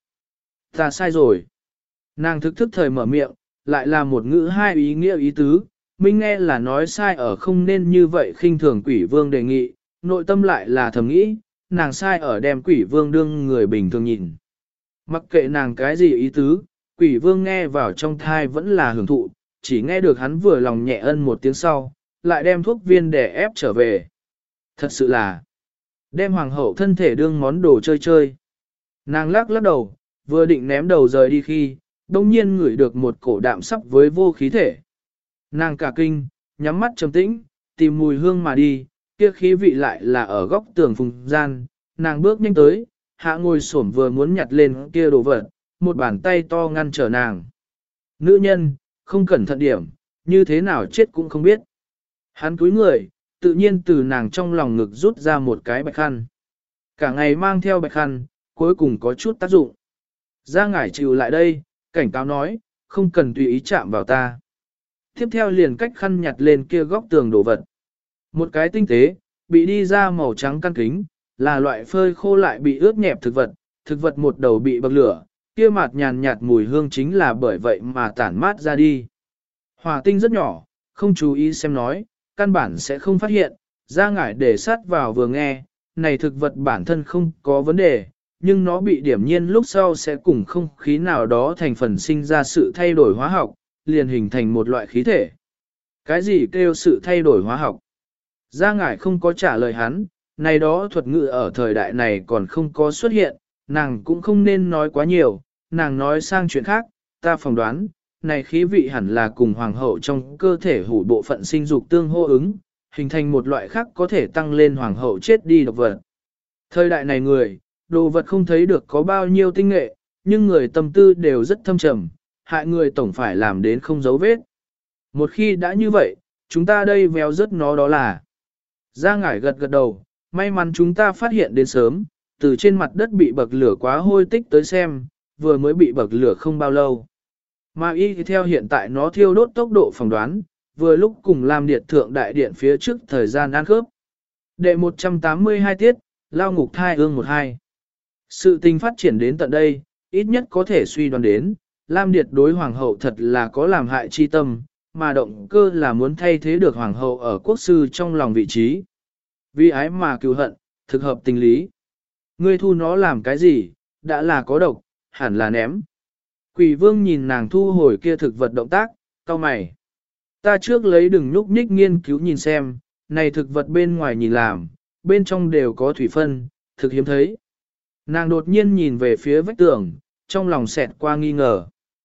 [SPEAKER 1] Ta sai rồi. Nàng thực thức thời mở miệng, lại là một ngữ hai ý nghĩa ý tứ, minh nghe là nói sai ở không nên như vậy khinh thường quỷ vương đề nghị, nội tâm lại là thầm nghĩ, nàng sai ở đem quỷ vương đương người bình thường nhìn. Mặc kệ nàng cái gì ý tứ, quỷ vương nghe vào trong thai vẫn là hưởng thụ, chỉ nghe được hắn vừa lòng nhẹ ân một tiếng sau, lại đem thuốc viên để ép trở về. Thật sự là, đem hoàng hậu thân thể đương món đồ chơi chơi. Nàng lắc lắc đầu, vừa định ném đầu rời đi khi, đông nhiên ngửi được một cổ đạm sắp với vô khí thể. Nàng cả kinh, nhắm mắt trầm tĩnh, tìm mùi hương mà đi, kia khí vị lại là ở góc tường phùng gian, nàng bước nhanh tới, hạ ngồi xổm vừa muốn nhặt lên kia đồ vật, một bàn tay to ngăn trở nàng. Nữ nhân, không cẩn thận điểm, như thế nào chết cũng không biết. Hắn cúi người, tự nhiên từ nàng trong lòng ngực rút ra một cái bạch khăn. Cả ngày mang theo bạch khăn, cuối cùng có chút tác dụng. Ra ngải chịu lại đây, cảnh cáo nói, không cần tùy ý chạm vào ta. Tiếp theo liền cách khăn nhặt lên kia góc tường đồ vật. Một cái tinh tế, bị đi ra màu trắng căn kính, là loại phơi khô lại bị ướt nhẹp thực vật, thực vật một đầu bị bậc lửa, kia mạt nhàn nhạt mùi hương chính là bởi vậy mà tản mát ra đi. Hỏa tinh rất nhỏ, không chú ý xem nói, căn bản sẽ không phát hiện, ra ngải để sát vào vừa nghe, này thực vật bản thân không có vấn đề, nhưng nó bị điểm nhiên lúc sau sẽ cùng không khí nào đó thành phần sinh ra sự thay đổi hóa học, liền hình thành một loại khí thể. Cái gì kêu sự thay đổi hóa học? Gia Ngải không có trả lời hắn, này đó thuật ngữ ở thời đại này còn không có xuất hiện, nàng cũng không nên nói quá nhiều, nàng nói sang chuyện khác, ta phỏng đoán, này khí vị hẳn là cùng hoàng hậu trong cơ thể hủ bộ phận sinh dục tương hô ứng, hình thành một loại khác có thể tăng lên hoàng hậu chết đi độc vật. Thời đại này người, đồ vật không thấy được có bao nhiêu tinh nghệ, nhưng người tâm tư đều rất thâm trầm, hại người tổng phải làm đến không dấu vết. Một khi đã như vậy, chúng ta đây véo rất nó đó là. Gia Ngải gật gật đầu, may mắn chúng ta phát hiện đến sớm, từ trên mặt đất bị bậc lửa quá hôi tích tới xem, vừa mới bị bậc lửa không bao lâu. Mà y theo hiện tại nó thiêu đốt tốc độ phỏng đoán, vừa lúc cùng làm điện thượng đại điện phía trước thời gian ăn khớp. Đệ một trăm tám mươi hai tiết, lao ngục thai ương một hai. Sự tình phát triển đến tận đây, ít nhất có thể suy đoán đến, Lam Điệt đối hoàng hậu thật là có làm hại chi tâm, mà động cơ là muốn thay thế được hoàng hậu ở quốc sư trong lòng vị trí. Vì ái mà cứu hận, thực hợp tình lý. Ngươi thu nó làm cái gì, đã là có độc, hẳn là ném. Quỷ vương nhìn nàng thu hồi kia thực vật động tác, cau mày. Ta trước lấy đừng nhúc nhích nghiên cứu nhìn xem, này thực vật bên ngoài nhìn làm, bên trong đều có thủy phân, thực hiếm thấy. Nàng đột nhiên nhìn về phía vách tường, trong lòng xẹt qua nghi ngờ.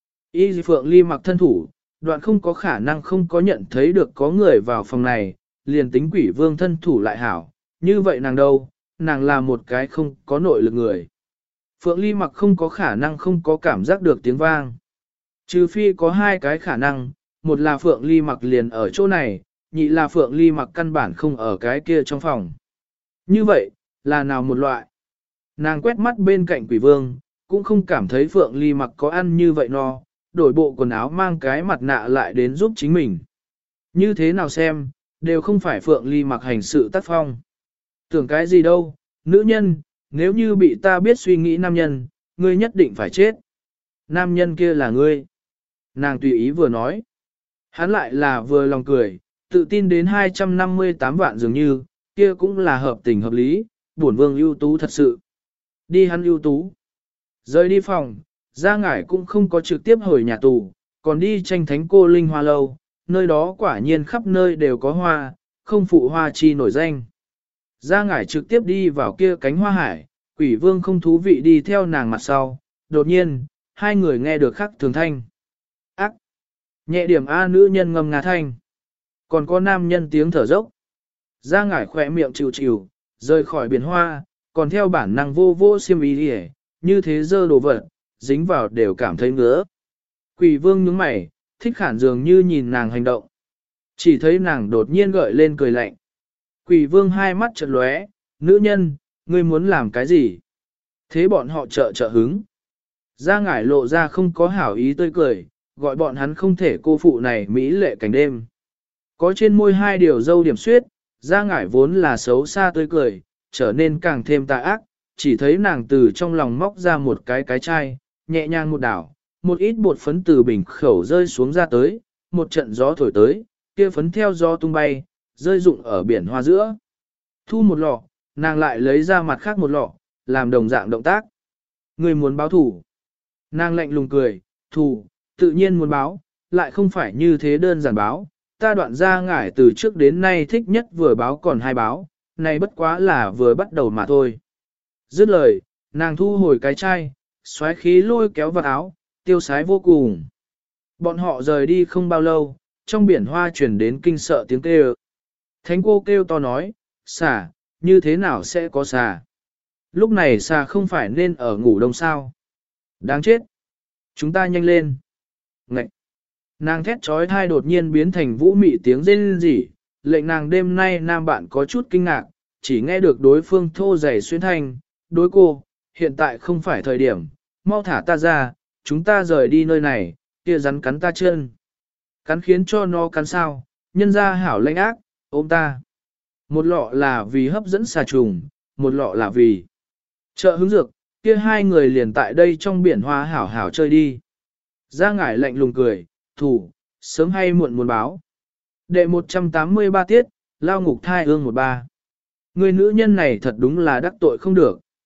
[SPEAKER 1] Y Phượng Ly mặc thân thủ, đoạn không có khả năng không có nhận thấy được có người vào phòng này, liền tính quỷ vương thân thủ lại hảo, như vậy nàng đâu, nàng là một cái không có nội lực người. Phượng Ly mặc không có khả năng không có cảm giác được tiếng vang. Trừ phi có hai cái khả năng, một là Phượng Ly mặc liền ở chỗ này, nhị là Phượng Ly mặc căn bản không ở cái kia trong phòng. Như vậy, là nào một loại? Nàng quét mắt bên cạnh quỷ vương, cũng không cảm thấy Phượng Ly mặc có ăn như vậy no, đổi bộ quần áo mang cái mặt nạ lại đến giúp chính mình. Như thế nào xem, đều không phải Phượng Ly mặc hành sự tác phong. Tưởng cái gì đâu, nữ nhân, nếu như bị ta biết suy nghĩ nam nhân, ngươi nhất định phải chết. Nam nhân kia là ngươi. Nàng tùy ý vừa nói. Hắn lại là vừa lòng cười, tự tin đến hai trăm năm mươi tám vạn dường như, kia cũng là hợp tình hợp lý, bổn vương ưu tú thật sự. Đi hắn ưu tú. Rời đi phòng, Gia Ngải cũng không có trực tiếp hồi nhà tù, còn đi tranh thánh cô Linh Hoa Lâu, nơi đó quả nhiên khắp nơi đều có hoa, không phụ hoa chi nổi danh. Gia Ngải trực tiếp đi vào kia cánh hoa hải, quỷ vương không thú vị đi theo nàng mặt sau, đột nhiên, hai người nghe được khắc thường thanh. Ác! Nhẹ điểm A nữ nhân ngâm ngà thanh. Còn có nam nhân tiếng thở dốc. Gia Ngải khỏe miệng chịu chịu, rời khỏi biển hoa, còn theo bản năng vô vô xiêm ý đi như thế dơ đồ vật, dính vào đều cảm thấy ngứa. Quỷ vương nhướng mày, thích khản dường như nhìn nàng hành động. Chỉ thấy nàng đột nhiên gợi lên cười lạnh. Quỷ vương hai mắt chợt lóe, nữ nhân, ngươi muốn làm cái gì? Thế bọn họ trợ trợ hứng. Gia Ngải lộ ra không có hảo ý tươi cười, gọi bọn hắn không thể cô phụ này mỹ lệ cảnh đêm. Có trên môi hai điều dâu điểm suyết, Gia Ngải vốn là xấu xa tươi cười, trở nên càng thêm tà ác, chỉ thấy nàng từ trong lòng móc ra một cái cái chai, nhẹ nhàng một đảo, một ít bột phấn từ bình khẩu rơi xuống ra tới, một trận gió thổi tới, kia phấn theo gió tung bay, rơi rụng ở biển hoa giữa. Thu một lọ, nàng lại lấy ra mặt khác một lọ, làm đồng dạng động tác. Người muốn báo thủ. Nàng lạnh lùng cười, thủ, tự nhiên muốn báo, lại không phải như thế đơn giản báo. Ta đoạn Gia Ngải từ trước đến nay thích nhất vừa báo còn hai báo, này bất quá là vừa bắt đầu mà thôi. Dứt lời, nàng thu hồi cái chai, xoáy khí lôi kéo vào áo, tiêu sái vô cùng. Bọn họ rời đi không bao lâu, trong biển hoa chuyển đến kinh sợ tiếng kêu. Thánh cô kêu to nói, xà, như thế nào sẽ có xà? Lúc này xà không phải nên ở ngủ đông sao? Đáng chết! Chúng ta nhanh lên! Ngậy! Nàng thét trói thai đột nhiên biến thành vũ mị tiếng rên rỉ, lệnh nàng đêm nay nam bạn có chút kinh ngạc, chỉ nghe được đối phương thô dày xuyên thanh, đối cô, hiện tại không phải thời điểm, mau thả ta ra, chúng ta rời đi nơi này, kia rắn cắn ta chân. Cắn khiến cho nó cắn sao, nhân ra hảo lãnh ác, ôm ta. Một lọ là vì hấp dẫn xà trùng, một lọ là vì trợ hứng dược, kia hai người liền tại đây trong biển hoa hảo hảo chơi đi. Gia Ngải lạnh lùng cười, thủ, sớm hay muộn muốn báo. Đệ một trăm tám mươi ba tiết, lao ngục thai ương một ba. Người nữ nhân này thật đúng là đắc tội không được.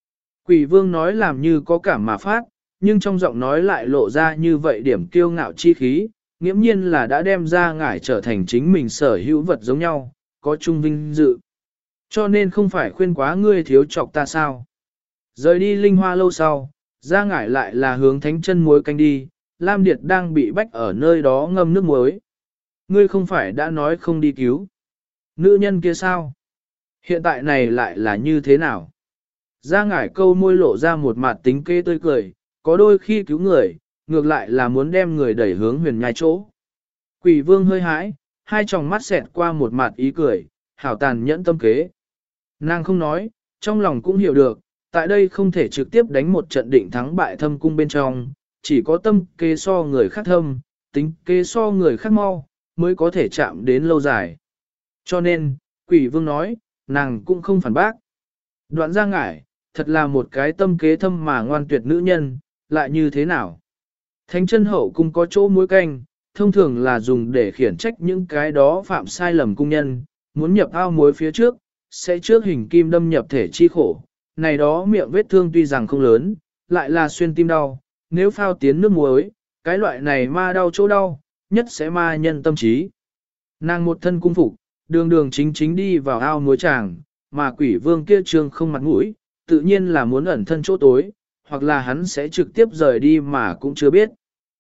[SPEAKER 1] Quỷ vương nói làm như có cảm mà phát, nhưng trong giọng nói lại lộ ra như vậy điểm kiêu ngạo chi khí, nghiễm nhiên là đã đem ra ngải trở thành chính mình sở hữu vật giống nhau, có chung vinh dự. Cho nên không phải khuyên quá ngươi thiếu chọc ta sao. Rời đi linh hoa lâu sau, ra ngải lại là hướng thánh chân muối canh đi, Lam Điệt đang bị bách ở nơi đó ngâm nước muối. Ngươi không phải đã nói không đi cứu. Nữ nhân kia sao? Hiện tại này lại là như thế nào? Ra ngải câu môi lộ ra một mặt tính kê tươi cười, có đôi khi cứu người, ngược lại là muốn đem người đẩy hướng huyền nhai chỗ. Quỷ vương hơi hãi, hai tròng mắt xẹt qua một mặt ý cười, hảo tàn nhẫn tâm kế. Nàng không nói, trong lòng cũng hiểu được, tại đây không thể trực tiếp đánh một trận định thắng bại thâm cung bên trong, chỉ có tâm kế so người khác thâm, tính kế so người khác mau, mới có thể chạm đến lâu dài. Cho nên, quỷ vương nói, nàng cũng không phản bác. Đoạn ra ngải, thật là một cái tâm kế thâm mà ngoan tuyệt nữ nhân, lại như thế nào? Thánh chân hậu cung có chỗ muối canh, thông thường là dùng để khiển trách những cái đó phạm sai lầm cung nhân, muốn nhập ao muối phía trước, sẽ trước hình kim đâm nhập thể chi khổ. Này đó miệng vết thương tuy rằng không lớn, lại là xuyên tim đau, nếu phao tiến nước muối, cái loại này ma đau chỗ đau, nhất sẽ ma nhân tâm trí. Nàng một thân cung phục, đường đường chính chính đi vào ao muối chàng, mà quỷ vương kia trương không mặt mũi, tự nhiên là muốn ẩn thân chỗ tối, hoặc là hắn sẽ trực tiếp rời đi mà cũng chưa biết.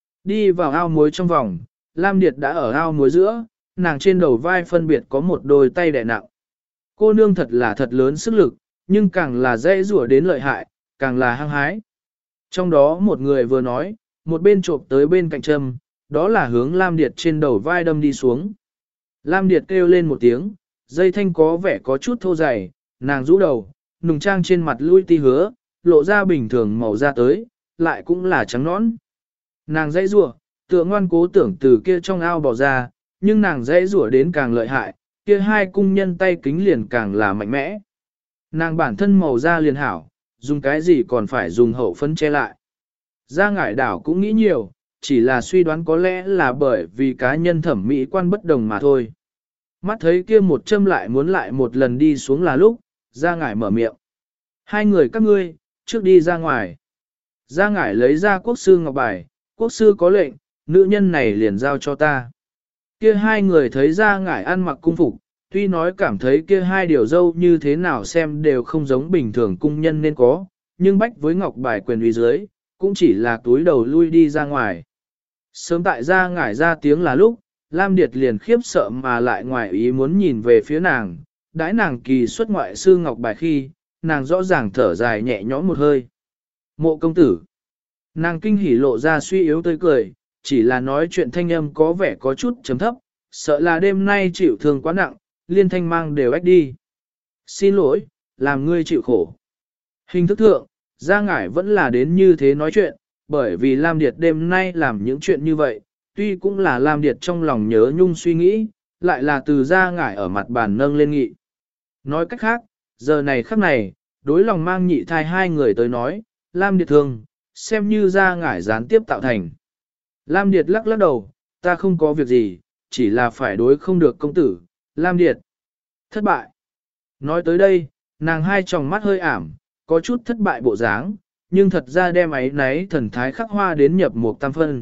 [SPEAKER 1] Đi vào ao muối trong vòng, Lam Điệt đã ở ao muối giữa, nàng trên đầu vai phân biệt có một đôi tay đè nặng. Cô nương thật là thật lớn sức lực, nhưng càng là dễ rủa đến lợi hại, càng là hăng hái. Trong đó một người vừa nói, một bên trộm tới bên cạnh châm, đó là hướng Lam Điệt trên đầu vai đâm đi xuống. Lam Điệt kêu lên một tiếng, dây thanh có vẻ có chút thô dày, nàng rũ đầu, nùng trang trên mặt lui ti hứa, lộ ra bình thường màu da tới, lại cũng là trắng nõn. Nàng dãy rủa, tựa ngoan cố tưởng từ kia trong ao bỏ ra, nhưng nàng dãy rủa đến càng lợi hại, kia hai cung nhân tay kính liền càng là mạnh mẽ. Nàng bản thân màu da liền hảo, dùng cái gì còn phải dùng hậu phấn che lại. Gia ngải đảo cũng nghĩ nhiều, chỉ là suy đoán có lẽ là bởi vì cá nhân thẩm mỹ quan bất đồng mà thôi. Mắt thấy kia một châm lại muốn lại một lần đi xuống là lúc, Gia ngải mở miệng. Hai người các ngươi, trước đi ra ngoài. Gia ngải lấy ra quốc sư ngọc bài, quốc sư có lệnh, nữ nhân này liền giao cho ta. Kia hai người thấy Gia ngải ăn mặc cung phục, tuy nói cảm thấy kia hai điều dâu như thế nào xem đều không giống bình thường cung nhân nên có, nhưng bách với ngọc bài quyền uy dưới, cũng chỉ là túi đầu lui đi ra ngoài. Sớm tại Gia ngải ra tiếng là lúc, Lam Điệt liền khiếp sợ mà lại ngoài ý muốn nhìn về phía nàng, đãi nàng kỳ xuất ngoại sư ngọc bài khi, nàng rõ ràng thở dài nhẹ nhõm một hơi. Mộ công tử. Nàng kinh hỉ lộ ra suy yếu tươi cười, chỉ là nói chuyện thanh âm có vẻ có chút chấm thấp, sợ là đêm nay chịu thương quá nặng, liên thanh mang đều ách đi. Xin lỗi, làm ngươi chịu khổ. Hình thức thượng, Gia ngải vẫn là đến như thế nói chuyện, bởi vì Lam Điệt đêm nay làm những chuyện như vậy, tuy cũng là Lam Điệt trong lòng nhớ nhung suy nghĩ, lại là từ Gia ngải ở mặt bàn nâng lên nghị. Nói cách khác, giờ này khắc này, đối lòng mang nhị thai hai người tới nói, Lam Điệt thương, xem như Gia ngải gián tiếp tạo thành. Lam Điệt lắc lắc đầu, ta không có việc gì, chỉ là phải đối không được công tử, Lam Điệt. Thất bại. Nói tới đây, nàng hai tròng mắt hơi ảm, có chút thất bại bộ dáng, nhưng thật ra đem ấy náy thần thái khắc hoa đến nhập một tam phân.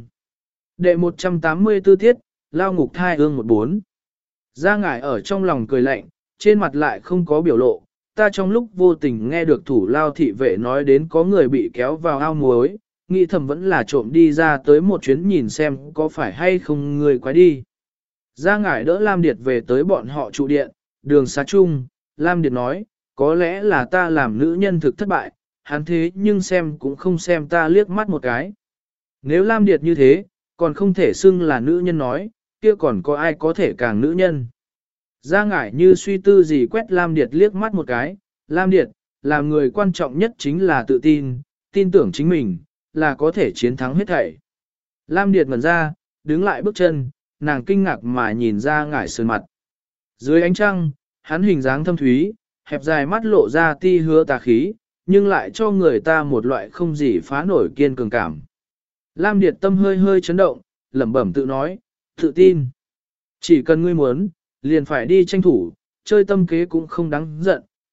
[SPEAKER 1] Đệ một trăm tám mươi tư tiết, lao ngục thai ương một bốn. Gia ngải ở trong lòng cười lạnh, trên mặt lại không có biểu lộ, ta trong lúc vô tình nghe được thủ lao thị vệ nói đến có người bị kéo vào ao muối, nghĩ thầm vẫn là trộm đi ra tới một chuyến nhìn xem có phải hay không người quái đi. Gia ngải đỡ Lam Điệt về tới bọn họ trụ điện, đường xá chung, Lam Điệt nói, có lẽ là ta làm nữ nhân thực thất bại, hắn thế nhưng xem cũng không xem ta liếc mắt một cái. Nếu Lam Điệt như thế, còn không thể xưng là nữ nhân nói, kia còn có ai có thể càng nữ nhân. Gia ngải như suy tư gì quét Lam Điệt liếc mắt một cái, Lam Điệt, làm người quan trọng nhất chính là tự tin, tin tưởng chính mình, là có thể chiến thắng hết thảy. Lam Điệt ngẩn ra, đứng lại bước chân, nàng kinh ngạc mà nhìn Gia ngải sơn mặt. Dưới ánh trăng, hắn hình dáng thâm thúy, hẹp dài mắt lộ ra ti hứa tà khí, nhưng lại cho người ta một loại không gì phá nổi kiên cường cảm. Lam Điệt tâm hơi hơi chấn động, lẩm bẩm tự nói, tự tin. Chỉ cần ngươi muốn, liền phải đi tranh thủ, chơi tâm kế cũng không đáng giận,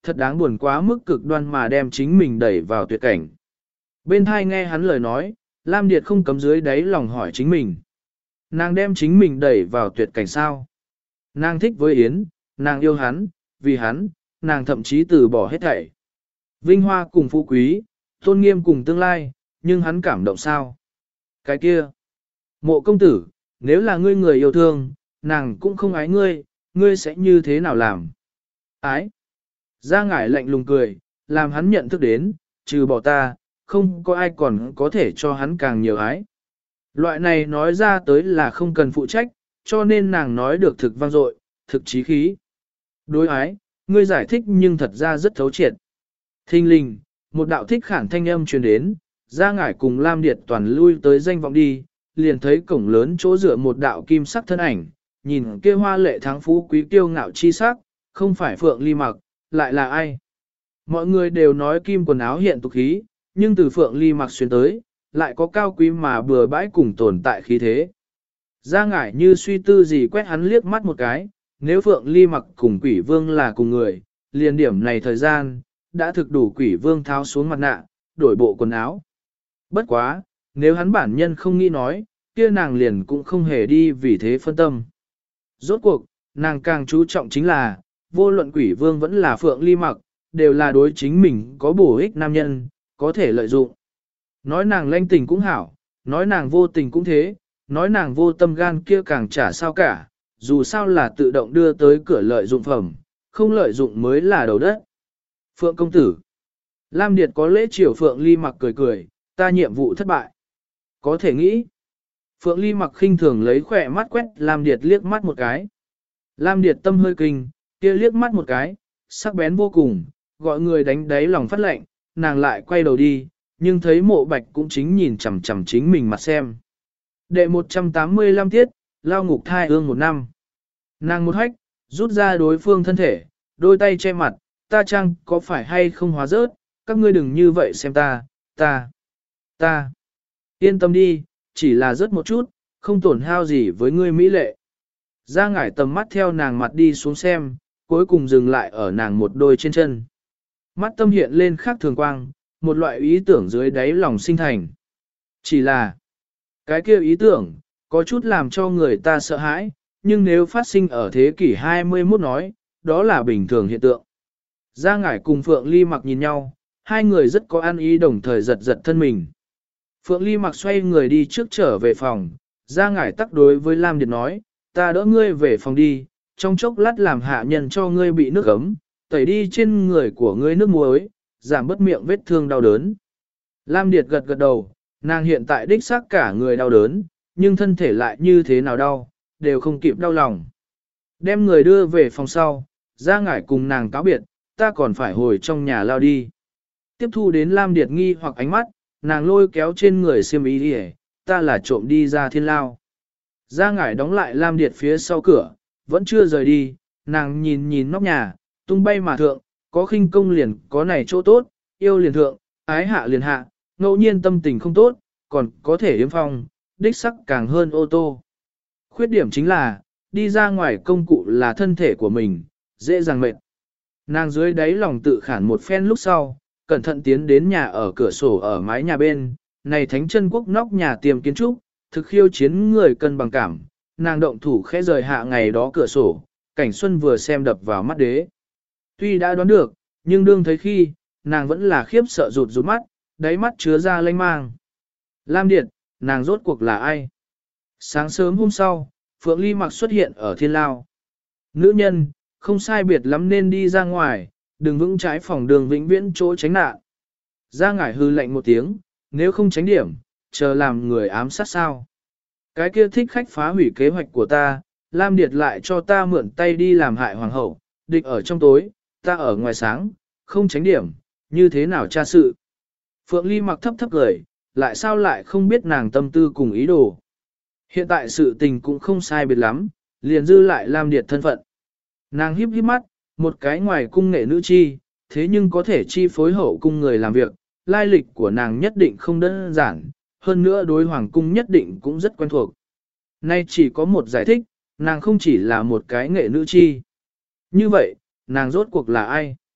[SPEAKER 1] thật đáng buồn quá mức cực đoan mà đem chính mình đẩy vào tuyệt cảnh. Bên thai nghe hắn lời nói, Lam Điệt không cấm dưới đáy lòng hỏi chính mình. Nàng đem chính mình đẩy vào tuyệt cảnh sao? Nàng thích với Yến, nàng yêu hắn, vì hắn, nàng thậm chí từ bỏ hết thảy. Vinh hoa cùng phú quý, tôn nghiêm cùng tương lai, nhưng hắn cảm động sao? Cái kia, Mộ công tử, nếu là ngươi người yêu thương, nàng cũng không ái ngươi, ngươi sẽ như thế nào làm? Ái. Gia Ngải lạnh lùng cười, làm hắn nhận thức đến, trừ bỏ ta, không có ai còn có thể cho hắn càng nhiều ái. Loại này nói ra tới là không cần phụ trách, cho nên nàng nói được thực vang dội, thực chí khí. Đối ái, ngươi giải thích nhưng thật ra rất thấu triệt. Thinh linh, một đạo thích khản thanh âm truyền đến, Gia Ngải cùng Lam Điệt toàn lui tới danh vọng đi, liền thấy cổng lớn chỗ dựa một đạo kim sắc thân ảnh, nhìn kia hoa lệ thắng phú quý kiêu ngạo chi sắc, không phải Phượng Ly Mặc, lại là ai? Mọi người đều nói kim quần áo hiện tục khí, nhưng từ Phượng Ly Mặc xuyên tới, lại có cao quý mà bừa bãi cùng tồn tại khí thế. Gia Ngải như suy tư gì quét hắn liếc mắt một cái, nếu Phượng Ly Mặc cùng Quỷ Vương là cùng người, liền điểm này thời gian, đã thực đủ Quỷ Vương tháo xuống mặt nạ, đổi bộ quần áo. Bất quá, nếu hắn bản nhân không nghĩ nói, kia nàng liền cũng không hề đi vì thế phân tâm. Rốt cuộc, nàng càng chú trọng chính là, vô luận Quỷ Vương vẫn là Phượng Ly Mặc, đều là đối chính mình có bổ ích nam nhân, có thể lợi dụng. Nói nàng lanh tình cũng hảo, nói nàng vô tình cũng thế, nói nàng vô tâm gan kia càng chả sao cả, dù sao là tự động đưa tới cửa lợi dụng phẩm, không lợi dụng mới là đầu đất. Phượng công tử. Lam Điệt có lễ chiều Phượng Ly Mặc cười cười, ta nhiệm vụ thất bại. Có thể nghĩ. Phượng Ly Mặc khinh thường lấy khỏe mắt quét Lam Điệt liếc mắt một cái. Lam Điệt tâm hơi kinh, kia liếc mắt một cái, sắc bén vô cùng, gọi người đánh đáy lòng phát lệnh, nàng lại quay đầu đi, nhưng thấy Mộ Bạch cũng chính nhìn chằm chằm chính mình mặt xem. Đệ một trăm tám mươi lăm tiết, lao ngục thai ương một năm. Nàng một hách, rút ra đối phương thân thể, đôi tay che mặt, ta chăng có phải hay không hóa rớt, các ngươi đừng như vậy xem ta, ta, ta. Yên tâm đi, chỉ là rớt một chút, không tổn hao gì với ngươi mỹ lệ. Gia Ngải tầm mắt theo nàng mặt đi xuống xem, cuối cùng dừng lại ở nàng một đôi trên chân. Mắt tâm hiện lên khác thường quang, một loại ý tưởng dưới đáy lòng sinh thành. Chỉ là, cái kia ý tưởng, có chút làm cho người ta sợ hãi, nhưng nếu phát sinh ở thế kỷ hai mươi mốt nói, đó là bình thường hiện tượng. Gia Ngải cùng Phượng Ly Mặc nhìn nhau, hai người rất có ăn ý đồng thời giật giật thân mình. Phượng Ly Mặc xoay người đi trước trở về phòng, Gia Ngải tắc đối với Lam Điệt nói, ta đỡ ngươi về phòng đi, trong chốc lát làm hạ nhân cho ngươi bị nước ấm, tẩy đi trên người của ngươi nước muối, giảm bớt miệng vết thương đau đớn. Lam Điệt gật gật đầu, nàng hiện tại đích xác cả người đau đớn, nhưng thân thể lại như thế nào đau, đều không kịp đau lòng. Đem người đưa về phòng sau, Gia Ngải cùng nàng cáo biệt, ta còn phải hồi trong nhà lao đi. Tiếp thu đến Lam Điệt nghi hoặc ánh mắt, nàng lôi kéo trên người xiêm y đi, ta là trộm đi ra thiên lao. Gia Ngải đóng lại Lam Điệt phía sau cửa, vẫn chưa rời đi, nàng nhìn nhìn nóc nhà, tung bay mà thượng, có khinh công liền có này chỗ tốt, yêu liền thượng, ái hạ liền hạ, ngẫu nhiên tâm tình không tốt, còn có thể yếm phong, đích sắc càng hơn ô tô. Khuyết điểm chính là, đi ra ngoài công cụ là thân thể của mình, dễ dàng mệt. Nàng dưới đáy lòng tự khản một phen lúc sau, cẩn thận tiến đến nhà ở cửa sổ ở mái nhà bên, này thánh chân quốc nóc nhà tiềm kiến trúc, thực khiêu chiến người cân bằng cảm, nàng động thủ khẽ rời hạ ngày đó cửa sổ, cảnh xuân vừa xem đập vào mắt đế. Tuy đã đoán được, nhưng đương thấy khi, nàng vẫn là khiếp sợ rụt rụt mắt, đáy mắt chứa ra lanh mang. Lam Điệt, nàng rốt cuộc là ai? Sáng sớm hôm sau, Phượng Ly Mặc xuất hiện ở thiên lao. Nữ nhân, không sai biệt lắm nên đi ra ngoài, đừng vững trái phòng đường vĩnh viễn chỗ tránh nạn. Gia Ngải hư lạnh một tiếng, nếu không tránh điểm, chờ làm người ám sát sao. Cái kia thích khách phá hủy kế hoạch của ta, Lam Điệt lại cho ta mượn tay đi làm hại hoàng hậu, địch ở trong tối, ta ở ngoài sáng, không tránh điểm, như thế nào tra sự. Phượng Ly Mặc thấp thấp cười, lại sao lại không biết nàng tâm tư cùng ý đồ. Hiện tại sự tình cũng không sai biệt lắm, liền dư lại Lam Điệt thân phận. Nàng híp híp mắt, một cái ngoài cung nghệ nữ chi, thế nhưng có thể chi phối hậu cung người làm việc, lai lịch của nàng nhất định không đơn giản, hơn nữa đối hoàng cung nhất định cũng rất quen thuộc. Nay chỉ có một giải thích, nàng không chỉ là một cái nghệ nữ chi. Như vậy, nàng rốt cuộc là ai?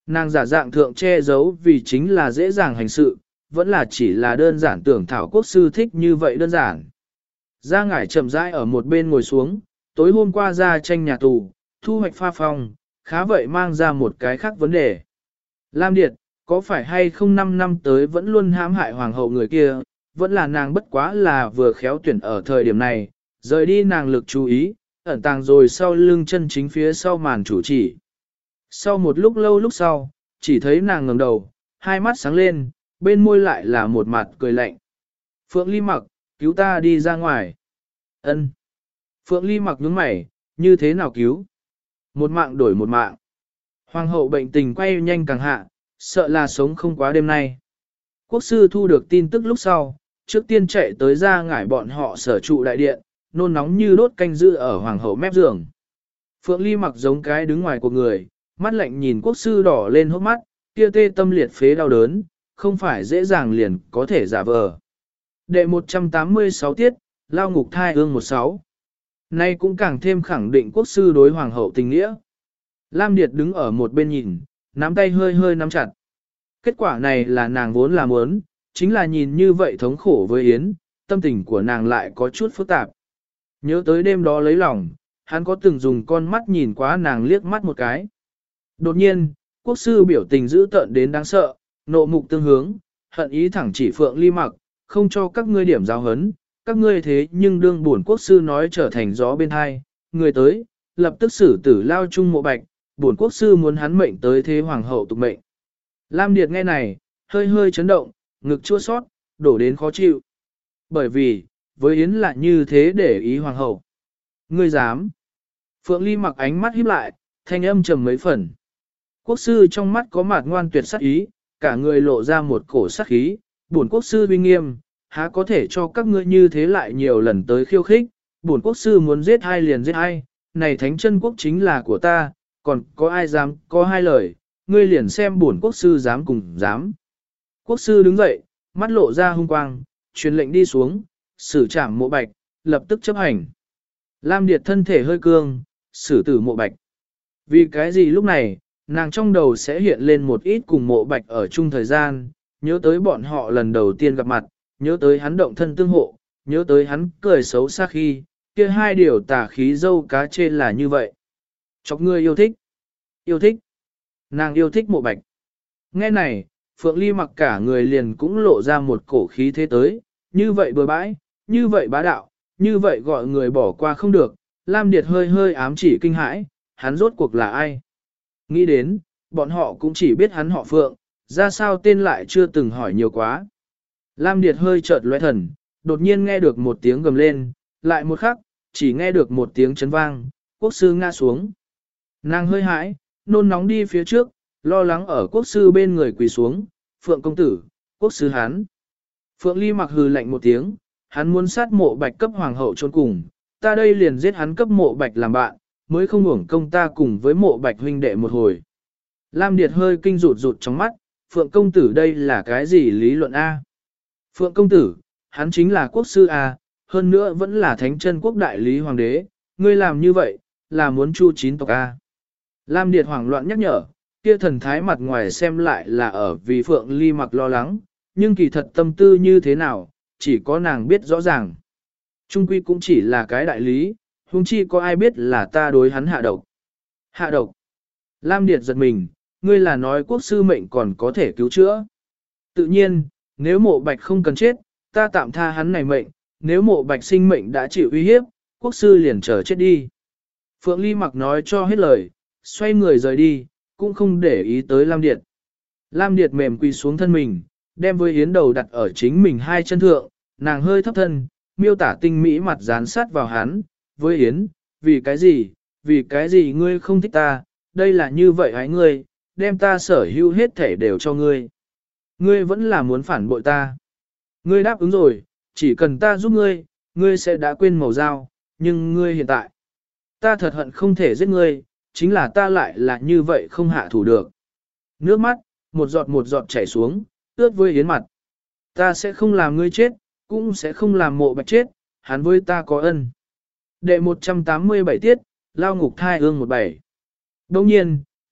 [SPEAKER 1] Nàng giả dạng thượng che giấu vì chính là dễ dàng hành sự, vẫn là chỉ là đơn giản tưởng thảo quốc sư thích như vậy đơn giản. Gia ngải chậm rãi ở một bên ngồi xuống, tối hôm qua ra tranh nhà tù, thu hoạch pha phong, khá vậy mang ra một cái khác vấn đề. Lam Điệt, có phải hay không năm năm tới vẫn luôn hãm hại hoàng hậu người kia, vẫn là nàng bất quá là vừa khéo tuyển ở thời điểm này, rời đi nàng lực chú ý, ẩn tàng rồi sau lưng chân chính phía sau màn chủ chỉ. Sau một lúc lâu lúc sau, chỉ thấy nàng ngẩng đầu, hai mắt sáng lên, bên môi lại là một mặt cười lạnh. Phượng Ly Mặc, cứu ta đi ra ngoài. Ân. Phượng Ly Mặc nhướng mày, như thế nào cứu? Một mạng đổi một mạng. Hoàng hậu bệnh tình quay nhanh càng hạ, sợ là sống không quá đêm nay. Quốc sư thu được tin tức lúc sau, trước tiên chạy tới ra ngải bọn họ sở trụ đại điện, nôn nóng như đốt canh giữ ở hoàng hậu mép giường. Phượng Ly Mặc giống cái đứng ngoài của người, mắt lạnh nhìn quốc sư đỏ lên hốc mắt, kia tê tâm liệt phế đau đớn, không phải dễ dàng liền có thể giả vờ. Đệ một trăm tám mươi sáu tiết, lao ngục thai ương một sáu. Nay cũng càng thêm khẳng định quốc sư đối hoàng hậu tình nghĩa. Lam Điệt đứng ở một bên nhìn, nắm tay hơi hơi nắm chặt. Kết quả này là nàng vốn là muốn, chính là nhìn như vậy thống khổ với Yến, tâm tình của nàng lại có chút phức tạp. Nhớ tới đêm đó lấy lòng, hắn có từng dùng con mắt nhìn quá nàng liếc mắt một cái. Đột nhiên, quốc sư biểu tình dữ tợn đến đáng sợ, nộ mục tương hướng, hận ý thẳng chỉ Phượng Ly Mặc, không cho các ngươi điểm giáo hấn, các ngươi thế nhưng đương buồn quốc sư nói trở thành gió bên hai, người tới, lập tức xử tử lao chung mộ bạch, buồn quốc sư muốn hắn mệnh tới thế hoàng hậu tục mệnh. Lam Điệt nghe này, hơi hơi chấn động, ngực chua xót, đổ đến khó chịu. Bởi vì, với Yến là như thế để ý hoàng hậu. Ngươi dám. Phượng Ly Mặc ánh mắt híp lại, thanh âm trầm mấy phần. Quốc sư trong mắt có mặt ngoan tuyệt sắc ý, cả người lộ ra một cổ sắc khí, bổn quốc sư uy nghiêm, há có thể cho các ngươi như thế lại nhiều lần tới khiêu khích, bổn quốc sư muốn giết hai liền giết hai, này thánh chân quốc chính là của ta, còn có ai dám có hai lời, ngươi liền xem bổn quốc sư dám cùng dám. Quốc sư đứng dậy, mắt lộ ra hung quang, truyền lệnh đi xuống, xử trảm mộ bạch, lập tức chấp hành. Lam Điệt thân thể hơi cương, xử tử mộ bạch. Vì cái gì lúc này, nàng trong đầu sẽ hiện lên một ít cùng mộ bạch ở chung thời gian, nhớ tới bọn họ lần đầu tiên gặp mặt, nhớ tới hắn động thân tương hộ, nhớ tới hắn cười xấu xa khi, kia hai điều tà khí dâu cá trên là như vậy. Chọc ngươi yêu thích, yêu thích, nàng yêu thích mộ bạch. Nghe này, Phượng Ly Mặc cả người liền cũng lộ ra một cổ khí thế tới, như vậy bừa bãi, như vậy bá đạo, như vậy gọi người bỏ qua không được. Lam Điệt hơi hơi ám chỉ kinh hãi, hắn rốt cuộc là ai? Nghĩ đến, bọn họ cũng chỉ biết hắn họ Phượng, ra sao tên lại chưa từng hỏi nhiều quá. Lam Điệt hơi chợt lóe thần, đột nhiên nghe được một tiếng gầm lên, lại một khắc, chỉ nghe được một tiếng chấn vang, quốc sư ngã xuống. Nàng hơi hãi, nôn nóng đi phía trước, lo lắng ở quốc sư bên người quỳ xuống, Phượng công tử, quốc sư hắn. Phượng Ly Mặc hừ lạnh một tiếng, hắn muốn sát mộ bạch cấp hoàng hậu trốn cùng, ta đây liền giết hắn cấp mộ bạch làm bạn, mới không uổng công ta cùng với mộ bạch huynh đệ một hồi. Lam Điệt hơi kinh rụt rụt trong mắt, Phượng công tử đây là cái gì lý luận A? Phượng công tử, hắn chính là quốc sư A, hơn nữa vẫn là thánh chân quốc đại lý hoàng đế, ngươi làm như vậy, là muốn chu chín tộc A. Lam Điệt hoảng loạn nhắc nhở, kia thần thái mặt ngoài xem lại là ở vì Phượng Ly Mặc lo lắng, nhưng kỳ thật tâm tư như thế nào, chỉ có nàng biết rõ ràng. Trung quy cũng chỉ là cái đại lý, huống chi có ai biết là ta đối hắn hạ độc. Hạ độc. Lam Điệt giật mình, ngươi là nói quốc sư mệnh còn có thể cứu chữa. Tự nhiên, nếu mộ bạch không cần chết, ta tạm tha hắn này mệnh, nếu mộ bạch sinh mệnh đã chịu uy hiếp, quốc sư liền chờ chết đi. Phượng Ly Mặc nói cho hết lời, xoay người rời đi, cũng không để ý tới Lam Điệt. Lam Điệt mềm quỳ xuống thân mình, đem với yến đầu đặt ở chính mình hai chân thượng, nàng hơi thấp thân, miêu tả tinh mỹ mặt dán sát vào hắn, với yến, vì cái gì, vì cái gì ngươi không thích ta, đây là như vậy hãy ngươi, đem ta sở hữu hết thể đều cho ngươi. Ngươi vẫn là muốn phản bội ta. Ngươi đáp ứng rồi, chỉ cần ta giúp ngươi, ngươi sẽ đã quên màu dao, nhưng ngươi hiện tại, ta thật hận không thể giết ngươi, chính là ta lại là như vậy không hạ thủ được. Nước mắt, một giọt một giọt chảy xuống, ướt với yến mặt. Ta sẽ không làm ngươi chết, cũng sẽ không làm mộ bạch chết, hắn với ta có ân. Đệ một trăm tám mươi bảy tiết, lao ngục thai ương một bảy. Đồng nhiên,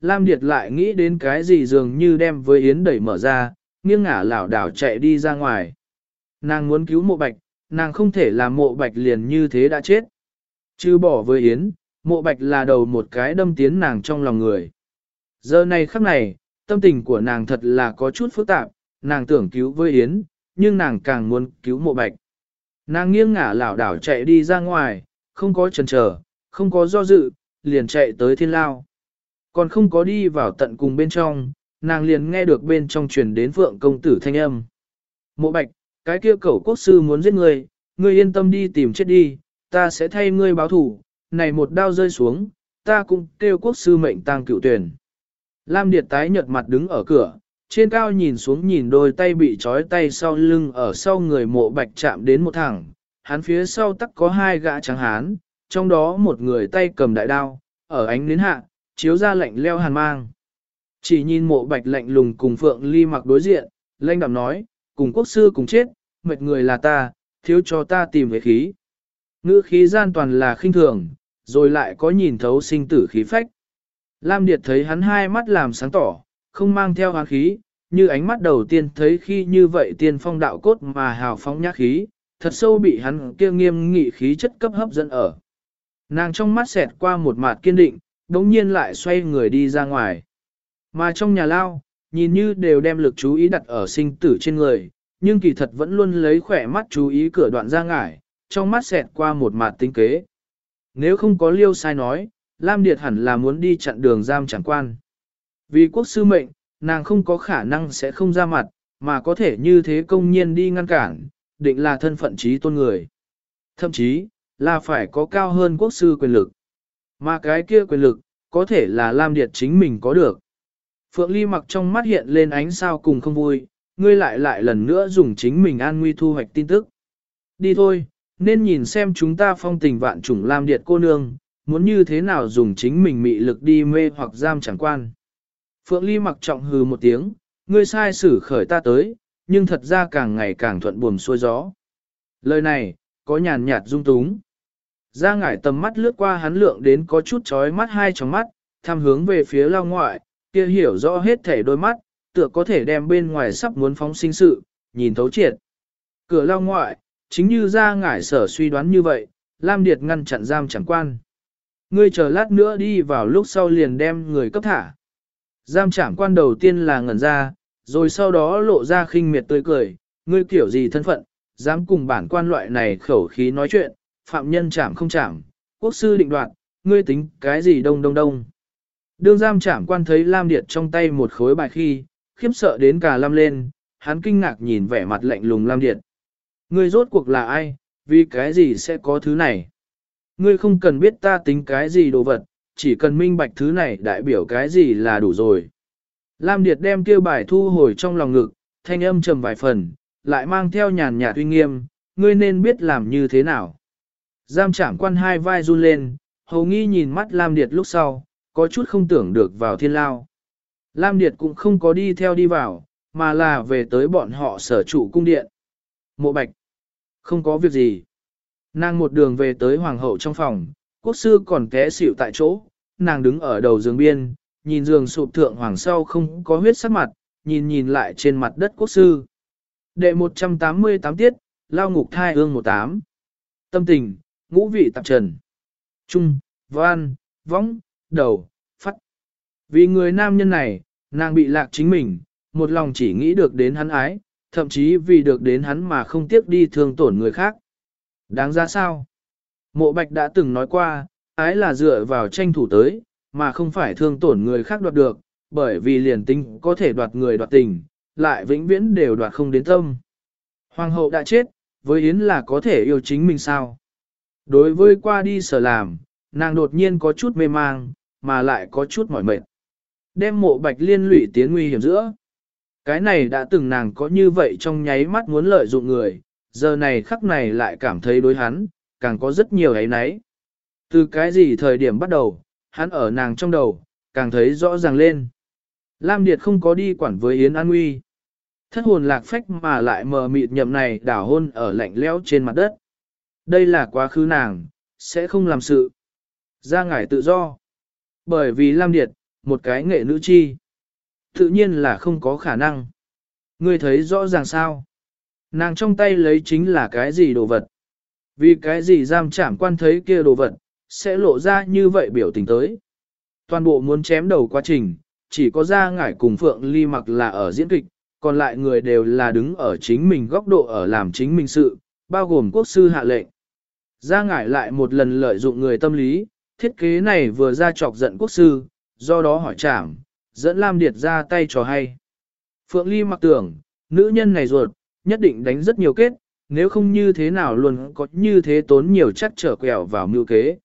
[SPEAKER 1] Lam Điệt lại nghĩ đến cái gì dường như đem với Yến đẩy mở ra, nghiêng ngả lảo đảo chạy đi ra ngoài. Nàng muốn cứu mộ bạch, nàng không thể làm mộ bạch liền như thế đã chết. Chứ bỏ với Yến, mộ bạch là đầu một cái đâm tiến nàng trong lòng người. Giờ này khắc này, tâm tình của nàng thật là có chút phức tạp, nàng tưởng cứu với Yến, nhưng nàng càng muốn cứu mộ bạch. Nàng nghiêng ngả lảo đảo chạy đi ra ngoài, không có chần chờ, không có do dự, liền chạy tới thiên lao. Còn không có đi vào tận cùng bên trong, nàng liền nghe được bên trong truyền đến Phượng công tử thanh âm. Mộ bạch, cái kia cẩu quốc sư muốn giết ngươi, ngươi yên tâm đi tìm chết đi, ta sẽ thay ngươi báo thủ, này một đao rơi xuống, ta cũng kêu quốc sư mệnh tang cựu tuyển. Lam Điệt tái nhợt mặt đứng ở cửa, trên cao nhìn xuống nhìn đôi tay bị trói tay sau lưng ở sau người mộ bạch chạm đến một thẳng, hắn phía sau tắc có hai gã trắng hán, trong đó một người tay cầm đại đao, ở ánh nến hạ, chiếu ra lạnh leo hàn mang. Chỉ nhìn mộ bạch lạnh lùng cùng Phượng Ly Mặc đối diện, lanh đạm nói, cùng quốc sư cùng chết, mệt người là ta, thiếu cho ta tìm về khí. Ngữ khí gian toàn là khinh thường, rồi lại có nhìn thấu sinh tử khí phách. Lam Điệt thấy hắn hai mắt làm sáng tỏ, không mang theo hoán khí, như ánh mắt đầu tiên thấy khi như vậy tiên phong đạo cốt mà hào phóng nhã khí, thật sâu bị hắn kia nghiêm nghị khí chất cấp hấp dẫn ở. Nàng trong mắt xẹt qua một mặt kiên định, đống nhiên lại xoay người đi ra ngoài. Mà trong nhà lao, nhìn như đều đem lực chú ý đặt ở sinh tử trên người, nhưng kỳ thật vẫn luôn lấy khỏe mắt chú ý cửa đoạn ra ngải, trong mắt xẹt qua một mặt tinh kế. Nếu không có liêu sai nói, Lam Điệt hẳn là muốn đi chặn đường giam chẳng quan. Vì quốc sư mệnh, nàng không có khả năng sẽ không ra mặt, mà có thể như thế công nhiên đi ngăn cản, định là thân phận trí tôn người. Thậm chí, là phải có cao hơn quốc sư quyền lực. Mà cái kia quyền lực, có thể là Lam Điệt chính mình có được. Phượng Ly Mặc trong mắt hiện lên ánh sao cùng không vui, ngươi lại lại lần nữa dùng chính mình an nguy thu hoạch tin tức. Đi thôi, nên nhìn xem chúng ta phong tình vạn trùng Lam Điệt cô nương, muốn như thế nào dùng chính mình mị lực đi mê hoặc giam chẳng quan. Phượng Ly Mặc trọng hừ một tiếng, ngươi sai xử khởi ta tới, nhưng thật ra càng ngày càng thuận buồm xuôi gió. Lời này, có nhàn nhạt dung túng. Ra ngải tầm mắt lướt qua hắn lượng đến có chút chói mắt hai tròng mắt, tham hướng về phía lao ngoại, kia hiểu rõ hết thể đôi mắt, tựa có thể đem bên ngoài sắp muốn phóng sinh sự, nhìn thấu triệt. Cửa lao ngoại, chính như ra ngải sở suy đoán như vậy, Lam Điệt ngăn chặn giam chẳng quan. Ngươi chờ lát nữa đi vào lúc sau liền đem người cấp thả. Giam chẳng quan đầu tiên là ngẩn ra, rồi sau đó lộ ra khinh miệt tươi cười, ngươi kiểu gì thân phận, dám cùng bản quan loại này khẩu khí nói chuyện, phạm nhân chảm không chảm, quốc sư định đoạt, ngươi tính cái gì đông đông đông. Đương giam trảm quan thấy Lam Điệt trong tay một khối bài khi, khiếp sợ đến cả Lam lên, hắn kinh ngạc nhìn vẻ mặt lạnh lùng Lam Điệt. Ngươi rốt cuộc là ai, vì cái gì sẽ có thứ này? Ngươi không cần biết ta tính cái gì đồ vật, chỉ cần minh bạch thứ này đại biểu cái gì là đủ rồi. Lam Điệt đem kêu bài thu hồi trong lòng ngực, thanh âm trầm vài phần, lại mang theo nhàn nhạt uy nghiêm, ngươi nên biết làm như thế nào. Giam trảm quan hai vai run lên, hầu nghi nhìn mắt Lam Điệt lúc sau, có chút không tưởng được vào thiên lao. Lam Điệt cũng không có đi theo đi vào, mà là về tới bọn họ sở trụ cung điện. Mộ Bạch, không có việc gì. Nàng một đường về tới hoàng hậu trong phòng, quốc sư còn té xỉu tại chỗ, nàng đứng ở đầu giường biên, nhìn giường sụp thượng hoàng sau không có huyết sắc mặt, nhìn nhìn lại trên mặt đất quốc sư. Đệ một trăm tám mươi tám tiết, lao ngục thai ương một tám. Tâm tình, ngũ vị tạp trần. Trung, văn, võng, đầu, phát. Vì người nam nhân này, nàng bị lạc chính mình, một lòng chỉ nghĩ được đến hắn ái, thậm chí vì được đến hắn mà không tiếc đi thương tổn người khác. Đáng ra sao? Mộ Bạch đã từng nói qua, ái là dựa vào tranh thủ tới, mà không phải thương tổn người khác đoạt được, bởi vì liền tính có thể đoạt người đoạt tình, lại vĩnh viễn đều đoạt không đến tâm. Hoàng hậu đã chết, với Yến là có thể yêu chính mình sao? Đối với qua đi sở làm, nàng đột nhiên có chút mê mang, mà lại có chút mỏi mệt. Đem Mộ Bạch liên lụy tiến nguy hiểm giữa. Cái này đã từng nàng có như vậy trong nháy mắt muốn lợi dụng người, giờ này khắc này lại cảm thấy đối hắn, càng có rất nhiều ấy nấy. Từ cái gì thời điểm bắt đầu, hắn ở nàng trong đầu, càng thấy rõ ràng lên. Lam Điệt không có đi quản với Yến an nguy. Thất hồn lạc phách mà lại mờ mịt nhậm này đảo hôn ở lạnh lẽo trên mặt đất. Đây là quá khứ nàng, sẽ không làm sự. Ra ngải tự do. Bởi vì Lam Điệt, một cái nghệ nữ chi. Tự nhiên là không có khả năng. Ngươi thấy rõ ràng sao? Nàng trong tay lấy chính là cái gì đồ vật? Vì cái gì giam trảm quan thấy kia đồ vật, sẽ lộ ra như vậy biểu tình tới. Toàn bộ muốn chém đầu quá trình, chỉ có Gia Ngải cùng Phượng Ly Mặc là ở diễn kịch, còn lại người đều là đứng ở chính mình góc độ ở làm chính mình sự, bao gồm quốc sư hạ lệnh. Gia Ngải lại một lần lợi dụng người tâm lý, thiết kế này vừa ra chọc giận quốc sư, do đó hỏi trảm, dẫn Lam Điệt ra tay cho hay. Phượng Ly Mặc tưởng, nữ nhân này ruột, nhất định đánh rất nhiều kết, nếu không như thế nào luôn có như thế tốn nhiều chắc trở quẹo vào mưu kế.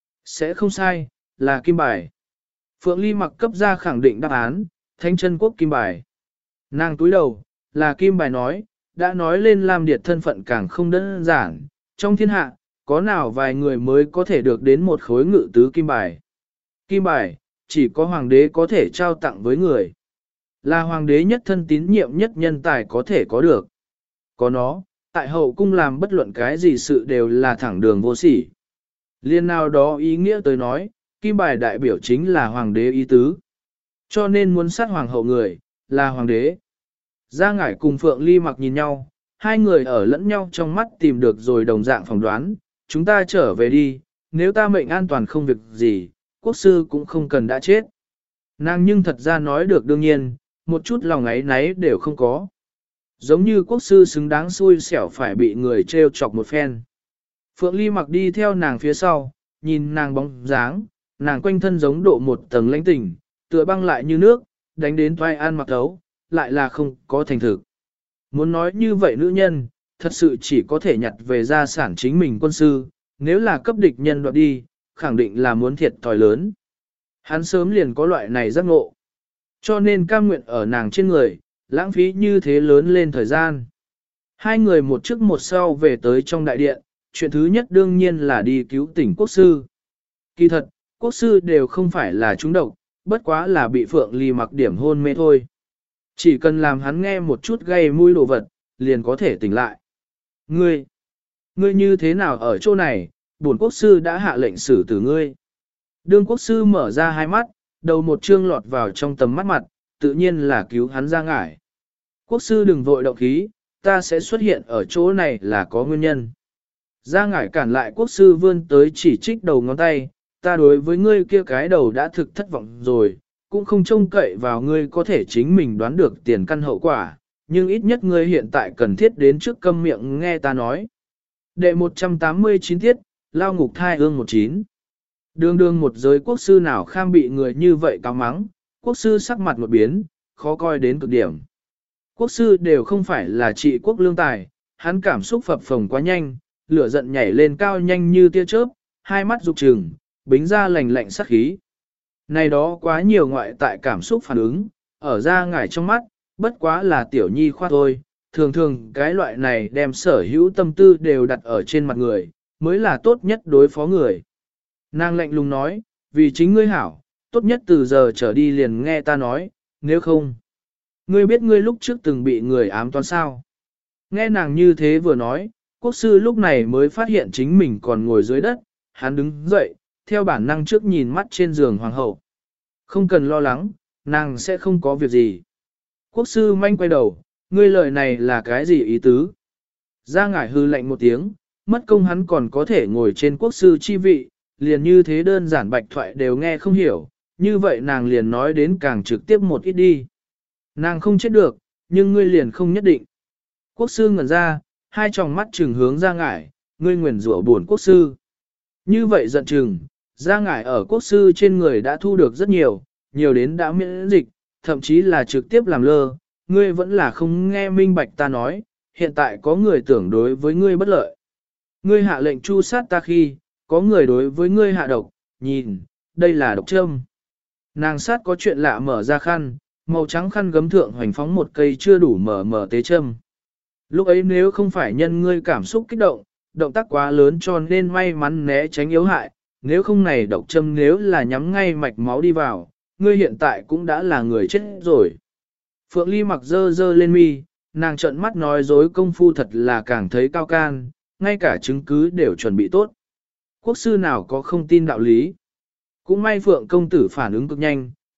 [SPEAKER 1] Sẽ không sai, là kim bài. Phượng Ly Mặc cấp ra khẳng định đáp án, Thánh Chân Quốc kim bài. Nàng túi đầu, là kim bài nói, đã nói lên Lam Điệt thân phận càng không đơn giản, trong thiên hạ, có nào vài người mới có thể được đến một khối ngự tứ kim bài. Kim bài, chỉ có hoàng đế có thể trao tặng với người. Là hoàng đế nhất thân tín nhiệm nhất nhân tài có thể có được. Có nó, tại hậu cung làm bất luận cái gì sự đều là thẳng đường vô sỉ. Liên nào đó ý nghĩa tới nói, kim bài đại biểu chính là hoàng đế ý tứ. Cho nên muốn sát hoàng hậu người, là hoàng đế. Gia Ngải cùng Phượng Ly Mặc nhìn nhau, hai người ở lẫn nhau trong mắt tìm được rồi đồng dạng phỏng đoán, chúng ta trở về đi, nếu ta mệnh an toàn không việc gì, quốc sư cũng không cần đã chết. Nàng nhưng thật ra nói được đương nhiên, một chút lòng ấy náy đều không có. Giống như quốc sư xứng đáng xui xẻo phải bị người trêu chọc một phen. Phượng Ly Mặc đi theo nàng phía sau, nhìn nàng bóng dáng, nàng quanh thân giống độ một tầng lãnh tình, tựa băng lại như nước, đánh đến toai an mặc thấu, lại là không có thành thực. Muốn nói như vậy nữ nhân, thật sự chỉ có thể nhặt về gia sản chính mình quân sư, nếu là cấp địch nhân đoạt đi, khẳng định là muốn thiệt thòi lớn. Hắn sớm liền có loại này giác ngộ. Cho nên cam nguyện ở nàng trên người, lãng phí như thế lớn lên thời gian. Hai người một trước một sau về tới trong đại điện, chuyện thứ nhất đương nhiên là đi cứu tỉnh quốc sư. Kỳ thật, quốc sư đều không phải là trúng độc, bất quá là bị Phượng Ly Mặc điểm hôn mê thôi. Chỉ cần làm hắn nghe một chút gây mũi đồ vật, liền có thể tỉnh lại. Ngươi, ngươi như thế nào ở chỗ này, bổn quốc sư đã hạ lệnh xử tử ngươi. Đương quốc sư mở ra hai mắt, đầu một chương lọt vào trong tầm mắt mặt, tự nhiên là cứu hắn Gia Ngải. Quốc sư đừng vội động khí, ta sẽ xuất hiện ở chỗ này là có nguyên nhân. Gia Ngải cản lại quốc sư vươn tới chỉ trích đầu ngón tay, ta đối với ngươi kia cái đầu đã thực thất vọng rồi, cũng không trông cậy vào ngươi có thể chính mình đoán được tiền căn hậu quả, nhưng ít nhất ngươi hiện tại cần thiết đến trước câm miệng nghe ta nói. Đệ một trăm tám mươi chín tiết, lao ngục thai ương một chín. Đương đương một giới quốc sư nào kham bị người như vậy cáo mắng, quốc sư sắc mặt một biến, khó coi đến cực điểm. Quốc sư đều không phải là trị quốc lương tài, hắn cảm xúc phập phồng quá nhanh, lửa giận nhảy lên cao nhanh như tia chớp, hai mắt rục trừng, bính ra lạnh lạnh sắc khí. Này đó quá nhiều ngoại tại cảm xúc phản ứng, ở Gia Ngải trong mắt, bất quá là tiểu nhi khoa thôi, thường thường cái loại này đem sở hữu tâm tư đều đặt ở trên mặt người, mới là tốt nhất đối phó người. Nàng lạnh lùng nói, vì chính ngươi hảo, tốt nhất từ giờ trở đi liền nghe ta nói, nếu không. Ngươi biết ngươi lúc trước từng bị người ám toán sao. Nghe nàng như thế vừa nói, quốc sư lúc này mới phát hiện chính mình còn ngồi dưới đất, hắn đứng dậy, theo bản năng trước nhìn mắt trên giường hoàng hậu. Không cần lo lắng, nàng sẽ không có việc gì. Quốc sư manh quay đầu, ngươi lời này là cái gì ý tứ? Gia Ngải hư lạnh một tiếng, mất công hắn còn có thể ngồi trên quốc sư chi vị, liền như thế đơn giản bạch thoại đều nghe không hiểu, như vậy nàng liền nói đến càng trực tiếp một ít đi. Nàng không chết được, nhưng ngươi liền không nhất định. Quốc sư ngẩn ra, hai tròng mắt trừng hướng Gia Ngải, ngươi nguyền rủa buồn quốc sư. Như vậy giận chừng, Gia Ngải ở quốc sư trên người đã thu được rất nhiều, nhiều đến đã miễn dịch, thậm chí là trực tiếp làm lơ, ngươi vẫn là không nghe minh bạch ta nói, hiện tại có người tưởng đối với ngươi bất lợi. Ngươi hạ lệnh tru sát ta khi, có người đối với ngươi hạ độc, nhìn, đây là độc châm. Nàng sát có chuyện lạ mở ra khăn, màu trắng khăn gấm thượng hoành phóng một cây chưa đủ mở mở tế châm. Lúc ấy nếu không phải nhân ngươi cảm xúc kích động, động tác quá lớn cho nên may mắn né tránh yếu hại, nếu không này độc châm nếu là nhắm ngay mạch máu đi vào, ngươi hiện tại cũng đã là người chết rồi. Phượng Ly Mặc dơ dơ lên mi, nàng trợn mắt nói dối công phu thật là càng thấy cao can, ngay cả chứng cứ đều chuẩn bị tốt. Quốc sư nào có không tin đạo lý. Cũng may Phượng công tử phản ứng cực nhanh,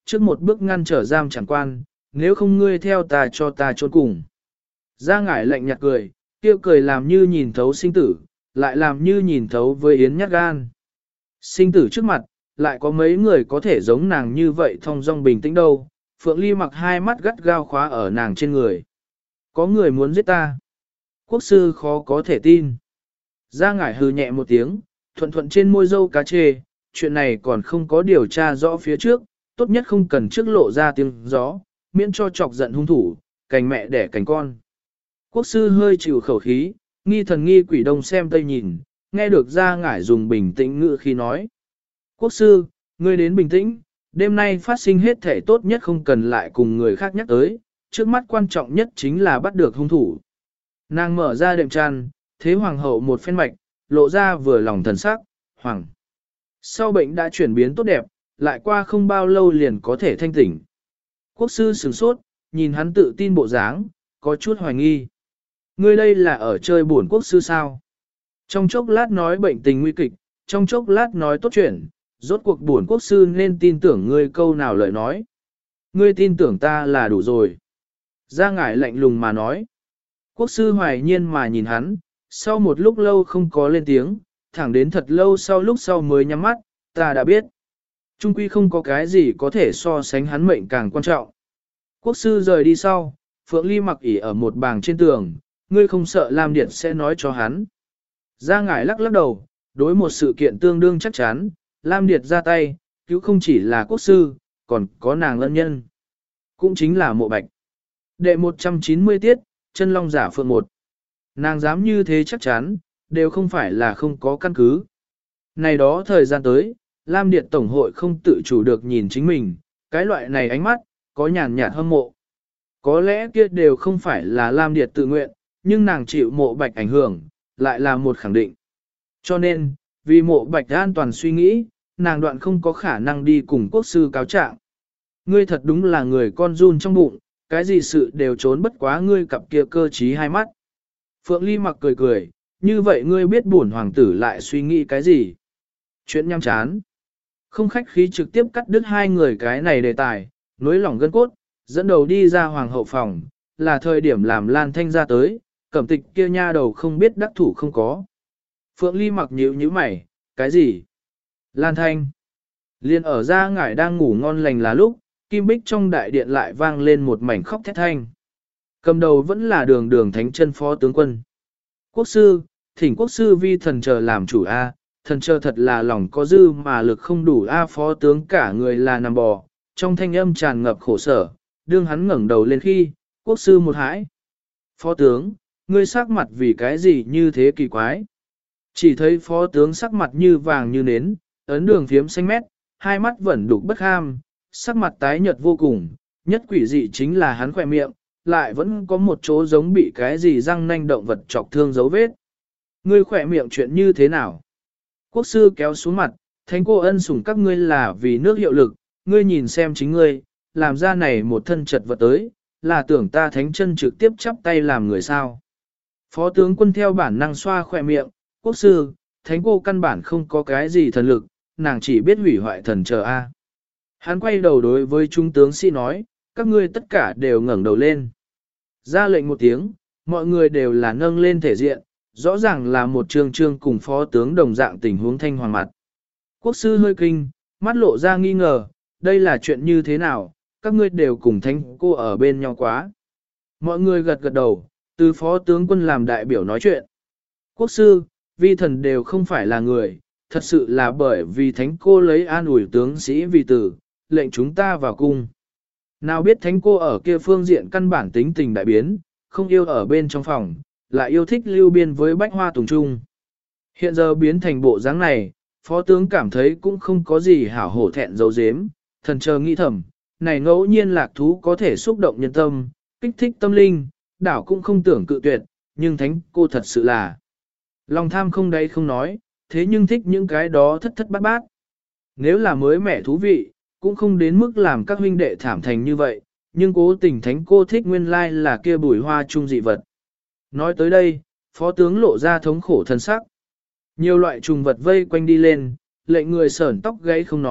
[SPEAKER 1] trước một bước ngăn trở giam chẳng quan, nếu không ngươi theo ta cho ta trốn cùng. Gia ngải lạnh nhạt cười, kia cười làm như nhìn thấu sinh tử, lại làm như nhìn thấu với yến nhát gan. Sinh tử trước mặt, lại có mấy người có thể giống nàng như vậy thong dong bình tĩnh đâu. Phượng Ly mặc hai mắt gắt gao khóa ở nàng trên người. Có người muốn giết ta. Quốc sư khó có thể tin. Gia ngải hừ nhẹ một tiếng, thuận thuận trên môi dâu cá chê, chuyện này còn không có điều tra rõ phía trước, tốt nhất không cần trước lộ ra tiếng gió, miễn cho chọc giận hung thủ, cành mẹ đẻ cành con. Quốc sư hơi chịu khẩu khí, nghi thần nghi quỷ đông xem tây nhìn, nghe được Gia ngải dùng bình tĩnh ngữ khi nói. Quốc sư, ngươi đến bình tĩnh, đêm nay phát sinh hết thể tốt nhất không cần lại cùng người khác nhắc tới, trước mắt quan trọng nhất chính là bắt được hung thủ. Nàng mở ra đệm tràn, thế hoàng hậu một phen mạch, lộ ra vừa lòng thần sắc, hoàng. Sau bệnh đã chuyển biến tốt đẹp, lại qua không bao lâu liền có thể thanh tỉnh. Quốc sư sửng sốt, nhìn hắn tự tin bộ dáng, có chút hoài nghi. Ngươi đây là ở chơi buồn quốc sư sao? Trong chốc lát nói bệnh tình nguy kịch, trong chốc lát nói tốt chuyện, rốt cuộc buồn quốc sư nên tin tưởng ngươi câu nào lời nói. Ngươi tin tưởng ta là đủ rồi. Gia ngải lạnh lùng mà nói. Quốc sư hoài nhiên mà nhìn hắn, sau một lúc lâu không có lên tiếng, thẳng đến thật lâu sau lúc sau mới nhắm mắt, ta đã biết. Trung quy không có cái gì có thể so sánh hắn mệnh càng quan trọng. Quốc sư rời đi sau, Phượng Ly mặc ỉ ở một bảng trên tường, ngươi không sợ Lam Điệt sẽ nói cho hắn. Gia ngải lắc lắc đầu, đối một sự kiện tương đương chắc chắn, Lam Điệt ra tay, cứu không chỉ là quốc sư, còn có nàng lân nhân. Cũng chính là mộ bạch. Đệ một trăm chín mươi tiết, chân long giả phượng một. Nàng dám như thế chắc chắn, đều không phải là không có căn cứ. Này đó thời gian tới, Lam Điệt Tổng hội không tự chủ được nhìn chính mình, cái loại này ánh mắt, có nhàn nhạt hâm mộ. Có lẽ kia đều không phải là Lam Điệt tự nguyện, nhưng nàng chịu mộ bạch ảnh hưởng, lại là một khẳng định. Cho nên, vì mộ bạch an toàn suy nghĩ, nàng đoạn không có khả năng đi cùng quốc sư cáo trạng. Ngươi thật đúng là người con run trong bụng, cái gì sự đều trốn bất quá ngươi cặp kia cơ trí hai mắt. Phượng Ly mặc cười cười, như vậy ngươi biết bổn hoàng tử lại suy nghĩ cái gì? Chuyện nhăm chán. Không khách khí trực tiếp cắt đứt hai người cái này đề tài, nối lỏng gân cốt, dẫn đầu đi ra hoàng hậu phòng, là thời điểm làm Lan Thanh ra tới, cẩm tịch kia nha đầu không biết đắc thủ không có. Phượng Ly mặc nhíu nhíu mày, cái gì? Lan Thanh. Liên ở ra ngải đang ngủ ngon lành là lúc, kim bích trong đại điện lại vang lên một mảnh khóc thét thanh. Cầm đầu vẫn là đường đường thánh chân phó tướng quân. Quốc sư, thỉnh quốc sư vi thần chờ làm chủ A, thần chờ thật là lòng có dư mà lực không đủ A, phó tướng cả người là nằm bò, trong thanh âm tràn ngập khổ sở, đương hắn ngẩng đầu lên khi, quốc sư một hãi. Phó tướng, ngươi sắc mặt vì cái gì như thế kỳ quái? Chỉ thấy phó tướng sắc mặt như vàng như nến, ấn đường phiếm xanh mét, hai mắt vẫn đục bất ham, sắc mặt tái nhợt vô cùng, nhất quỷ dị chính là hắn khỏe miệng, lại vẫn có một chỗ giống bị cái gì răng nanh động vật chọc thương dấu vết. Ngươi khỏe miệng chuyện như thế nào? Quốc sư kéo xuống mặt, thánh cô ân sủng các ngươi là vì nước hiệu lực, ngươi nhìn xem chính ngươi, làm ra này một thân chật vật tới, là tưởng ta thánh chân trực tiếp chắp tay làm người sao. Phó tướng quân theo bản năng xoa khỏe miệng, quốc sư, thánh cô căn bản không có cái gì thần lực, nàng chỉ biết hủy hoại thần chờ A. Hắn quay đầu đối với trung tướng sĩ nói, các ngươi tất cả đều ngẩng đầu lên. Ra lệnh một tiếng, mọi người đều là nâng lên thể diện, rõ ràng là một trường trương cùng phó tướng đồng dạng tình huống thanh hoàng mặt. Quốc sư hơi kinh, mắt lộ ra nghi ngờ, đây là chuyện như thế nào, các ngươi đều cùng thánh cô ở bên nhau quá. Mọi người gật gật đầu, từ phó tướng quân làm đại biểu nói chuyện. Quốc sư, vi thần đều không phải là người, thật sự là bởi vì thánh cô lấy an ủi tướng sĩ vì tử, lệnh chúng ta vào cung. Nào biết thánh cô ở kia phương diện căn bản tính tình đại biến, không yêu ở bên trong phòng, lại yêu thích lưu biên với bách hoa tùng trung. Hiện giờ biến thành bộ dáng này, phó tướng cảm thấy cũng không có gì hảo hổ thẹn dấu dếm, thần chờ nghĩ thầm, này ngẫu nhiên lạc thú có thể xúc động nhân tâm, kích thích tâm linh, đảo cũng không tưởng cự tuyệt, nhưng thánh cô thật sự là lòng tham không đáy không nói, thế nhưng thích những cái đó thất thất bát bát. Nếu là mới mẻ thú vị, cũng không đến mức làm các huynh đệ thảm thành như vậy, nhưng cố tình thánh cô thích nguyên lai là kia bùi hoa trung dị vật. Nói tới đây, phó tướng lộ ra thống khổ thân sắc. Nhiều loại trùng vật vây quanh đi lên, lệnh người sởn tóc gáy không nói,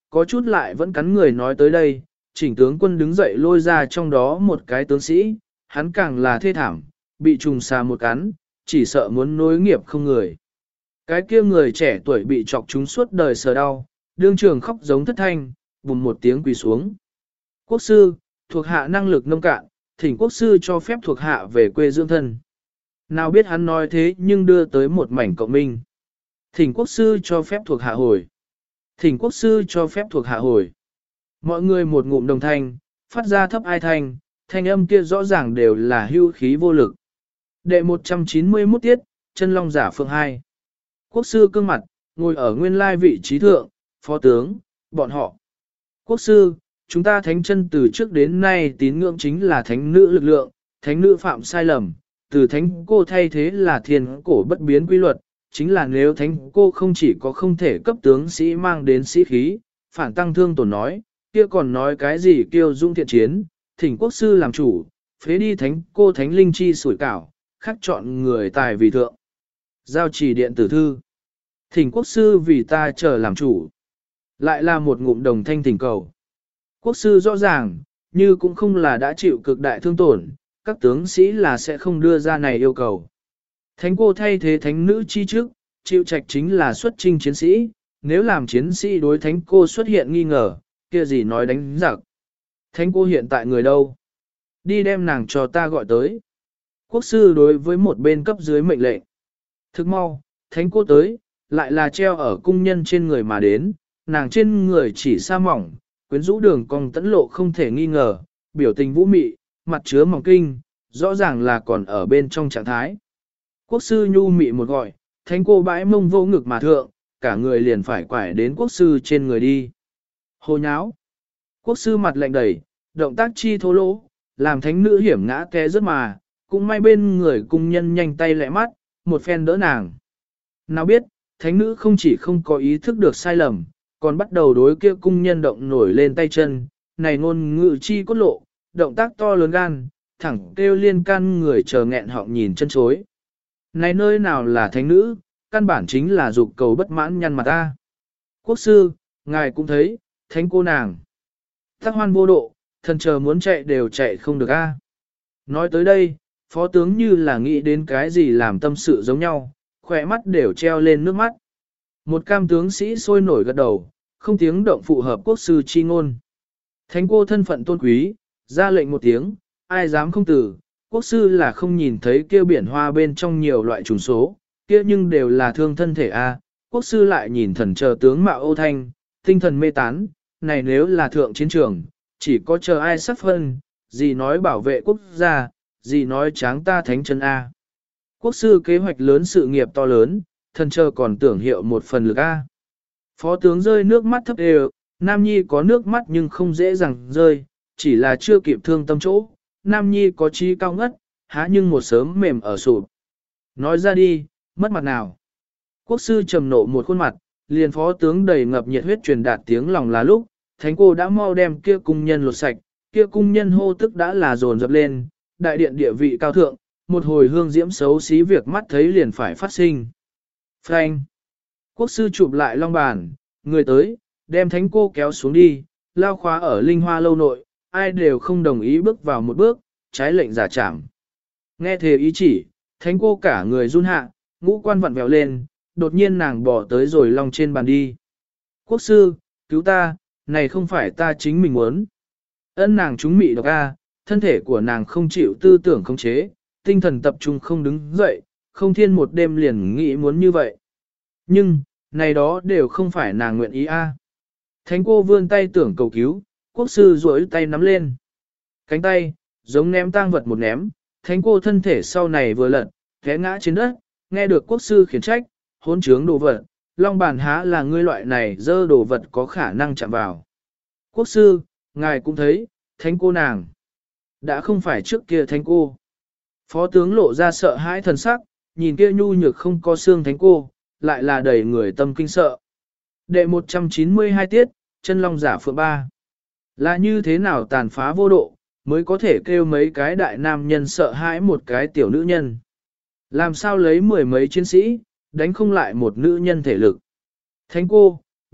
[SPEAKER 1] có chút lại vẫn cắn người nói tới đây, chỉnh tướng quân đứng dậy lôi ra trong đó một cái tướng sĩ, hắn càng là thê thảm, bị trùng xà một cắn, chỉ sợ muốn nối nghiệp không người. Cái kia người trẻ tuổi bị chọc trúng suốt đời sờ đau, đương trường khóc giống thất thanh, bùm một tiếng quỳ xuống. Quốc sư, thuộc hạ năng lực nông cạn, thỉnh quốc sư cho phép thuộc hạ về quê dưỡng thân. Nào biết hắn nói thế nhưng đưa tới một mảnh cộng minh. Thỉnh quốc sư cho phép thuộc hạ hồi. Thỉnh quốc sư cho phép thuộc hạ hồi. Mọi người một ngụm đồng thanh, phát ra thấp ai thanh, thanh âm kia rõ ràng đều là hưu khí vô lực. Đệ một trăm chín mươi mốt tiết, chân long giả phượng hai. Quốc sư cương mặt, ngồi ở nguyên lai vị trí thượng, phó tướng, bọn họ. Quốc sư, chúng ta thánh chân từ trước đến nay tín ngưỡng chính là thánh nữ lực lượng, thánh nữ phạm sai lầm, từ thánh cô thay thế là thiên cổ bất biến quy luật, chính là nếu thánh cô không chỉ có không thể cấp tướng sĩ mang đến sĩ khí, phản tăng thương tổn nói, kia còn nói cái gì kêu dung thiện chiến, thỉnh quốc sư làm chủ, phế đi thánh cô thánh linh chi sủi cảo, khắc chọn người tài vì thượng. Giao chỉ điện tử thư. Thỉnh quốc sư vì ta chờ làm chủ. Lại là một ngụm đồng thanh thỉnh cầu. Quốc sư rõ ràng, như cũng không là đã chịu cực đại thương tổn, các tướng sĩ là sẽ không đưa ra này yêu cầu. Thánh cô thay thế thánh nữ chi trước, chịu trạch chính là xuất chinh chiến sĩ, nếu làm chiến sĩ đối thánh cô xuất hiện nghi ngờ, kia gì nói đánh giặc. Thánh cô hiện tại người đâu? Đi đem nàng cho ta gọi tới. Quốc sư đối với một bên cấp dưới mệnh lệnh. Thức mau, thánh cô tới, lại là treo ở cung nhân trên người mà đến, nàng trên người chỉ sa mỏng, quyến rũ đường cong tẫn lộ không thể nghi ngờ, biểu tình vũ mị, mặt chứa mỏng kinh, rõ ràng là còn ở bên trong trạng thái. Quốc sư nhu mị một gọi, thánh cô bãi mông vô ngực mà thượng, cả người liền phải quải đến quốc sư trên người đi. Hồ nháo. Quốc sư mặt lạnh đẩy, động tác chi thô lỗ, làm thánh nữ hiểm ngã té rớt mà, cũng may bên người cung nhân nhanh tay lẹ mắt, một phen đỡ nàng. Nào biết, thánh nữ không chỉ không có ý thức được sai lầm, còn bắt đầu đối kia cung nhân động nổi lên tay chân, này ngôn ngữ chi cốt lộ, động tác to lớn gan, thẳng kêu liên can người chờ nghẹn họng nhìn chân chối. Này nơi nào là thánh nữ, căn bản chính là dục cầu bất mãn nhăn mặt ta. Quốc sư, ngài cũng thấy, thánh cô nàng. Tắc hoan vô độ, thần chờ muốn chạy đều chạy không được a. Nói tới đây, phó tướng như là nghĩ đến cái gì làm tâm sự giống nhau, khỏe mắt đều treo lên nước mắt. Một cam tướng sĩ sôi nổi gật đầu, không tiếng động phụ hợp quốc sư chi ngôn. Thánh cô thân phận tôn quý, ra lệnh một tiếng, ai dám không tử, quốc sư là không nhìn thấy kia biển hoa bên trong nhiều loại trùng số, kia nhưng đều là thương thân thể a. Quốc sư lại nhìn thần chờ tướng mạo ô thanh, tinh thần mê tán, này nếu là thượng chiến trường, chỉ có chờ ai sắp phân, gì nói bảo vệ quốc gia, gì nói tráng ta thánh chân a. Quốc sư kế hoạch lớn sự nghiệp to lớn, thần chờ còn tưởng hiệu một phần lực a. Phó tướng rơi nước mắt thấp đều, Nam Nhi có nước mắt nhưng không dễ dàng rơi, chỉ là chưa kịp thương tâm chỗ, Nam Nhi có trí cao ngất, há nhưng một sớm mềm ở sụp. Nói ra đi, mất mặt nào. Quốc sư trầm nộ một khuôn mặt, liền phó tướng đầy ngập nhiệt huyết truyền đạt tiếng lòng là lúc, thánh cô đã mau đem kia cung nhân lột sạch, kia cung nhân hô tức đã là dồn dập lên, đại điện địa vị cao thượng, một hồi hương diễm xấu xí việc mắt thấy liền phải phát sinh. Frank. Quốc sư chụp lại long bàn, người tới, đem thánh cô kéo xuống đi, lao khóa ở linh hoa lâu nội, ai đều không đồng ý bước vào một bước, trái lệnh giả trảm. Nghe thế ý chỉ, thánh cô cả người run hạ, ngũ quan vặn vẹo lên, đột nhiên nàng bỏ tới rồi long trên bàn đi. Quốc sư, cứu ta, này không phải ta chính mình muốn. Ân nàng chúng mị độc a, thân thể của nàng không chịu tư tưởng khống chế, tinh thần tập trung không đứng dậy, không thiên một đêm liền nghĩ muốn như vậy. Nhưng, này đó đều không phải nàng nguyện ý a. Thánh cô vươn tay tưởng cầu cứu, quốc sư duỗi tay nắm lên. Cánh tay, giống ném tang vật một ném, thánh cô thân thể sau này vừa lật, té ngã trên đất, nghe được quốc sư khiển trách, hỗn trướng đồ vật, long bàn há là ngươi loại này dơ đồ vật có khả năng chạm vào. Quốc sư, ngài cũng thấy, thánh cô nàng, đã không phải trước kia thánh cô. Phó tướng lộ ra sợ hãi thần sắc, nhìn kia nhu nhược không có xương thánh cô, lại là đầy người tâm kinh sợ. Đệ một trăm chín mươi hai tiết, chân long giả phượng ba. Là như thế nào tàn phá vô độ, mới có thể kêu mấy cái đại nam nhân sợ hãi một cái tiểu nữ nhân. Làm sao lấy mười mấy chiến sĩ, đánh không lại một nữ nhân thể lực. Thánh cô,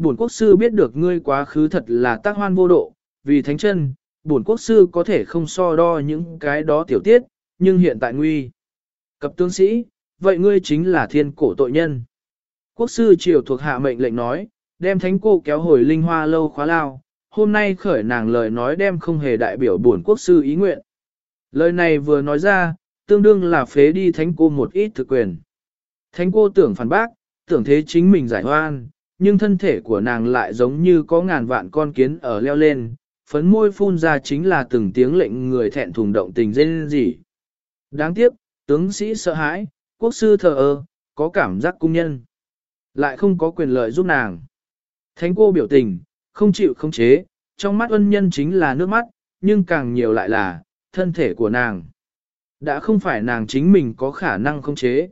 [SPEAKER 1] bổn quốc sư biết được ngươi quá khứ thật là tác hoan vô độ, vì thánh chân, bổn quốc sư có thể không so đo những cái đó tiểu tiết, nhưng hiện tại nguy. Cập tướng sĩ, vậy ngươi chính là thiên cổ tội nhân. Quốc sư triều thuộc hạ mệnh lệnh nói, đem thánh cô kéo hồi linh hoa lâu khóa lao, hôm nay khởi nàng lời nói đem không hề đại biểu bổn quốc sư ý nguyện. Lời này vừa nói ra, tương đương là phế đi thánh cô một ít thực quyền. Thánh cô tưởng phản bác, tưởng thế chính mình giải oan, nhưng thân thể của nàng lại giống như có ngàn vạn con kiến ở leo lên, phấn môi phun ra chính là từng tiếng lệnh người thẹn thùng động tình rên rỉ. Đáng tiếc, tướng sĩ sợ hãi, quốc sư thờ ơ, có cảm giác cung nhân. Lại không có quyền lợi giúp nàng. Thánh cô biểu tình, không chịu khống chế, trong mắt ân nhân chính là nước mắt, nhưng càng nhiều lại là, thân thể của nàng. Đã không phải nàng chính mình có khả năng khống chế.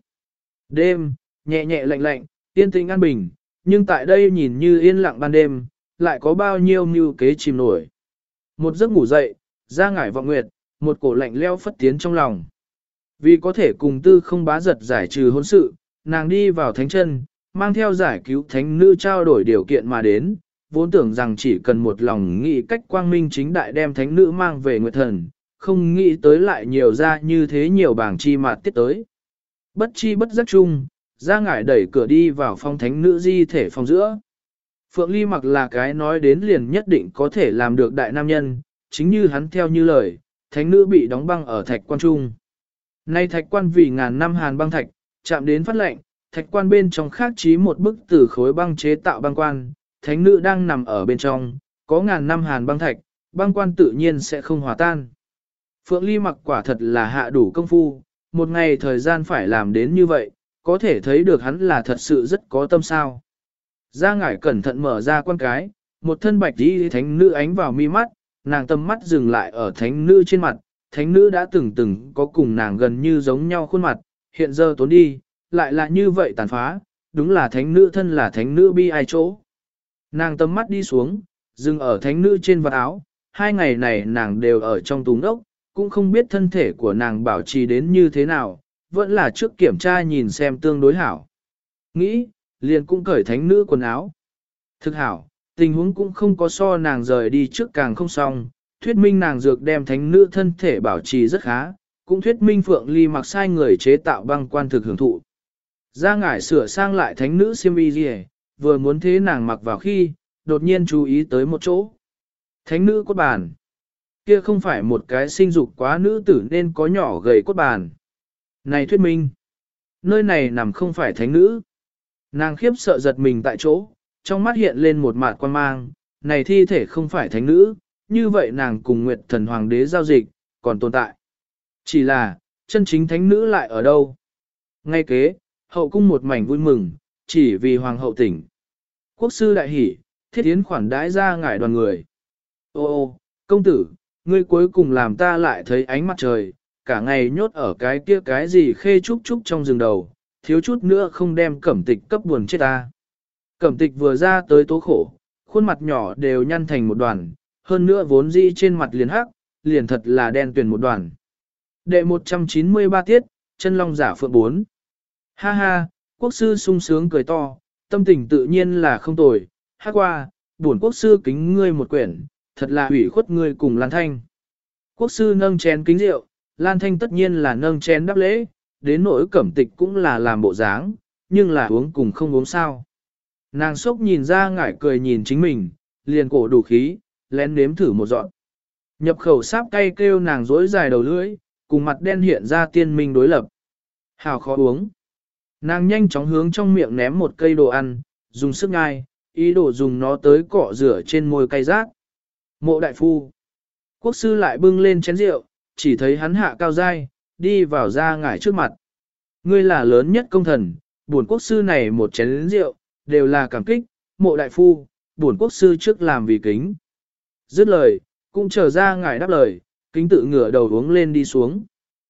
[SPEAKER 1] Đêm, nhẹ nhẹ lạnh lạnh, yên tĩnh an bình, nhưng tại đây nhìn như yên lặng ban đêm, lại có bao nhiêu mưu kế chìm nổi. Một giấc ngủ dậy, ra ngải vọng nguyệt, một cổ lạnh leo phất tiến trong lòng. Vì có thể cùng tư không bá giật giải trừ hôn sự, nàng đi vào thánh chân, mang theo giải cứu thánh nữ trao đổi điều kiện mà đến, vốn tưởng rằng chỉ cần một lòng nghĩ cách quang minh chính đại đem thánh nữ mang về nguyệt thần, không nghĩ tới lại nhiều ra như thế nhiều bảng chi mạt tiết tới. Bất chi bất giác chung, ra ngải đẩy cửa đi vào phòng thánh nữ di thể phòng giữa. Phượng Ly mặc là cái nói đến liền nhất định có thể làm được đại nam nhân, chính như hắn theo như lời, thánh nữ bị đóng băng ở thạch quan trung. Nay thạch quan vì ngàn năm hàn băng thạch, chạm đến phát lệnh, thạch quan bên trong khác trí một bức từ khối băng chế tạo băng quan, thánh nữ đang nằm ở bên trong, có ngàn năm hàn băng thạch, băng quan tự nhiên sẽ không hòa tan. Phượng Ly mặc quả thật là hạ đủ công phu, một ngày thời gian phải làm đến như vậy, có thể thấy được hắn là thật sự rất có tâm sao. Gia ngải cẩn thận mở ra quan cái, một thân bạch đi thánh nữ ánh vào mi mắt, nàng tâm mắt dừng lại ở thánh nữ trên mặt, thánh nữ đã từng từng có cùng nàng gần như giống nhau khuôn mặt, hiện giờ tốn đi, lại là như vậy tàn phá, đúng là thánh nữ thân là thánh nữ bi ai chỗ. Nàng tâm mắt đi xuống, dừng ở thánh nữ trên vạt áo, hai ngày này nàng đều ở trong túng ốc, cũng không biết thân thể của nàng bảo trì đến như thế nào, vẫn là trước kiểm tra nhìn xem tương đối hảo. Nghĩ, liền cũng cởi thánh nữ quần áo. Thực hảo, tình huống cũng không có so nàng rời đi trước càng không xong, thuyết minh nàng dược đem thánh nữ thân thể bảo trì rất khá, cũng thuyết minh Phượng Ly mặc sai người chế tạo băng quan thực hưởng thụ. Ra ngải sửa sang lại thánh nữ xiêm y gì, vừa muốn thế nàng mặc vào khi, đột nhiên chú ý tới một chỗ. Thánh nữ cốt bàn. Kia không phải một cái sinh dục quá nữ tử nên có nhỏ gầy cốt bàn. Này thuyết minh, nơi này nằm không phải thánh nữ. Nàng khiếp sợ giật mình tại chỗ, trong mắt hiện lên một mạt quan mang, này thi thể không phải thánh nữ, như vậy nàng cùng Nguyệt Thần Hoàng đế giao dịch, còn tồn tại. Chỉ là, chân chính thánh nữ lại ở đâu? Ngay kế, hậu cung một mảnh vui mừng, chỉ vì Hoàng hậu tỉnh. Quốc sư đại hỉ, thiết yến khoản đãi ra ngải đoàn người. Ô ô, công tử, ngươi cuối cùng làm ta lại thấy ánh mặt trời, cả ngày nhốt ở cái kia cái gì khê trúc trúc trong rừng đầu, thiếu chút nữa không đem cẩm tịch cấp buồn chết ta. Cẩm tịch vừa ra tới tố khổ, khuôn mặt nhỏ đều nhăn thành một đoàn, hơn nữa vốn dĩ trên mặt liền hắc, liền thật là đen tuyền một đoàn. Đệ một trăm chín mươi ba tiết, chân long giả phượng bốn. Ha ha, quốc sư sung sướng cười to, tâm tình tự nhiên là không tồi, hát qua, bổn quốc sư kính ngươi một quyển, thật là hủy khuất ngươi cùng Lan Thanh. Quốc sư nâng chén kính rượu, Lan Thanh tất nhiên là nâng chén đáp lễ, đến nỗi cẩm tịch cũng là làm bộ dáng, nhưng là uống cùng không uống sao. Nàng sốc nhìn ra ngải cười nhìn chính mình, liền cổ đủ khí, lén nếm thử một dọn. Nhập khẩu sáp cay kêu nàng rỗi dài đầu lưỡi, cùng mặt đen hiện ra tiên minh đối lập. Hào khó uống. Nàng nhanh chóng hướng trong miệng ném một cây đồ ăn, dùng sức ngai, ý đồ dùng nó tới cọ rửa trên môi cay rát. Mộ đại phu. Quốc sư lại bưng lên chén rượu, chỉ thấy hắn hạ cao dai, đi vào ra ngải trước mặt. Ngươi là lớn nhất công thần, bổn quốc sư này một chén rượu, đều là cảm kích, mộ đại phu, bổn quốc sư trước làm vì kính. Dứt lời, cũng chờ ra ngải đáp lời, kính tự ngửa đầu uống lên đi xuống.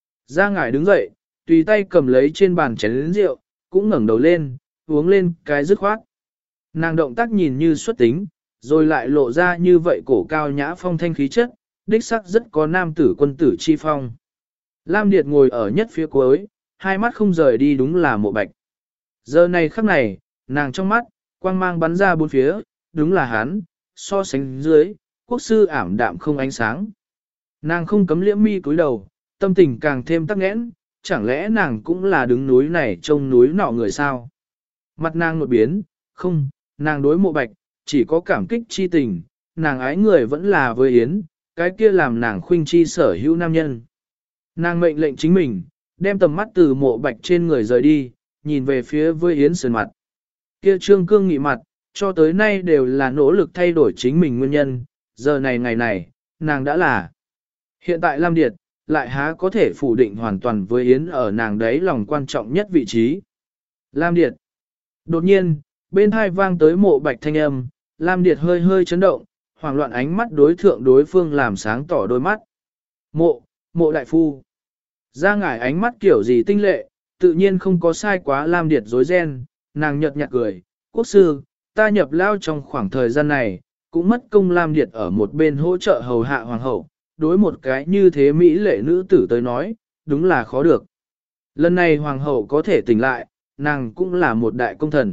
[SPEAKER 1] Ra ngải đứng dậy, tùy tay cầm lấy trên bàn chén rượu, cũng ngẩng đầu lên, uống lên cái dứt khoát. Nàng động tác nhìn như xuất tính, rồi lại lộ ra như vậy cổ cao nhã phong thanh khí chất, đích sắc rất có nam tử quân tử chi phong. Lam Điệt ngồi ở nhất phía cuối, hai mắt không rời đi đúng là mộ bạch. Giờ này khắc này, nàng trong mắt, quang mang bắn ra bốn phía, đúng là hắn, so sánh dưới, quốc sư ảm đạm không ánh sáng. Nàng không cấm liễm mi cúi đầu, tâm tình càng thêm tắc nghẽn, chẳng lẽ nàng cũng là đứng núi này trông núi nọ người sao? Mặt nàng một biến, không, nàng đối mộ bạch, chỉ có cảm kích chi tình, nàng ái người vẫn là với Yến, cái kia làm nàng khuynh chi sở hữu nam nhân. Nàng mệnh lệnh chính mình, đem tầm mắt từ mộ bạch trên người rời đi, nhìn về phía với Yến sườn mặt. Kia trương cương nghị mặt, cho tới nay đều là nỗ lực thay đổi chính mình nguyên nhân, giờ này ngày này, nàng đã là. Hiện tại Lam Điệt, lại há có thể phủ định hoàn toàn với Yến ở nàng đấy lòng quan trọng nhất vị trí. Lam Điệt. Đột nhiên, bên hai vang tới mộ bạch thanh âm, Lam Điệt hơi hơi chấn động, hoảng loạn ánh mắt đối thượng đối phương làm sáng tỏ đôi mắt. Mộ, mộ đại phu. Ra ngải ánh mắt kiểu gì tinh lệ, tự nhiên không có sai quá Lam Điệt dối ren, nàng nhợt nhạt cười, quốc sư, ta nhập lao trong khoảng thời gian này, cũng mất công Lam Điệt ở một bên hỗ trợ hầu hạ hoàng hậu, đối một cái như thế Mỹ lệ nữ tử tới nói, đúng là khó được. Lần này hoàng hậu có thể tỉnh lại, nàng cũng là một đại công thần.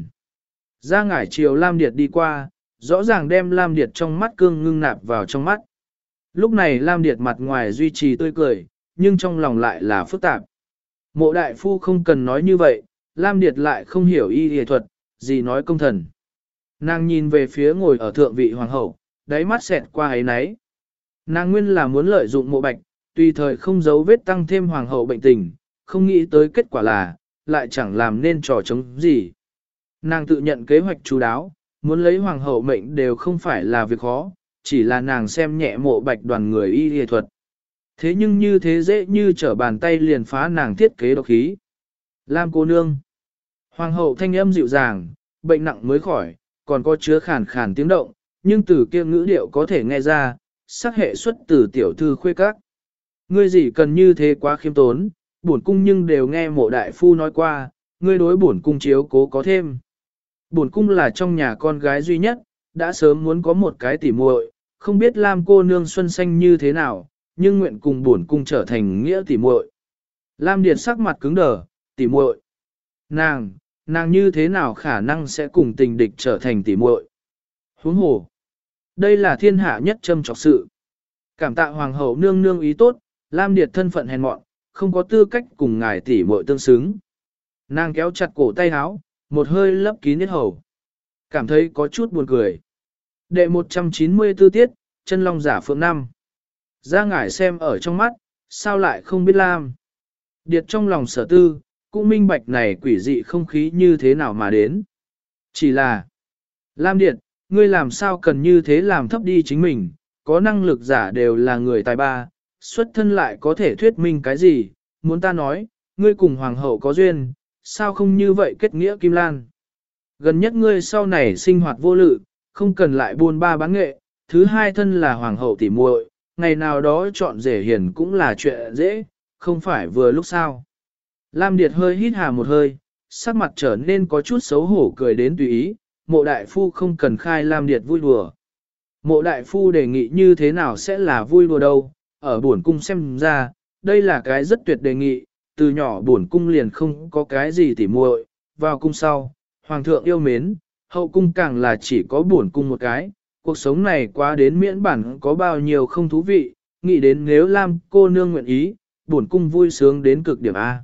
[SPEAKER 1] Ra ngải chiều Lam Điệt đi qua, rõ ràng đem Lam Điệt trong mắt cương ngưng nạp vào trong mắt. Lúc này Lam Điệt mặt ngoài duy trì tươi cười, nhưng trong lòng lại là phức tạp. Mộ đại phu không cần nói như vậy, Lam Điệt lại không hiểu y y thuật, gì nói công thần. Nàng nhìn về phía ngồi ở thượng vị hoàng hậu, đáy mắt xẹt qua ấy nấy. Nàng nguyên là muốn lợi dụng mộ bạch, tùy thời không giấu vết tăng thêm hoàng hậu bệnh tình, không nghĩ tới kết quả là, lại chẳng làm nên trò chống gì. Nàng tự nhận kế hoạch chú đáo, muốn lấy hoàng hậu mệnh đều không phải là việc khó, chỉ là nàng xem nhẹ mộ bạch đoàn người y y thuật. Thế nhưng như thế dễ như trở bàn tay liền phá nàng thiết kế độc khí. Lam cô nương. Hoàng hậu thanh âm dịu dàng, bệnh nặng mới khỏi, còn có chứa khàn khàn tiếng động, nhưng từ kia ngữ điệu có thể nghe ra, sắc hệ xuất từ tiểu thư khuê các. Ngươi gì cần như thế quá khiêm tốn, bổn cung nhưng đều nghe mộ đại phu nói qua, ngươi đối bổn cung chiếu cố có thêm. Bổn cung là trong nhà con gái duy nhất, đã sớm muốn có một cái tỉ muội, không biết Lam cô nương xuân xanh như thế nào, nhưng nguyện cùng bổn cung trở thành nghĩa tỉ muội. Lam Điệt sắc mặt cứng đờ, tỉ muội. Nàng, nàng như thế nào khả năng sẽ cùng tình địch trở thành tỉ muội? Huống hồ, đây là thiên hạ nhất châm trọc sự. Cảm tạ hoàng hậu nương nương ý tốt, Lam Điệt thân phận hèn mọn, không có tư cách cùng ngài tỉ muội tương xứng. Nàng kéo chặt cổ tay áo, một hơi lấp kín hết hầu. Cảm thấy có chút buồn cười. Đệ một trăm chín mươi tư tiết, chân long giả phượng năm. Ra ngải xem ở trong mắt, sao lại không biết Lam. Điệt trong lòng sở tư, cũng minh bạch này quỷ dị không khí như thế nào mà đến. Chỉ là, Lam Điệt, ngươi làm sao cần như thế làm thấp đi chính mình, có năng lực giả đều là người tài ba, xuất thân lại có thể thuyết minh cái gì, muốn ta nói, ngươi cùng hoàng hậu có duyên, sao không như vậy kết nghĩa Kim Lan. Gần nhất ngươi sau này sinh hoạt vô lự, không cần lại buôn ba bán nghệ, thứ hai thân là hoàng hậu tỉ muội, ngày nào đó chọn rể hiền cũng là chuyện dễ, không phải vừa lúc sao. Lam Điệt hơi hít hà một hơi, sắc mặt trở nên có chút xấu hổ cười đến tùy ý, mộ đại phu không cần khai Lam Điệt vui đùa. Mộ đại phu đề nghị như thế nào sẽ là vui đùa đâu, ở bổn cung xem ra, đây là cái rất tuyệt đề nghị, từ nhỏ bổn cung liền không có cái gì tỉ muội, vào cung sau, hoàng thượng yêu mến, hậu cung càng là chỉ có bổn cung một cái, cuộc sống này quá đến miễn bản có bao nhiêu không thú vị, nghĩ đến nếu Lam cô nương nguyện ý, bổn cung vui sướng đến cực điểm A.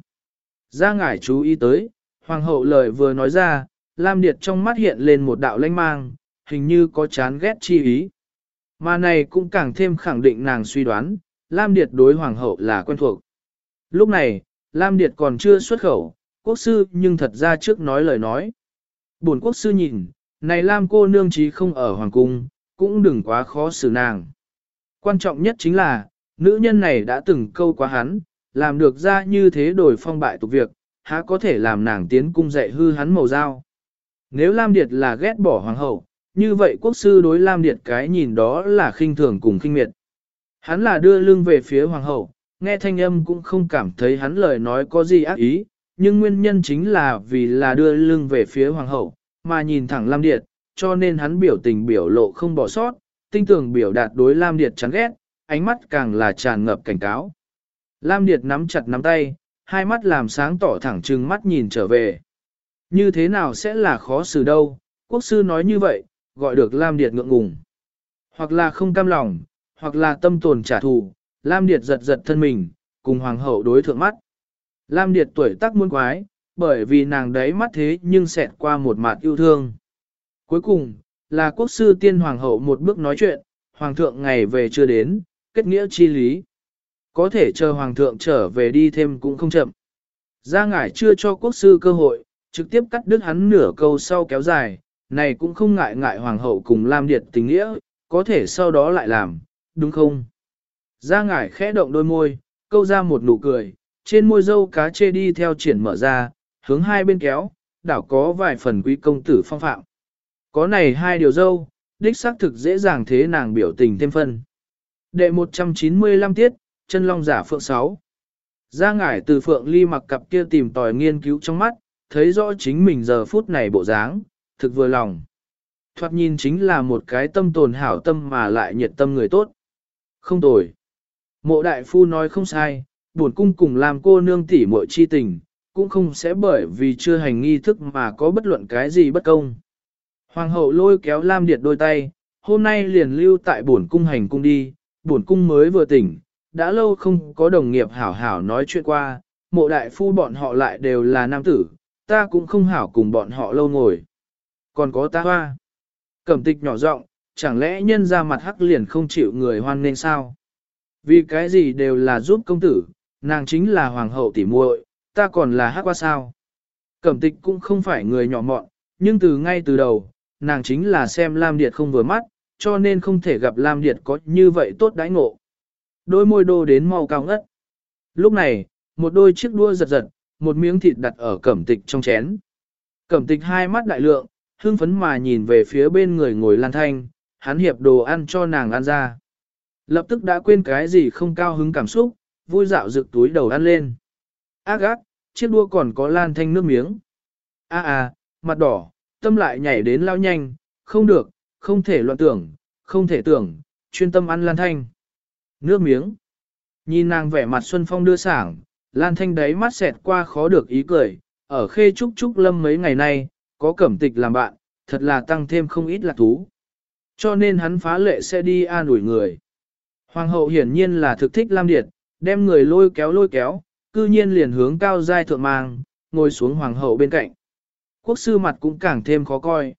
[SPEAKER 1] Ra ngải chú ý tới, hoàng hậu lời vừa nói ra, Lam Điệt trong mắt hiện lên một đạo lanh mang, hình như có chán ghét chi ý. Mà này cũng càng thêm khẳng định nàng suy đoán, Lam Điệt đối hoàng hậu là quen thuộc. Lúc này, Lam Điệt còn chưa xuất khẩu, quốc sư nhưng thật ra trước nói lời nói. Bổn quốc sư nhìn, này Lam cô nương trí không ở hoàng cung, cũng đừng quá khó xử nàng. Quan trọng nhất chính là, nữ nhân này đã từng câu quá hắn, làm được ra như thế đổi phong bại tục việc, há có thể làm nàng tiến cung dạy hư hắn màu dao. Nếu Lam Điệt là ghét bỏ hoàng hậu, như vậy quốc sư đối Lam Điệt cái nhìn đó là khinh thường cùng khinh miệt. Hắn là đưa lưng về phía hoàng hậu, nghe thanh âm cũng không cảm thấy hắn lời nói có gì ác ý, nhưng nguyên nhân chính là vì là đưa lưng về phía hoàng hậu, mà nhìn thẳng Lam Điệt, cho nên hắn biểu tình biểu lộ không bỏ sót, tinh tường biểu đạt đối Lam Điệt chán ghét, ánh mắt càng là tràn ngập cảnh cáo. Lam Điệt nắm chặt nắm tay, hai mắt làm sáng tỏ thẳng trừng mắt nhìn trở về. Như thế nào sẽ là khó xử đâu, quốc sư nói như vậy, gọi được Lam Điệt ngượng ngùng. Hoặc là không cam lòng, hoặc là tâm tồn trả thù, Lam Điệt giật giật thân mình, cùng hoàng hậu đối thượng mắt. Lam Điệt tuổi tác muôn quái, bởi vì nàng đấy mắt thế nhưng xẹt qua một mặt yêu thương. Cuối cùng, là quốc sư tiên hoàng hậu một bước nói chuyện, hoàng thượng ngày về chưa đến, kết nghĩa chi lý. Có thể chờ hoàng thượng trở về đi thêm cũng không chậm. Gia ngải chưa cho quốc sư cơ hội, trực tiếp cắt đứt hắn nửa câu sau kéo dài, này cũng không ngại ngại hoàng hậu cùng Lam Điệt tình nghĩa, có thể sau đó lại làm, đúng không? Gia ngải khẽ động đôi môi, câu ra một nụ cười, trên môi dâu cá chê đi theo triển mở ra, hướng hai bên kéo, đảo có vài phần quý công tử phong phạm. Có này hai điều dâu, đích xác thực dễ dàng thế nàng biểu tình thêm phân. Đệ một trăm chín mươi lăm tiết, chân long giả phượng sáu. Gia ngải từ phượng ly mặc cặp kia tìm tòi nghiên cứu trong mắt, thấy rõ chính mình giờ phút này bộ dáng, thực vừa lòng. Thoạt nhìn chính là một cái tâm tồn hảo tâm mà lại nhiệt tâm người tốt. Không tồi. Mộ đại phu nói không sai, buồn cung cùng làm cô nương tỉ muội chi tình, cũng không sẽ bởi vì chưa hành nghi thức mà có bất luận cái gì bất công. Hoàng hậu lôi kéo Lam Điệt đôi tay, hôm nay liền lưu tại bổn cung hành cung đi, bổn cung mới vừa tỉnh, đã lâu không có đồng nghiệp hảo hảo nói chuyện qua, mộ đại phu bọn họ lại đều là nam tử, ta cũng không hảo cùng bọn họ lâu ngồi. Còn có ta hoa. Cẩm tịch nhỏ giọng, chẳng lẽ nhân ra mặt hắc liền không chịu người hoan nên sao? Vì cái gì đều là giúp công tử, nàng chính là hoàng hậu tỉ muội, ta còn là hắc qua sao? Cẩm tịch cũng không phải người nhỏ mọn, nhưng từ ngay từ đầu, nàng chính là xem Lam Điệt không vừa mắt, cho nên không thể gặp Lam Điệt có như vậy tốt đãi ngộ. Đôi môi đô đến màu cao ngất. Lúc này, một đôi chiếc đua giật giật, một miếng thịt đặt ở cẩm tịch trong chén. Cẩm tịch hai mắt đại lượng, hưng phấn mà nhìn về phía bên người ngồi Lan Thanh, hắn hiệp đồ ăn cho nàng ăn ra. Lập tức đã quên cái gì không cao hứng cảm xúc, vui dạo rực túi đầu ăn lên. Ác ác, chiếc đua còn có Lan Thanh nước miếng. A à, mặt đỏ, tâm lại nhảy đến lao nhanh, không được, không thể loạn tưởng, không thể tưởng, chuyên tâm ăn Lan Thanh. Nước miếng. Nhìn nàng vẻ mặt xuân phong đưa sảng, Lan Thanh đáy mắt xẹt qua khó được ý cười, ở khê trúc trúc lâm mấy ngày nay, có cẩm tịch làm bạn, thật là tăng thêm không ít lạc thú. Cho nên hắn phá lệ sẽ đi an ủi người. Hoàng hậu hiển nhiên là thực thích Lam Điệt, đem người lôi kéo lôi kéo, cư nhiên liền hướng cao giai thượng mang, ngồi xuống hoàng hậu bên cạnh. Quốc sư mặt cũng càng thêm khó coi.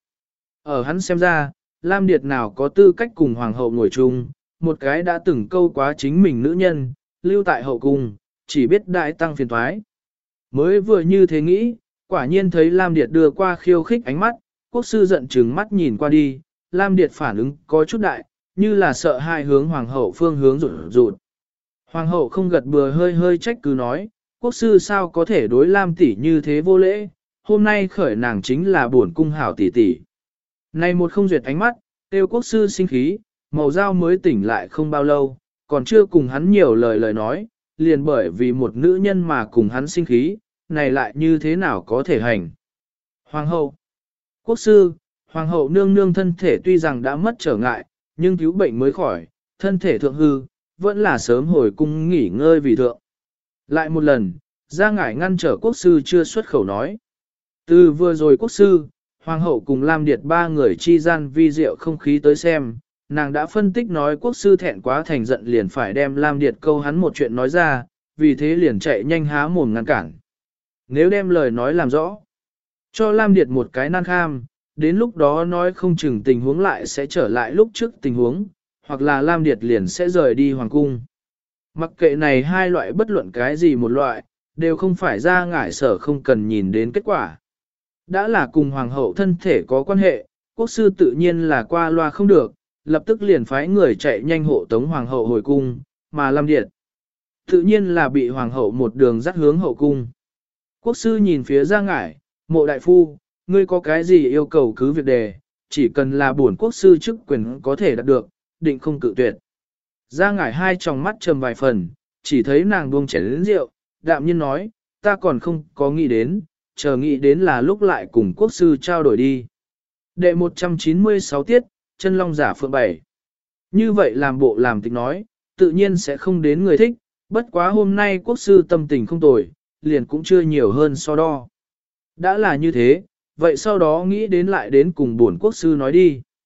[SPEAKER 1] Ở hắn xem ra, Lam Điệt nào có tư cách cùng hoàng hậu ngồi chung, một cái đã từng câu quá chính mình nữ nhân, lưu tại hậu cung, chỉ biết đại tăng phiền toái. Mới vừa như thế nghĩ, quả nhiên thấy Lam Điệt đưa qua khiêu khích ánh mắt, quốc sư giận trừng mắt nhìn qua đi, Lam Điệt phản ứng có chút đại, như là sợ hai hướng hoàng hậu phương hướng rụt rụt. Hoàng hậu không gật bừa hơi hơi trách cứ nói, quốc sư sao có thể đối Lam tỷ như thế vô lễ, hôm nay khởi nàng chính là buồn cung hảo tỷ tỷ. Này một không duyệt ánh mắt, tiêu quốc sư sinh khí, màu dao mới tỉnh lại không bao lâu, còn chưa cùng hắn nhiều lời lời nói, liền bởi vì một nữ nhân mà cùng hắn sinh khí, này lại như thế nào có thể hành. Hoàng hậu, quốc sư, hoàng hậu nương nương thân thể tuy rằng đã mất trở ngại, nhưng cứu bệnh mới khỏi, thân thể thượng hư, vẫn là sớm hồi cung nghỉ ngơi vì thượng. Lại một lần, ra ngải ngăn trở quốc sư chưa xuất khẩu nói. Từ vừa rồi quốc sư, hoàng hậu cùng Lam Điệt ba người chi gian vi diệu không khí tới xem, nàng đã phân tích nói quốc sư thẹn quá thành giận liền phải đem Lam Điệt câu hắn một chuyện nói ra, vì thế liền chạy nhanh há mồm ngăn cản. Nếu đem lời nói làm rõ, cho Lam Điệt một cái nan kham, đến lúc đó nói không chừng tình huống lại sẽ trở lại lúc trước tình huống, hoặc là Lam Điệt liền sẽ rời đi hoàng cung. Mặc kệ này hai loại bất luận cái gì một loại, đều không phải ra ngải sở không cần nhìn đến kết quả. Đã là cùng hoàng hậu thân thể có quan hệ, quốc sư tự nhiên là qua loa không được, lập tức liền phái người chạy nhanh hộ tống hoàng hậu hồi cung, mà Lam Điệt tự nhiên là bị hoàng hậu một đường dắt hướng hậu cung. Quốc sư nhìn phía ra ngải, mộ đại phu, ngươi có cái gì yêu cầu cứ việc đề, chỉ cần là bổn quốc sư chức quyền có thể đạt được, định không cự tuyệt. Ra ngải hai tròng mắt trầm vài phần, chỉ thấy nàng buông chén lớn rượu, đạm nhiên nói, ta còn không có nghĩ đến, chờ nghĩ đến là lúc lại cùng quốc sư trao đổi đi. Đệ một trăm chín mươi sáu tiết, chân long giả phượng bảy. Như vậy làm bộ làm tịch nói, tự nhiên sẽ không đến người thích, bất quá hôm nay quốc sư tâm tình không tồi, liền cũng chưa nhiều hơn so đo. Đã là như thế, vậy sau đó nghĩ đến lại đến cùng bổn quốc sư nói đi.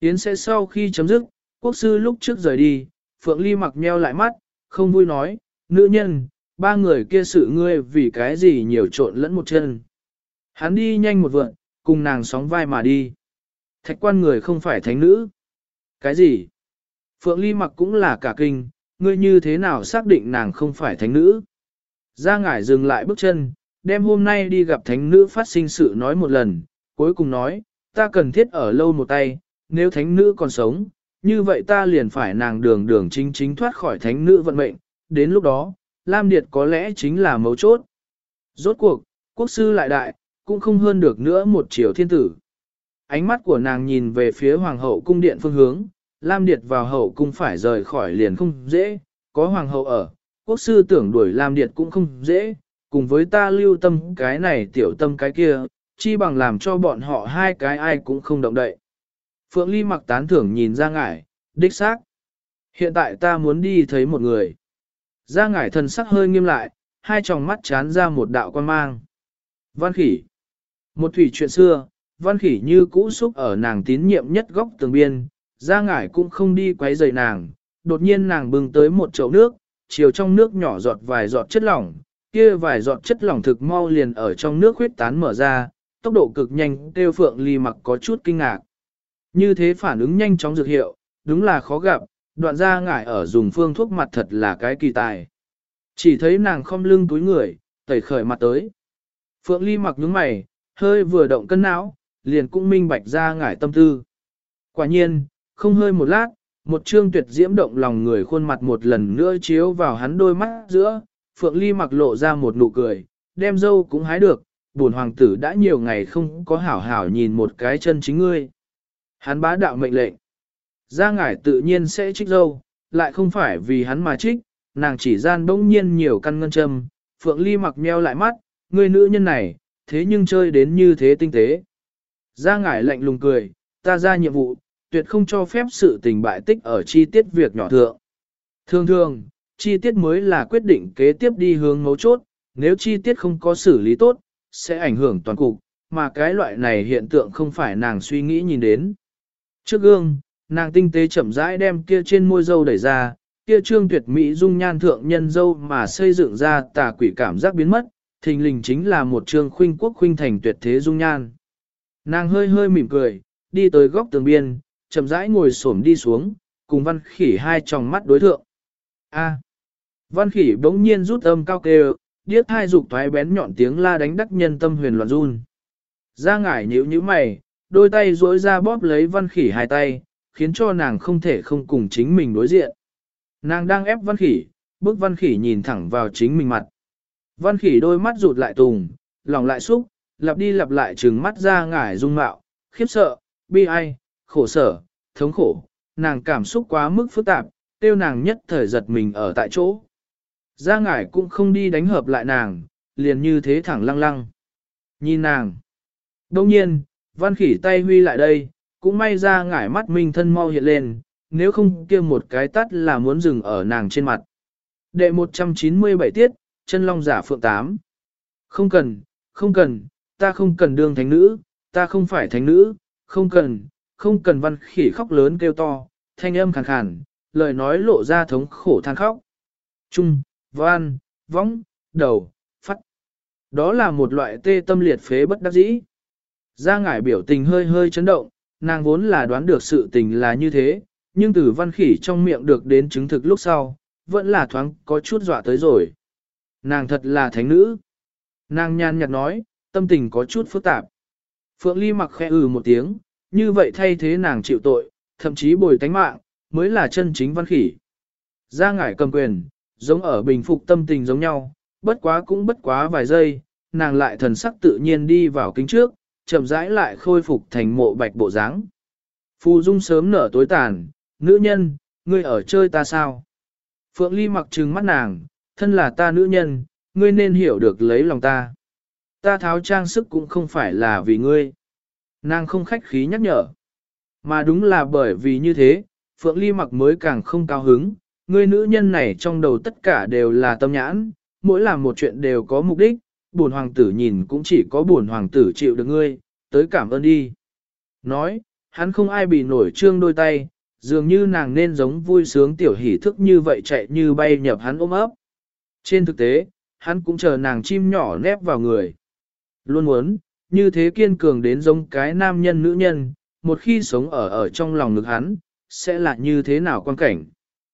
[SPEAKER 1] Yến sẽ sau khi chấm dứt, quốc sư lúc trước rời đi, Phượng Ly mặc nheo lại mắt, không vui nói, nữ nhân, ba người kia sự ngươi vì cái gì nhiều trộn lẫn một chân. Hắn đi nhanh một vượn, cùng nàng sóng vai mà đi. Thạch quan người không phải thánh nữ. Cái gì? Phượng Ly mặc cũng là cả kinh, ngươi như thế nào xác định nàng không phải thánh nữ? Gia Ngải dừng lại bước chân, đem hôm nay đi gặp thánh nữ phát sinh sự nói một lần, cuối cùng nói, ta cần thiết ở lâu một tay, nếu thánh nữ còn sống, như vậy ta liền phải nàng đường đường chính chính thoát khỏi thánh nữ vận mệnh, đến lúc đó, Lam Điệt có lẽ chính là mấu chốt. Rốt cuộc, quốc sư lại đại, cũng không hơn được nữa một triều thiên tử. Ánh mắt của nàng nhìn về phía hoàng hậu cung điện phương hướng, Lam Điệt vào hậu cung phải rời khỏi liền không dễ, có hoàng hậu ở, quốc sư tưởng đuổi Lam Điệt cũng không dễ, cùng với ta lưu tâm cái này tiểu tâm cái kia, chi bằng làm cho bọn họ hai cái ai cũng không động đậy. Phượng Ly mặc tán thưởng nhìn ra ngải, đích xác. Hiện tại ta muốn đi thấy một người. Ra ngải thần sắc hơi nghiêm lại, hai tròng mắt chán ra một đạo quan mang. Văn khỉ. Một thủy chuyện xưa, văn khỉ như cũ xúc ở nàng tín nhiệm nhất góc tường biên, ra ngải cũng không đi quấy rầy nàng. Đột nhiên nàng bưng tới một chậu nước, chiều trong nước nhỏ giọt vài giọt chất lỏng, kia vài giọt chất lỏng thực mau liền ở trong nước huyết tán mở ra, tốc độ cực nhanh, kêu Phượng Ly mặc có chút kinh ngạc. Như thế phản ứng nhanh chóng dược hiệu, đúng là khó gặp, đoạn ra ngải ở dùng phương thuốc mặt thật là cái kỳ tài. Chỉ thấy nàng khom lưng túi người, tẩy khởi mặt tới. Phượng Ly mặc nhướng mày, hơi vừa động cân não, liền cũng minh bạch ra ngải tâm tư. Quả nhiên, không hơi một lát, một trương tuyệt diễm động lòng người khuôn mặt một lần nữa chiếu vào hắn đôi mắt giữa, Phượng Ly mặc lộ ra một nụ cười, đem dâu cũng hái được, bổn hoàng tử đã nhiều ngày không có hảo hảo nhìn một cái chân chính ngươi. Hắn bá đạo mệnh lệnh. Gia ngải tự nhiên sẽ trích dâu, lại không phải vì hắn mà trích, nàng chỉ gian bỗng nhiên nhiều căn ngân châm, Phượng Ly mặc meo lại mắt, người nữ nhân này, thế nhưng chơi đến như thế tinh tế. Gia ngải lạnh lùng cười, ta ra nhiệm vụ, tuyệt không cho phép sự tình bại tích ở chi tiết việc nhỏ thượng. Thường thường, chi tiết mới là quyết định kế tiếp đi hướng mấu chốt, nếu chi tiết không có xử lý tốt, sẽ ảnh hưởng toàn cục, mà cái loại này hiện tượng không phải nàng suy nghĩ nhìn đến. Trước gương, nàng tinh tế chậm rãi đem kia trên môi dâu đẩy ra, kia trương tuyệt mỹ dung nhan thượng nhân dâu mà xây dựng ra tà quỷ cảm giác biến mất, thình lình chính là một trương khuynh quốc khuynh thành tuyệt thế dung nhan. Nàng hơi hơi mỉm cười, đi tới góc tường biên, chậm rãi ngồi xổm đi xuống, cùng văn khỉ hai tròng mắt đối thượng. A. Văn khỉ bỗng nhiên rút âm cao kêu, điếc hai dục thoái bén nhọn tiếng la đánh đắc nhân tâm huyền loạn run. Ra ngải nhíu nhíu mày, đôi tay duỗi ra bóp lấy văn khỉ hai tay, khiến cho nàng không thể không cùng chính mình đối diện. Nàng đang ép văn khỉ, bước văn khỉ nhìn thẳng vào chính mình mặt. Văn khỉ đôi mắt rụt lại tùng, lòng lại xúc, lặp đi lặp lại trừng mắt ra ngải dung mạo, khiếp sợ, bi ai, khổ sở, thống khổ, nàng cảm xúc quá mức phức tạp, tiêu nàng nhất thời giật mình ở tại chỗ. Ra ngải cũng không đi đánh hợp lại nàng, liền như thế thẳng lăng lăng. Nhìn nàng. Đông nhiên, văn khỉ tay huy lại đây, cũng may ra ngải mắt minh thân mau hiện lên, nếu không kia một cái tắt là muốn dừng ở nàng trên mặt. Đệ một trăm chín mươi bảy tiết, chân long giả phượng tám. Không cần, không cần, ta không cần đương thánh nữ, ta không phải thánh nữ, không cần, không cần văn khỉ khóc lớn kêu to, thanh âm khàn khàn, lời nói lộ ra thống khổ than khóc. Trung, văn, võng, đầu, phát. Đó là một loại tê tâm liệt phế bất đắc dĩ. Gia ngải biểu tình hơi hơi chấn động, nàng vốn là đoán được sự tình là như thế, nhưng từ văn khỉ trong miệng được đến chứng thực lúc sau, vẫn là thoáng có chút dọa tới rồi. Nàng thật là thánh nữ. Nàng nhàn nhạt nói, tâm tình có chút phức tạp. Phượng Ly mặc khẽ ừ một tiếng, như vậy thay thế nàng chịu tội, thậm chí bồi tánh mạng, mới là chân chính văn khỉ. Gia ngải cầm quyền, giống ở bình phục tâm tình giống nhau, bất quá cũng bất quá vài giây, nàng lại thần sắc tự nhiên đi vào kính trước, chậm rãi lại khôi phục thành mộ bạch bộ dáng. Phù dung sớm nở tối tàn, nữ nhân, ngươi ở chơi ta sao? Phượng Ly mặc trừng mắt nàng, thân là ta nữ nhân, ngươi nên hiểu được lấy lòng ta. Ta tháo trang sức cũng không phải là vì ngươi. Nàng không khách khí nhắc nhở. Mà đúng là bởi vì như thế, Phượng Ly mặc mới càng không cao hứng, ngươi nữ nhân này trong đầu tất cả đều là tâm nhãn, mỗi làm một chuyện đều có mục đích, bổn hoàng tử nhìn cũng chỉ có bổn hoàng tử chịu được ngươi, tới cảm ơn đi. Nói, hắn không ai bị nổi trương đôi tay, dường như nàng nên giống vui sướng tiểu hỷ thức như vậy chạy như bay nhập hắn ôm ấp. Trên thực tế, hắn cũng chờ nàng chim nhỏ nép vào người. Luôn muốn, như thế kiên cường đến giống cái nam nhân nữ nhân, một khi sống ở ở trong lòng ngực hắn, sẽ là như thế nào quan cảnh.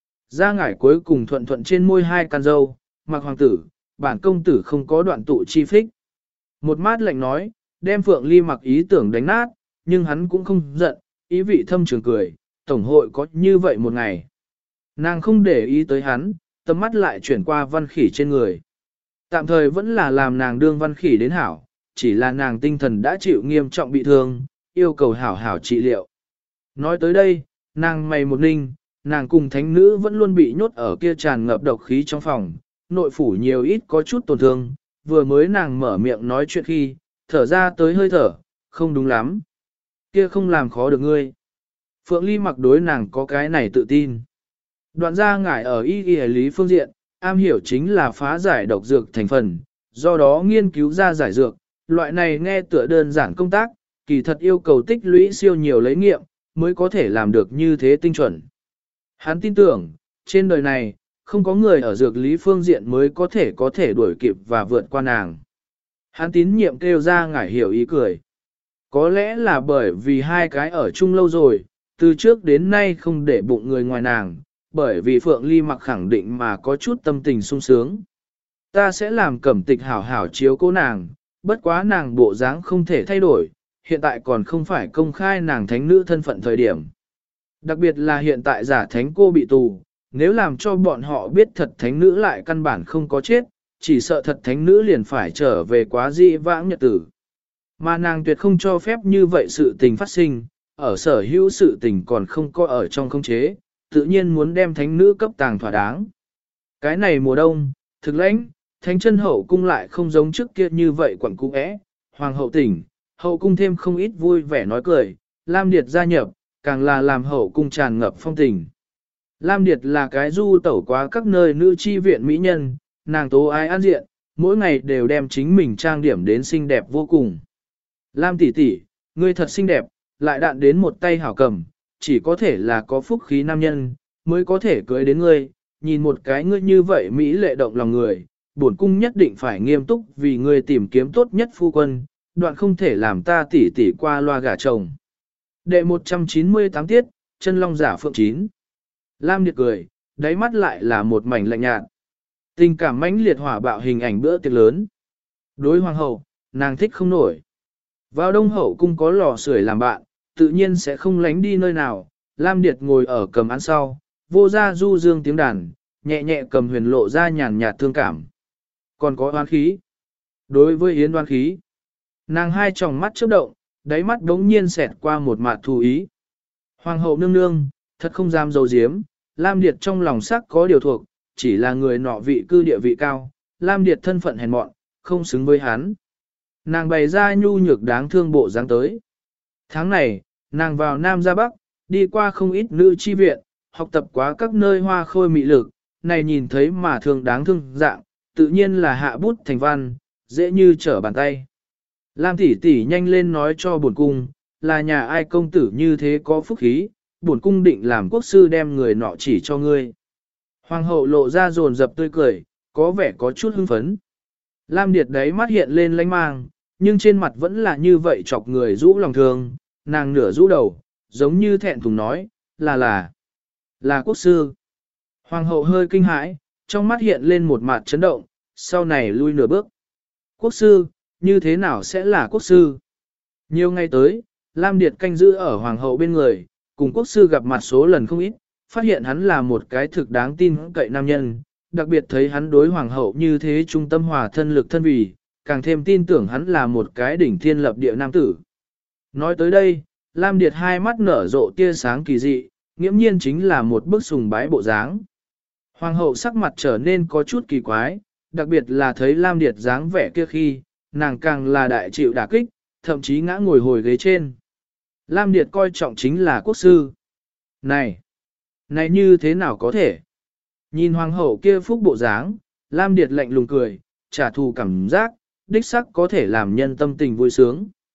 [SPEAKER 1] Ra ngải cuối cùng thuận thuận trên môi hai can dâu, mặc hoàng tử, bản công tử không có đoạn tụ chi phích. Một mát lạnh nói, đem Phượng Ly mặc ý tưởng đánh nát, nhưng hắn cũng không giận, ý vị thâm trường cười, tổng hội có như vậy một ngày. Nàng không để ý tới hắn, tầm mắt lại chuyển qua văn khỉ trên người. Tạm thời vẫn là làm nàng đương văn khỉ đến hảo, chỉ là nàng tinh thần đã chịu nghiêm trọng bị thương, yêu cầu hảo hảo trị liệu. Nói tới đây, nàng mày một ninh, nàng cùng thánh nữ vẫn luôn bị nhốt ở kia tràn ngập độc khí trong phòng, nội phủ nhiều ít có chút tổn thương, vừa mới nàng mở miệng nói chuyện khi, thở ra tới hơi thở, không đúng lắm. Kia không làm khó được ngươi. Phượng Ly mặc đối nàng có cái này tự tin. Đoạn ra ngải ở y y lý phương diện, am hiểu chính là phá giải độc dược thành phần, do đó nghiên cứu ra giải dược, loại này nghe tựa đơn giản công tác, kỳ thật yêu cầu tích lũy siêu nhiều lấy nghiệm, mới có thể làm được như thế tinh chuẩn. Hắn tin tưởng, trên đời này, không có người ở dược lý phương diện mới có thể có thể đuổi kịp và vượt qua nàng. Hắn tín nhiệm kêu ra ngải hiểu ý cười. Có lẽ là bởi vì hai cái ở chung lâu rồi, từ trước đến nay không để bụng người ngoài nàng, bởi vì Phượng Ly mặc khẳng định mà có chút tâm tình sung sướng. Ta sẽ làm cẩm tịch hảo hảo chiếu cố nàng, bất quá nàng bộ dáng không thể thay đổi, hiện tại còn không phải công khai nàng thánh nữ thân phận thời điểm. Đặc biệt là hiện tại giả thánh cô bị tù, nếu làm cho bọn họ biết thật thánh nữ lại căn bản không có chết, chỉ sợ thật thánh nữ liền phải trở về quá dị vãng nhật tử. Mà nàng tuyệt không cho phép như vậy sự tình phát sinh, ở sở hữu sự tình còn không có ở trong không chế, tự nhiên muốn đem thánh nữ cấp tàng thỏa đáng. Cái này mùa đông, thực lãnh, thánh chân hậu cung lại không giống trước kia như vậy quẩn cung ẽ, hoàng hậu tỉnh, hậu cung thêm không ít vui vẻ nói cười, Lam Điệt gia nhập, càng là làm hậu cung tràn ngập phong tình. Lam Điệt là cái du tẩu qua các nơi nữ chi viện mỹ nhân, nàng tố ai an diện, mỗi ngày đều đem chính mình trang điểm đến xinh đẹp vô cùng. Lam tỷ tỷ, ngươi thật xinh đẹp, lại đạn đến một tay hảo cầm, chỉ có thể là có phúc khí nam nhân, mới có thể cưới đến ngươi, nhìn một cái ngươi như vậy mỹ lệ động lòng người, bổn cung nhất định phải nghiêm túc vì ngươi tìm kiếm tốt nhất phu quân, đoạn không thể làm ta tỷ tỷ qua loa gả chồng. Đệ một trăm chín mươi tám tiết, chân long giả phượng chín. Lam Điệt cười, đáy mắt lại là một mảnh lạnh nhạt. Tình cảm mãnh liệt hỏa bạo hình ảnh bữa tiệc lớn. Đối hoàng hậu, nàng thích không nổi. Vào đông hậu cung có lò sưởi làm bạn, tự nhiên sẽ không lánh đi nơi nào. Lam Điệt ngồi ở cầm án sau, vô ra du dương tiếng đàn, nhẹ nhẹ cầm huyền lộ ra nhàn nhạt thương cảm. Còn có oán khí. Đối với Yến oán khí, nàng hai tròng mắt chớp động, đáy mắt đống nhiên xẹt qua một mạt thù ý. Hoàng hậu nương nương, thật không dám dấu diếm, Lam Điệt trong lòng sắc có điều thuộc, chỉ là người nọ vị cư địa vị cao, Lam Điệt thân phận hèn mọn, không xứng với hắn. Nàng bày ra nhu nhược đáng thương bộ dáng tới. Tháng này, nàng vào Nam ra Bắc, đi qua không ít nữ chi viện, học tập quá các nơi hoa khôi mị lực, này nhìn thấy mà thường đáng thương dạng, tự nhiên là hạ bút thành văn, dễ như trở bàn tay. Lam tỷ tỷ nhanh lên nói cho bổn cung, là nhà ai công tử như thế có phúc khí, bổn cung định làm quốc sư đem người nọ chỉ cho ngươi. Hoàng hậu lộ ra dồn dập tươi cười, có vẻ có chút hưng phấn. Lam Điệt đấy mắt hiện lên lánh mang, nhưng trên mặt vẫn là như vậy chọc người rũ lòng thương, nàng nửa rũ đầu, giống như thẹn thùng nói, là là, là quốc sư. Hoàng hậu hơi kinh hãi, trong mắt hiện lên một mặt chấn động, sau này lui nửa bước. Quốc sư, như thế nào sẽ là quốc sư? Nhiều ngày tới, Lam Điệt canh giữ ở hoàng hậu bên người, cùng quốc sư gặp mặt số lần không ít, phát hiện hắn là một cái thực đáng tin cậy nam nhân, đặc biệt thấy hắn đối hoàng hậu như thế trung tâm hòa thân lực thân vì, càng thêm tin tưởng hắn là một cái đỉnh thiên lập địa nam tử. Nói tới đây, Lam Điệt hai mắt nở rộ tia sáng kỳ dị, nghiễm nhiên chính là một bức sùng bái bộ dáng. Hoàng hậu sắc mặt trở nên có chút kỳ quái, đặc biệt là thấy Lam Điệt dáng vẻ kia khi, nàng càng là đại chịu đả kích, thậm chí ngã ngồi hồi ghế trên. Lam Điệt coi trọng chính là quốc sư. Này! Này như thế nào có thể? Nhìn hoàng hậu kia phúc bộ dáng, Lam Điệt lạnh lùng cười, trả thù cảm giác, đích sắc có thể làm nhân tâm tình vui sướng.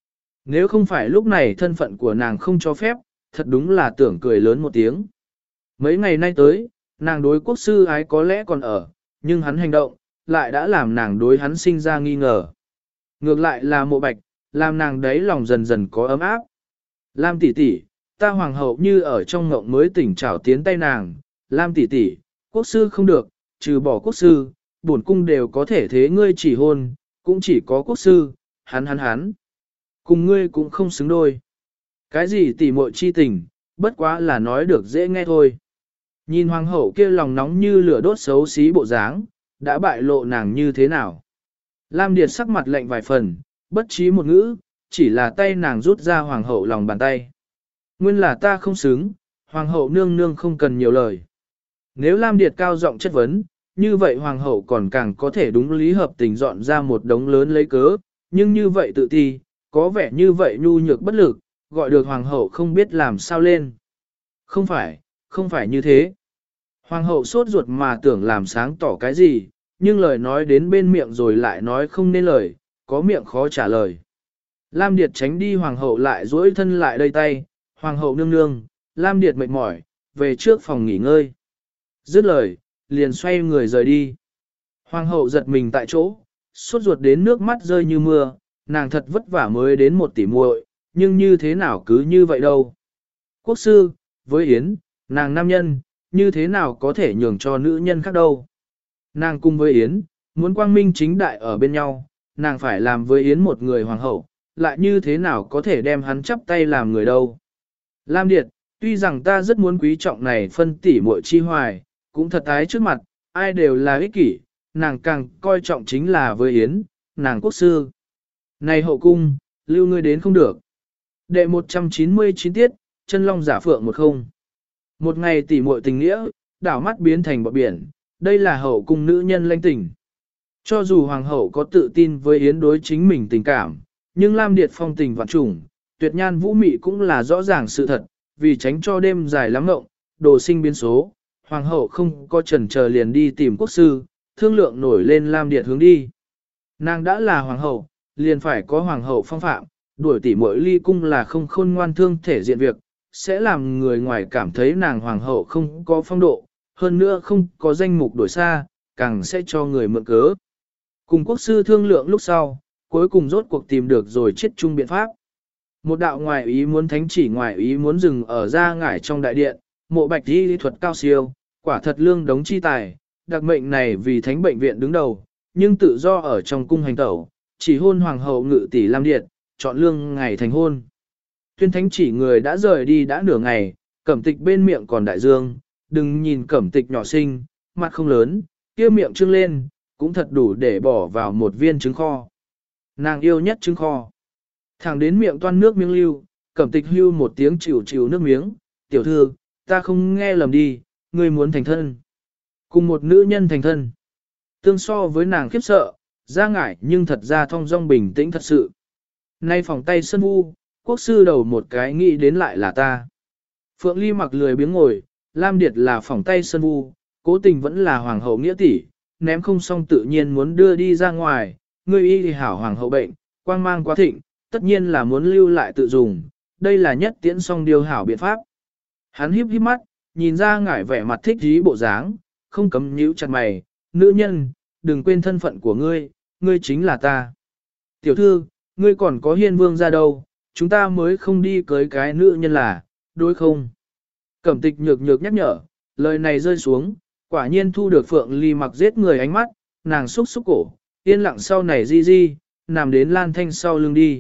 [SPEAKER 1] Nếu không phải lúc này thân phận của nàng không cho phép, thật đúng là tưởng cười lớn một tiếng. Mấy ngày nay tới, nàng đối quốc sư ái có lẽ còn ở, nhưng hắn hành động, lại đã làm nàng đối hắn sinh ra nghi ngờ. Ngược lại là Mộ Bạch, làm nàng đấy lòng dần dần có ấm áp. Lam tỷ tỷ, ta hoàng hậu như ở trong ngộng mới tỉnh trảo tiến tay nàng. Lam tỷ tỷ, quốc sư không được, trừ bỏ quốc sư, bổn cung đều có thể thế ngươi chỉ hôn, cũng chỉ có quốc sư, hắn hắn hắn. Cùng ngươi cũng không xứng đôi. Cái gì tỷ muội chi tình, bất quá là nói được dễ nghe thôi. Nhìn hoàng hậu kia lòng nóng như lửa đốt xấu xí bộ dáng, đã bại lộ nàng như thế nào. Lam Điệt sắc mặt lạnh vài phần, bất trí một ngữ, chỉ là tay nàng rút ra hoàng hậu lòng bàn tay. Nguyên là ta không xứng, hoàng hậu nương nương không cần nhiều lời. Nếu Lam Điệt cao giọng chất vấn, như vậy hoàng hậu còn càng có thể đúng lý hợp tình dọn ra một đống lớn lấy cớ, nhưng như vậy tự ti, có vẻ như vậy nhu nhược bất lực, gọi được hoàng hậu không biết làm sao lên. Không phải, không phải như thế. Hoàng hậu sốt ruột mà tưởng làm sáng tỏ cái gì, nhưng lời nói đến bên miệng rồi lại nói không nên lời, có miệng khó trả lời. Lam Điệt tránh đi hoàng hậu lại duỗi thân lại đây tay, hoàng hậu nương nương, Lam Điệt mệt mỏi, về trước phòng nghỉ ngơi. Dứt lời, liền xoay người rời đi. Hoàng hậu giật mình tại chỗ, sốt ruột đến nước mắt rơi như mưa, nàng thật vất vả mới đến một tỷ muội, nhưng như thế nào cứ như vậy đâu. Quốc sư, với Yến, nàng nam nhân, như thế nào có thể nhường cho nữ nhân khác đâu. Nàng cùng với Yến, muốn quang minh chính đại ở bên nhau, nàng phải làm với Yến một người hoàng hậu, lại như thế nào có thể đem hắn chắp tay làm người đâu. Lam Điệt, tuy rằng ta rất muốn quý trọng này phân tỷ muội chi hoài, cũng thật ái trước mặt, ai đều là ích kỷ, nàng càng coi trọng chính là với Yến, nàng quốc sư. Này hậu cung, lưu ngươi đến không được. Đệ một trăm chín mươi chín tiết, chân long giả phượng một không. Một ngày tỷ muội tình nghĩa, đảo mắt biến thành bọt biển, đây là hậu cung nữ nhân lãnh tình. Cho dù hoàng hậu có tự tin với Yến đối chính mình tình cảm, nhưng Lam Điệt phong tình vạn trùng, tuyệt nhan vũ mị cũng là rõ ràng sự thật, vì tránh cho đêm dài lắm ngộng, đồ sinh biến số, hoàng hậu không có chần chờ liền đi tìm quốc sư, thương lượng nổi lên Lam Điệt hướng đi. Nàng đã là hoàng hậu, liền phải có hoàng hậu phong phạm, đuổi tỉ muội ly cung là không khôn ngoan thương thể diện việc, sẽ làm người ngoài cảm thấy nàng hoàng hậu không có phong độ, hơn nữa không có danh mục đổi xa, càng sẽ cho người mượn cớ. Cùng quốc sư thương lượng lúc sau, cuối cùng rốt cuộc tìm được rồi chết chung biện pháp. Một đạo ngoại ý muốn thánh chỉ ngoại ý muốn dừng ở ra ngải trong đại điện, Mộ Bạch y lý thuật cao siêu, quả thật lương đống chi tài, đặc mệnh này vì thánh bệnh viện đứng đầu, nhưng tự do ở trong cung hành tẩu, chỉ hôn hoàng hậu ngự tỷ Lam Điệt, chọn lương ngày thành hôn. Tuyên thánh chỉ người đã rời đi đã nửa ngày, Cẩm Tịch bên miệng còn đại dương, đừng nhìn Cẩm Tịch nhỏ xinh, mặt không lớn, kia miệng trương lên, cũng thật đủ để bỏ vào một viên trứng kho. Nàng yêu nhất trứng kho. Thẳng đến miệng toan nước miếng lưu, Cẩm Tịch hưu một tiếng chịu chịu nước miếng, tiểu thư, ta không nghe lầm đi, ngươi muốn thành thân. Cùng một nữ nhân thành thân. Tương so với nàng khiếp sợ, ra ngại nhưng thật ra thong dong bình tĩnh thật sự. Nay phòng tay sân vu, quốc sư đầu một cái nghĩ đến lại là ta. Phượng Ly mặc lười biếng ngồi, Lam Điệt là phòng tay sân vu, cố tình vẫn là hoàng hậu nghĩa tỷ, ném không xong tự nhiên muốn đưa đi ra ngoài, ngươi y thì hảo hoàng hậu bệnh, quang mang quá thịnh, tất nhiên là muốn lưu lại tự dùng, đây là nhất tiễn song điều hảo biện pháp. Hắn híp híp mắt, nhìn ra ngải vẻ mặt thích dí bộ dáng, không cấm nhíu chặt mày, nữ nhân, đừng quên thân phận của ngươi, ngươi chính là ta. Tiểu thư, ngươi còn có hiên vương ra đâu, chúng ta mới không đi cưới cái nữ nhân là, đối không? Cẩm Tịch nhược nhược nhắc nhở, lời này rơi xuống, quả nhiên thu được Phượng Ly mặc giết người ánh mắt, nàng xúc xúc cổ, yên lặng sau này di di, nằm đến Lan Thanh sau lưng đi.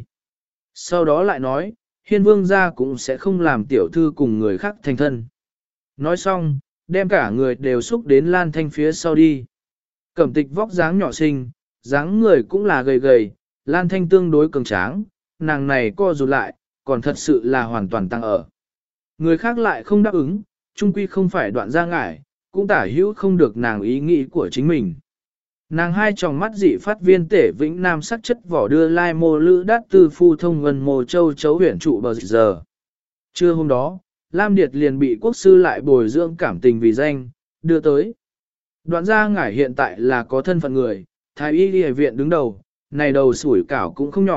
[SPEAKER 1] Sau đó lại nói, hiên vương gia cũng sẽ không làm tiểu thư cùng người khác thành thân. Nói xong, đem cả người đều xúc đến Lan Thanh phía sau đi. Cẩm Tịch vóc dáng nhỏ xinh, dáng người cũng là gầy gầy, Lan Thanh tương đối cường tráng, nàng này co rụt lại, còn thật sự là hoàn toàn tăng ở. Người khác lại không đáp ứng, chung quy không phải đoạn ra ngải, cũng tả hữu không được nàng ý nghĩ của chính mình. Nàng hai tròng mắt dị phát viên tể vĩnh nam sắc chất vỏ đưa lai mô lữ đát tư phu thông ngân mô châu chấu huyển trụ bờ giờ. Trưa hôm đó, Lam Điệt liền bị quốc sư lại bồi dưỡng cảm tình vì danh, đưa tới. Đoạn ra ngải hiện tại là có thân phận người, thái y y viện đứng đầu, này đầu sủi cảo cũng không nhỏ,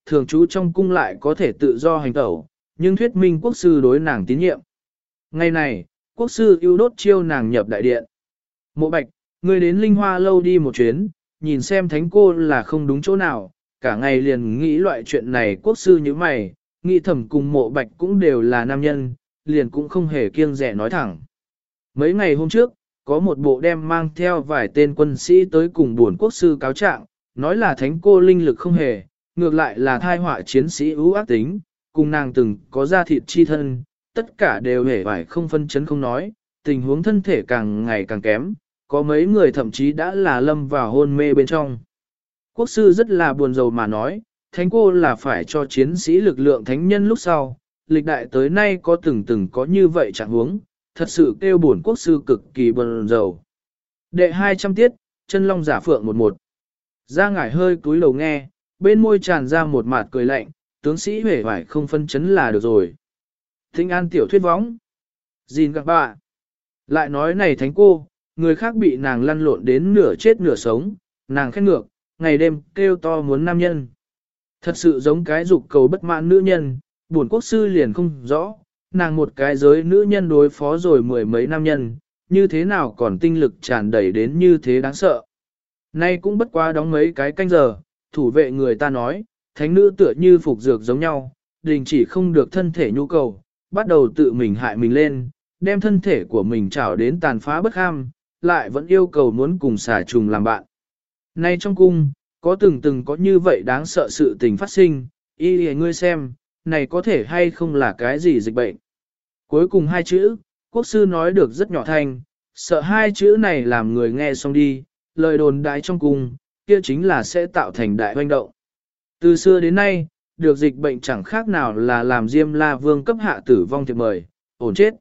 [SPEAKER 1] thường trú trong cung lại có thể tự do hành tẩu, nhưng thuyết minh quốc sư đối nàng tín nhiệm. Ngày này, quốc sư yêu đốt chiêu nàng nhập đại điện. Mộ Bạch, ngươi đến Linh Hoa lâu đi một chuyến, nhìn xem thánh cô là không đúng chỗ nào, cả ngày liền nghĩ loại chuyện này. Quốc sư như mày, nghĩ thầm cùng Mộ Bạch cũng đều là nam nhân, liền cũng không hề kiêng dè nói thẳng. Mấy ngày hôm trước, có một bộ đem mang theo vài tên quân sĩ tới cùng buồn quốc sư cáo trạng, nói là thánh cô linh lực không hề, ngược lại là thai họa chiến sĩ ưu ác tính, cùng nàng từng có da thịt chi thân, tất cả đều hề phải không phân chấn không nói, tình huống thân thể càng ngày càng kém, có mấy người thậm chí đã là lâm vào hôn mê bên trong. Quốc sư rất là buồn rầu mà nói, thánh cô là phải cho chiến sĩ lực lượng thánh nhân lúc sau, lịch đại tới nay có từng từng có như vậy trạng huống, thật sự kêu buồn quốc sư cực kỳ buồn rầu. Đệ hai trăm tiết, chân long giả phượng một một. Ra ngải hơi cúi đầu nghe, bên môi tràn ra một mạt cười lạnh, tướng sĩ huệ phải không phân chấn là được rồi. Thinh an tiểu thuyết võng. Gìn gặp bà. Lại nói này thánh cô, người khác bị nàng lăn lộn đến nửa chết nửa sống, nàng khét ngược, ngày đêm kêu to muốn nam nhân. Thật sự giống cái dục cầu bất mãn nữ nhân, buồn quốc sư liền không rõ, nàng một cái giới nữ nhân đối phó rồi mười mấy nam nhân, như thế nào còn tinh lực tràn đầy đến như thế đáng sợ. Nay cũng bất quá đóng mấy cái canh giờ, thủ vệ người ta nói, thánh nữ tựa như phục dược giống nhau, đình chỉ không được thân thể nhu cầu, bắt đầu tự mình hại mình lên, đem thân thể của mình trảo đến tàn phá bất ham, lại vẫn yêu cầu muốn cùng xà trùng làm bạn. Nay trong cung, có từng từng có như vậy đáng sợ sự tình phát sinh, y lìa ngươi xem, này có thể hay không là cái gì dịch bệnh. Cuối cùng hai chữ, quốc sư nói được rất nhỏ thanh, sợ hai chữ này làm người nghe xong đi, lời đồn đại trong cung, kia chính là sẽ tạo thành đại hoành động. Từ xưa đến nay, được dịch bệnh chẳng khác nào là làm Diêm La Vương cấp hạ tử vong thiệp mời, ổn chết.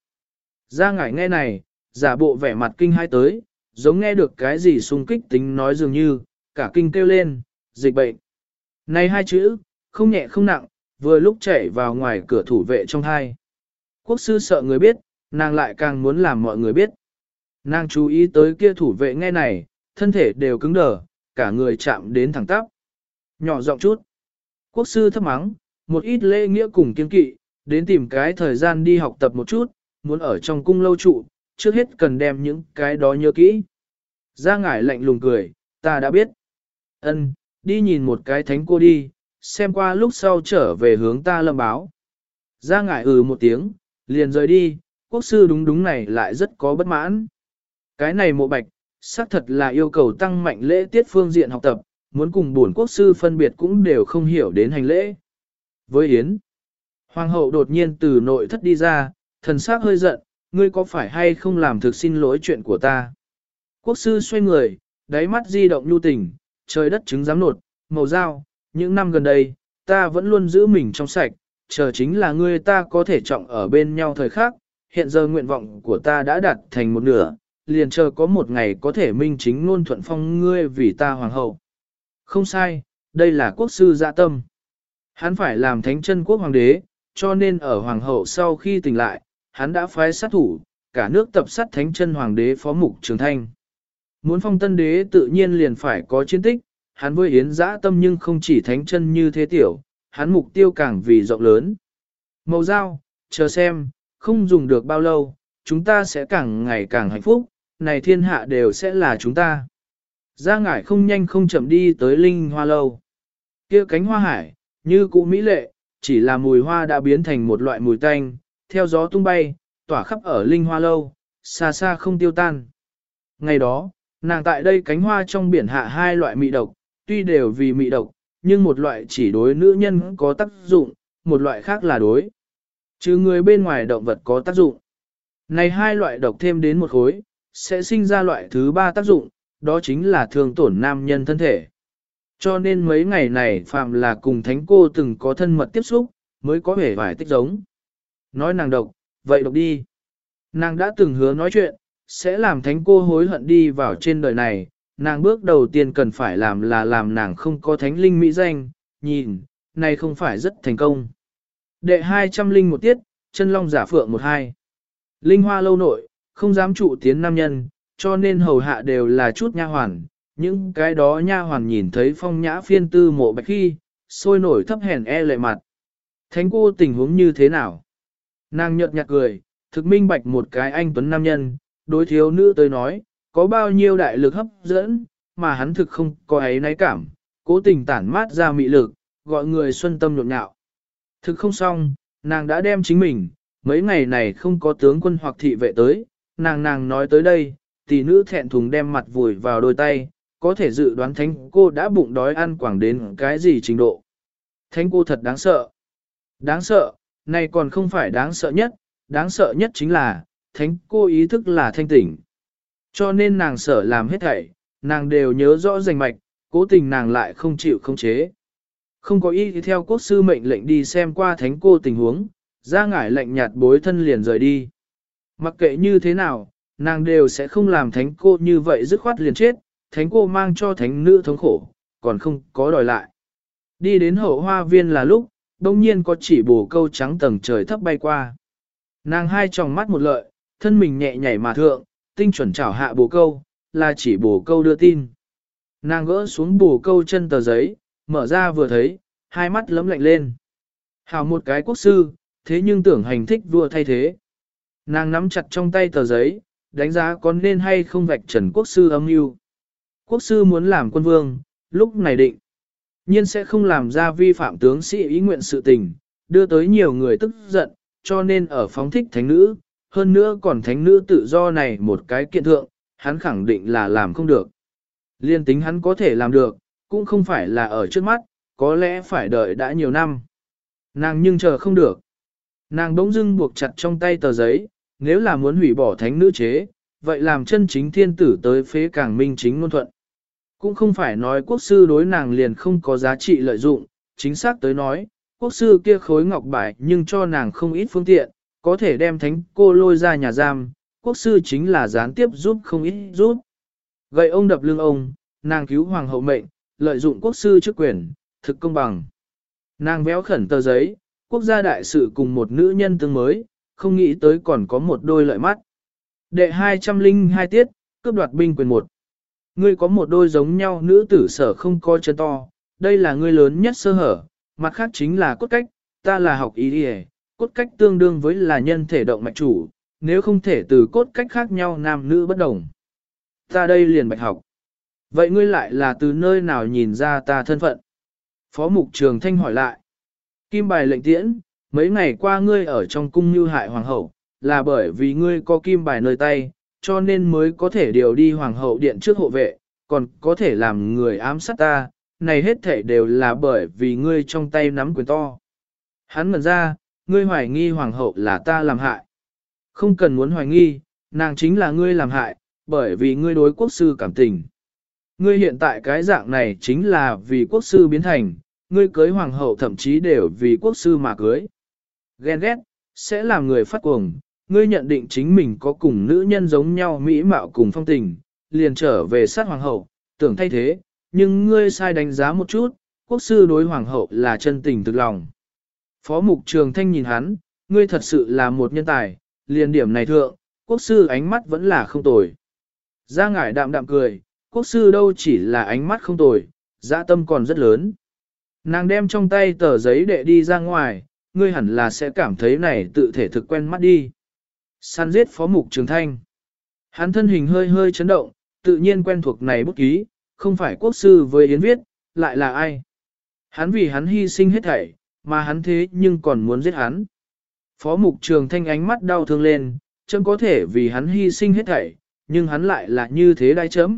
[SPEAKER 1] Ra ngải nghe này, giả bộ vẻ mặt kinh hai tới, giống nghe được cái gì xung kích tính nói dường như, cả kinh kêu lên, dịch bệnh. Này hai chữ, không nhẹ không nặng, vừa lúc chạy vào ngoài cửa thủ vệ trong hai. Quốc sư sợ người biết, nàng lại càng muốn làm mọi người biết. Nàng chú ý tới kia thủ vệ nghe này, thân thể đều cứng đờ, cả người chạm đến thẳng tắp. Nhỏ giọng chút. Quốc sư thấp mắng, một ít lễ nghĩa cùng kiên kỵ, đến tìm cái thời gian đi học tập một chút, muốn ở trong cung lâu trụ, trước hết cần đem những cái đó nhớ kỹ. Ra ngải lạnh lùng cười, ta đã biết. Ân, đi nhìn một cái thánh cô đi, xem qua lúc sau trở về hướng ta lâm báo. Ra ngải ừ một tiếng, liền rời đi, quốc sư đúng đúng này lại rất có bất mãn. Cái này Mộ Bạch, xác thật là yêu cầu tăng mạnh lễ tiết phương diện học tập, muốn cùng bổn quốc sư phân biệt cũng đều không hiểu đến hành lễ. Với Yến, Hoàng hậu đột nhiên từ nội thất đi ra, thần sắc hơi giận, ngươi có phải hay không làm thực xin lỗi chuyện của ta. Quốc sư xoay người, đáy mắt di động nhu tình, trời đất chứng giám nột, màu dao, những năm gần đây, ta vẫn luôn giữ mình trong sạch, chờ chính là ngươi ta có thể trọng ở bên nhau thời khắc, hiện giờ nguyện vọng của ta đã đạt thành một nửa, liền chờ có một ngày có thể minh chính luôn thuận phong ngươi vì ta hoàng hậu. Không sai, đây là quốc sư dạ tâm. Hắn phải làm thánh chân quốc hoàng đế, cho nên ở hoàng hậu sau khi tỉnh lại, hắn đã phái sát thủ, cả nước tập sát thánh chân hoàng đế phó mục Trường Thanh. Muốn phong tân đế tự nhiên liền phải có chiến tích, hắn với Yến dã tâm nhưng không chỉ thánh chân như thế tiểu, hắn mục tiêu càng vì rộng lớn. Màu dao, chờ xem, không dùng được bao lâu, chúng ta sẽ càng ngày càng hạnh phúc, này thiên hạ đều sẽ là chúng ta. Gia ngải không nhanh không chậm đi tới Linh Hoa lâu. Kia cánh hoa hải, như cũ mỹ lệ, chỉ là mùi hoa đã biến thành một loại mùi tanh, theo gió tung bay, tỏa khắp ở Linh Hoa lâu, xa xa không tiêu tan. Ngày đó, nàng tại đây cánh hoa trong biển hạ hai loại mị độc, tuy đều vì mị độc, nhưng một loại chỉ đối nữ nhân có tác dụng, một loại khác là đối. Chứ người bên ngoài động vật có tác dụng. Này hai loại độc thêm đến một khối, sẽ sinh ra loại thứ ba tác dụng, đó chính là thương tổn nam nhân thân thể. Cho nên mấy ngày này phạm là cùng thánh cô từng có thân mật tiếp xúc, mới có vẻ vài tích giống. Nói nàng độc, vậy độc đi. Nàng đã từng hứa nói chuyện, sẽ làm thánh cô hối hận đi vào trên đời này, nàng bước đầu tiên cần phải làm là làm nàng không có thánh linh mỹ danh, nhìn, này không phải rất thành công. Đệ hai trăm linh một tiết, chân long giả phượng một hai. Linh Hoa lâu nội, không dám trụ tiến nam nhân, cho nên hầu hạ đều là chút nha hoàn, những cái đó nha hoàn nhìn thấy phong nhã phiên tư Mộ Bạch khi, sôi nổi thấp hèn e lệ mặt. Thánh cô tình huống như thế nào? Nàng nhợt nhạt cười, thực minh bạch một cái anh tuấn nam nhân, đối thiếu nữ tới nói, có bao nhiêu đại lực hấp dẫn, mà hắn thực không có ấy náy cảm, cố tình tản mát ra mị lực, gọi người xuân tâm nhộn nhạo. Thực không xong, nàng đã đem chính mình, mấy ngày này không có tướng quân hoặc thị vệ tới, nàng nàng nói tới đây, tỷ nữ thẹn thùng đem mặt vùi vào đôi tay, có thể dự đoán thánh cô đã bụng đói ăn quảng đến cái gì trình độ. Thánh cô thật đáng sợ. Đáng sợ, này còn không phải đáng sợ nhất, đáng sợ nhất chính là, thánh cô ý thức là thanh tỉnh. Cho nên nàng sợ làm hết thảy, nàng đều nhớ rõ rành mạch, cố tình nàng lại không chịu không chế. Không có ý theo quốc sư mệnh lệnh đi xem qua thánh cô tình huống, ra ngải lệnh nhạt bối thân liền rời đi. Mặc kệ như thế nào, nàng đều sẽ không làm thánh cô như vậy dứt khoát liền chết, thánh cô mang cho thánh nữ thống khổ, còn không có đòi lại. Đi đến hậu hoa viên là lúc, đông nhiên có chỉ bồ câu trắng tầng trời thấp bay qua. Nàng hai tròng mắt một lợi, thân mình nhẹ nhảy mà thượng, tinh chuẩn chảo hạ bồ câu, là chỉ bồ câu đưa tin. Nàng gỡ xuống bồ câu chân tờ giấy, mở ra vừa thấy, hai mắt lấm lạnh lên. Hào một cái quốc sư, thế nhưng tưởng hành thích vua thay thế. Nàng nắm chặt trong tay tờ giấy, đánh giá có nên hay không vạch trần quốc sư âm mưu. Quốc sư muốn làm quân vương, lúc này định. nhiên sẽ không làm ra vi phạm tướng sĩ ý nguyện sự tình, đưa tới nhiều người tức giận, cho nên ở phóng thích thánh nữ, hơn nữa còn thánh nữ tự do này một cái kiện thượng, hắn khẳng định là làm không được. Liên tính hắn có thể làm được, cũng không phải là ở trước mắt, có lẽ phải đợi đã nhiều năm. Nàng nhưng chờ không được. Nàng bỗng dưng buộc chặt trong tay tờ giấy, nếu là muốn hủy bỏ thánh nữ chế, vậy làm chân chính thiên tử tới phế càng minh chính ngôn thuận. Cũng không phải nói quốc sư đối nàng liền không có giá trị lợi dụng, chính xác tới nói, quốc sư kia khối ngọc bài nhưng cho nàng không ít phương tiện, có thể đem thánh cô lôi ra nhà giam, quốc sư chính là gián tiếp giúp không ít giúp. Gậy ông đập lưng ông, nàng cứu hoàng hậu mệnh, lợi dụng quốc sư chức quyền, thực công bằng. Nàng véo khẩn tờ giấy, quốc gia đại sự cùng một nữ nhân tương mới, không nghĩ tới còn có một đôi lợi mắt. Đệ hai trăm linh hai tiết, cướp đoạt binh quyền một. Ngươi có một đôi giống nhau nữ tử sở không có chân to, đây là ngươi lớn nhất sơ hở, mặt khác chính là cốt cách, ta là học ý đi cốt cách tương đương với là nhân thể động mạch chủ, nếu không thể từ cốt cách khác nhau nam nữ bất đồng. Ta đây liền bạch học. Vậy ngươi lại là từ nơi nào nhìn ra ta thân phận? Phó mục trường thanh hỏi lại. Kim bài lệnh tiễn, mấy ngày qua ngươi ở trong cung như hại hoàng hậu, là bởi vì ngươi có kim bài nơi tay, cho nên mới có thể điều đi hoàng hậu điện trước hộ vệ, còn có thể làm người ám sát ta, này hết thể đều là bởi vì ngươi trong tay nắm quyền to. Hắn ngẩn ra, ngươi hoài nghi hoàng hậu là ta làm hại. Không cần muốn hoài nghi, nàng chính là ngươi làm hại, bởi vì ngươi đối quốc sư cảm tình. Ngươi hiện tại cái dạng này chính là vì quốc sư biến thành, ngươi cưới hoàng hậu thậm chí đều vì quốc sư mà cưới. Ghen ghét, sẽ làm người phát cuồng, ngươi nhận định chính mình có cùng nữ nhân giống nhau mỹ mạo cùng phong tình, liền trở về sát hoàng hậu, tưởng thay thế, nhưng ngươi sai đánh giá một chút, quốc sư đối hoàng hậu là chân tình thực lòng. Phó mục trường thanh nhìn hắn, ngươi thật sự là một nhân tài, liền điểm này thượng, quốc sư ánh mắt vẫn là không tồi. Ra ngải đạm đạm cười, quốc sư đâu chỉ là ánh mắt không tồi, dạ tâm còn rất lớn. Nàng đem trong tay tờ giấy đệ đi ra ngoài, ngươi hẳn là sẽ cảm thấy này tự thể thực quen mắt đi. Săn giết phó mục trường thanh. Hắn thân hình hơi hơi chấn động, tự nhiên quen thuộc này bút ký, không phải quốc sư với Yến viết, lại là ai. Hắn vì hắn hy sinh hết thảy, mà hắn thế nhưng còn muốn giết hắn. Phó mục trường thanh ánh mắt đau thương lên, chấm có thể vì hắn hy sinh hết thảy, nhưng hắn lại là như thế đai chấm.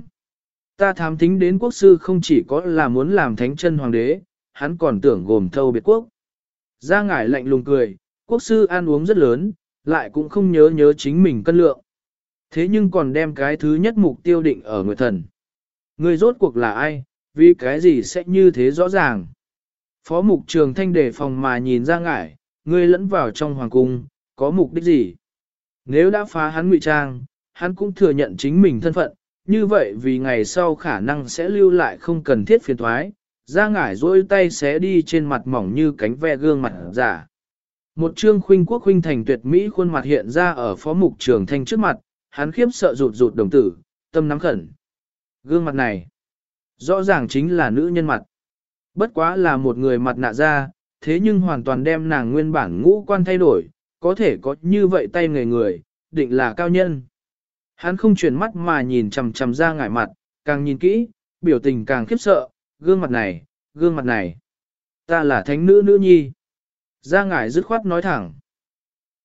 [SPEAKER 1] Ta thám thính đến quốc sư không chỉ có là muốn làm thánh chân hoàng đế, hắn còn tưởng gồm thâu biệt quốc. Ra ngải lạnh lùng cười, quốc sư ăn uống rất lớn, lại cũng không nhớ nhớ chính mình cân lượng. Thế nhưng còn đem cái thứ nhất mục tiêu định ở Nguyệt Thần. Người rốt cuộc là ai, vì cái gì sẽ như thế rõ ràng. Phó mục trường thanh đề phòng mà nhìn ra ngải, ngươi lẫn vào trong hoàng cung, có mục đích gì? Nếu đã phá hắn ngụy trang, hắn cũng thừa nhận chính mình thân phận, như vậy vì ngày sau khả năng sẽ lưu lại không cần thiết phiền thoái, ra ngải dôi tay xé đi trên mặt mỏng như cánh ve gương mặt giả. Một trương khuynh quốc khuynh thành tuyệt mỹ khuôn mặt hiện ra ở phó mục trường thanh trước mặt, hắn khiếp sợ rụt rụt đồng tử, tâm nắm khẩn. Gương mặt này, rõ ràng chính là nữ nhân mặt. Bất quá là một người mặt nạ ra, thế nhưng hoàn toàn đem nàng nguyên bản ngũ quan thay đổi, có thể có như vậy tay người người, định là cao nhân. Hắn không chuyển mắt mà nhìn chằm chằm ra ngải mặt, càng nhìn kỹ, biểu tình càng khiếp sợ, gương mặt này, gương mặt này. Ta là thánh nữ nữ nhi. Ra ngải dứt khoát nói thẳng.